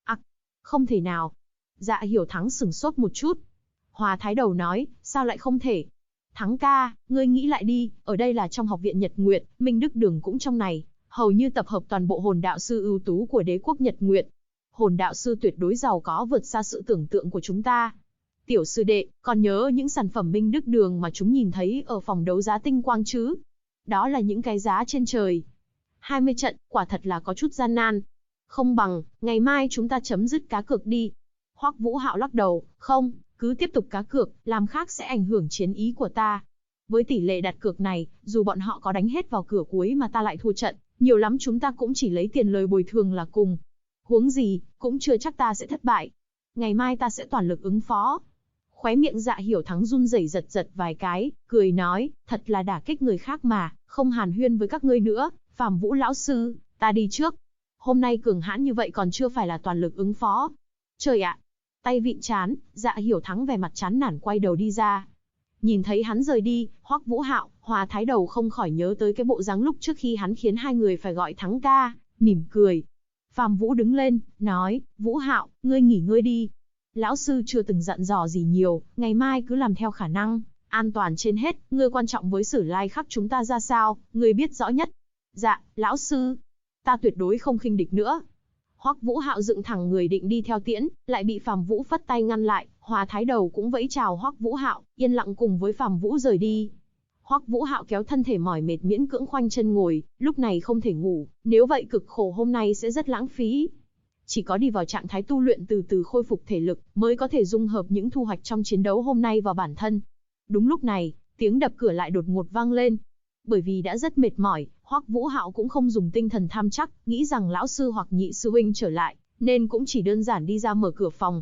Không thể nào. Dạ Hiểu Thắng sửng sốt một chút. Hòa Thái Đầu nói, sao lại không thể? Thắng ca, ngươi nghĩ lại đi, ở đây là trong học viện Nhật Nguyệt, Minh Đức Đường cũng trong này, hầu như tập hợp toàn bộ hồn đạo sư ưu tú của đế quốc Nhật Nguyệt. Hồn đạo sư tuyệt đối giàu có vượt xa sự tưởng tượng của chúng ta. Tiểu sư đệ, còn nhớ những sản phẩm Minh Đức Đường mà chúng nhìn thấy ở phòng đấu giá tinh quang chứ? Đó là những cái giá trên trời. 20 trận, quả thật là có chút gian nan. Không bằng, ngày mai chúng ta chấm dứt cá cược đi. Hoắc Vũ Hạo lắc đầu, không, cứ tiếp tục cá cược, làm khác sẽ ảnh hưởng chiến ý của ta. Với tỷ lệ đặt cược này, dù bọn họ có đánh hết vào cửa cuối mà ta lại thua trận, nhiều lắm chúng ta cũng chỉ lấy tiền lời bồi thường là cùng. Huống gì, cũng chưa chắc ta sẽ thất bại. Ngày mai ta sẽ toàn lực ứng phó. Khóe miệng Dạ Hiểu Thắng run rẩy giật giật vài cái, cười nói, thật là đả kích người khác mà, không hàn huyên với các ngươi nữa, Phạm Vũ lão sư, ta đi trước. Hôm nay cường hãn như vậy còn chưa phải là toàn lực ứng phó. Trời ạ! Tay vịn chán, Dạ Hiểu Thắng vẻ mặt chán nản quay đầu đi ra. Nhìn thấy hắn rời đi, Hoắc Vũ Hạo, Hòa Thái Đầu không khỏi nhớ tới cái bộ dáng lúc trước khi hắn khiến hai người phải gọi Thắng ca, mỉm cười. Phạm Vũ đứng lên, nói, Vũ Hạo, ngươi nghỉ ngơi đi. Lão sư chưa từng dặn dò gì nhiều, ngày mai cứ làm theo khả năng, an toàn trên hết, ngươi quan trọng với Sử Lai Khắc chúng ta ra sao, ngươi biết rõ nhất. Dạ, lão sư, ta tuyệt đối không khinh địch nữa. Hoắc Vũ Hạo dựng thẳng người định đi theo tiễn, lại bị Phạm Vũ phất tay ngăn lại, Hòa Thái Đầu cũng vẫy chào Hoắc Vũ Hạo, yên lặng cùng với Phạm Vũ rời đi. Hoắc Vũ Hạo kéo thân thể mỏi mệt miễn cưỡng khoanh chân ngồi, lúc này không thể ngủ, nếu vậy cực khổ hôm nay sẽ rất lãng phí. Chỉ có đi vào trạng thái tu luyện từ từ khôi phục thể lực, mới có thể dung hợp những thu hoạch trong chiến đấu hôm nay vào bản thân. Đúng lúc này, tiếng đập cửa lại đột ngột vang lên. Bởi vì đã rất mệt mỏi, Hoắc Vũ Hạo cũng không dùng tinh thần tham chắc, nghĩ rằng lão sư hoặc nhị sư huynh trở lại, nên cũng chỉ đơn giản đi ra mở cửa phòng.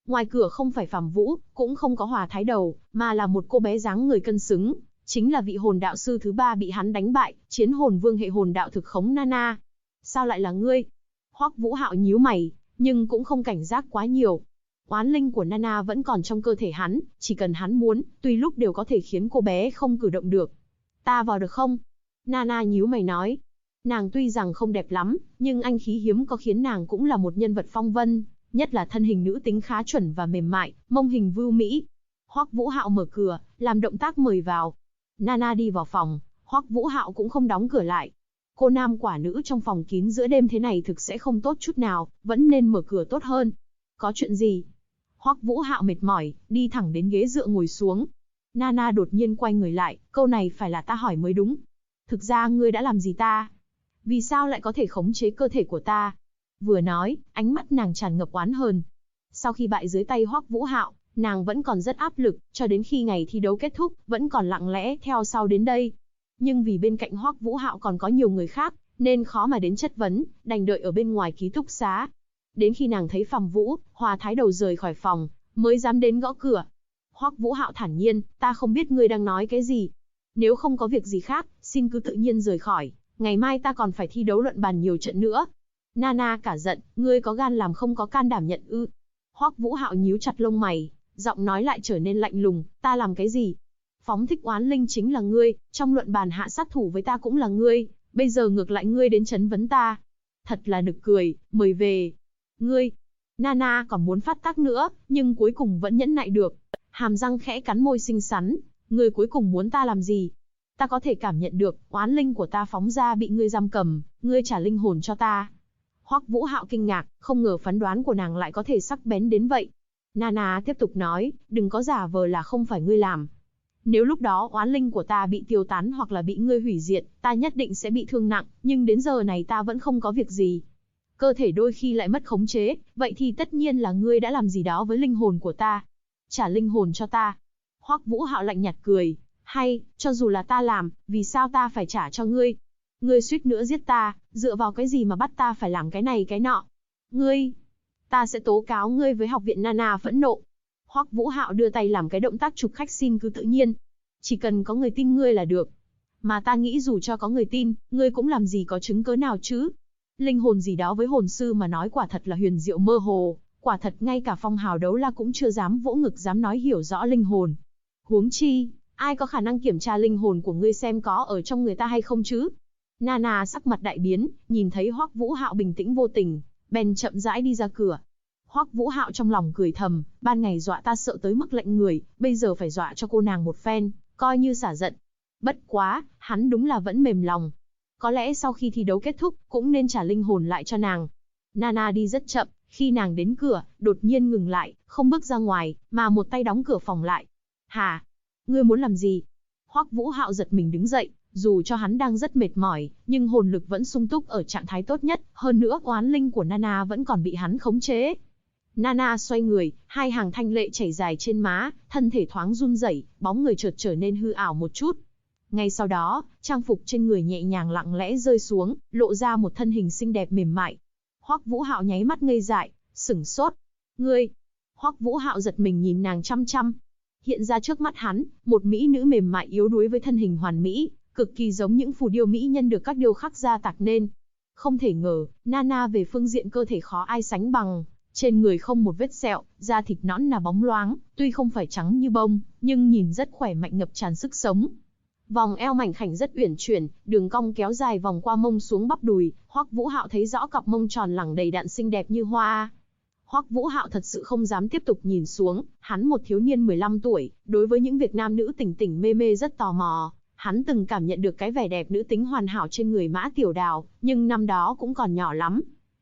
Ngoài cửa không phải Phàm Vũ, cũng không có Hòa Thái Đầu, mà là một cô bé dáng người cân xứng, chính là vị hồn đạo sư thứ 3 bị hắn đánh bại, chiến hồn vương hệ hồn đạo thực khống Nana. Sao lại là ngươi? Hoắc Vũ Hạo nhíu mày, nhưng cũng không cảnh giác quá nhiều. Oán linh của Nana vẫn còn trong cơ thể hắn, chỉ cần hắn muốn, tùy lúc đều có thể khiến cô bé không cử động được. Ta vào được không? Nana nhíu mày nói. Nàng tuy rằng không đẹp lắm, nhưng anh khí hiếm có khiến nàng cũng là một nhân vật phong vân, nhất là thân hình nữ tính khá chuẩn và mềm mại, mông hình vưu mỹ. Hoắc Vũ Hạo mở cửa, làm động tác mời vào. Nana đi vào phòng, Hoắc Vũ Hạo cũng không đóng cửa lại. Cô nam quả nữ trong phòng kín giữa đêm thế này thực sẽ không tốt chút nào, vẫn nên mở cửa tốt hơn. Có chuyện gì? Hoắc Vũ Hạo mệt mỏi, đi thẳng đến ghế dựa ngồi xuống. Nana đột nhiên quay người lại, câu này phải là ta hỏi mới đúng. Thực ra ngươi đã làm gì ta? Vì sao lại có thể khống chế cơ thể của ta? Vừa nói, ánh mắt nàng tràn ngập oán hờn. Sau khi bại dưới tay Hoắc Vũ Hạo, nàng vẫn còn rất áp lực, cho đến khi ngày thi đấu kết thúc, vẫn còn lặng lẽ theo sau đến đây. Nhưng vì bên cạnh Hoắc Vũ Hạo còn có nhiều người khác, nên khó mà đến chất vấn, đành đợi ở bên ngoài ký túc xá. Đến khi nàng thấy Phàm Vũ, Hòa Thái Đầu rời khỏi phòng, mới dám đến gõ cửa. Hoắc Vũ Hạo thản nhiên, ta không biết ngươi đang nói cái gì. Nếu không có việc gì khác, xin cứ tự nhiên rời khỏi, ngày mai ta còn phải thi đấu luận bàn nhiều trận nữa. Nana cả giận, ngươi có gan làm không có can đảm nhận ư? Hoắc Vũ Hạo nhíu chặt lông mày, giọng nói lại trở nên lạnh lùng, ta làm cái gì? Phóng thích oán linh chính là ngươi, trong luận bàn hạ sát thủ với ta cũng là ngươi, bây giờ ngược lại ngươi đến chấn vấn ta. Thật là nực cười, mời về. Ngươi, Nana còn muốn phát tác nữa, nhưng cuối cùng vẫn nhẫn nại được. Hàm răng khẽ cắn môi xinh xắn, ngươi cuối cùng muốn ta làm gì? Ta có thể cảm nhận được, oán linh của ta phóng ra bị ngươi giam cầm, ngươi trả linh hồn cho ta. Hoắc Vũ Hạo kinh ngạc, không ngờ phán đoán của nàng lại có thể sắc bén đến vậy. Nana tiếp tục nói, đừng có giả vờ là không phải ngươi làm. Nếu lúc đó oán linh của ta bị tiêu tán hoặc là bị ngươi hủy diệt, ta nhất định sẽ bị thương nặng, nhưng đến giờ này ta vẫn không có việc gì. Cơ thể đôi khi lại mất khống chế, vậy thì tất nhiên là ngươi đã làm gì đó với linh hồn của ta. Trả linh hồn cho ta. Hoắc Vũ Hạo lạnh nhạt cười, hay, cho dù là ta làm, vì sao ta phải trả cho ngươi? Ngươi suýt nữa giết ta, dựa vào cái gì mà bắt ta phải làm cái này cái nọ? Ngươi, ta sẽ tố cáo ngươi với học viện. Nana phẫn nộ. Hoắc Vũ Hạo đưa tay làm cái động tác chụp khách xin cứ tự nhiên. Chỉ cần có người tin ngươi là được. Mà ta nghĩ dù cho có người tin, ngươi cũng làm gì có chứng cớ nào chứ? Linh hồn gì đó với hồn sư mà nói quả thật là huyền diệu mơ hồ, quả thật ngay cả Phong Hào Đấu La cũng chưa dám vỗ ngực dám nói hiểu rõ linh hồn. Huống chi, ai có khả năng kiểm tra linh hồn của ngươi xem có ở trong người ta hay không chứ? Nana sắc mặt đại biến, nhìn thấy Hoắc Vũ Hạo bình tĩnh vô tình, bèn chậm rãi đi ra cửa. Hoắc Vũ Hạo trong lòng cười thầm, ban ngày dọa ta sợ tới mức lạnh người, bây giờ phải dọa cho cô nàng một phen, coi như xả giận. Bất quá, hắn đúng là vẫn mềm lòng. Có lẽ sau khi thi đấu kết thúc, cũng nên trả linh hồn lại cho nàng. Nana đi rất chậm, khi nàng đến cửa, đột nhiên ngừng lại, không bước ra ngoài, mà một tay đóng cửa phòng lại. Hả? Ngươi muốn làm gì? Hoắc Vũ Hạo giật mình đứng dậy, dù cho hắn đang rất mệt mỏi, nhưng hồn lực vẫn sung túc ở trạng thái tốt nhất, hơn nữa oán linh của Nana vẫn còn bị hắn khống chế. Nana xoay người, hai hàng thanh lệ chảy dài trên má, thân thể thoáng run rẩy, bóng người chợt trở nên hư ảo một chút. Ngay sau đó, trang phục trên người nhẹ nhàng lặng lẽ rơi xuống, lộ ra một thân hình xinh đẹp mềm mại. Hoắc Vũ Hạo nháy mắt ngây dại, sửng sốt. Ngươi! Hoắc Vũ Hạo giật mình nhìn nàng chăm chăm. Hiện ra trước mắt hắn, một mỹ nữ mềm mại yếu đuối với thân hình hoàn mỹ, cực kỳ giống những phù điêu mỹ nhân được các điêu khắc gia tạc nên. Không thể ngờ, Nana về phương diện cơ thể khó ai sánh bằng. Trên người không một vết sẹo, da thịt nõn nà bóng loáng, tuy không phải trắng như bông, nhưng nhìn rất khỏe mạnh ngập tràn sức sống. Vòng eo mảnh khảnh rất uyển chuyển, đường cong kéo dài vòng qua mông xuống bắp đùi, Hoắc Vũ Hạo thấy rõ cặp mông tròn lẳng đầy đặn xinh đẹp như hoa. Hoắc Vũ Hạo thật sự không dám tiếp tục nhìn xuống, hắn một thiếu niên 15 tuổi, đối với những việc nam nữ tỉnh tỉnh mê mê rất tò mò. Hắn từng cảm nhận được cái vẻ đẹp nữ tính hoàn hảo trên người Mã Tiểu Đào, nhưng năm đó cũng còn nhỏ lắm.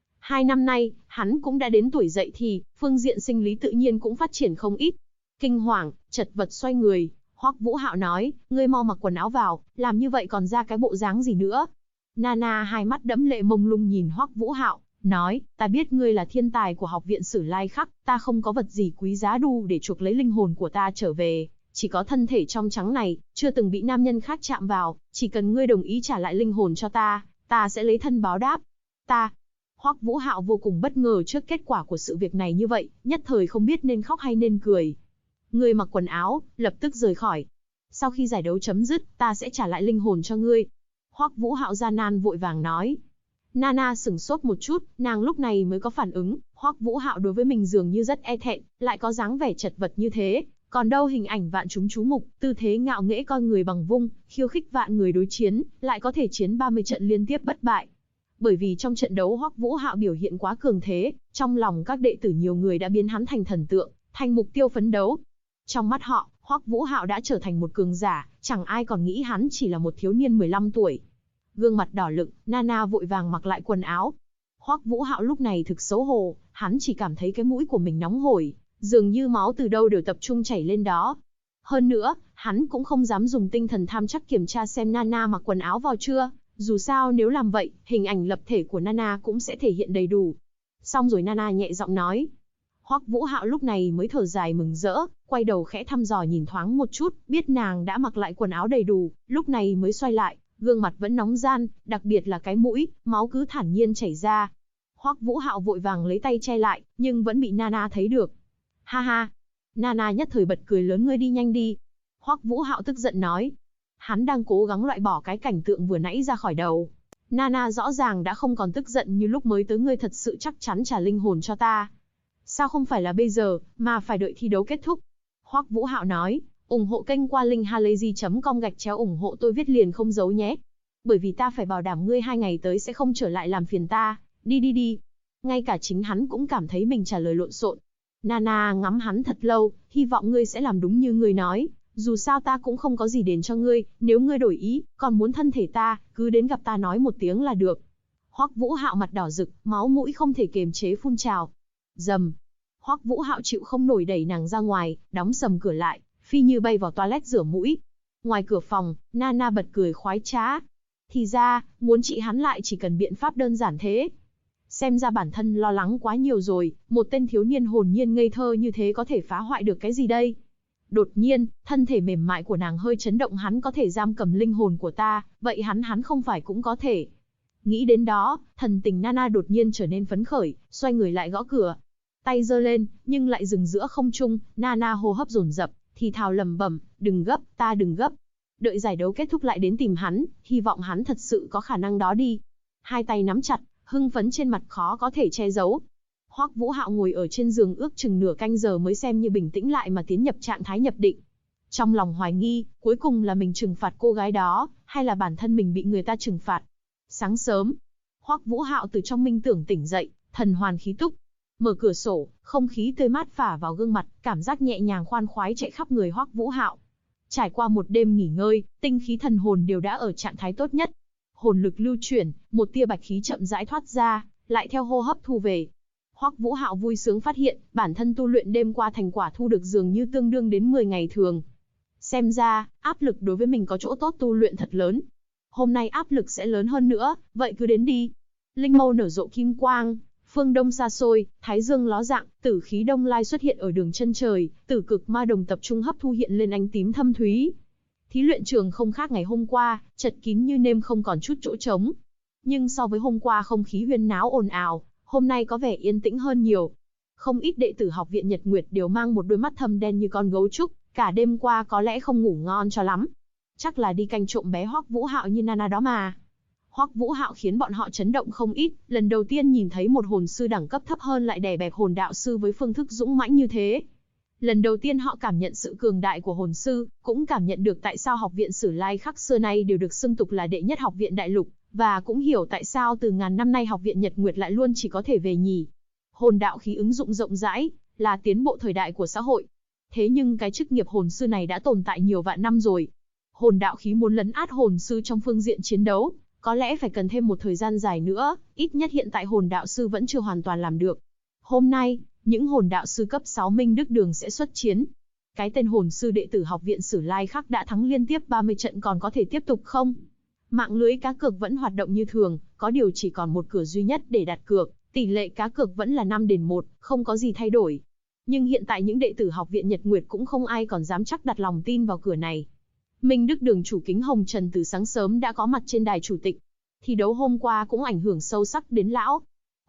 2 năm nay, hắn cũng đã đến tuổi dậy thì, phương diện sinh lý tự nhiên cũng phát triển không ít. Kinh hoàng, chật vật xoay người, Hoắc Vũ Hạo nói, ngươi mau mặc quần áo vào, làm như vậy còn ra cái bộ dáng gì nữa. Nana hai mắt đẫm lệ mông lung nhìn Hoắc Vũ Hạo, nói, ta biết ngươi là thiên tài của học viện Sử Lai Khắc, ta không có vật gì quý giá đủ để chuộc lấy linh hồn của ta trở về, chỉ có thân thể trong trắng này, chưa từng bị nam nhân khác chạm vào, chỉ cần ngươi đồng ý trả lại linh hồn cho ta, ta sẽ lấy thân báo đáp. Ta. Hoắc Vũ Hạo vô cùng bất ngờ trước kết quả của sự việc này như vậy, nhất thời không biết nên khóc hay nên cười. Người mặc quần áo, lập tức rời khỏi. Sau khi giải đấu chấm dứt, ta sẽ trả lại linh hồn cho ngươi. Hoắc Vũ Hạo gian nan vội vàng nói. Nana sửng sốt một chút, nàng lúc này mới có phản ứng, Hoắc Vũ Hạo đối với mình dường như rất e thẹn, lại có dáng vẻ chật vật như thế, còn đâu hình ảnh vạn chúng chú mục, tư thế ngạo nghễ coi người bằng vung, khiêu khích vạn người đối chiến, lại có thể chiến 30 trận liên tiếp bất bại. Bởi vì trong trận đấu Hoắc Vũ Hạo biểu hiện quá cường thế, trong lòng các đệ tử nhiều người đã biến hắn thành thần tượng, thành mục tiêu phấn đấu. Trong mắt họ, Hoắc Vũ Hạo đã trở thành một cường giả, chẳng ai còn nghĩ hắn chỉ là một thiếu niên 15 tuổi. Gương mặt đỏ lựng, Nana vội vàng mặc lại quần áo. Hoắc Vũ Hạo lúc này thực xấu hổ, hắn chỉ cảm thấy cái mũi của mình nóng hổi, dường như máu từ đâu đều tập trung chảy lên đó. Hơn nữa, hắn cũng không dám dùng tinh thần tham chắc kiểm tra xem Nana mặc quần áo vào chưa, dù sao nếu làm vậy, hình ảnh lập thể của Nana cũng sẽ thể hiện đầy đủ. Xong rồi Nana nhẹ giọng nói. Hoắc Vũ Hạo lúc này mới thở dài mừng rỡ, quay đầu khẽ thăm dò nhìn thoáng một chút, biết nàng đã mặc lại quần áo đầy đủ, lúc này mới xoay lại, gương mặt vẫn nóng ran, đặc biệt là cái mũi, máu cứ thản nhiên chảy ra. Hoắc Vũ Hạo vội vàng lấy tay che lại, nhưng vẫn bị Nana thấy được. Ha ha! Nana nhất thời bật cười lớn, ngươi đi nhanh đi. Hoắc Vũ Hạo tức giận nói. Hắn đang cố gắng loại bỏ cái cảnh tượng vừa nãy ra khỏi đầu. Nana rõ ràng đã không còn tức giận như lúc mới tới, ngươi thật sự chắc chắn trả linh hồn cho ta. Sao không phải là bây giờ, mà phải đợi thi đấu kết thúc? Hoắc Vũ Hạo nói, ủng hộ kênh qua link halayzi.com/ủng hộ tôi viết liền không giấu nhé. Bởi vì ta phải bảo đảm ngươi 2 ngày tới sẽ không trở lại làm phiền ta, đi. Ngay cả chính hắn cũng cảm thấy mình trả lời lộn xộn. Nana ngắm hắn thật lâu, hy vọng ngươi sẽ làm đúng như ngươi nói, dù sao ta cũng không có gì đền cho ngươi, nếu ngươi đổi ý, còn muốn thân thể ta, cứ đến gặp ta nói một tiếng là được. Hoắc Vũ Hạo mặt đỏ rực, máu mũi không thể kiềm chế phun trào. Dầm. Hoắc Vũ Hạo chịu không nổi đẩy nàng ra ngoài, đóng sầm cửa lại, phi như bay vào toilet rửa mũi. Ngoài cửa phòng, Nana bật cười khoái trá. Thì ra, muốn trị hắn lại chỉ cần biện pháp đơn giản thế. Xem ra bản thân lo lắng quá nhiều rồi, một tên thiếu niên hồn nhiên ngây thơ như thế có thể phá hoại được cái gì đây? Đột nhiên, thân thể mềm mại của nàng hơi chấn động, hắn có thể giam cầm linh hồn của ta, vậy hắn không phải cũng có thể. Nghĩ đến đó, thần tình Nana đột nhiên trở nên phấn khởi, xoay người lại gõ cửa. Tay giơ lên, nhưng lại dừng giữa không trung, Nana hô hấp dồn dập, thì thào lẩm bẩm, đừng gấp, ta đừng gấp. Đợi giải đấu kết thúc lại đến tìm hắn, hy vọng hắn thật sự có khả năng đó đi. Hai tay nắm chặt, hưng phấn trên mặt khó có thể che giấu. Hoắc Vũ Hạo ngồi ở trên giường ước chừng nửa canh giờ mới xem như bình tĩnh lại mà tiến nhập trạng thái nhập định. Trong lòng hoài nghi, cuối cùng là mình trừng phạt cô gái đó, hay là bản thân mình bị người ta trừng phạt. Sáng sớm, Hoắc Vũ Hạo từ trong minh tưởng tỉnh dậy, thần hoàn khí túc. Mở cửa sổ, không khí tươi mát phả vào gương mặt, cảm giác nhẹ nhàng khoan khoái chạy khắp người Hoắc Vũ Hạo. Trải qua một đêm nghỉ ngơi, tinh khí thần hồn đều đã ở trạng thái tốt nhất. Hồn lực lưu chuyển, một tia bạch khí chậm rãi thoát ra, lại theo hô hấp thu về. Hoắc Vũ Hạo vui sướng phát hiện, bản thân tu luyện đêm qua thành quả thu được dường như tương đương đến 10 ngày thường. Xem ra, áp lực đối với mình có chỗ tốt, tu luyện thật lớn. Hôm nay áp lực sẽ lớn hơn nữa, vậy cứ đến đi. Linh mâu nở rộ kim quang, phương đông xa xôi, thái dương ló dạng, tử khí đông lai xuất hiện ở đường chân trời, tử cực ma đồng tập trung hấp thu hiện lên ánh tím thâm thúy. Thí luyện trường không khác ngày hôm qua, chật kín như nêm không còn chút chỗ trống. Nhưng so với hôm qua không khí huyên náo ồn ào, hôm nay có vẻ yên tĩnh hơn nhiều. Không ít đệ tử học viện Nhật Nguyệt đều mang một đôi mắt thâm đen như con gấu trúc, cả đêm qua có lẽ không ngủ ngon cho lắm. Chắc là đi canh trộm bé Hoắc Vũ Hạo như Nana đó mà. Hoắc Vũ Hạo khiến bọn họ chấn động không ít, lần đầu tiên nhìn thấy một hồn sư đẳng cấp thấp hơn lại đè bẹp hồn đạo sư với phương thức dũng mãnh như thế. Lần đầu tiên họ cảm nhận sự cường đại của hồn sư, cũng cảm nhận được tại sao học viện Sử Lai Khắc xưa nay đều được xưng tục là đệ nhất học viện đại lục, và cũng hiểu tại sao từ ngàn năm nay học viện Nhật Nguyệt lại luôn chỉ có thể về nhì. Hồn đạo khí ứng dụng rộng rãi, là tiến bộ thời đại của xã hội. Thế nhưng cái chức nghiệp hồn sư này đã tồn tại nhiều vạn năm rồi. Hồn đạo khí muốn lấn át hồn sư trong phương diện chiến đấu, có lẽ phải cần thêm một thời gian dài nữa, ít nhất hiện tại hồn đạo sư vẫn chưa hoàn toàn làm được. Hôm nay, những hồn đạo sư cấp 6 Minh Đức Đường sẽ xuất chiến. Cái tên hồn sư đệ tử học viện Sử Lai Khắc đã thắng liên tiếp 30 trận, còn có thể tiếp tục không? Mạng lưới cá cược vẫn hoạt động như thường, có điều chỉ còn một cửa duy nhất để đặt cược, tỷ lệ cá cược vẫn là 5-1, không có gì thay đổi. Nhưng hiện tại những đệ tử học viện Nhật Nguyệt cũng không ai còn dám chắc đặt lòng tin vào cửa này. Minh Đức Đường chủ Kính Hồng Trần từ sáng sớm đã có mặt trên đài chủ tịch. Thi đấu hôm qua cũng ảnh hưởng sâu sắc đến lão.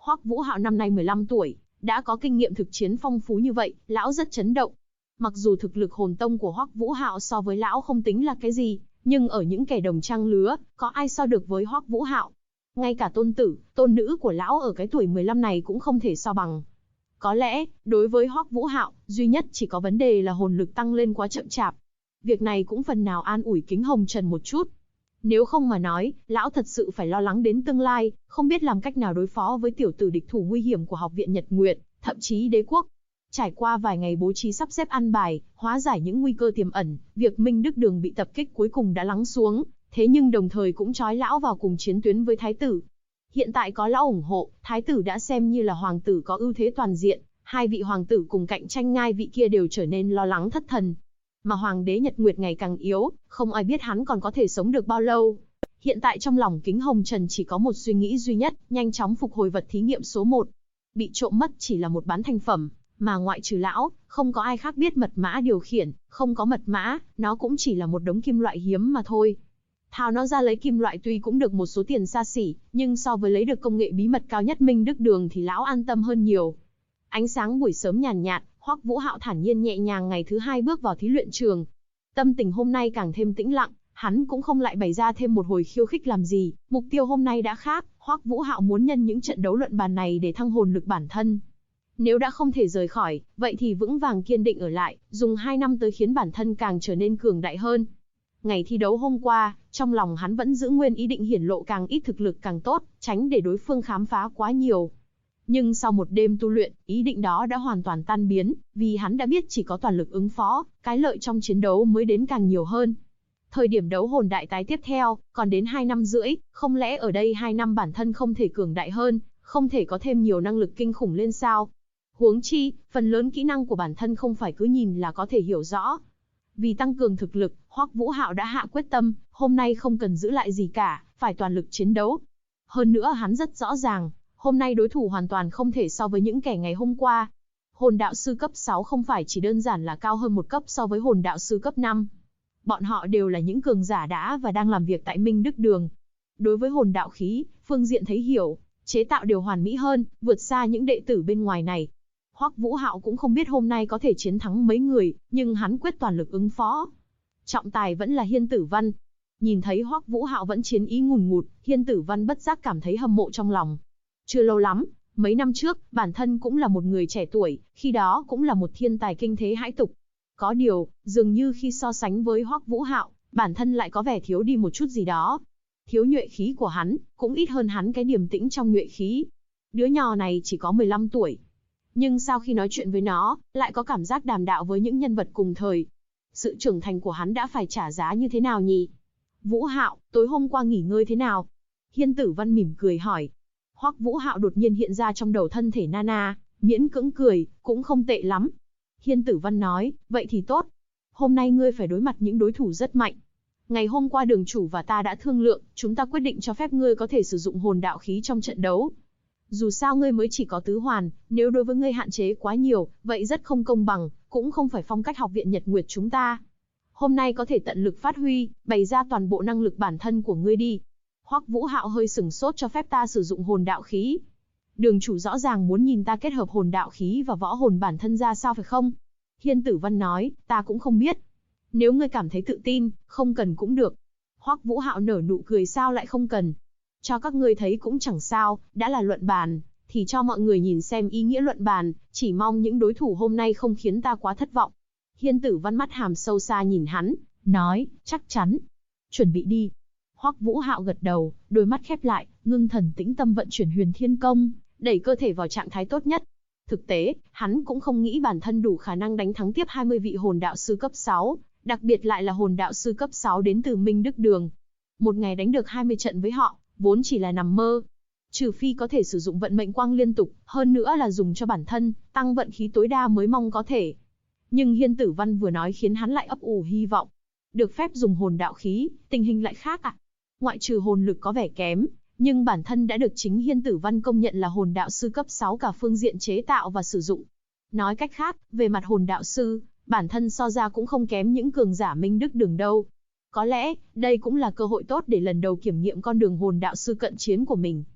Hoắc Vũ Hạo năm nay 15 tuổi, đã có kinh nghiệm thực chiến phong phú như vậy, lão rất chấn động. Mặc dù thực lực hồn tông của Hoắc Vũ Hạo so với lão không tính là cái gì, nhưng ở những kẻ đồng trang lứa, có ai so được với Hoắc Vũ Hạo. Ngay cả tôn tử, tôn nữ của lão ở cái tuổi 15 này cũng không thể so bằng. Có lẽ, đối với Hoắc Vũ Hạo, duy nhất chỉ có vấn đề là hồn lực tăng lên quá chậm chạp. Việc này cũng phần nào an ủi Kính Hồng Trần một chút. Nếu không mà nói, lão thật sự phải lo lắng đến tương lai, không biết làm cách nào đối phó với tiểu tử địch thủ nguy hiểm của học viện Nhật Nguyệt, thậm chí đế quốc. Trải qua vài ngày bố trí sắp xếp ăn bài, hóa giải những nguy cơ tiềm ẩn, việc Minh Đức Đường bị tập kích cuối cùng đã lắng xuống, thế nhưng đồng thời cũng trói lão vào cùng chiến tuyến với thái tử. Hiện tại có lão ủng hộ, thái tử đã xem như là hoàng tử có ưu thế toàn diện, hai vị hoàng tử cùng cạnh tranh ngai vị kia đều trở nên lo lắng thất thần. Mà hoàng đế Nhật Nguyệt ngày càng yếu, không ai biết hắn còn có thể sống được bao lâu. Hiện tại trong lòng Kính Hồng Trần chỉ có một suy nghĩ duy nhất, nhanh chóng phục hồi vật thí nghiệm số 1. Bị trộm mất chỉ là một bán thành phẩm, mà ngoại trừ lão, không có ai khác biết mật mã điều khiển, không có mật mã, nó cũng chỉ là một đống kim loại hiếm mà thôi. Thao nó ra lấy kim loại tuy cũng được một số tiền xa xỉ, nhưng so với lấy được công nghệ bí mật cao nhất Minh Đức Đường thì lão an tâm hơn nhiều. Ánh sáng buổi sớm nhàn nhạt, Hoắc Vũ Hạo thản nhiên nhẹ nhàng ngày thứ 2 bước vào thí luyện trường. Tâm tình hôm nay càng thêm tĩnh lặng, hắn cũng không lại bày ra thêm một hồi khiêu khích làm gì, mục tiêu hôm nay đã khác, Hoắc Vũ Hạo muốn nhân những trận đấu luận bàn này để thăng hồn lực bản thân. Nếu đã không thể rời khỏi, vậy thì vững vàng kiên định ở lại, dùng 2 năm tới khiến bản thân càng trở nên cường đại hơn. Ngày thi đấu hôm qua, trong lòng hắn vẫn giữ nguyên ý định hiển lộ càng ít thực lực càng tốt, tránh để đối phương khám phá quá nhiều. Nhưng sau một đêm tu luyện, ý định đó đã hoàn toàn tan biến, vì hắn đã biết chỉ có toàn lực ứng phó, cái lợi trong chiến đấu mới đến càng nhiều hơn. Thời điểm đấu hồn đại tái tiếp theo, còn đến 2 năm rưỡi, không lẽ ở đây 2 năm bản thân không thể cường đại hơn, không thể có thêm nhiều năng lực kinh khủng lên sao? Huống chi, phần lớn kỹ năng của bản thân không phải cứ nhìn là có thể hiểu rõ. Vì tăng cường thực lực, Hoắc Vũ Hạo đã hạ quyết tâm, hôm nay không cần giữ lại gì cả, phải toàn lực chiến đấu. Hơn nữa hắn rất rõ ràng, hôm nay đối thủ hoàn toàn không thể so với những kẻ ngày hôm qua. Hồn đạo sư cấp 6 không phải chỉ đơn giản là cao hơn một cấp so với hồn đạo sư cấp 5. Bọn họ đều là những cường giả đã và đang làm việc tại Minh Đức Đường. Đối với hồn đạo khí, phương diện thấy hiểu, chế tạo đều hoàn mỹ hơn, vượt xa những đệ tử bên ngoài này. Hoắc Vũ Hạo cũng không biết hôm nay có thể chiến thắng mấy người, nhưng hắn quyết toàn lực ứng phó. Trọng tài vẫn là Hiên Tử Văn. Nhìn thấy Hoắc Vũ Hạo vẫn chiến ý ngùn ngụt, Hiên Tử Văn bất giác cảm thấy hâm mộ trong lòng. Chưa lâu lắm, mấy năm trước, bản thân cũng là một người trẻ tuổi, khi đó cũng là một thiên tài kinh thế hãi tục. Có điều, dường như khi so sánh với Hoắc Vũ Hạo, bản thân lại có vẻ thiếu đi một chút gì đó. Thiếu nhuệ khí của hắn, cũng ít hơn hắn cái điềm tĩnh trong nhuệ khí. Đứa nhỏ này chỉ có 15 tuổi. Nhưng sau khi nói chuyện với nó, lại có cảm giác đàm đạo với những nhân vật cùng thời. Sự trưởng thành của hắn đã phải trả giá như thế nào nhỉ? Vũ Hạo, tối hôm qua nghỉ ngơi thế nào? Hiên Tử Văn mỉm cười hỏi. Hoắc Vũ Hạo đột nhiên hiện ra trong đầu thân thể Nana, miễn cưỡng cười, cũng không tệ lắm. Hiên Tử Văn nói, vậy thì tốt. Hôm nay ngươi phải đối mặt những đối thủ rất mạnh. Ngày hôm qua đường chủ và ta đã thương lượng, chúng ta quyết định cho phép ngươi có thể sử dụng hồn đạo khí trong trận đấu. Dù sao ngươi mới chỉ có tứ hoàn, nếu đối với ngươi hạn chế quá nhiều, vậy rất không công bằng, cũng không phải phong cách học viện Nhật Nguyệt chúng ta. Hôm nay có thể tận lực phát huy, bày ra toàn bộ năng lực bản thân của ngươi đi. Hoắc Vũ Hạo hơi sừng sốt cho phép ta sử dụng hồn đạo khí. Đường chủ rõ ràng muốn nhìn ta kết hợp hồn đạo khí và võ hồn bản thân ra sao phải không? Hiên Tử Văn nói, ta cũng không biết. Nếu ngươi cảm thấy tự tin, không cần cũng được. Hoắc Vũ Hạo nở nụ cười, sao lại không cần? Cho các ngươi thấy cũng chẳng sao, đã là luận bàn, thì cho mọi người nhìn xem ý nghĩa luận bàn, chỉ mong những đối thủ hôm nay không khiến ta quá thất vọng. Hiên Tử Văn mắt hàm sâu xa nhìn hắn, nói, chắc chắn. Chuẩn bị đi. Hoắc Vũ Hạo gật đầu, đôi mắt khép lại, ngưng thần tĩnh tâm vận chuyển Huyền Thiên Công, đẩy cơ thể vào trạng thái tốt nhất. Thực tế, hắn cũng không nghĩ bản thân đủ khả năng đánh thắng tiếp 20 vị hồn đạo sư cấp 6, đặc biệt lại là hồn đạo sư cấp 6 đến từ Minh Đức Đường. Một ngày đánh được 20 trận với họ, vốn chỉ là nằm mơ. Trừ phi có thể sử dụng vận mệnh quang liên tục, hơn nữa là dùng cho bản thân, tăng vận khí tối đa mới mong có thể. Nhưng Hiên Tử Văn vừa nói khiến hắn lại ấp ủ hy vọng. Được phép dùng hồn đạo khí, tình hình lại khác ạ. Ngoại trừ hồn lực có vẻ kém, nhưng bản thân đã được chính Hiên Tử Văn công nhận là hồn đạo sư cấp 6 cả phương diện chế tạo và sử dụng. Nói cách khác, về mặt hồn đạo sư, bản thân so ra cũng không kém những cường giả Minh Đức Đường đâu. Có lẽ, đây cũng là cơ hội tốt để lần đầu kiểm nghiệm con đường hồn đạo sư cận chiến của mình.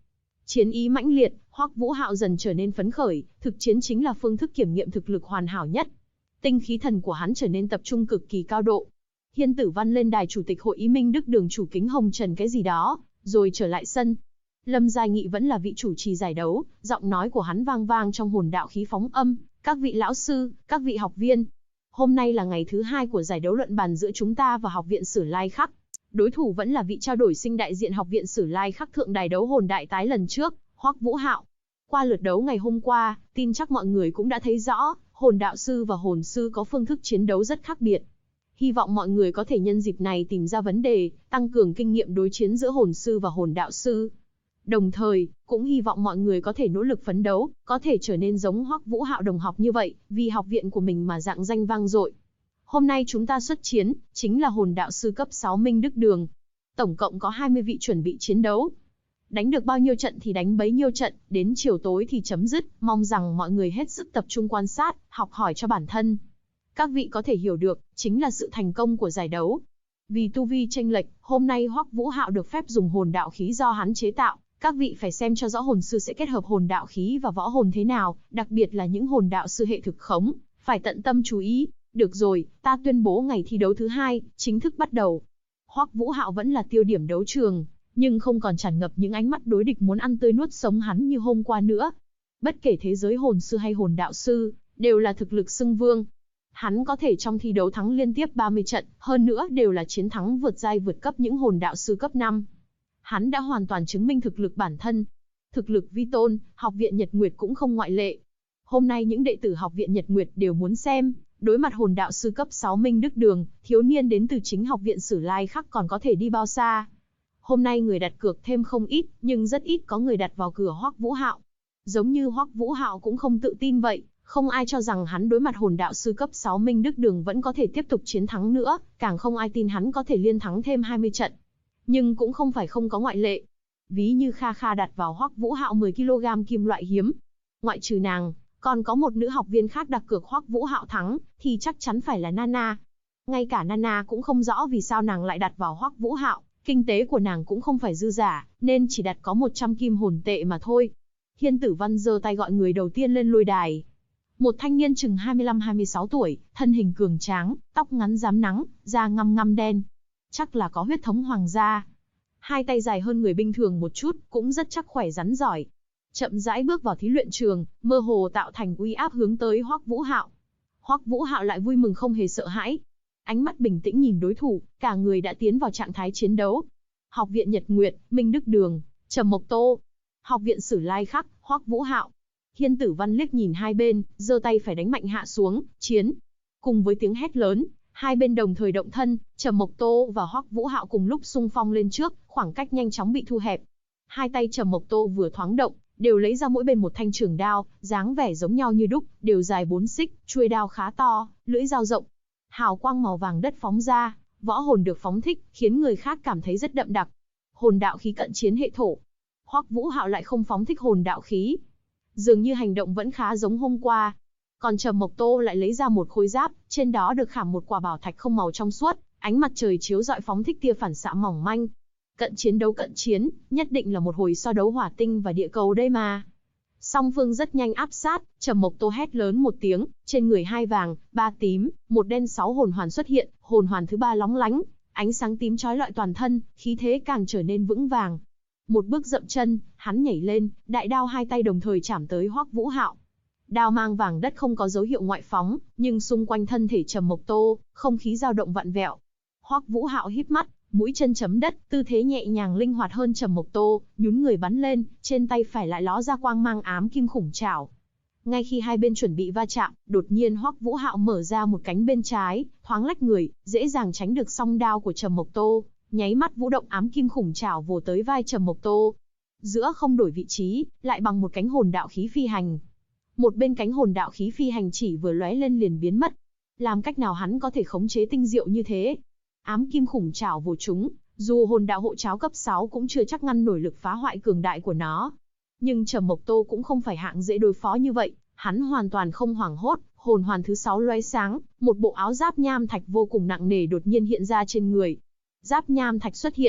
Chiến ý mãnh liệt, Hoắc Vũ Hạo dần trở nên phấn khởi, thực chiến chính là phương thức kiểm nghiệm thực lực hoàn hảo nhất. Tinh khí thần của hắn trở nên tập trung cực kỳ cao độ. Hiên Tử Văn lên đài chủ tịch hội ý Minh Đức Đường chủ kính hồng trần cái gì đó, rồi trở lại sân. Lâm Giai Nghị vẫn là vị chủ trì giải đấu, giọng nói của hắn vang vang trong hồn đạo khí phóng âm, các vị lão sư, các vị học viên. Hôm nay là ngày thứ 2 của giải đấu luận bàn giữa chúng ta và học viện Sử Lai Khắc. Đối thủ vẫn là vị trao đổi sinh đại diện học viện Sử Lai Khắc thượng đài đấu hồn đại tái lần trước, Hoắc Vũ Hạo. Qua lượt đấu ngày hôm qua, tin chắc mọi người cũng đã thấy rõ, hồn đạo sư và hồn sư có phương thức chiến đấu rất khác biệt. Hy vọng mọi người có thể nhân dịp này tìm ra vấn đề, tăng cường kinh nghiệm đối chiến giữa hồn sư và hồn đạo sư. Đồng thời, cũng hy vọng mọi người có thể nỗ lực phấn đấu, có thể trở nên giống Hoắc Vũ Hạo đồng học như vậy, vì học viện của mình mà rạng danh vang dội. Hôm nay chúng ta xuất chiến, chính là hồn đạo sư cấp 6 Minh Đức Đường. Tổng cộng có 20 vị chuẩn bị chiến đấu. Đánh được bao nhiêu trận thì đánh bấy nhiêu trận, đến chiều tối thì chấm dứt, mong rằng mọi người hết sức tập trung quan sát, học hỏi cho bản thân. Các vị có thể hiểu được, chính là sự thành công của giải đấu. Vì tu vi chênh lệch, hôm nay Hoắc Vũ Hạo được phép dùng hồn đạo khí do hắn chế tạo. Các vị phải xem cho rõ hồn sư sẽ kết hợp hồn đạo khí và võ hồn thế nào, đặc biệt là những hồn đạo sư hệ thực khống, phải tận tâm chú ý. Được rồi, ta tuyên bố ngày thi đấu thứ 2, chính thức bắt đầu. Hoắc Vũ Hạo vẫn là tiêu điểm đấu trường, nhưng không còn tràn ngập những ánh mắt đối địch muốn ăn tươi nuốt sống hắn như hôm qua nữa. Bất kể thế giới hồn sư hay hồn đạo sư, đều là thực lực xưng vương. Hắn có thể trong thi đấu thắng liên tiếp 30 trận, hơn nữa đều là chiến thắng vượt giai vượt cấp những hồn đạo sư cấp 5. Hắn đã hoàn toàn chứng minh thực lực bản thân. Thực lực vi tôn, học viện Nhật Nguyệt cũng không ngoại lệ. Hôm nay những đệ tử học viện Nhật Nguyệt đều muốn xem, đối mặt hồn đạo sư cấp 6 Minh Đức Đường, thiếu niên đến từ chính học viện Sử Lai Khắc còn có thể đi bao xa. Hôm nay người đặt cược thêm không ít, nhưng rất ít có người đặt vào cửa Hoắc Vũ Hạo. Giống như Hoắc Vũ Hạo cũng không tự tin vậy, không ai cho rằng hắn đối mặt hồn đạo sư cấp 6 Minh Đức Đường vẫn có thể tiếp tục chiến thắng nữa, càng không ai tin hắn có thể liên thắng thêm 20 trận. Nhưng cũng không phải không có ngoại lệ. Ví như Kha Kha đặt vào Hoắc Vũ Hạo 10kg kim loại hiếm. Ngoại trừ nàng, còn có một nữ học viên khác đặt cược Hoắc Vũ Hạo thắng, thì chắc chắn phải là Nana. Ngay cả Nana cũng không rõ vì sao nàng lại đặt vào Hoắc Vũ Hạo, kinh tế của nàng cũng không phải dư giả, nên chỉ đặt có 100 kim hồn tệ mà thôi. Hiên Tử Văn giơ tay gọi người đầu tiên lên lôi đài. Một thanh niên chừng 25-26 tuổi, thân hình cường tráng, tóc ngắn rám nắng, da ngăm ngăm đen. Chắc là có huyết thống hoàng gia. Hai tay dài hơn người bình thường một chút, cũng rất chắc khỏe rắn giỏi. Chậm rãi bước vào thí luyện trường, mơ hồ tạo thành uy áp hướng tới Hoắc Vũ Hạo. Hoắc Vũ Hạo lại vui mừng không hề sợ hãi. Ánh mắt bình tĩnh nhìn đối thủ, cả người đã tiến vào trạng thái chiến đấu. Học viện Nhật Nguyệt, Minh Đức Đường, Trầm Mộc Tô. Học viện Sử Lai Khắc, Hoắc Vũ Hạo. Hiên Tử Văn liếc nhìn hai bên, giơ tay phải đánh mạnh hạ xuống, chiến. Cùng với tiếng hét lớn, hai bên đồng thời động thân, Trầm Mộc Tô và Hoắc Vũ Hạo cùng lúc xung phong lên trước, khoảng cách nhanh chóng bị thu hẹp. Hai tay Trầm Mộc Tô vừa thoáng động, đều lấy ra mỗi bên một thanh trường đao, dáng vẻ giống nhau như đúc, đều dài 4 xích, chuôi đao khá to, lưỡi dao rộng. Hào quang màu vàng đất phóng ra, võ hồn được phóng thích, khiến người khác cảm thấy rất đậm đặc. Hồn đạo khí cận chiến hệ thổ. Hoắc Vũ Hạo lại không phóng thích hồn đạo khí. Dường như hành động vẫn khá giống hôm qua. Còn Trầm Mộc Tô lại lấy ra một khối giáp, trên đó được khảm một quả bảo thạch không màu trong suốt, ánh mặt trời chiếu rọi phóng thích tia phản xạ mỏng manh. Cận chiến đấu cận chiến, nhất định là một hồi so đấu hỏa tinh và địa cầu đây mà. Song phương rất nhanh áp sát, Trầm Mộc Tô hét lớn một tiếng, trên người 2 vàng, 3 tím, 1 đen 6 hồn hoàn xuất hiện, hồn hoàn thứ 3 lóng lánh, ánh sáng tím chói lọi toàn thân, khí thế càng trở nên vững vàng. Một bước dậm chân, hắn nhảy lên, đại đao hai tay đồng thời chảm tới Hoắc Vũ Hạo. Đao mang vàng đất không có dấu hiệu ngoại phóng, nhưng xung quanh thân thể Trầm Mộc Tô, không khí dao động vặn vẹo. Hoắc Vũ Hạo híp mắt, mũi chân chấm đất, tư thế nhẹ nhàng linh hoạt hơn Trầm Mộc Tô, nhún người bắn lên, trên tay phải lại ló ra quang mang ám kim khủng trảo. Ngay khi hai bên chuẩn bị va chạm, đột nhiên Hoắc Vũ Hạo mở ra một cánh bên trái, thoáng lách người, dễ dàng tránh được song đao của Trầm Mộc Tô, nháy mắt vũ động ám kim khủng trảo vồ tới vai Trầm Mộc Tô. Giữa không đổi vị trí, lại bằng một cánh hồn đạo khí phi hành. Một bên cánh hồn đạo khí phi hành chỉ vừa lóe lên liền biến mất. Làm cách nào hắn có thể khống chế tinh diệu như thế? Ám kim khủng trảo vồ chúng, dù hồn đạo hộ cháo cấp 6 cũng chưa chắc ngăn nổi lực phá hoại cường đại của nó. Nhưng Trầm Mộc Tô cũng không phải hạng dễ đối phó như vậy, hắn hoàn toàn không hoảng hốt, hồn hoàn thứ 6 lóe sáng, một bộ áo giáp nham thạch vô cùng nặng nề đột nhiên hiện ra trên người. Giáp nham thạch xuất hiện,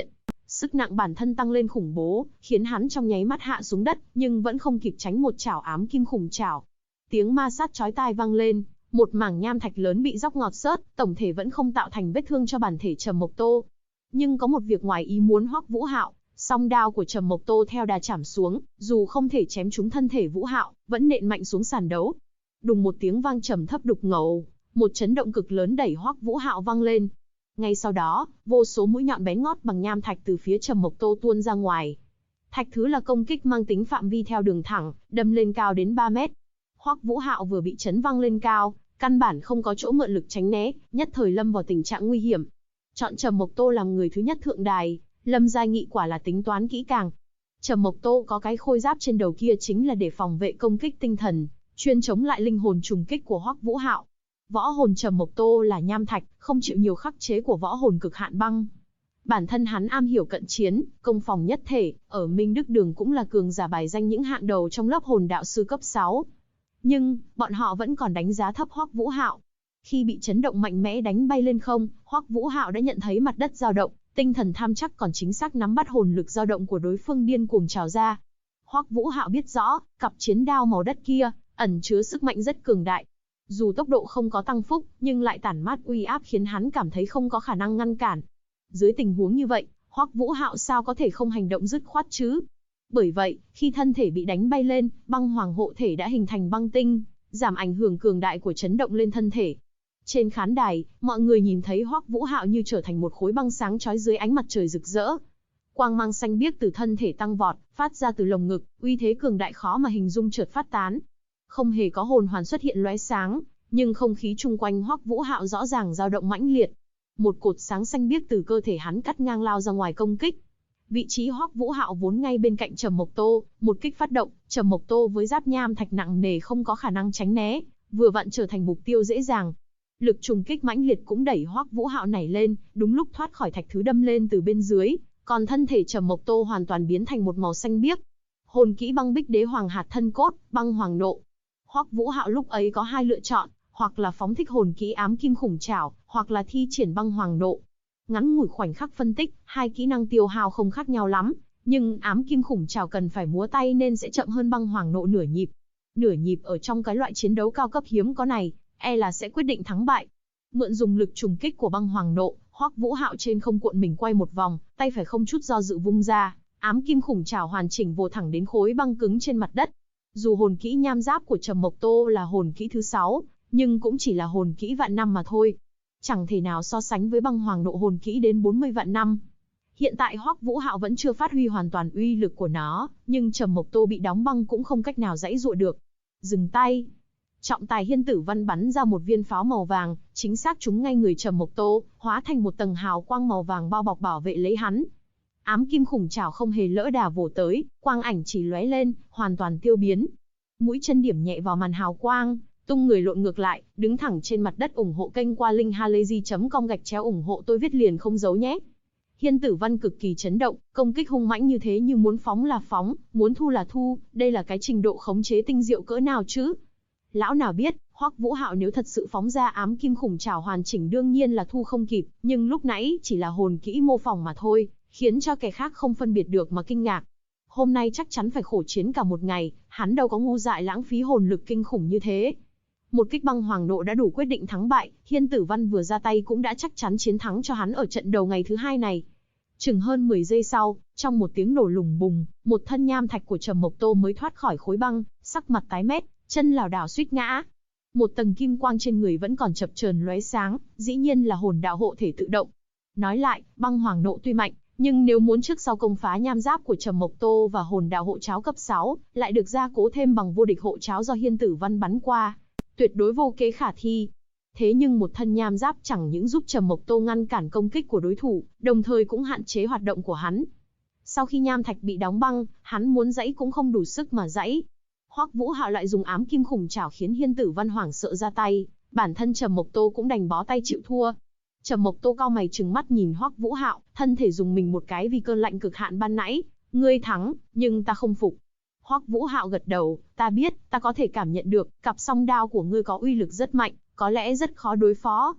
Sức nặng bản thân tăng lên khủng bố, khiến hắn trong nháy mắt hạ xuống đất, nhưng vẫn không kịp tránh một chảo ám kim khủng chảo. Tiếng ma sát chói tai vang lên, một mảng nham thạch lớn bị róc ngọt xớt, tổng thể vẫn không tạo thành vết thương cho bản thể Trầm Mộc Tô. Nhưng có một việc ngoài ý muốn Hoắc Vũ Hạo, song đao của Trầm Mộc Tô theo đà chảm xuống, dù không thể chém trúng thân thể Vũ Hạo, vẫn nện mạnh xuống sàn đấu. Đùng một tiếng vang trầm thấp đục ngầu, một chấn động cực lớn đẩy Hoắc Vũ Hạo văng lên. Ngay sau đó, vô số mũi nhọn bén ngót bằng nham thạch từ phía Trầm Mộc Tô tuôn ra ngoài. Thạch thứ là công kích mang tính phạm vi theo đường thẳng, đâm lên cao đến 3 mét. Hoắc Vũ Hạo vừa bị chấn văng lên cao, căn bản không có chỗ mượn lực tránh né, nhất thời lâm vào tình trạng nguy hiểm. Chọn Trầm Mộc Tô làm người thứ nhất thượng đài, Lâm Gia Nghị quả là tính toán kỹ càng. Trầm Mộc Tô có cái khôi giáp trên đầu kia chính là để phòng vệ công kích tinh thần, chuyên chống lại linh hồn trùng kích của Hoắc Vũ Hạo. Võ hồn Trầm Mộc Tô là nham thạch, không chịu nhiều khắc chế của võ hồn cực hạn băng. Bản thân hắn am hiểu cận chiến, công phòng nhất thể, ở Minh Đức Đường cũng là cường giả bài danh những hạng đầu trong lớp hồn đạo sư cấp 6. Nhưng, bọn họ vẫn còn đánh giá thấp Hoắc Vũ Hạo. Khi bị chấn động mạnh mẽ đánh bay lên không, Hoắc Vũ Hạo đã nhận thấy mặt đất dao động, tinh thần tham chắc còn chính xác nắm bắt hồn lực dao động của đối phương điên cuồng trào ra. Hoắc Vũ Hạo biết rõ, cặp chiến đao màu đất kia ẩn chứa sức mạnh rất cường đại. Dù tốc độ không có tăng phúc, nhưng lại tản mát uy áp khiến hắn cảm thấy không có khả năng ngăn cản. Dưới tình huống như vậy, Hoắc Vũ Hạo sao có thể không hành động dứt khoát chứ? Bởi vậy, khi thân thể bị đánh bay lên, băng hoàng hộ thể đã hình thành băng tinh, giảm ảnh hưởng cường đại của chấn động lên thân thể. Trên khán đài, mọi người nhìn thấy Hoắc Vũ Hạo như trở thành một khối băng sáng chói dưới ánh mặt trời rực rỡ. Quang mang xanh biếc từ thân thể tăng vọt, phát ra từ lồng ngực, uy thế cường đại khó mà hình dung chợt phát tán. Không hề có hồn hoàn xuất hiện lóe sáng, nhưng không khí chung quanh Hoắc Vũ Hạo rõ ràng dao động mãnh liệt. Một cột sáng xanh biếc từ cơ thể hắn cắt ngang lao ra ngoài công kích. Vị trí Hoắc Vũ Hạo vốn ngay bên cạnh Trầm Mộc Tô, một kích phát động, Trầm Mộc Tô với giáp nham thạch nặng nề không có khả năng tránh né, vừa vặn trở thành mục tiêu dễ dàng. Lực trùng kích mãnh liệt cũng đẩy Hoắc Vũ Hạo nảy lên, đúng lúc thoát khỏi thạch thứ đâm lên từ bên dưới, còn thân thể Trầm Mộc Tô hoàn toàn biến thành một màu xanh biếc. Hồn kỹ băng bích đế hoàng hạt thân cốt, băng hoàng nộ. Hoắc Vũ Hạo lúc ấy có hai lựa chọn, hoặc là phóng thích hồn kỹ ám kim khủng trảo, hoặc là thi triển băng hoàng nộ. Ngắn ngủi khoảnh khắc phân tích, hai kỹ năng tiêu hao không khác nhau lắm, nhưng ám kim khủng trảo cần phải múa tay nên sẽ chậm hơn băng hoàng nộ nửa nhịp. Nửa nhịp ở trong cái loại chiến đấu cao cấp hiếm có này, e là sẽ quyết định thắng bại. Mượn dùng lực trùng kích của băng hoàng nộ, Hoắc Vũ Hạo trên không cuộn mình quay một vòng, tay phải không chút do dự vung ra, ám kim khủng trảo hoàn chỉnh vồ thẳng đến khối băng cứng trên mặt đất. Dù hồn kỹ nham giáp của Trầm Mộc Tô là hồn kỹ thứ 6, nhưng cũng chỉ là hồn kỹ vạn năm mà thôi. Chẳng thể nào so sánh với băng hoàng nộ hồn kỹ đến 40 vạn năm. Hiện tại Hoắc Vũ Hạo vẫn chưa phát huy hoàn toàn uy lực của nó, nhưng Trầm Mộc Tô bị đóng băng cũng không cách nào giãy giụa được. Dừng tay. Trọng tài Hiên Tử Văn bắn ra một viên pháo màu vàng, chính xác trúng ngay người Trầm Mộc Tô, hóa thành một tầng hào quang màu vàng bao bọc bảo vệ lấy hắn. Ám kim khủng trảo không hề lỡ đà vồ tới, quang ảnh chỉ lóe lên, hoàn toàn tiêu biến. Mũi chân điểm nhẹ vào màn hào quang, tung người lộn ngược lại, đứng thẳng trên mặt đất. Ủng hộ kênh qua link halayzi.com/ ủng hộ tôi viết liền không giấu nhé. Hiên Tử Văn cực kỳ chấn động, công kích hung mãnh như thế như muốn phóng là phóng, muốn thu là thu, đây là cái trình độ khống chế tinh diệu cỡ nào chứ? Lão nào biết, Hoắc Vũ Hạo nếu thật sự phóng ra ám kim khủng trảo hoàn chỉnh đương nhiên là thu không kịp, nhưng lúc nãy chỉ là hồn kỹ mô phỏng mà thôi, khiến cho kẻ khác không phân biệt được mà kinh ngạc. Hôm nay chắc chắn phải khổ chiến cả một ngày, hắn đâu có ngu dại lãng phí hồn lực kinh khủng như thế. Một kích băng hoàng nộ đã đủ quyết định thắng bại, Hiên Tử Văn vừa ra tay cũng đã chắc chắn chiến thắng cho hắn ở trận đầu ngày thứ hai này. Chừng hơn 10 giây sau, trong một tiếng nổ lùng bùng, một thân nham thạch của Trầm Mộc Tô mới thoát khỏi khối băng, sắc mặt tái mét, chân lảo đảo suýt ngã. Một tầng kim quang trên người vẫn còn chập chờn lóe sáng, dĩ nhiên là hồn đạo hộ thể tự động. Nói lại, băng hoàng nộ tuy mạnh, nhưng nếu muốn trước sau công phá nham giáp của Trầm Mộc Tô và hồn đạo hộ cháo cấp 6, lại được gia cố thêm bằng vô địch hộ cháo do Hiên Tử Văn bắn qua, tuyệt đối vô kế khả thi. Thế nhưng một thân nham giáp chẳng những giúp Trầm Mộc Tô ngăn cản công kích của đối thủ, đồng thời cũng hạn chế hoạt động của hắn. Sau khi nham thạch bị đóng băng, hắn muốn giãy cũng không đủ sức mà giãy. Hoắc Vũ Hạo lại dùng ám kim khủng trảo khiến Hiên Tử Văn hoảng sợ ra tay, bản thân Trầm Mộc Tô cũng đành bó tay chịu thua. Trầm Mộc Tô cau mày trừng mắt nhìn Hoắc Vũ Hạo, thân thể dùng mình một cái vì cơn lạnh cực hạn ban nãy. Ngươi thắng, nhưng ta không phục. Hoắc Vũ Hạo gật đầu, ta biết, ta có thể cảm nhận được, cặp song đao của ngươi có uy lực rất mạnh, có lẽ rất khó đối phó.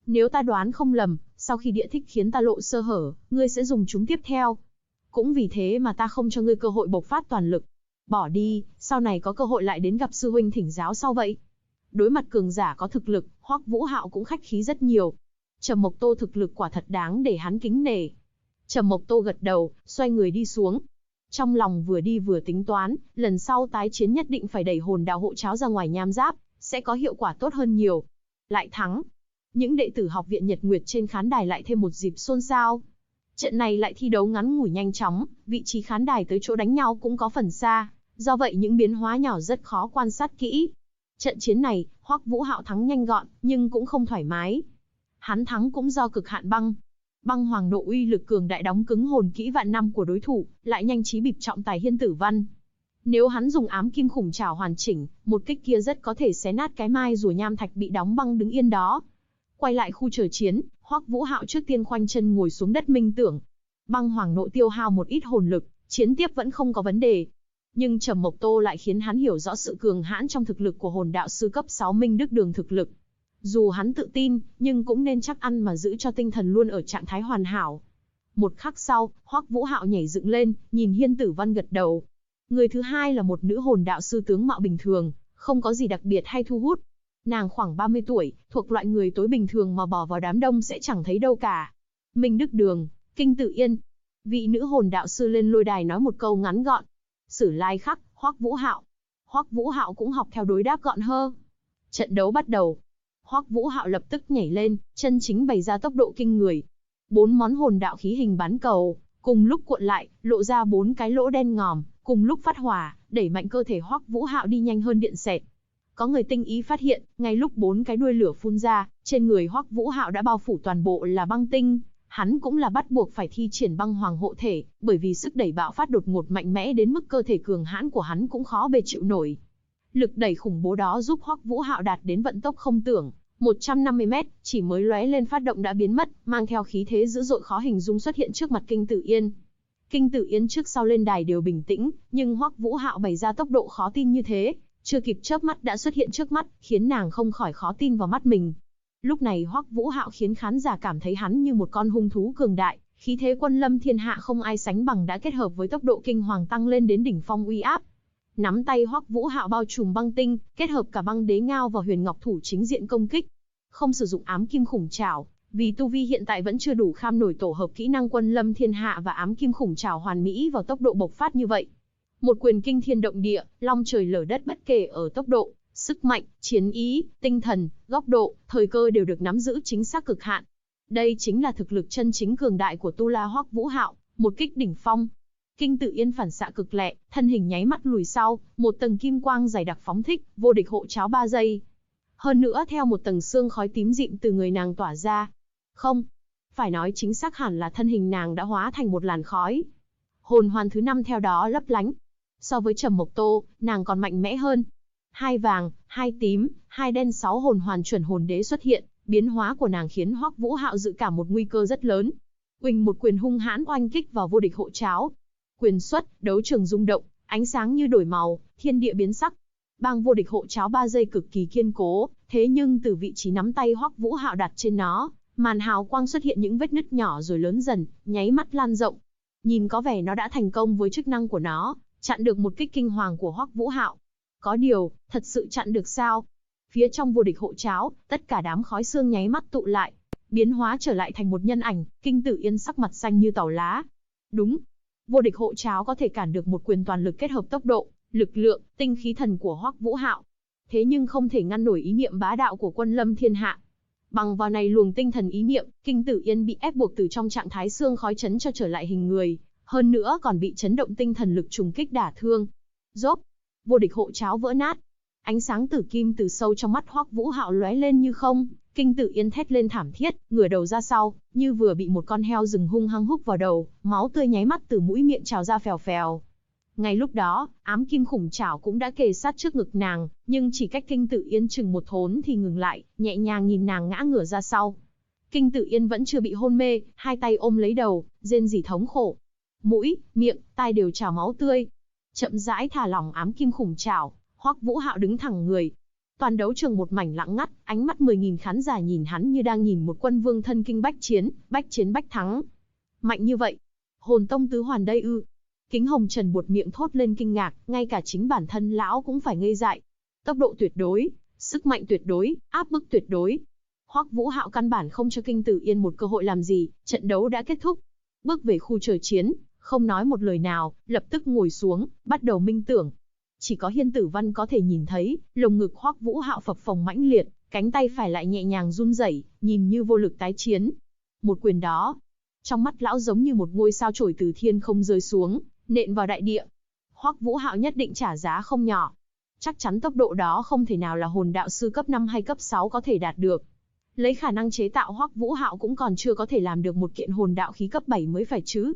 Nếu ta đoán không lầm, sau khi địa thích khiến ta lộ sơ hở, ngươi sẽ dùng chúng tiếp theo. Cũng vì thế mà ta không cho ngươi cơ hội bộc phát toàn lực. Bỏ đi, sau này có cơ hội lại đến gặp sư huynh thỉnh giáo sau vậy. Đối mặt cường giả có thực lực, Hoắc Vũ Hạo cũng khách khí rất nhiều. Trầm Mộc Tô thực lực quả thật đáng để hắn kính nể. Trầm Mộc Tô gật đầu, xoay người đi xuống. Trong lòng vừa đi vừa tính toán, lần sau tái chiến nhất định phải đẩy hồn đạo hộ cháo ra ngoài nham giáp, sẽ có hiệu quả tốt hơn nhiều. Lại thắng. Những đệ tử học viện Nhật Nguyệt trên khán đài lại thêm một dịp xôn xao. Trận này lại thi đấu ngắn ngủi nhanh chóng, vị trí khán đài tới chỗ đánh nhau cũng có phần xa, do vậy những biến hóa nhỏ rất khó quan sát kỹ. Trận chiến này, Hoắc Vũ Hạo thắng nhanh gọn, nhưng cũng không thoải mái. Hắn thắng cũng do cực hạn băng. Băng hoàng độ uy lực cường đại đóng cứng hồn kỹ vạn năm của đối thủ, lại nhanh trí bịp trọng tài Hiên Tử Văn. Nếu hắn dùng ám kim khủng trảo hoàn chỉnh, một kích kia rất có thể xé nát cái mai rùa nham thạch bị đóng băng đứng yên đó. Quay lại khu chờ chiến, Hoắc Vũ Hạo trước tiên khoanh chân ngồi xuống đất minh tưởng. Băng hoàng nộ tiêu hao một ít hồn lực, chiến tiếp vẫn không có vấn đề. Nhưng Trầm Mộc Tô lại khiến hắn hiểu rõ sự cường hãn trong thực lực của hồn đạo sư cấp 6 Minh Đức Đường thực lực. Dù hắn tự tin, nhưng cũng nên chắc ăn mà giữ cho tinh thần luôn ở trạng thái hoàn hảo. Một khắc sau, Hoắc Vũ Hạo nhảy dựng lên, nhìn Hiên Tử Văn gật đầu. Người thứ hai là một nữ hồn đạo sư tướng mạo bình thường, không có gì đặc biệt hay thu hút. Nàng khoảng 30 tuổi, thuộc loại người tối bình thường mà bỏ vào đám đông sẽ chẳng thấy đâu cả. Minh Đức Đường, Kinh Tử Yên. Vị nữ hồn đạo sư lên lôi đài nói một câu ngắn gọn. Sử lai khắc, Hoắc Vũ Hạo. Hoắc Vũ Hạo cũng học theo đối đáp gọn hơ. Trận đấu bắt đầu. Hoắc Vũ Hạo lập tức nhảy lên, chân chính bày ra tốc độ kinh người. 4 món hồn đạo khí hình bán cầu, cùng lúc cuộn lại, lộ ra 4 cái lỗ đen ngòm, cùng lúc phát hỏa, đẩy mạnh cơ thể Hoắc Vũ Hạo đi nhanh hơn điện xẹt. Có người tinh ý phát hiện, ngay lúc 4 cái đuôi lửa phun ra, trên người Hoắc Vũ Hạo đã bao phủ toàn bộ là băng tinh. Hắn cũng là bắt buộc phải thi triển băng hoàng hộ thể, bởi vì sức đẩy bạo phát đột ngột mạnh mẽ đến mức cơ thể cường hãn của hắn cũng khó bề chịu nổi. Lực đẩy khủng bố đó giúp Hoắc Vũ Hạo đạt đến vận tốc không tưởng, 150m, chỉ mới lóe lên phát động đã biến mất, mang theo khí thế dữ dội khó hình dung xuất hiện trước mặt Kinh Tử Yên. Kinh Tử Yên trước sau lên đài đều bình tĩnh, nhưng Hoắc Vũ Hạo bày ra tốc độ khó tin như thế, chưa kịp chớp mắt đã xuất hiện trước mắt, khiến nàng không khỏi khó tin vào mắt mình. Lúc này Hoắc Vũ Hạo khiến khán giả cảm thấy hắn như một con hung thú cường đại, khí thế quân lâm thiên hạ không ai sánh bằng đã kết hợp với tốc độ kinh hoàng tăng lên đến đỉnh phong uy áp. Nắm tay Hoắc Vũ Hạo bao trùm băng tinh, kết hợp cả băng đế ngao và huyền ngọc thủ chính diện công kích. Không sử dụng ám kim khủng trảo, vì tu vi hiện tại vẫn chưa đủ kham nổi tổ hợp kỹ năng quân lâm thiên hạ và ám kim khủng trảo hoàn mỹ vào tốc độ bộc phát như vậy. Một quyền kinh thiên động địa, long trời lở đất bất kể ở tốc độ, sức mạnh, chiến ý, tinh thần, góc độ, thời cơ đều được nắm giữ chính xác cực hạn. Đây chính là thực lực chân chính cường đại của Tu La Hoắc Vũ Hạo, một kích đỉnh phong. Kinh Tử Yên phản xạ cực lẹ, thân hình nháy mắt lùi sau, một tầng kim quang dày đặc phóng thích, vô địch hộ cháo 3 giây. Hơn nữa theo một tầng sương khói tím dịm từ người nàng tỏa ra. Không, phải nói chính xác hẳn là thân hình nàng đã hóa thành một làn khói. Hồn hoàn thứ 5 theo đó lấp lánh. So với Trầm Mộc Tô, nàng còn mạnh mẽ hơn. 2 vàng, 2 tím, 2 đen 6 hồn hoàn chuẩn hồn đế xuất hiện, biến hóa của nàng khiến Hoắc Vũ Hạo dự cảm một nguy cơ rất lớn. Uỳnh một quyền hung hãn oanh kích vào vô địch hộ cháo. Quyền xuất, đấu trường rung động, ánh sáng như đổi màu, thiên địa biến sắc. Bang vô địch hộ cháo 3 giây cực kỳ kiên cố, thế nhưng từ vị trí nắm tay Hoắc Vũ Hạo đặt trên nó, màn hào quang xuất hiện những vết nứt nhỏ rồi lớn dần, nháy mắt lan rộng. Nhìn có vẻ nó đã thành công với chức năng của nó, chặn được một kích kinh hoàng của Hoắc Vũ Hạo. Có điều, thật sự chặn được sao? Phía trong vô địch hộ cháo, tất cả đám khói xương nháy mắt tụ lại, biến hóa trở lại thành một nhân ảnh, Kinh Tử Yên sắc mặt xanh như tàu lá. Đúng, vô địch hộ cháo có thể cản được một quyền toàn lực kết hợp tốc độ, lực lượng, tinh khí thần của Hoắc Vũ Hạo. Thế nhưng không thể ngăn nổi ý niệm bá đạo của quân lâm thiên hạ. Bằng vào này luồng tinh thần ý niệm, Kinh Tử Yên bị ép buộc từ trong trạng thái xương khói chấn cho trở lại hình người, hơn nữa còn bị chấn động tinh thần lực trùng kích đả thương. Rốp, vô địch hộ cháo vỡ nát. Ánh sáng tử kim từ sâu trong mắt Hoắc Vũ Hạo lóe lên như không, Kinh Tử Yên thét lên thảm thiết, ngửa đầu ra sau, như vừa bị một con heo rừng hung hăng húc vào đầu, máu tươi nháy mắt từ mũi miệng trào ra phèo phèo. Ngay lúc đó, ám kim khủng trảo cũng đã kề sát trước ngực nàng, nhưng chỉ cách Kinh Tử Yên chừng một thốn thì ngừng lại, nhẹ nhàng nhìn nàng ngã ngửa ra sau. Kinh Tử Yên vẫn chưa bị hôn mê, hai tay ôm lấy đầu, rên rỉ thống khổ. Mũi, miệng, tai đều trào máu tươi. Chậm rãi thả lỏng ám kim khủng trảo, Hoắc Vũ Hạo đứng thẳng người. Toàn đấu trường một mảnh lặng ngắt, ánh mắt 10.000 khán giả nhìn hắn như đang nhìn một quân vương thân kinh bách chiến bách thắng. Mạnh như vậy, Hồn Tông tứ hoàn đây ư? Kính Hồng Trần buột miệng thốt lên kinh ngạc, ngay cả chính bản thân lão cũng phải ngây dại. Tốc độ tuyệt đối, sức mạnh tuyệt đối, áp bức tuyệt đối. Hoắc Vũ Hạo căn bản không cho Kinh Tử Yên một cơ hội làm gì, trận đấu đã kết thúc. Bước về khu chờ chiến, không nói một lời nào, lập tức ngồi xuống, bắt đầu minh tưởng. Chỉ có Hiên Tử Văn có thể nhìn thấy, lồng ngực Hoắc Vũ Hạo phập phồng mãnh liệt, cánh tay phải lại nhẹ nhàng run rẩy, nhìn như vô lực tái chiến. Một quyền đó, trong mắt lão giống như một ngôi sao chổi từ thiên không rơi xuống, nện vào đại địa. Hoắc Vũ Hạo nhất định trả giá không nhỏ. Chắc chắn tốc độ đó không thể nào là hồn đạo sư cấp 5 hay cấp 6 có thể đạt được. Lấy khả năng chế tạo Hoắc Vũ Hạo cũng còn chưa có thể làm được một kiện hồn đạo khí cấp 7 mới phải chứ.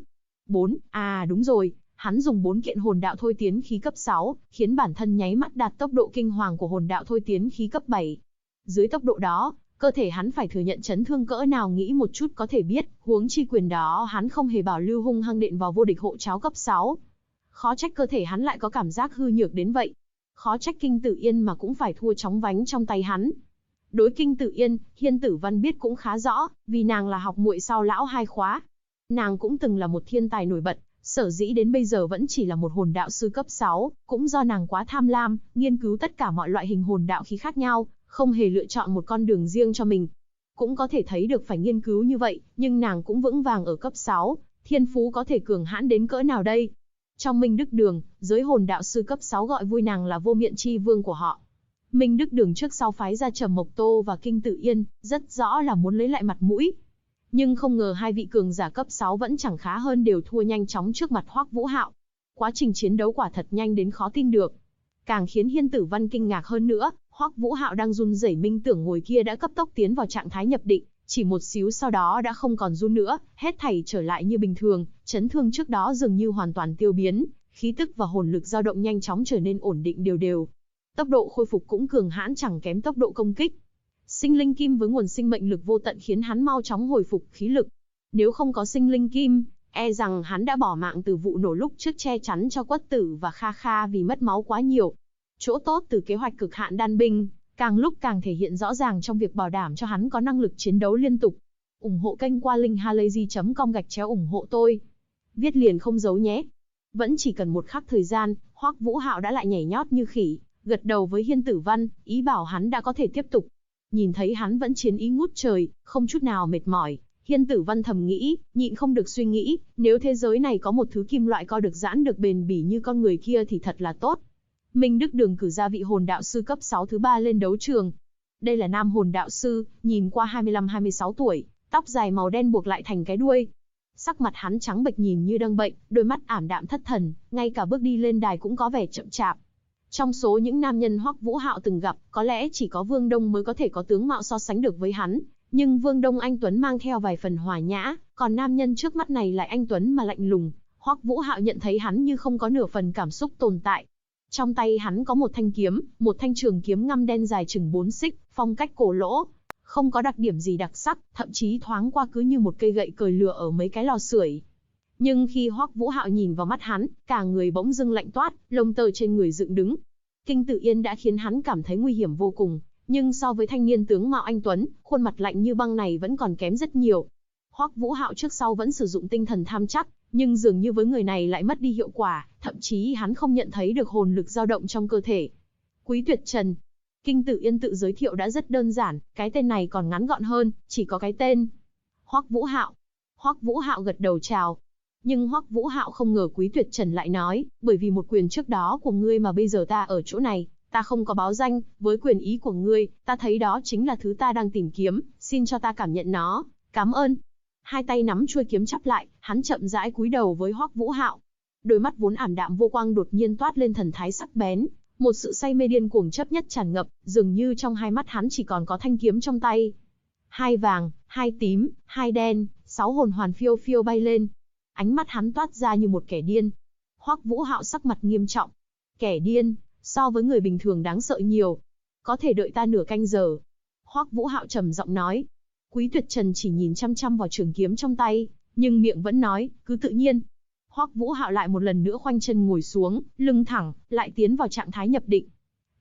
Đúng rồi, hắn dùng 4 kiện hồn đạo thôi tiến khí cấp 6, khiến bản thân nháy mắt đạt tốc độ kinh hoàng của hồn đạo thôi tiến khí cấp 7. Dưới tốc độ đó, cơ thể hắn phải thừa nhận chấn thương cỡ nào nghĩ một chút có thể biết, huống chi quyền đó hắn không hề bảo lưu hung hăng đệm vào vô địch hộ cháo cấp 6. Khó trách cơ thể hắn lại có cảm giác hư nhược đến vậy. Khó trách Kinh Tử Yên mà cũng phải thua chóng vánh trong tay hắn. Đối Kinh Tử Yên, Hiên Tử Văn biết cũng khá rõ, vì nàng là học muội sau lão 2 khóa. Nàng cũng từng là một thiên tài nổi bật, sở dĩ đến bây giờ vẫn chỉ là một hồn đạo sư cấp 6, cũng do nàng quá tham lam, nghiên cứu tất cả mọi loại hình hồn đạo khí khác nhau, không hề lựa chọn một con đường riêng cho mình. Cũng có thể thấy được phải nghiên cứu như vậy, nhưng nàng cũng vững vàng ở cấp 6, thiên phú có thể cường hãn đến cỡ nào đây? Trong Minh Đức Đường, giới hồn đạo sư cấp 6 gọi vui nàng là vô miện chi vương của họ. Minh Đức Đường trước sau phái ra Trầm Mộc Tô và Kinh Tử Yên, rất rõ là muốn lấy lại mặt mũi. Nhưng không ngờ hai vị cường giả cấp 6 vẫn chẳng khá hơn đều thua nhanh chóng trước mặt Hoắc Vũ Hạo. Quá trình chiến đấu quả thật nhanh đến khó tin được. Càng khiến Hiên Tử Văn kinh ngạc hơn nữa, Hoắc Vũ Hạo đang run rẩy minh tưởng ngồi kia đã cấp tốc tiến vào trạng thái nhập định, chỉ một xíu sau đó đã không còn run nữa, hết thảy trở lại như bình thường, chấn thương trước đó dường như hoàn toàn tiêu biến, khí tức và hồn lực dao động nhanh chóng trở nên ổn định đều đều. Tốc độ khôi phục cũng cường hãn chẳng kém tốc độ công kích. Sinh linh kim với nguồn sinh mệnh lực vô tận khiến hắn mau chóng hồi phục khí lực. Nếu không có sinh linh kim, e rằng hắn đã bỏ mạng từ vụ nổ lúc trước che chắn cho Quất Tử và Kha Kha vì mất máu quá nhiều. Chỗ tốt từ kế hoạch cực hạn đan binh, càng lúc càng thể hiện rõ ràng trong việc bảo đảm cho hắn có năng lực chiến đấu liên tục. Ủng hộ kênh qua linkhalazy.com/ủng hộ tôi. Viết liền không giấu nhé. Vẫn chỉ cần một khắc thời gian, Hoắc Vũ Hạo đã lại nhảy nhót như khỉ, gật đầu với Hiên Tử Văn, ý bảo hắn đã có thể tiếp tục. Nhìn thấy hắn vẫn chiến ý ngút trời, không chút nào mệt mỏi, Hiên Tử Văn thầm nghĩ, nhịn không được suy nghĩ, nếu thế giới này có một thứ kim loại co được giãn được bền bỉ như con người kia thì thật là tốt. Minh Đức Đường cử ra vị hồn đạo sư cấp 6 thứ 3 lên đấu trường. Đây là nam hồn đạo sư, nhìn qua 25-26 tuổi, tóc dài màu đen buộc lại thành cái đuôi. Sắc mặt hắn trắng bệch nhìn như đang bệnh, đôi mắt ảm đạm thất thần, ngay cả bước đi lên đài cũng có vẻ chậm chạp. Trong số những nam nhân Hoắc Vũ Hạo từng gặp, có lẽ chỉ có Vương Đông mới có thể có tướng mạo so sánh được với hắn, nhưng Vương Đông anh tuấn mang theo vài phần hòa nhã, còn nam nhân trước mắt này lại anh tuấn mà lạnh lùng. Hoắc Vũ Hạo nhận thấy hắn như không có nửa phần cảm xúc tồn tại. Trong tay hắn có một thanh kiếm, một thanh trường kiếm ngăm đen dài chừng 4 xích, phong cách cổ lỗ, không có đặc điểm gì đặc sắc, thậm chí thoáng qua cứ như một cây gậy cời lửa ở mấy cái lò sưởi. Nhưng khi Hoắc Vũ Hạo nhìn vào mắt hắn, cả người bỗng dưng lạnh toát, lông tơ trên người dựng đứng. Kinh Tử Yên đã khiến hắn cảm thấy nguy hiểm vô cùng, nhưng so với thanh niên tướng mạo anh tuấn, khuôn mặt lạnh như băng này vẫn còn kém rất nhiều. Hoắc Vũ Hạo trước sau vẫn sử dụng tinh thần tham chắc, nhưng dường như với người này lại mất đi hiệu quả, thậm chí hắn không nhận thấy được hồn lực dao động trong cơ thể. Quý Tuyệt Trần. Kinh Tử Yên tự giới thiệu đã rất đơn giản, cái tên này còn ngắn gọn hơn, chỉ có cái tên. Hoắc Vũ Hạo. Hoắc Vũ Hạo gật đầu chào. Nhưng Hoắc Vũ Hạo không ngờ Quý Tuyệt Trần lại nói, bởi vì một quyền trước đó của ngươi mà bây giờ ta ở chỗ này, ta không có báo danh, với quyền ý của ngươi, ta thấy đó chính là thứ ta đang tìm kiếm, xin cho ta cảm nhận nó, cảm ơn. Hai tay nắm chuôi kiếm chắp lại, hắn chậm rãi cúi đầu với Hoắc Vũ Hạo. Đôi mắt vốn ảm đạm vô quang đột nhiên toát lên thần thái sắc bén, một sự say mê điên cuồng chấp nhất tràn ngập, dường như trong hai mắt hắn chỉ còn có thanh kiếm trong tay. Hai vàng, hai tím, hai đen, 6 hồn hoàn phiêu phiêu bay lên. Ánh mắt hắn toát ra như một kẻ điên. Hoắc Vũ Hạo sắc mặt nghiêm trọng. Kẻ điên, so với người bình thường đáng sợ nhiều. Có thể đợi ta nửa canh giờ. Hoắc Vũ Hạo trầm giọng nói. Quý Tuyệt Trần chỉ nhìn chăm chăm vào trường kiếm trong tay, nhưng miệng vẫn nói, cứ tự nhiên. Hoắc Vũ Hạo lại một lần nữa khoanh chân ngồi xuống, lưng thẳng, lại tiến vào trạng thái nhập định.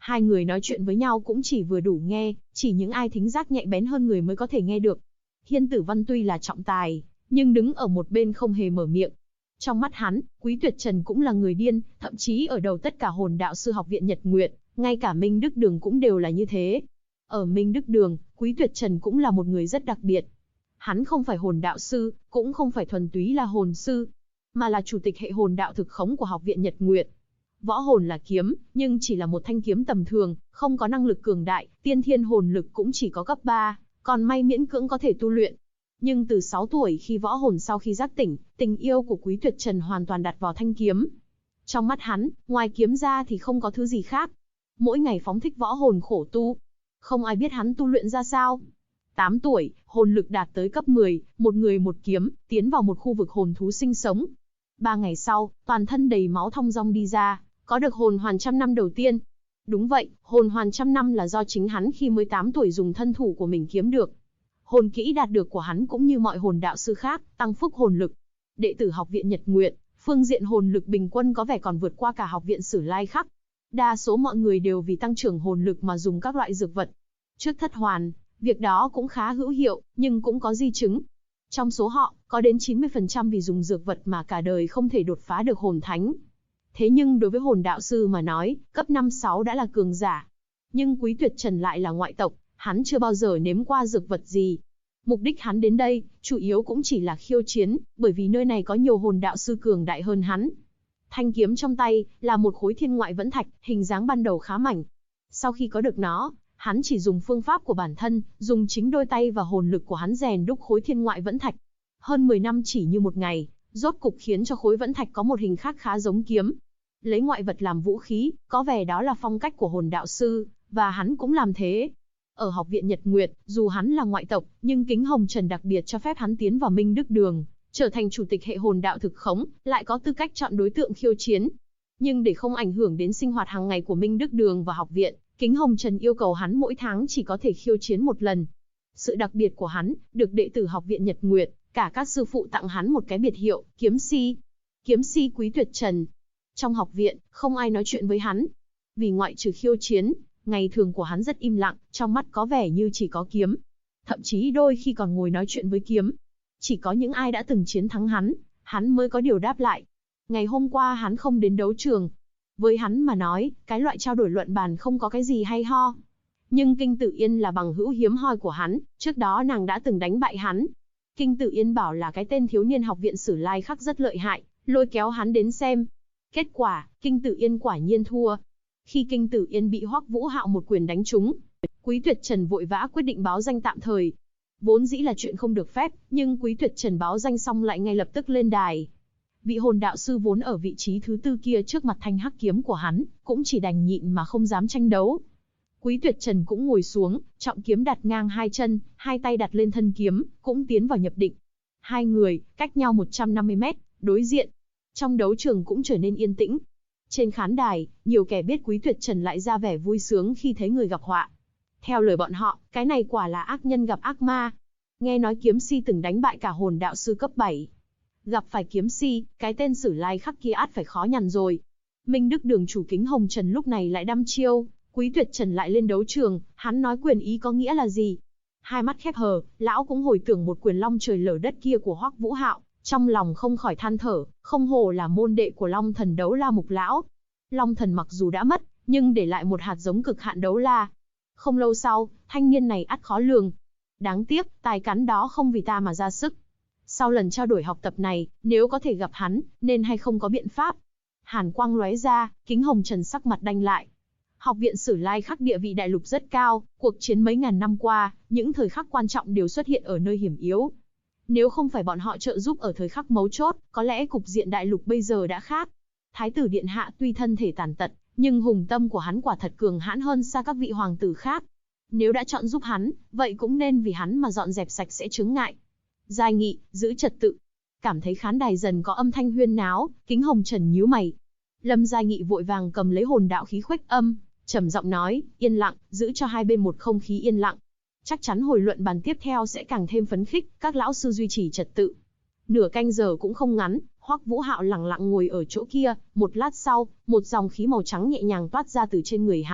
Hai người nói chuyện với nhau cũng chỉ vừa đủ nghe, chỉ những ai thính giác nhạy bén hơn người mới có thể nghe được. Hiên Tử Văn tuy là trọng tài, nhưng đứng ở một bên không hề mở miệng. Trong mắt hắn, Quý Tuyệt Trần cũng là người điên, thậm chí ở đầu tất cả hồn đạo sư học viện Nhật Nguyệt, ngay cả Minh Đức Đường cũng đều là như thế. Ở Minh Đức Đường, Quý Tuyệt Trần cũng là một người rất đặc biệt. Hắn không phải hồn đạo sư, cũng không phải thuần túy là hồn sư, mà là chủ tịch hệ hồn đạo thực khống của học viện Nhật Nguyệt. Võ hồn là kiếm, nhưng chỉ là một thanh kiếm tầm thường, không có năng lực cường đại, tiên thiên hồn lực cũng chỉ có cấp 3, còn may miễn cưỡng có thể tu luyện. Nhưng từ 6 tuổi khi võ hồn sau khi giác tỉnh, tình yêu của Quý Tuyệt Trần hoàn toàn đặt vào thanh kiếm. Trong mắt hắn, ngoài kiếm ra thì không có thứ gì khác. Mỗi ngày phóng thích võ hồn khổ tu. Không ai biết hắn tu luyện ra sao. 8 tuổi, hồn lực đạt tới cấp 10, một người một kiếm, tiến vào một khu vực hồn thú sinh sống. 3 ngày sau, toàn thân đầy máu thong dong đi ra, có được hồn hoàn trăm năm đầu tiên. Đúng vậy, hồn hoàn trăm năm là do chính hắn khi mới 8 tuổi dùng thân thủ của mình kiếm được. Hồn kỹ đạt được của hắn cũng như mọi hồn đạo sư khác, tăng phúc hồn lực. Đệ tử học viện Nhật Nguyệt, phương diện hồn lực bình quân có vẻ còn vượt qua cả học viện Sử Lai Khắc. Đa số mọi người đều vì tăng trưởng hồn lực mà dùng các loại dược vật. Trước thất hoàn, việc đó cũng khá hữu hiệu, nhưng cũng có di chứng. Trong số họ, có đến 90% vì dùng dược vật mà cả đời không thể đột phá được hồn thánh. Thế nhưng đối với hồn đạo sư mà nói, cấp 5-6 đã là cường giả. Nhưng Quý Tuyệt Trần lại là ngoại tộc, hắn chưa bao giờ nếm qua dược vật gì. Mục đích hắn đến đây, chủ yếu cũng chỉ là khiêu chiến, bởi vì nơi này có nhiều hồn đạo sư cường đại hơn hắn. Thanh kiếm trong tay, là một khối thiên ngoại vẫn thạch, hình dáng ban đầu khá mảnh. Sau khi có được nó, hắn chỉ dùng phương pháp của bản thân, dùng chính đôi tay và hồn lực của hắn rèn đúc khối thiên ngoại vẫn thạch. Hơn 10 năm chỉ như một ngày, rốt cục khiến cho khối vẫn thạch có một hình khác khá giống kiếm. Lấy ngoại vật làm vũ khí, có vẻ đó là phong cách của hồn đạo sư, và hắn cũng làm thế. Ở học viện Nhật Nguyệt, dù hắn là ngoại tộc, nhưng Kính Hồng Trần đặc biệt cho phép hắn tiến vào Minh Đức Đường, trở thành chủ tịch hệ hồn đạo thực khống, lại có tư cách chọn đối tượng khiêu chiến. Nhưng để không ảnh hưởng đến sinh hoạt hàng ngày của Minh Đức Đường và học viện, Kính Hồng Trần yêu cầu hắn mỗi tháng chỉ có thể khiêu chiến một lần. Sự đặc biệt của hắn, được đệ tử học viện Nhật Nguyệt, cả các sư phụ tặng hắn một cái biệt hiệu, kiếm si. Kiếm si Quý Tuyệt Trần. Trong học viện, không ai nói chuyện với hắn. Vì ngoại trừ khiêu chiến, ngày thường của hắn rất im lặng, trong mắt có vẻ như chỉ có kiếm. Thậm chí đôi khi còn ngồi nói chuyện với kiếm. Chỉ có những ai đã từng chiến thắng hắn mới có điều đáp lại. Ngày hôm qua hắn không đến đấu trường. Với hắn mà nói, cái loại trao đổi luận bàn không có cái gì hay ho. Nhưng Kinh Tử Yên là bằng hữu hiếm hoi của hắn, trước đó nàng đã từng đánh bại hắn. Kinh Tử Yên bảo là cái tên thiếu niên học viện Sử Lai Khắc rất lợi hại, lôi kéo hắn đến xem. Kết quả, Kinh Tử Yên quả nhiên thua. Khi Kinh Tử Yên bị Hoắc Vũ Hạo một quyền đánh trúng, Quý Tuyệt Trần vội vã quyết định báo danh tạm thời. Vốn dĩ là chuyện không được phép, nhưng Quý Tuyệt Trần báo danh xong lại ngay lập tức lên đài. Vị hồn đạo sư vốn ở vị trí thứ 4 kia trước mặt thanh hắc kiếm của hắn, cũng chỉ đành nhịn mà không dám tranh đấu. Quý Tuyệt Trần cũng ngồi xuống, trọng kiếm đặt ngang hai chân, hai tay đặt lên thân kiếm, cũng tiến vào nhập định. Hai người, cách nhau 150 mét, đối diện. Trong đấu trường cũng trở nên yên tĩnh. Trên khán đài, nhiều kẻ biết Quý Tuyệt Trần lại ra vẻ vui sướng khi thấy người gặp họa. Theo lời bọn họ, cái này quả là ác nhân gặp ác ma. Nghe nói kiếm si từng đánh bại cả hồn đạo sư cấp 7. Gặp phải kiếm si, cái tên Sử Lai Khắc kia át phải khó nhằn rồi. Minh Đức Đường chủ Kính Hồng Trần lúc này lại đăm chiêu, Quý Tuyệt Trần lại lên đấu trường, hắn nói quyền ý có nghĩa là gì? Hai mắt khép hờ, lão cũng hồi tưởng một quyền long trời lở đất kia của Hoắc Vũ Hạo, trong lòng không khỏi than thở, không hổ là môn đệ của Long Thần Đấu La Mục lão. Long Thần mặc dù đã mất, nhưng để lại một hạt giống cực hạn đấu la. Không lâu sau, thanh niên này ắt khó lường. Đáng tiếc, tài cán đó không vì ta mà ra sức. Sau lần trao đổi học tập này, nếu có thể gặp hắn, nên hay không có biện pháp. Hàn quang lóe ra, Kính Hồng Trần sắc mặt đanh lại. Học viện Sử Lai Khắc địa vị đại lục rất cao, cuộc chiến mấy ngàn năm qua, những thời khắc quan trọng đều xuất hiện ở nơi hiểm yếu. Nếu không phải bọn họ trợ giúp ở thời khắc mấu chốt, có lẽ cục diện đại lục bây giờ đã khác. Thái tử điện hạ tuy thân thể tàn tật, nhưng hùng tâm của hắn quả thật cường hãn hơn xa các vị hoàng tử khác. Nếu đã chọn giúp hắn, vậy cũng nên vì hắn mà dọn dẹp sạch sẽ chướng ngại. Giai nghị, giữ trật tự. Cảm thấy khán đài dần có âm thanh huyên náo, Kính Hồng Trần nhíu mày. Lâm Giai Nghị vội vàng cầm lấy hồn đạo khí khuếch âm, trầm giọng nói, yên lặng, giữ cho hai bên một không khí yên lặng. Chắc chắn hồi luận bàn tiếp theo sẽ càng thêm phấn khích, các lão sư duy trì trật tự. Nửa canh giờ cũng không ngắn, Hoắc Vũ Hạo lặng lặng ngồi ở chỗ kia, một lát sau, một dòng khí màu trắng nhẹ nhàng toát ra từ trên người hắn,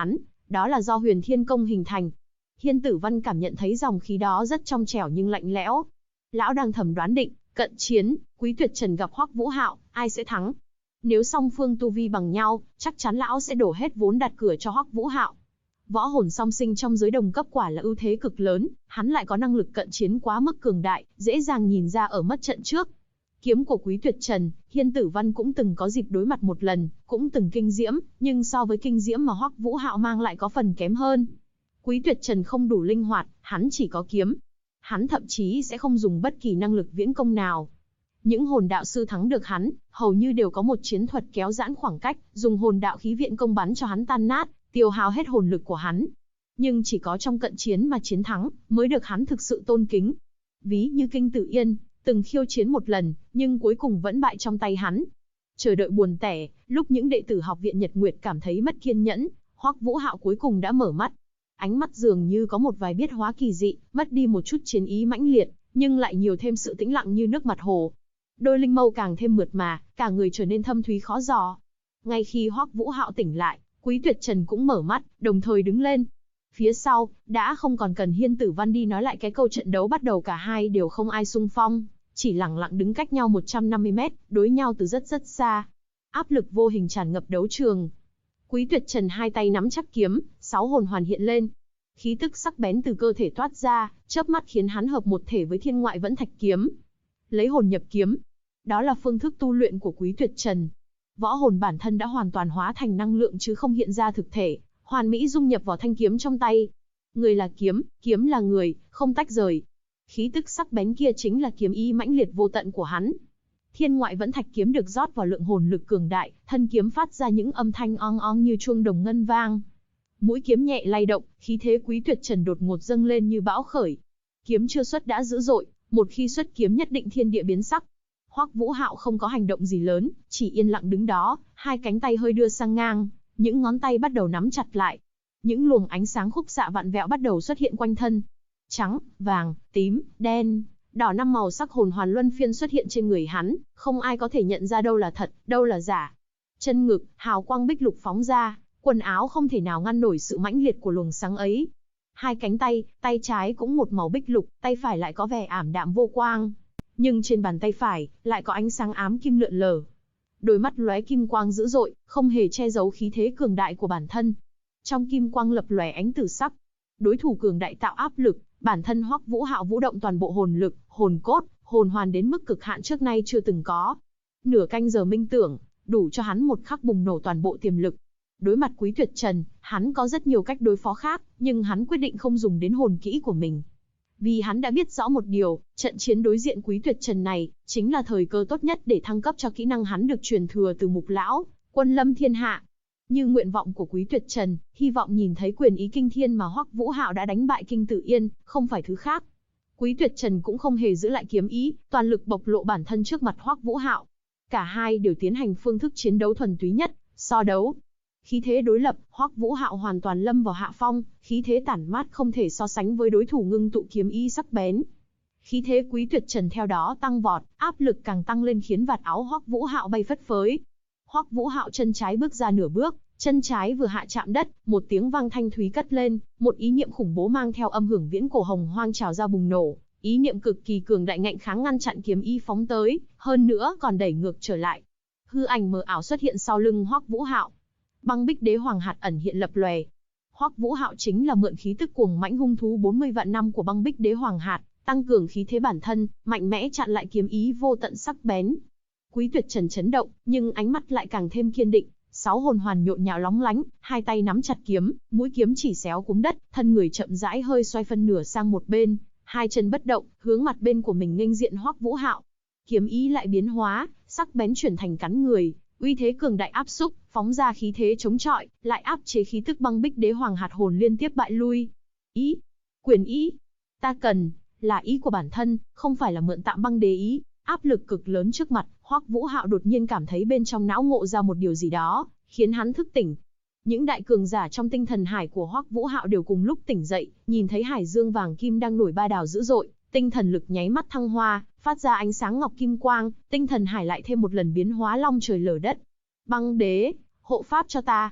Đó là do Huyền Thiên Công hình thành. Hiên Tử Văn cảm nhận thấy dòng khí đó rất trong trẻo nhưng lạnh lẽo. Lão đang thầm đoán định, cận chiến, Quý Tuyệt Trần gặp Hoắc Vũ Hạo, ai sẽ thắng? Nếu song phương tu vi bằng nhau, chắc chắn lão sẽ đổ hết vốn đặt cược cho Hoắc Vũ Hạo. Võ hồn song sinh trong giới đồng cấp quả là ưu thế cực lớn, hắn lại có năng lực cận chiến quá mức cường đại, dễ dàng nhìn ra ở mất trận trước. Kiếm của Quý Tuyệt Trần, Hiên Tử Văn cũng từng có dịp đối mặt một lần, cũng từng kinh diễm, nhưng so với kinh diễm mà Hoắc Vũ Hạo mang lại có phần kém hơn. Quý Tuyệt Trần không đủ linh hoạt, hắn chỉ có kiếm. Hắn thậm chí sẽ không dùng bất kỳ năng lực viễn công nào. Những hồn đạo sư thắng được hắn, hầu như đều có một chiến thuật kéo giãn khoảng cách, dùng hồn đạo khí viện công bắn cho hắn tan nát, tiêu hao hết hồn lực của hắn. Nhưng chỉ có trong cận chiến mà chiến thắng, mới được hắn thực sự tôn kính. Ví như Kinh Tử Yên, từng khiêu chiến một lần, nhưng cuối cùng vẫn bại trong tay hắn. Chờ đợi buồn tẻ, lúc những đệ tử học viện Nhật Nguyệt cảm thấy mất kiên nhẫn, Hoắc Vũ Hạo cuối cùng đã mở mắt. Ánh mắt dường như có một vài biến hóa kỳ dị, mất đi một chút chiến ý mãnh liệt, nhưng lại nhiều thêm sự tĩnh lặng như nước mặt hồ. Đôi linh mâu càng thêm mượt mà, cả người trở nên thâm thúy khó dò. Ngay khi Hoắc Vũ Hạo tỉnh lại, Quý Tuyệt Trần cũng mở mắt, đồng thời đứng lên. Phía sau, đã không còn cần Hiên Tử Văn đi nói lại cái câu trận đấu bắt đầu cả hai đều không ai xung phong, chỉ lặng lặng đứng cách nhau 150 mét, đối nhau từ rất rất xa. Áp lực vô hình tràn ngập đấu trường. Quý Tuyệt Trần hai tay nắm chắc kiếm, 6 hồn hoàn hiện lên. Khí tức sắc bén từ cơ thể toát ra, chớp mắt khiến hắn hợp một thể với Thiên Ngoại Vẫn Thạch kiếm. Lấy hồn nhập kiếm. Đó là phương thức tu luyện của Quý Tuyệt Trần. Võ hồn bản thân đã hoàn toàn hóa thành năng lượng chứ không hiện ra thực thể, hoàn mỹ dung nhập vào thanh kiếm trong tay. Người là kiếm, kiếm là người, không tách rời. Khí tức sắc bén kia chính là kiếm ý mãnh liệt vô tận của hắn. Thiên Ngoại Vẫn Thạch kiếm được rót vào lượng hồn lực cường đại, thân kiếm phát ra những âm thanh ong ong như chuông đồng ngân vang. Mũi kiếm nhẹ lay động, khí thế Quý Tuyệt Trần đột ngột dâng lên như bão khởi. Kiếm chưa xuất đã dữ dội, một khi xuất kiếm nhất định thiên địa biến sắc. Hoắc Vũ Hạo không có hành động gì lớn, chỉ yên lặng đứng đó, hai cánh tay hơi đưa sang ngang, những ngón tay bắt đầu nắm chặt lại. Những luồng ánh sáng khúc xạ vạn vẹo bắt đầu xuất hiện quanh thân. Trắng, vàng, tím, đen, đỏ, 5 màu sắc hồn hoàn luân phiên xuất hiện trên người hắn, không ai có thể nhận ra đâu là thật, đâu là giả. Chân ngực, hào quang bích lục phóng ra, quần áo không thể nào ngăn nổi sự mãnh liệt của luồng sáng ấy. Hai cánh tay, tay trái cũng một màu bích lục, tay phải lại có vẻ ảm đạm vô quang. Nhưng trên bàn tay phải, lại có ánh sáng ám kim lượn lờ. Đôi mắt lóe kim quang dữ dội, không hề che giấu khí thế cường đại của bản thân. Trong kim quang lập lòe ánh tử sắc. Đối thủ cường đại tạo áp lực, bản thân Hoắc Vũ Hạo vũ động toàn bộ hồn lực, hồn cốt, hồn hoàn đến mức cực hạn trước nay chưa từng có. Nửa canh giờ minh tưởng, đủ cho hắn một khắc bùng nổ toàn bộ tiềm lực. Đối mặt Quý Tuyệt Trần, hắn có rất nhiều cách đối phó khác, nhưng hắn quyết định không dùng đến hồn kỹ của mình. Vì hắn đã biết rõ một điều, trận chiến đối diện Quý Tuyệt Trần này, chính là thời cơ tốt nhất để thăng cấp cho kỹ năng hắn được truyền thừa từ Mục Lão, Quân Lâm Thiên Hạ. Như nguyện vọng của Quý Tuyệt Trần, hy vọng nhìn thấy quyền ý kinh thiên mà Hoắc Vũ Hạo đã đánh bại Kinh Tử Yên, không phải thứ khác. Quý Tuyệt Trần cũng không hề giữ lại kiếm ý, toàn lực bộc lộ bản thân trước mặt Hoắc Vũ Hạo. Cả hai đều tiến hành phương thức chiến đấu thuần túy nhất, so đấu. Khí thế đối lập, Hoắc Vũ Hạo hoàn toàn lâm vào hạ phong, khí thế tản mát không thể so sánh với đối thủ ngưng tụ kiếm ý sắc bén. Khí thế Quý Tuyệt Trần theo đó tăng vọt, áp lực càng tăng lên khiến vạt áo Hoắc Vũ Hạo bay phất phới. Hoắc Vũ Hạo chân trái bước ra nửa bước, chân trái vừa hạ chạm đất, một tiếng vang thanh thúy cất lên, một ý niệm khủng bố mang theo âm hưởng viễn cổ hồng hoang trào ra bùng nổ, ý niệm cực kỳ cường đại ngạnh kháng ngăn chặn kiếm ý phóng tới, hơn nữa còn đẩy ngược trở lại. Hư ảnh mờ ảo xuất hiện sau lưng Hoắc Vũ Hạo. Băng Bích Đế Hoàng hạt ẩn hiện lập lòe. Hoắc Vũ Hạo chính là mượn khí tức cuồng mãnh hung thú 40 vạn năm của Băng Bích Đế Hoàng hạt, tăng cường khí thế bản thân, mạnh mẽ chặn lại kiếm ý vô tận sắc bén. Quý Tuyệt Trần chấn động, nhưng ánh mắt lại càng thêm kiên định, 6 hồn hoàn nhộn nhạo lóng lánh, hai tay nắm chặt kiếm, mũi kiếm chỉ xéo cuống đất, thân người chậm rãi hơi xoay phân nửa sang một bên, hai chân bất động, hướng mặt bên của mình nghênh diện Hoắc Vũ Hạo. Kiếm ý lại biến hóa, sắc bén chuyển thành cắn người, uy thế cường đại áp xúc, phóng ra khí thế chống chọi, lại áp chế khí tức Băng Bích Đế Hoàng hạt hồn liên tiếp bại lui. Ý, quyền ý, ta cần là ý của bản thân, không phải là mượn tạm băng đế ý. Áp lực cực lớn trước mặt, Hoắc Vũ Hạo đột nhiên cảm thấy bên trong não ngộ ra một điều gì đó, khiến hắn thức tỉnh. Những đại cường giả trong tinh thần hải của Hoắc Vũ Hạo đều cùng lúc tỉnh dậy, nhìn thấy hải dương vàng kim đang nổi ba đào dữ dội, tinh thần lực nháy mắt thăng hoa, phát ra ánh sáng ngọc kim quang, tinh thần hải lại thêm một lần biến hóa long trời lở đất. Băng đế, hộ pháp cho ta.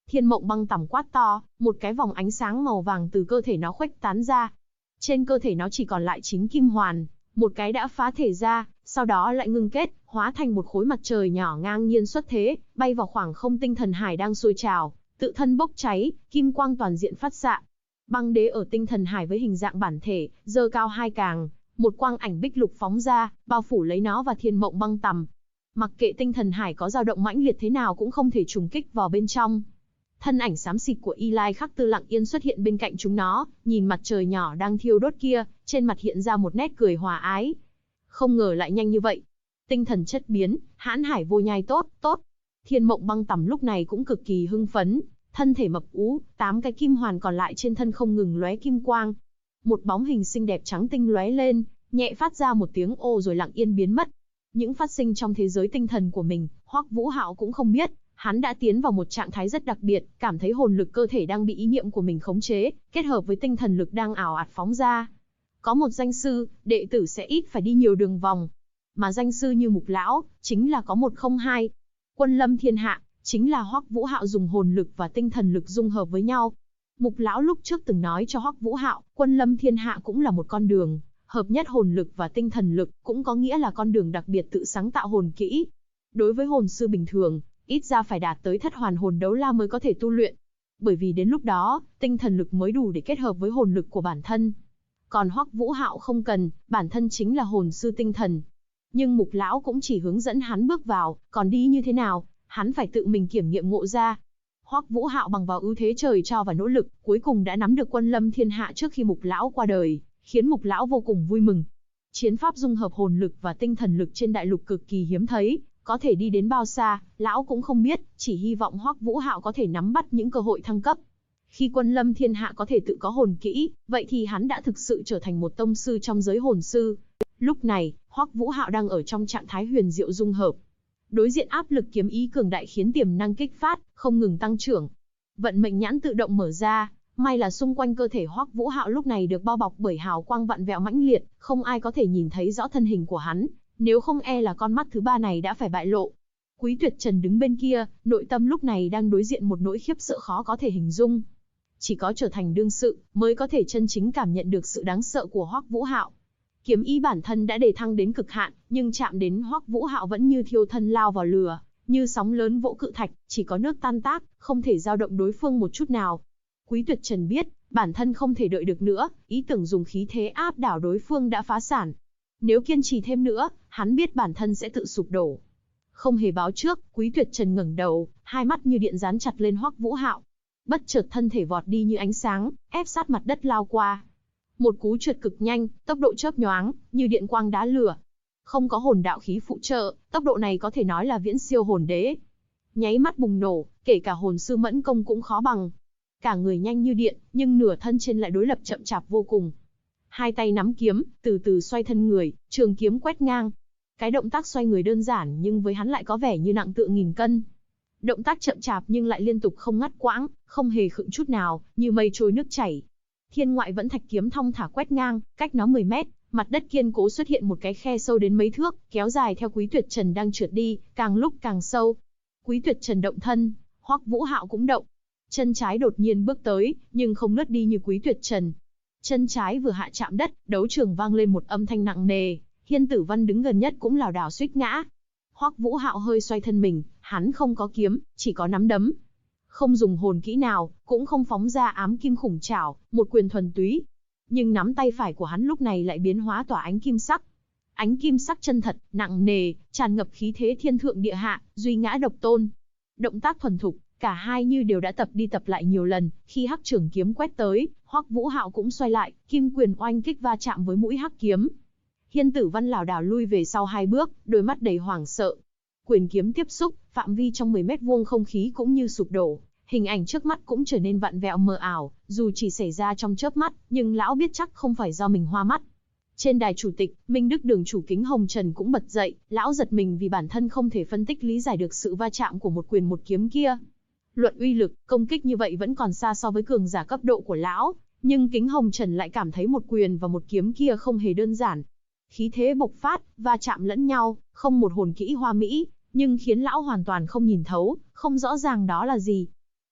Thiên Mộng Băng Tằm quát to, một cái vòng ánh sáng màu vàng từ cơ thể nó khuếch tán ra. Trên cơ thể nó chỉ còn lại 9 kim hoàn, một cái đã phá thể ra, sau đó lại ngưng kết, hóa thành một khối mặt trời nhỏ ngang nhiên xuất thế, bay vào khoảng không tinh thần hải đang sôi trào, tự thân bốc cháy, kim quang toàn diện phát xạ. Băng đế ở tinh thần hải với hình dạng bản thể, giơ cao hai càng, một quang ảnh bích lục phóng ra, bao phủ lấy nó và Thiên Mộng Băng Tằm. Mặc kệ tinh thần hải có dao động mãnh liệt thế nào cũng không thể trùng kích vào bên trong. Thân ảnh xám xịt của Y Lai Khắc Tư lặng yên xuất hiện bên cạnh chúng nó, nhìn mặt trời nhỏ đang thiêu đốt kia, trên mặt hiện ra một nét cười hòa ái. Không ngờ lại nhanh như vậy. Tinh thần chất biến, hãn hải vô nhai tốt, tốt. Thiên Mộng Băng Tằm lúc này cũng cực kỳ hưng phấn, thân thể mập ú, 8 cái kim hoàn còn lại trên thân không ngừng lóe kim quang. Một bóng hình xinh đẹp trắng tinh lóe lên, nhẹ phát ra một tiếng ô rồi lặng yên biến mất. Những phát sinh trong thế giới tinh thần của mình, Hoắc Vũ Hạo cũng không biết, hắn đã tiến vào một trạng thái rất đặc biệt, cảm thấy hồn lực cơ thể đang bị ý niệm của mình khống chế, kết hợp với tinh thần lực đang ảo ạt phóng ra. Có một danh sư, đệ tử sẽ ít phải đi nhiều đường vòng. Mà danh sư như Mục Lão, chính là có một không hai. Quân lâm thiên hạ, chính là Hoắc Vũ Hạo dùng hồn lực và tinh thần lực dung hợp với nhau. Mục Lão lúc trước từng nói cho Hoắc Vũ Hạo, quân lâm thiên hạ cũng là một con đường, hợp nhất hồn lực và tinh thần lực, cũng có nghĩa là con đường đặc biệt tự sáng tạo hồn kỹ. Đối với hồn sư bình thường, ít ra phải đạt tới thất hoàn hồn đấu la mới có thể tu luyện. Bởi vì đến lúc đó, tinh thần lực mới đủ để kết hợp với hồn lực của bản thân. Còn Hoắc Vũ Hạo không cần, bản thân chính là hồn sư tinh thần. Nhưng Mục Lão cũng chỉ hướng dẫn hắn bước vào, còn đi như thế nào, hắn phải tự mình kiểm nghiệm ngộ ra. Hoắc Vũ Hạo bằng vào ưu thế trời cho và nỗ lực, cuối cùng đã nắm được quân lâm thiên hạ trước khi Mục Lão qua đời, khiến Mục Lão vô cùng vui mừng. Chiến pháp dung hợp hồn lực và tinh thần lực trên đại lục cực kỳ hiếm thấy, có thể đi đến bao xa, lão cũng không biết, chỉ hy vọng Hoắc Vũ Hạo có thể nắm bắt những cơ hội thăng cấp. Khi quân lâm thiên hạ có thể tự có hồn kỹ, vậy thì hắn đã thực sự trở thành một tông sư trong giới hồn sư. Lúc này, Hoắc Vũ Hạo đang ở trong trạng thái huyền diệu dung hợp. Đối diện áp lực kiếm ý cường đại khiến tiềm năng kích phát, không ngừng tăng trưởng. Vận mệnh nhãn tự động mở ra, may là xung quanh cơ thể Hoắc Vũ Hạo lúc này được bao bọc bởi hào quang vặn vẹo mãnh liệt, không ai có thể nhìn thấy rõ thân hình của hắn, nếu không e là con mắt thứ ba này đã phải bại lộ. Quý Tuyệt Trần đứng bên kia, nội tâm lúc này đang đối diện một nỗi khiếp sợ khó có thể hình dung. Chỉ có trở thành đương sự, mới có thể chân chính cảm nhận được sự đáng sợ của Hoắc Vũ Hạo. Kiếm ý bản thân đã đề thăng đến cực hạn, nhưng chạm đến Hoắc Vũ Hạo vẫn như thiêu thân lao vào lửa, như sóng lớn vỗ cự thạch, chỉ có nước tan tác, không thể dao động đối phương một chút nào. Quý Tuyệt Trần biết, bản thân không thể đợi được nữa, ý tưởng dùng khí thế áp đảo đối phương đã phá sản. Nếu kiên trì thêm nữa, hắn biết bản thân sẽ tự sụp đổ. Không hề báo trước, Quý Tuyệt Trần ngẩng đầu, hai mắt như điện dán chặt lên Hoắc Vũ Hạo. Bất chợt thân thể vọt đi như ánh sáng, ép sát mặt đất lao qua. Một cú trượt cực nhanh, tốc độ chớp nhoáng, như điện quang đá lửa. Không có hồn đạo khí phụ trợ, tốc độ này có thể nói là viễn siêu hồn đế. Nháy mắt bùng nổ, kể cả hồn sư Mẫn Công cũng khó bằng. Cả người nhanh như điện, nhưng nửa thân trên lại đối lập chậm chạp vô cùng. Hai tay nắm kiếm, từ từ xoay thân người, trường kiếm quét ngang. Cái động tác xoay người đơn giản nhưng với hắn lại có vẻ như nặng tựa nghìn cân. Động tác chậm chạp nhưng lại liên tục không ngắt quãng, không hề khựng chút nào, như mây trôi nước chảy. Thiên Ngoại Vẫn Thạch kiếm thong thả quét ngang, cách nó 10 mét, mặt đất kiên cố xuất hiện một cái khe sâu đến mấy thước, kéo dài theo Quý Tuyệt Trần đang trượt đi, càng lúc càng sâu. Quý Tuyệt Trần động thân, Hoắc Vũ Hạo cũng động. Chân trái đột nhiên bước tới, nhưng không lướt đi như Quý Tuyệt Trần. Chân trái vừa hạ chạm đất, đấu trường vang lên một âm thanh nặng nề, Hiên Tử Văn đứng gần nhất cũng lảo đảo suýt ngã. Hoắc Vũ Hạo hơi xoay thân mình, hắn không có kiếm, chỉ có nắm đấm. Không dùng hồn kỹ nào, cũng không phóng ra ám kim khủng trảo, một quyền thuần túy. Nhưng nắm tay phải của hắn lúc này lại biến hóa tỏa ánh kim sắc. Ánh kim sắc chân thật, nặng nề, tràn ngập khí thế thiên thượng địa hạ, duy ngã độc tôn. Động tác thuần thục, cả hai như đều đã tập đi tập lại nhiều lần, khi hắc trường kiếm quét tới, Hoắc Vũ Hạo cũng xoay lại, kim quyền oanh kích va chạm với mũi hắc kiếm. Hiên Tử Văn lảo đảo lui về sau 2 bước, đôi mắt đầy hoảng sợ. Quyền kiếm tiếp xúc, phạm vi trong 10 mét vuông không khí cũng như sụp đổ, hình ảnh trước mắt cũng trở nên vặn vẹo mờ ảo, dù chỉ xảy ra trong chớp mắt, nhưng lão biết chắc không phải do mình hoa mắt. Trên đài chủ tịch, Minh Đức Đường chủ Kính Hồng Trần cũng bật dậy, lão giật mình vì bản thân không thể phân tích lý giải được sự va chạm của một quyền một kiếm kia. Luận uy lực, công kích như vậy vẫn còn xa so với cường giả cấp độ của lão, nhưng Kính Hồng Trần lại cảm thấy một quyền và một kiếm kia không hề đơn giản. Khí thế bộc phát, va chạm lẫn nhau, không một hồn kỹ hoa mỹ, nhưng khiến lão hoàn toàn không nhìn thấu, không rõ ràng đó là gì.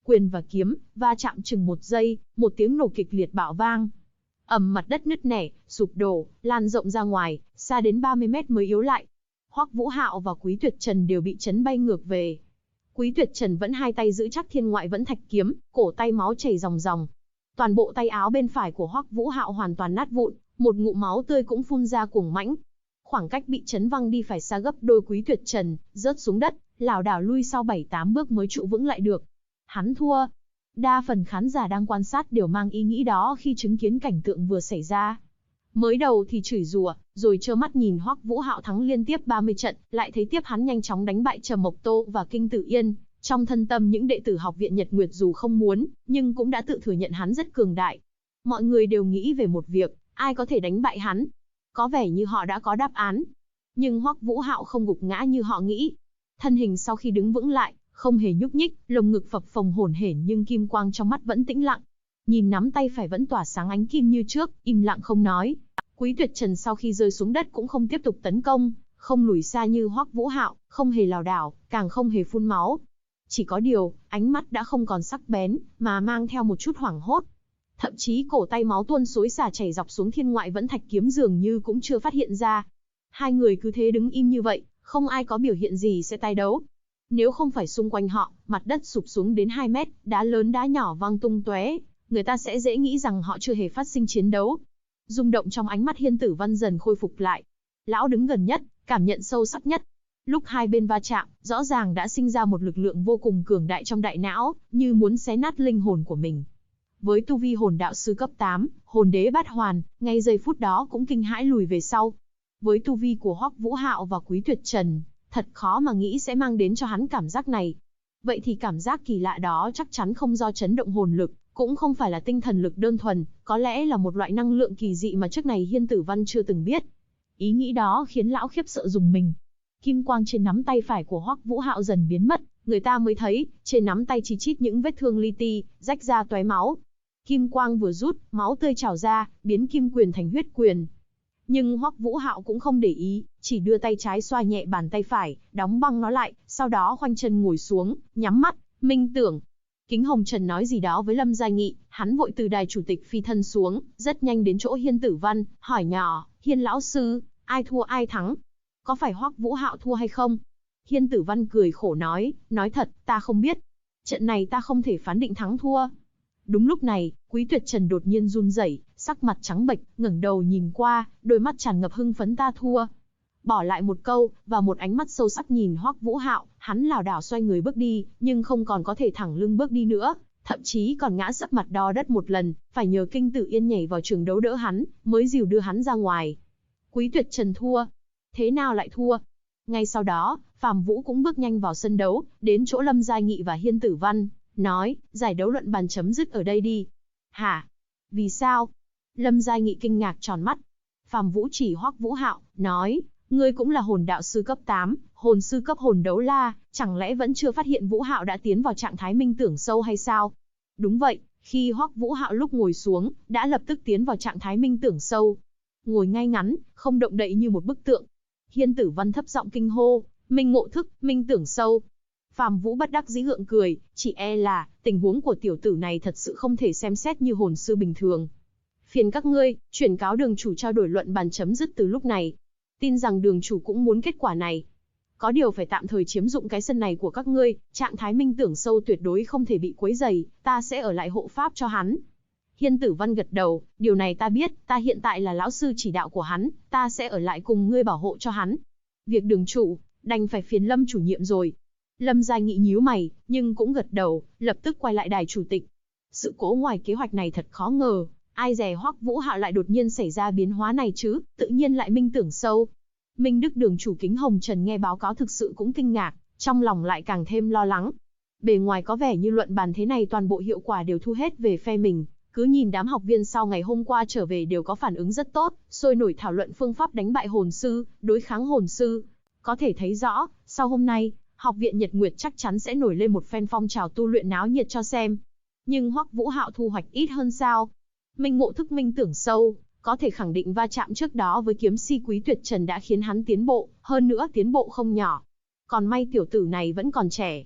Quyền và kiếm va chạm chừng 1 giây, một tiếng nổ kịch liệt bạo vang. Ầm, mặt đất nứt nẻ, sụp đổ, lan rộng ra ngoài, xa đến 30 mét mới yếu lại. Hoắc Vũ Hạo và Quý Tuyệt Trần đều bị chấn bay ngược về. Quý Tuyệt Trần vẫn hai tay giữ chắc Thiên Ngoại Vẫn Thạch kiếm, cổ tay máu chảy ròng ròng. Toàn bộ tay áo bên phải của Hoắc Vũ Hạo hoàn toàn nát vụn, một ngụm máu tươi cũng phun ra cuồng mãnh. Khoảng cách bị chấn văng đi phải xa gấp đôi. Quý Tuyệt Trần rớt xuống đất, lảo đảo lui sau 7-8 bước mới trụ vững lại được. Hắn thua. Đa phần khán giả đang quan sát đều mang ý nghĩ đó khi chứng kiến cảnh tượng vừa xảy ra. Mới đầu thì chửi rủa, rồi trơ mắt nhìn Hoắc Vũ Hạo thắng liên tiếp 30 trận, lại thấy tiếp hắn nhanh chóng đánh bại Trầm Mộc Tô và Kinh Tử Yên. Trong thân tâm những đệ tử Học viện Nhật Nguyệt dù không muốn, nhưng cũng đã tự thừa nhận hắn rất cường đại. Mọi người đều nghĩ về một việc, ai có thể đánh bại hắn. Có vẻ như họ đã có đáp án. Nhưng Hoắc Vũ Hạo không gục ngã như họ nghĩ. Thân hình sau khi đứng vững lại, không hề nhúc nhích, lồng ngực phập phồng hổn hển nhưng kim quang trong mắt vẫn tĩnh lặng. Nhìn nắm tay phải vẫn tỏa sáng ánh kim như trước, im lặng không nói. Quý Tuyệt Trần sau khi rơi xuống đất cũng không tiếp tục tấn công, không lùi xa như Hoắc Vũ Hạo, không hề lảo đảo, càng không hề phun máu. Chỉ có điều, ánh mắt đã không còn sắc bén, mà mang theo một chút hoảng hốt. Thậm chí cổ tay máu tuôn xối xả chảy dọc xuống Thiên Ngoại Vẫn Thạch kiếm dường như cũng chưa phát hiện ra. Hai người cứ thế đứng im như vậy, không ai có biểu hiện gì sẽ tái đấu. Nếu không phải xung quanh họ, mặt đất sụp xuống đến 2 mét, đá lớn đá nhỏ văng tung tóe, người ta sẽ dễ nghĩ rằng họ chưa hề phát sinh chiến đấu. Rung động trong ánh mắt Hiên Tử Văn dần khôi phục lại. Lão đứng gần nhất, cảm nhận sâu sắc nhất. Lúc hai bên va chạm, rõ ràng đã sinh ra một lực lượng vô cùng cường đại trong đại não, như muốn xé nát linh hồn của mình. Với tu vi hồn đạo sư cấp 8, hồn đế bát hoàn, ngay giây phút đó cũng kinh hãi lùi về sau. Với tu vi của Hoắc Vũ Hạo và Quý Tuyệt Trần, thật khó mà nghĩ sẽ mang đến cho hắn cảm giác này. Vậy thì cảm giác kỳ lạ đó chắc chắn không do chấn động hồn lực, cũng không phải là tinh thần lực đơn thuần, có lẽ là một loại năng lượng kỳ dị mà trước này Hiên Tử Văn chưa từng biết. Ý nghĩ đó khiến lão khiếp sợ rùng mình. Kim quang trên nắm tay phải của Hoắc Vũ Hạo dần biến mất, người ta mới thấy, trên nắm tay chi chít những vết thương li ti, rách ra tóe máu. Kim quang vừa rút, máu tươi trào ra, biến kim quyền thành huyết quyền. Nhưng Hoắc Vũ Hạo cũng không để ý, chỉ đưa tay trái xoa nhẹ bàn tay phải, đóng băng nó lại, sau đó khoanh chân ngồi xuống, nhắm mắt, minh tưởng. Kính Hồng Trần nói gì đó với Lâm Gia Nghị, hắn vội từ đài chủ tịch phi thân xuống, rất nhanh đến chỗ Hiên Tử Văn, hỏi nhỏ, Hiên lão sư, ai thua ai thắng? Có phải Hoắc Vũ Hạo thua hay không? Hiên Tử Văn cười khổ nói thật, ta không biết. Trận này ta không thể phán định thắng thua. Đúng lúc này, Quý Tuyệt Trần đột nhiên run rẩy, sắc mặt trắng bệch, ngẩng đầu nhìn qua, đôi mắt tràn ngập hưng phấn. Ta thua. Bỏ lại một câu, và một ánh mắt sâu sắc nhìn Hoắc Vũ Hạo, hắn lảo đảo xoay người bước đi, nhưng không còn có thể thẳng lưng bước đi nữa, thậm chí còn ngã sấp mặt đo đất một lần, phải nhờ Kinh Tử Yên nhảy vào trường đấu đỡ hắn, mới dìu đưa hắn ra ngoài. Quý Tuyệt Trần thua. Thế nào lại thua? Ngay sau đó, Phàm Vũ cũng bước nhanh vào sân đấu, đến chỗ Lâm Gia Nghị và Hiên Tử Văn, nói, giải đấu luận bàn chấm dứt ở đây đi. Hả? Vì sao? Lâm Gia Nghị kinh ngạc tròn mắt. Phàm Vũ chỉ Hoắc Vũ Hạo, nói, ngươi cũng là hồn đạo sư cấp 8, hồn sư cấp hồn đấu la, chẳng lẽ vẫn chưa phát hiện Vũ Hạo đã tiến vào trạng thái minh tưởng sâu hay sao? Đúng vậy, khi Hoắc Vũ Hạo lúc ngồi xuống, đã lập tức tiến vào trạng thái minh tưởng sâu. Ngồi ngay ngắn, không động đậy như một bức tượng. Hiên Tử Văn thấp giọng kinh hô, minh ngộ thức, minh tưởng sâu. Phàm Vũ bất đắc dĩ gượng cười, chỉ e là, tình huống của tiểu tử này thật sự không thể xem xét như hồn sư bình thường. Phiền các ngươi, chuyển cáo đường chủ trao đổi luận bàn chấm dứt từ lúc này. Tin rằng đường chủ cũng muốn kết quả này. Có điều phải tạm thời chiếm dụng cái sân này của các ngươi, trạng thái minh tưởng sâu tuyệt đối không thể bị quấy rầy, ta sẽ ở lại hộ pháp cho hắn. Hiên Tử Văn gật đầu, điều này ta biết, ta hiện tại là lão sư chỉ đạo của hắn, ta sẽ ở lại cùng ngươi bảo hộ cho hắn. Việc đường chủ, đành phải phiền Lâm chủ nhiệm rồi. Lâm Gia Nghị nhíu mày, nhưng cũng gật đầu, lập tức quay lại đài chủ tịch. Sự cố ngoài kế hoạch này thật khó ngờ, ai dè Hoắc Vũ Hạo lại đột nhiên xảy ra biến hóa này chứ, tự nhiên lại minh tưởng sâu. Minh Đức đường chủ Kính Hồng Trần nghe báo cáo thực sự cũng kinh ngạc, trong lòng lại càng thêm lo lắng. Bề ngoài có vẻ như luận bàn thế này toàn bộ hiệu quả đều thu hết về phe mình, cứ nhìn đám học viên sau ngày hôm qua trở về đều có phản ứng rất tốt, sôi nổi thảo luận phương pháp đánh bại hồn sư, đối kháng hồn sư. Có thể thấy rõ, sau hôm nay, Học viện Nhật Nguyệt chắc chắn sẽ nổi lên một phen phong trào tu luyện náo nhiệt cho xem. Nhưng Hoắc Vũ Hạo thu hoạch ít hơn sao? Minh ngộ thức minh tưởng sâu, có thể khẳng định va chạm trước đó với kiếm si Quý Tuyệt Trần đã khiến hắn tiến bộ, hơn nữa tiến bộ không nhỏ. Còn may tiểu tử này vẫn còn trẻ.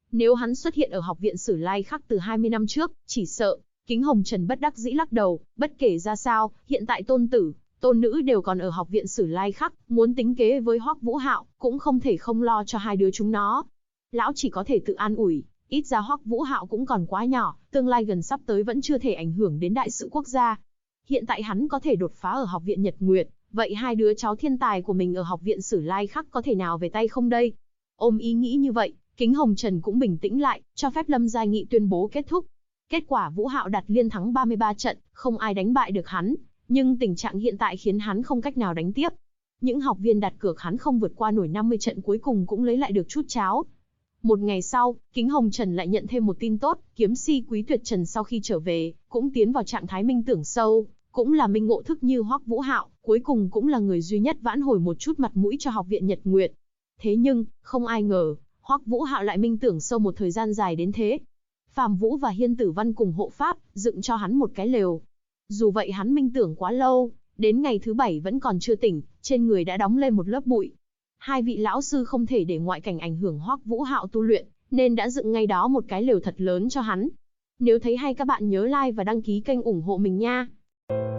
Nếu hắn xuất hiện ở học viện Sử Lai Khắc từ 20 năm trước, chỉ sợ. Kính Hồng Trần bất đắc dĩ lắc đầu, bất kể ra sao, hiện tại tôn tử, tôn nữ đều còn ở học viện Sử Lai Khắc, muốn tính kế với Hoắc Vũ Hạo, cũng không thể không lo cho hai đứa chúng nó. Lão chỉ có thể tự an ủi, ít ra Hoắc Vũ Hạo cũng còn quá nhỏ, tương lai gần sắp tới vẫn chưa thể ảnh hưởng đến đại sự quốc gia. Hiện tại hắn có thể đột phá ở học viện Nhật Nguyệt, vậy hai đứa cháu thiên tài của mình ở học viện Sử Lai Khắc có thể nào về tay không đây? Ôm ý nghĩ như vậy, Kính Hồng Trần cũng bình tĩnh lại, cho phép Lâm Giai Nghị tuyên bố kết thúc. Kết quả Vũ Hạo đặt liên thắng 33 trận, không ai đánh bại được hắn, nhưng tình trạng hiện tại khiến hắn không cách nào đánh tiếp. Những học viên đặt cược hắn không vượt qua nổi 50 trận cuối cùng cũng lấy lại được chút cháo. Một ngày sau, Kính Hồng Trần lại nhận thêm một tin tốt, kiếm si Quý Tuyệt Trần sau khi trở về, cũng tiến vào trạng thái minh tưởng sâu, cũng là minh ngộ thức như Hoắc Vũ Hạo, cuối cùng cũng là người duy nhất vãn hồi một chút mặt mũi cho học viện Nhật Nguyệt. Thế nhưng, không ai ngờ, Hoắc Vũ Hạo lại minh tưởng sâu một thời gian dài đến thế. Phạm Vũ và Hiên Tử Văn cùng hộ pháp, dựng cho hắn một cái lều. Dù vậy hắn minh tưởng quá lâu, đến ngày thứ 7 vẫn còn chưa tỉnh, trên người đã đóng lên một lớp bụi. Hai vị lão sư không thể để ngoại cảnh ảnh hưởng Hoắc Vũ Hạo tu luyện, nên đã dựng ngay đó một cái lều thật lớn cho hắn. Nếu thấy hay các bạn nhớ like và đăng ký kênh ủng hộ mình nha.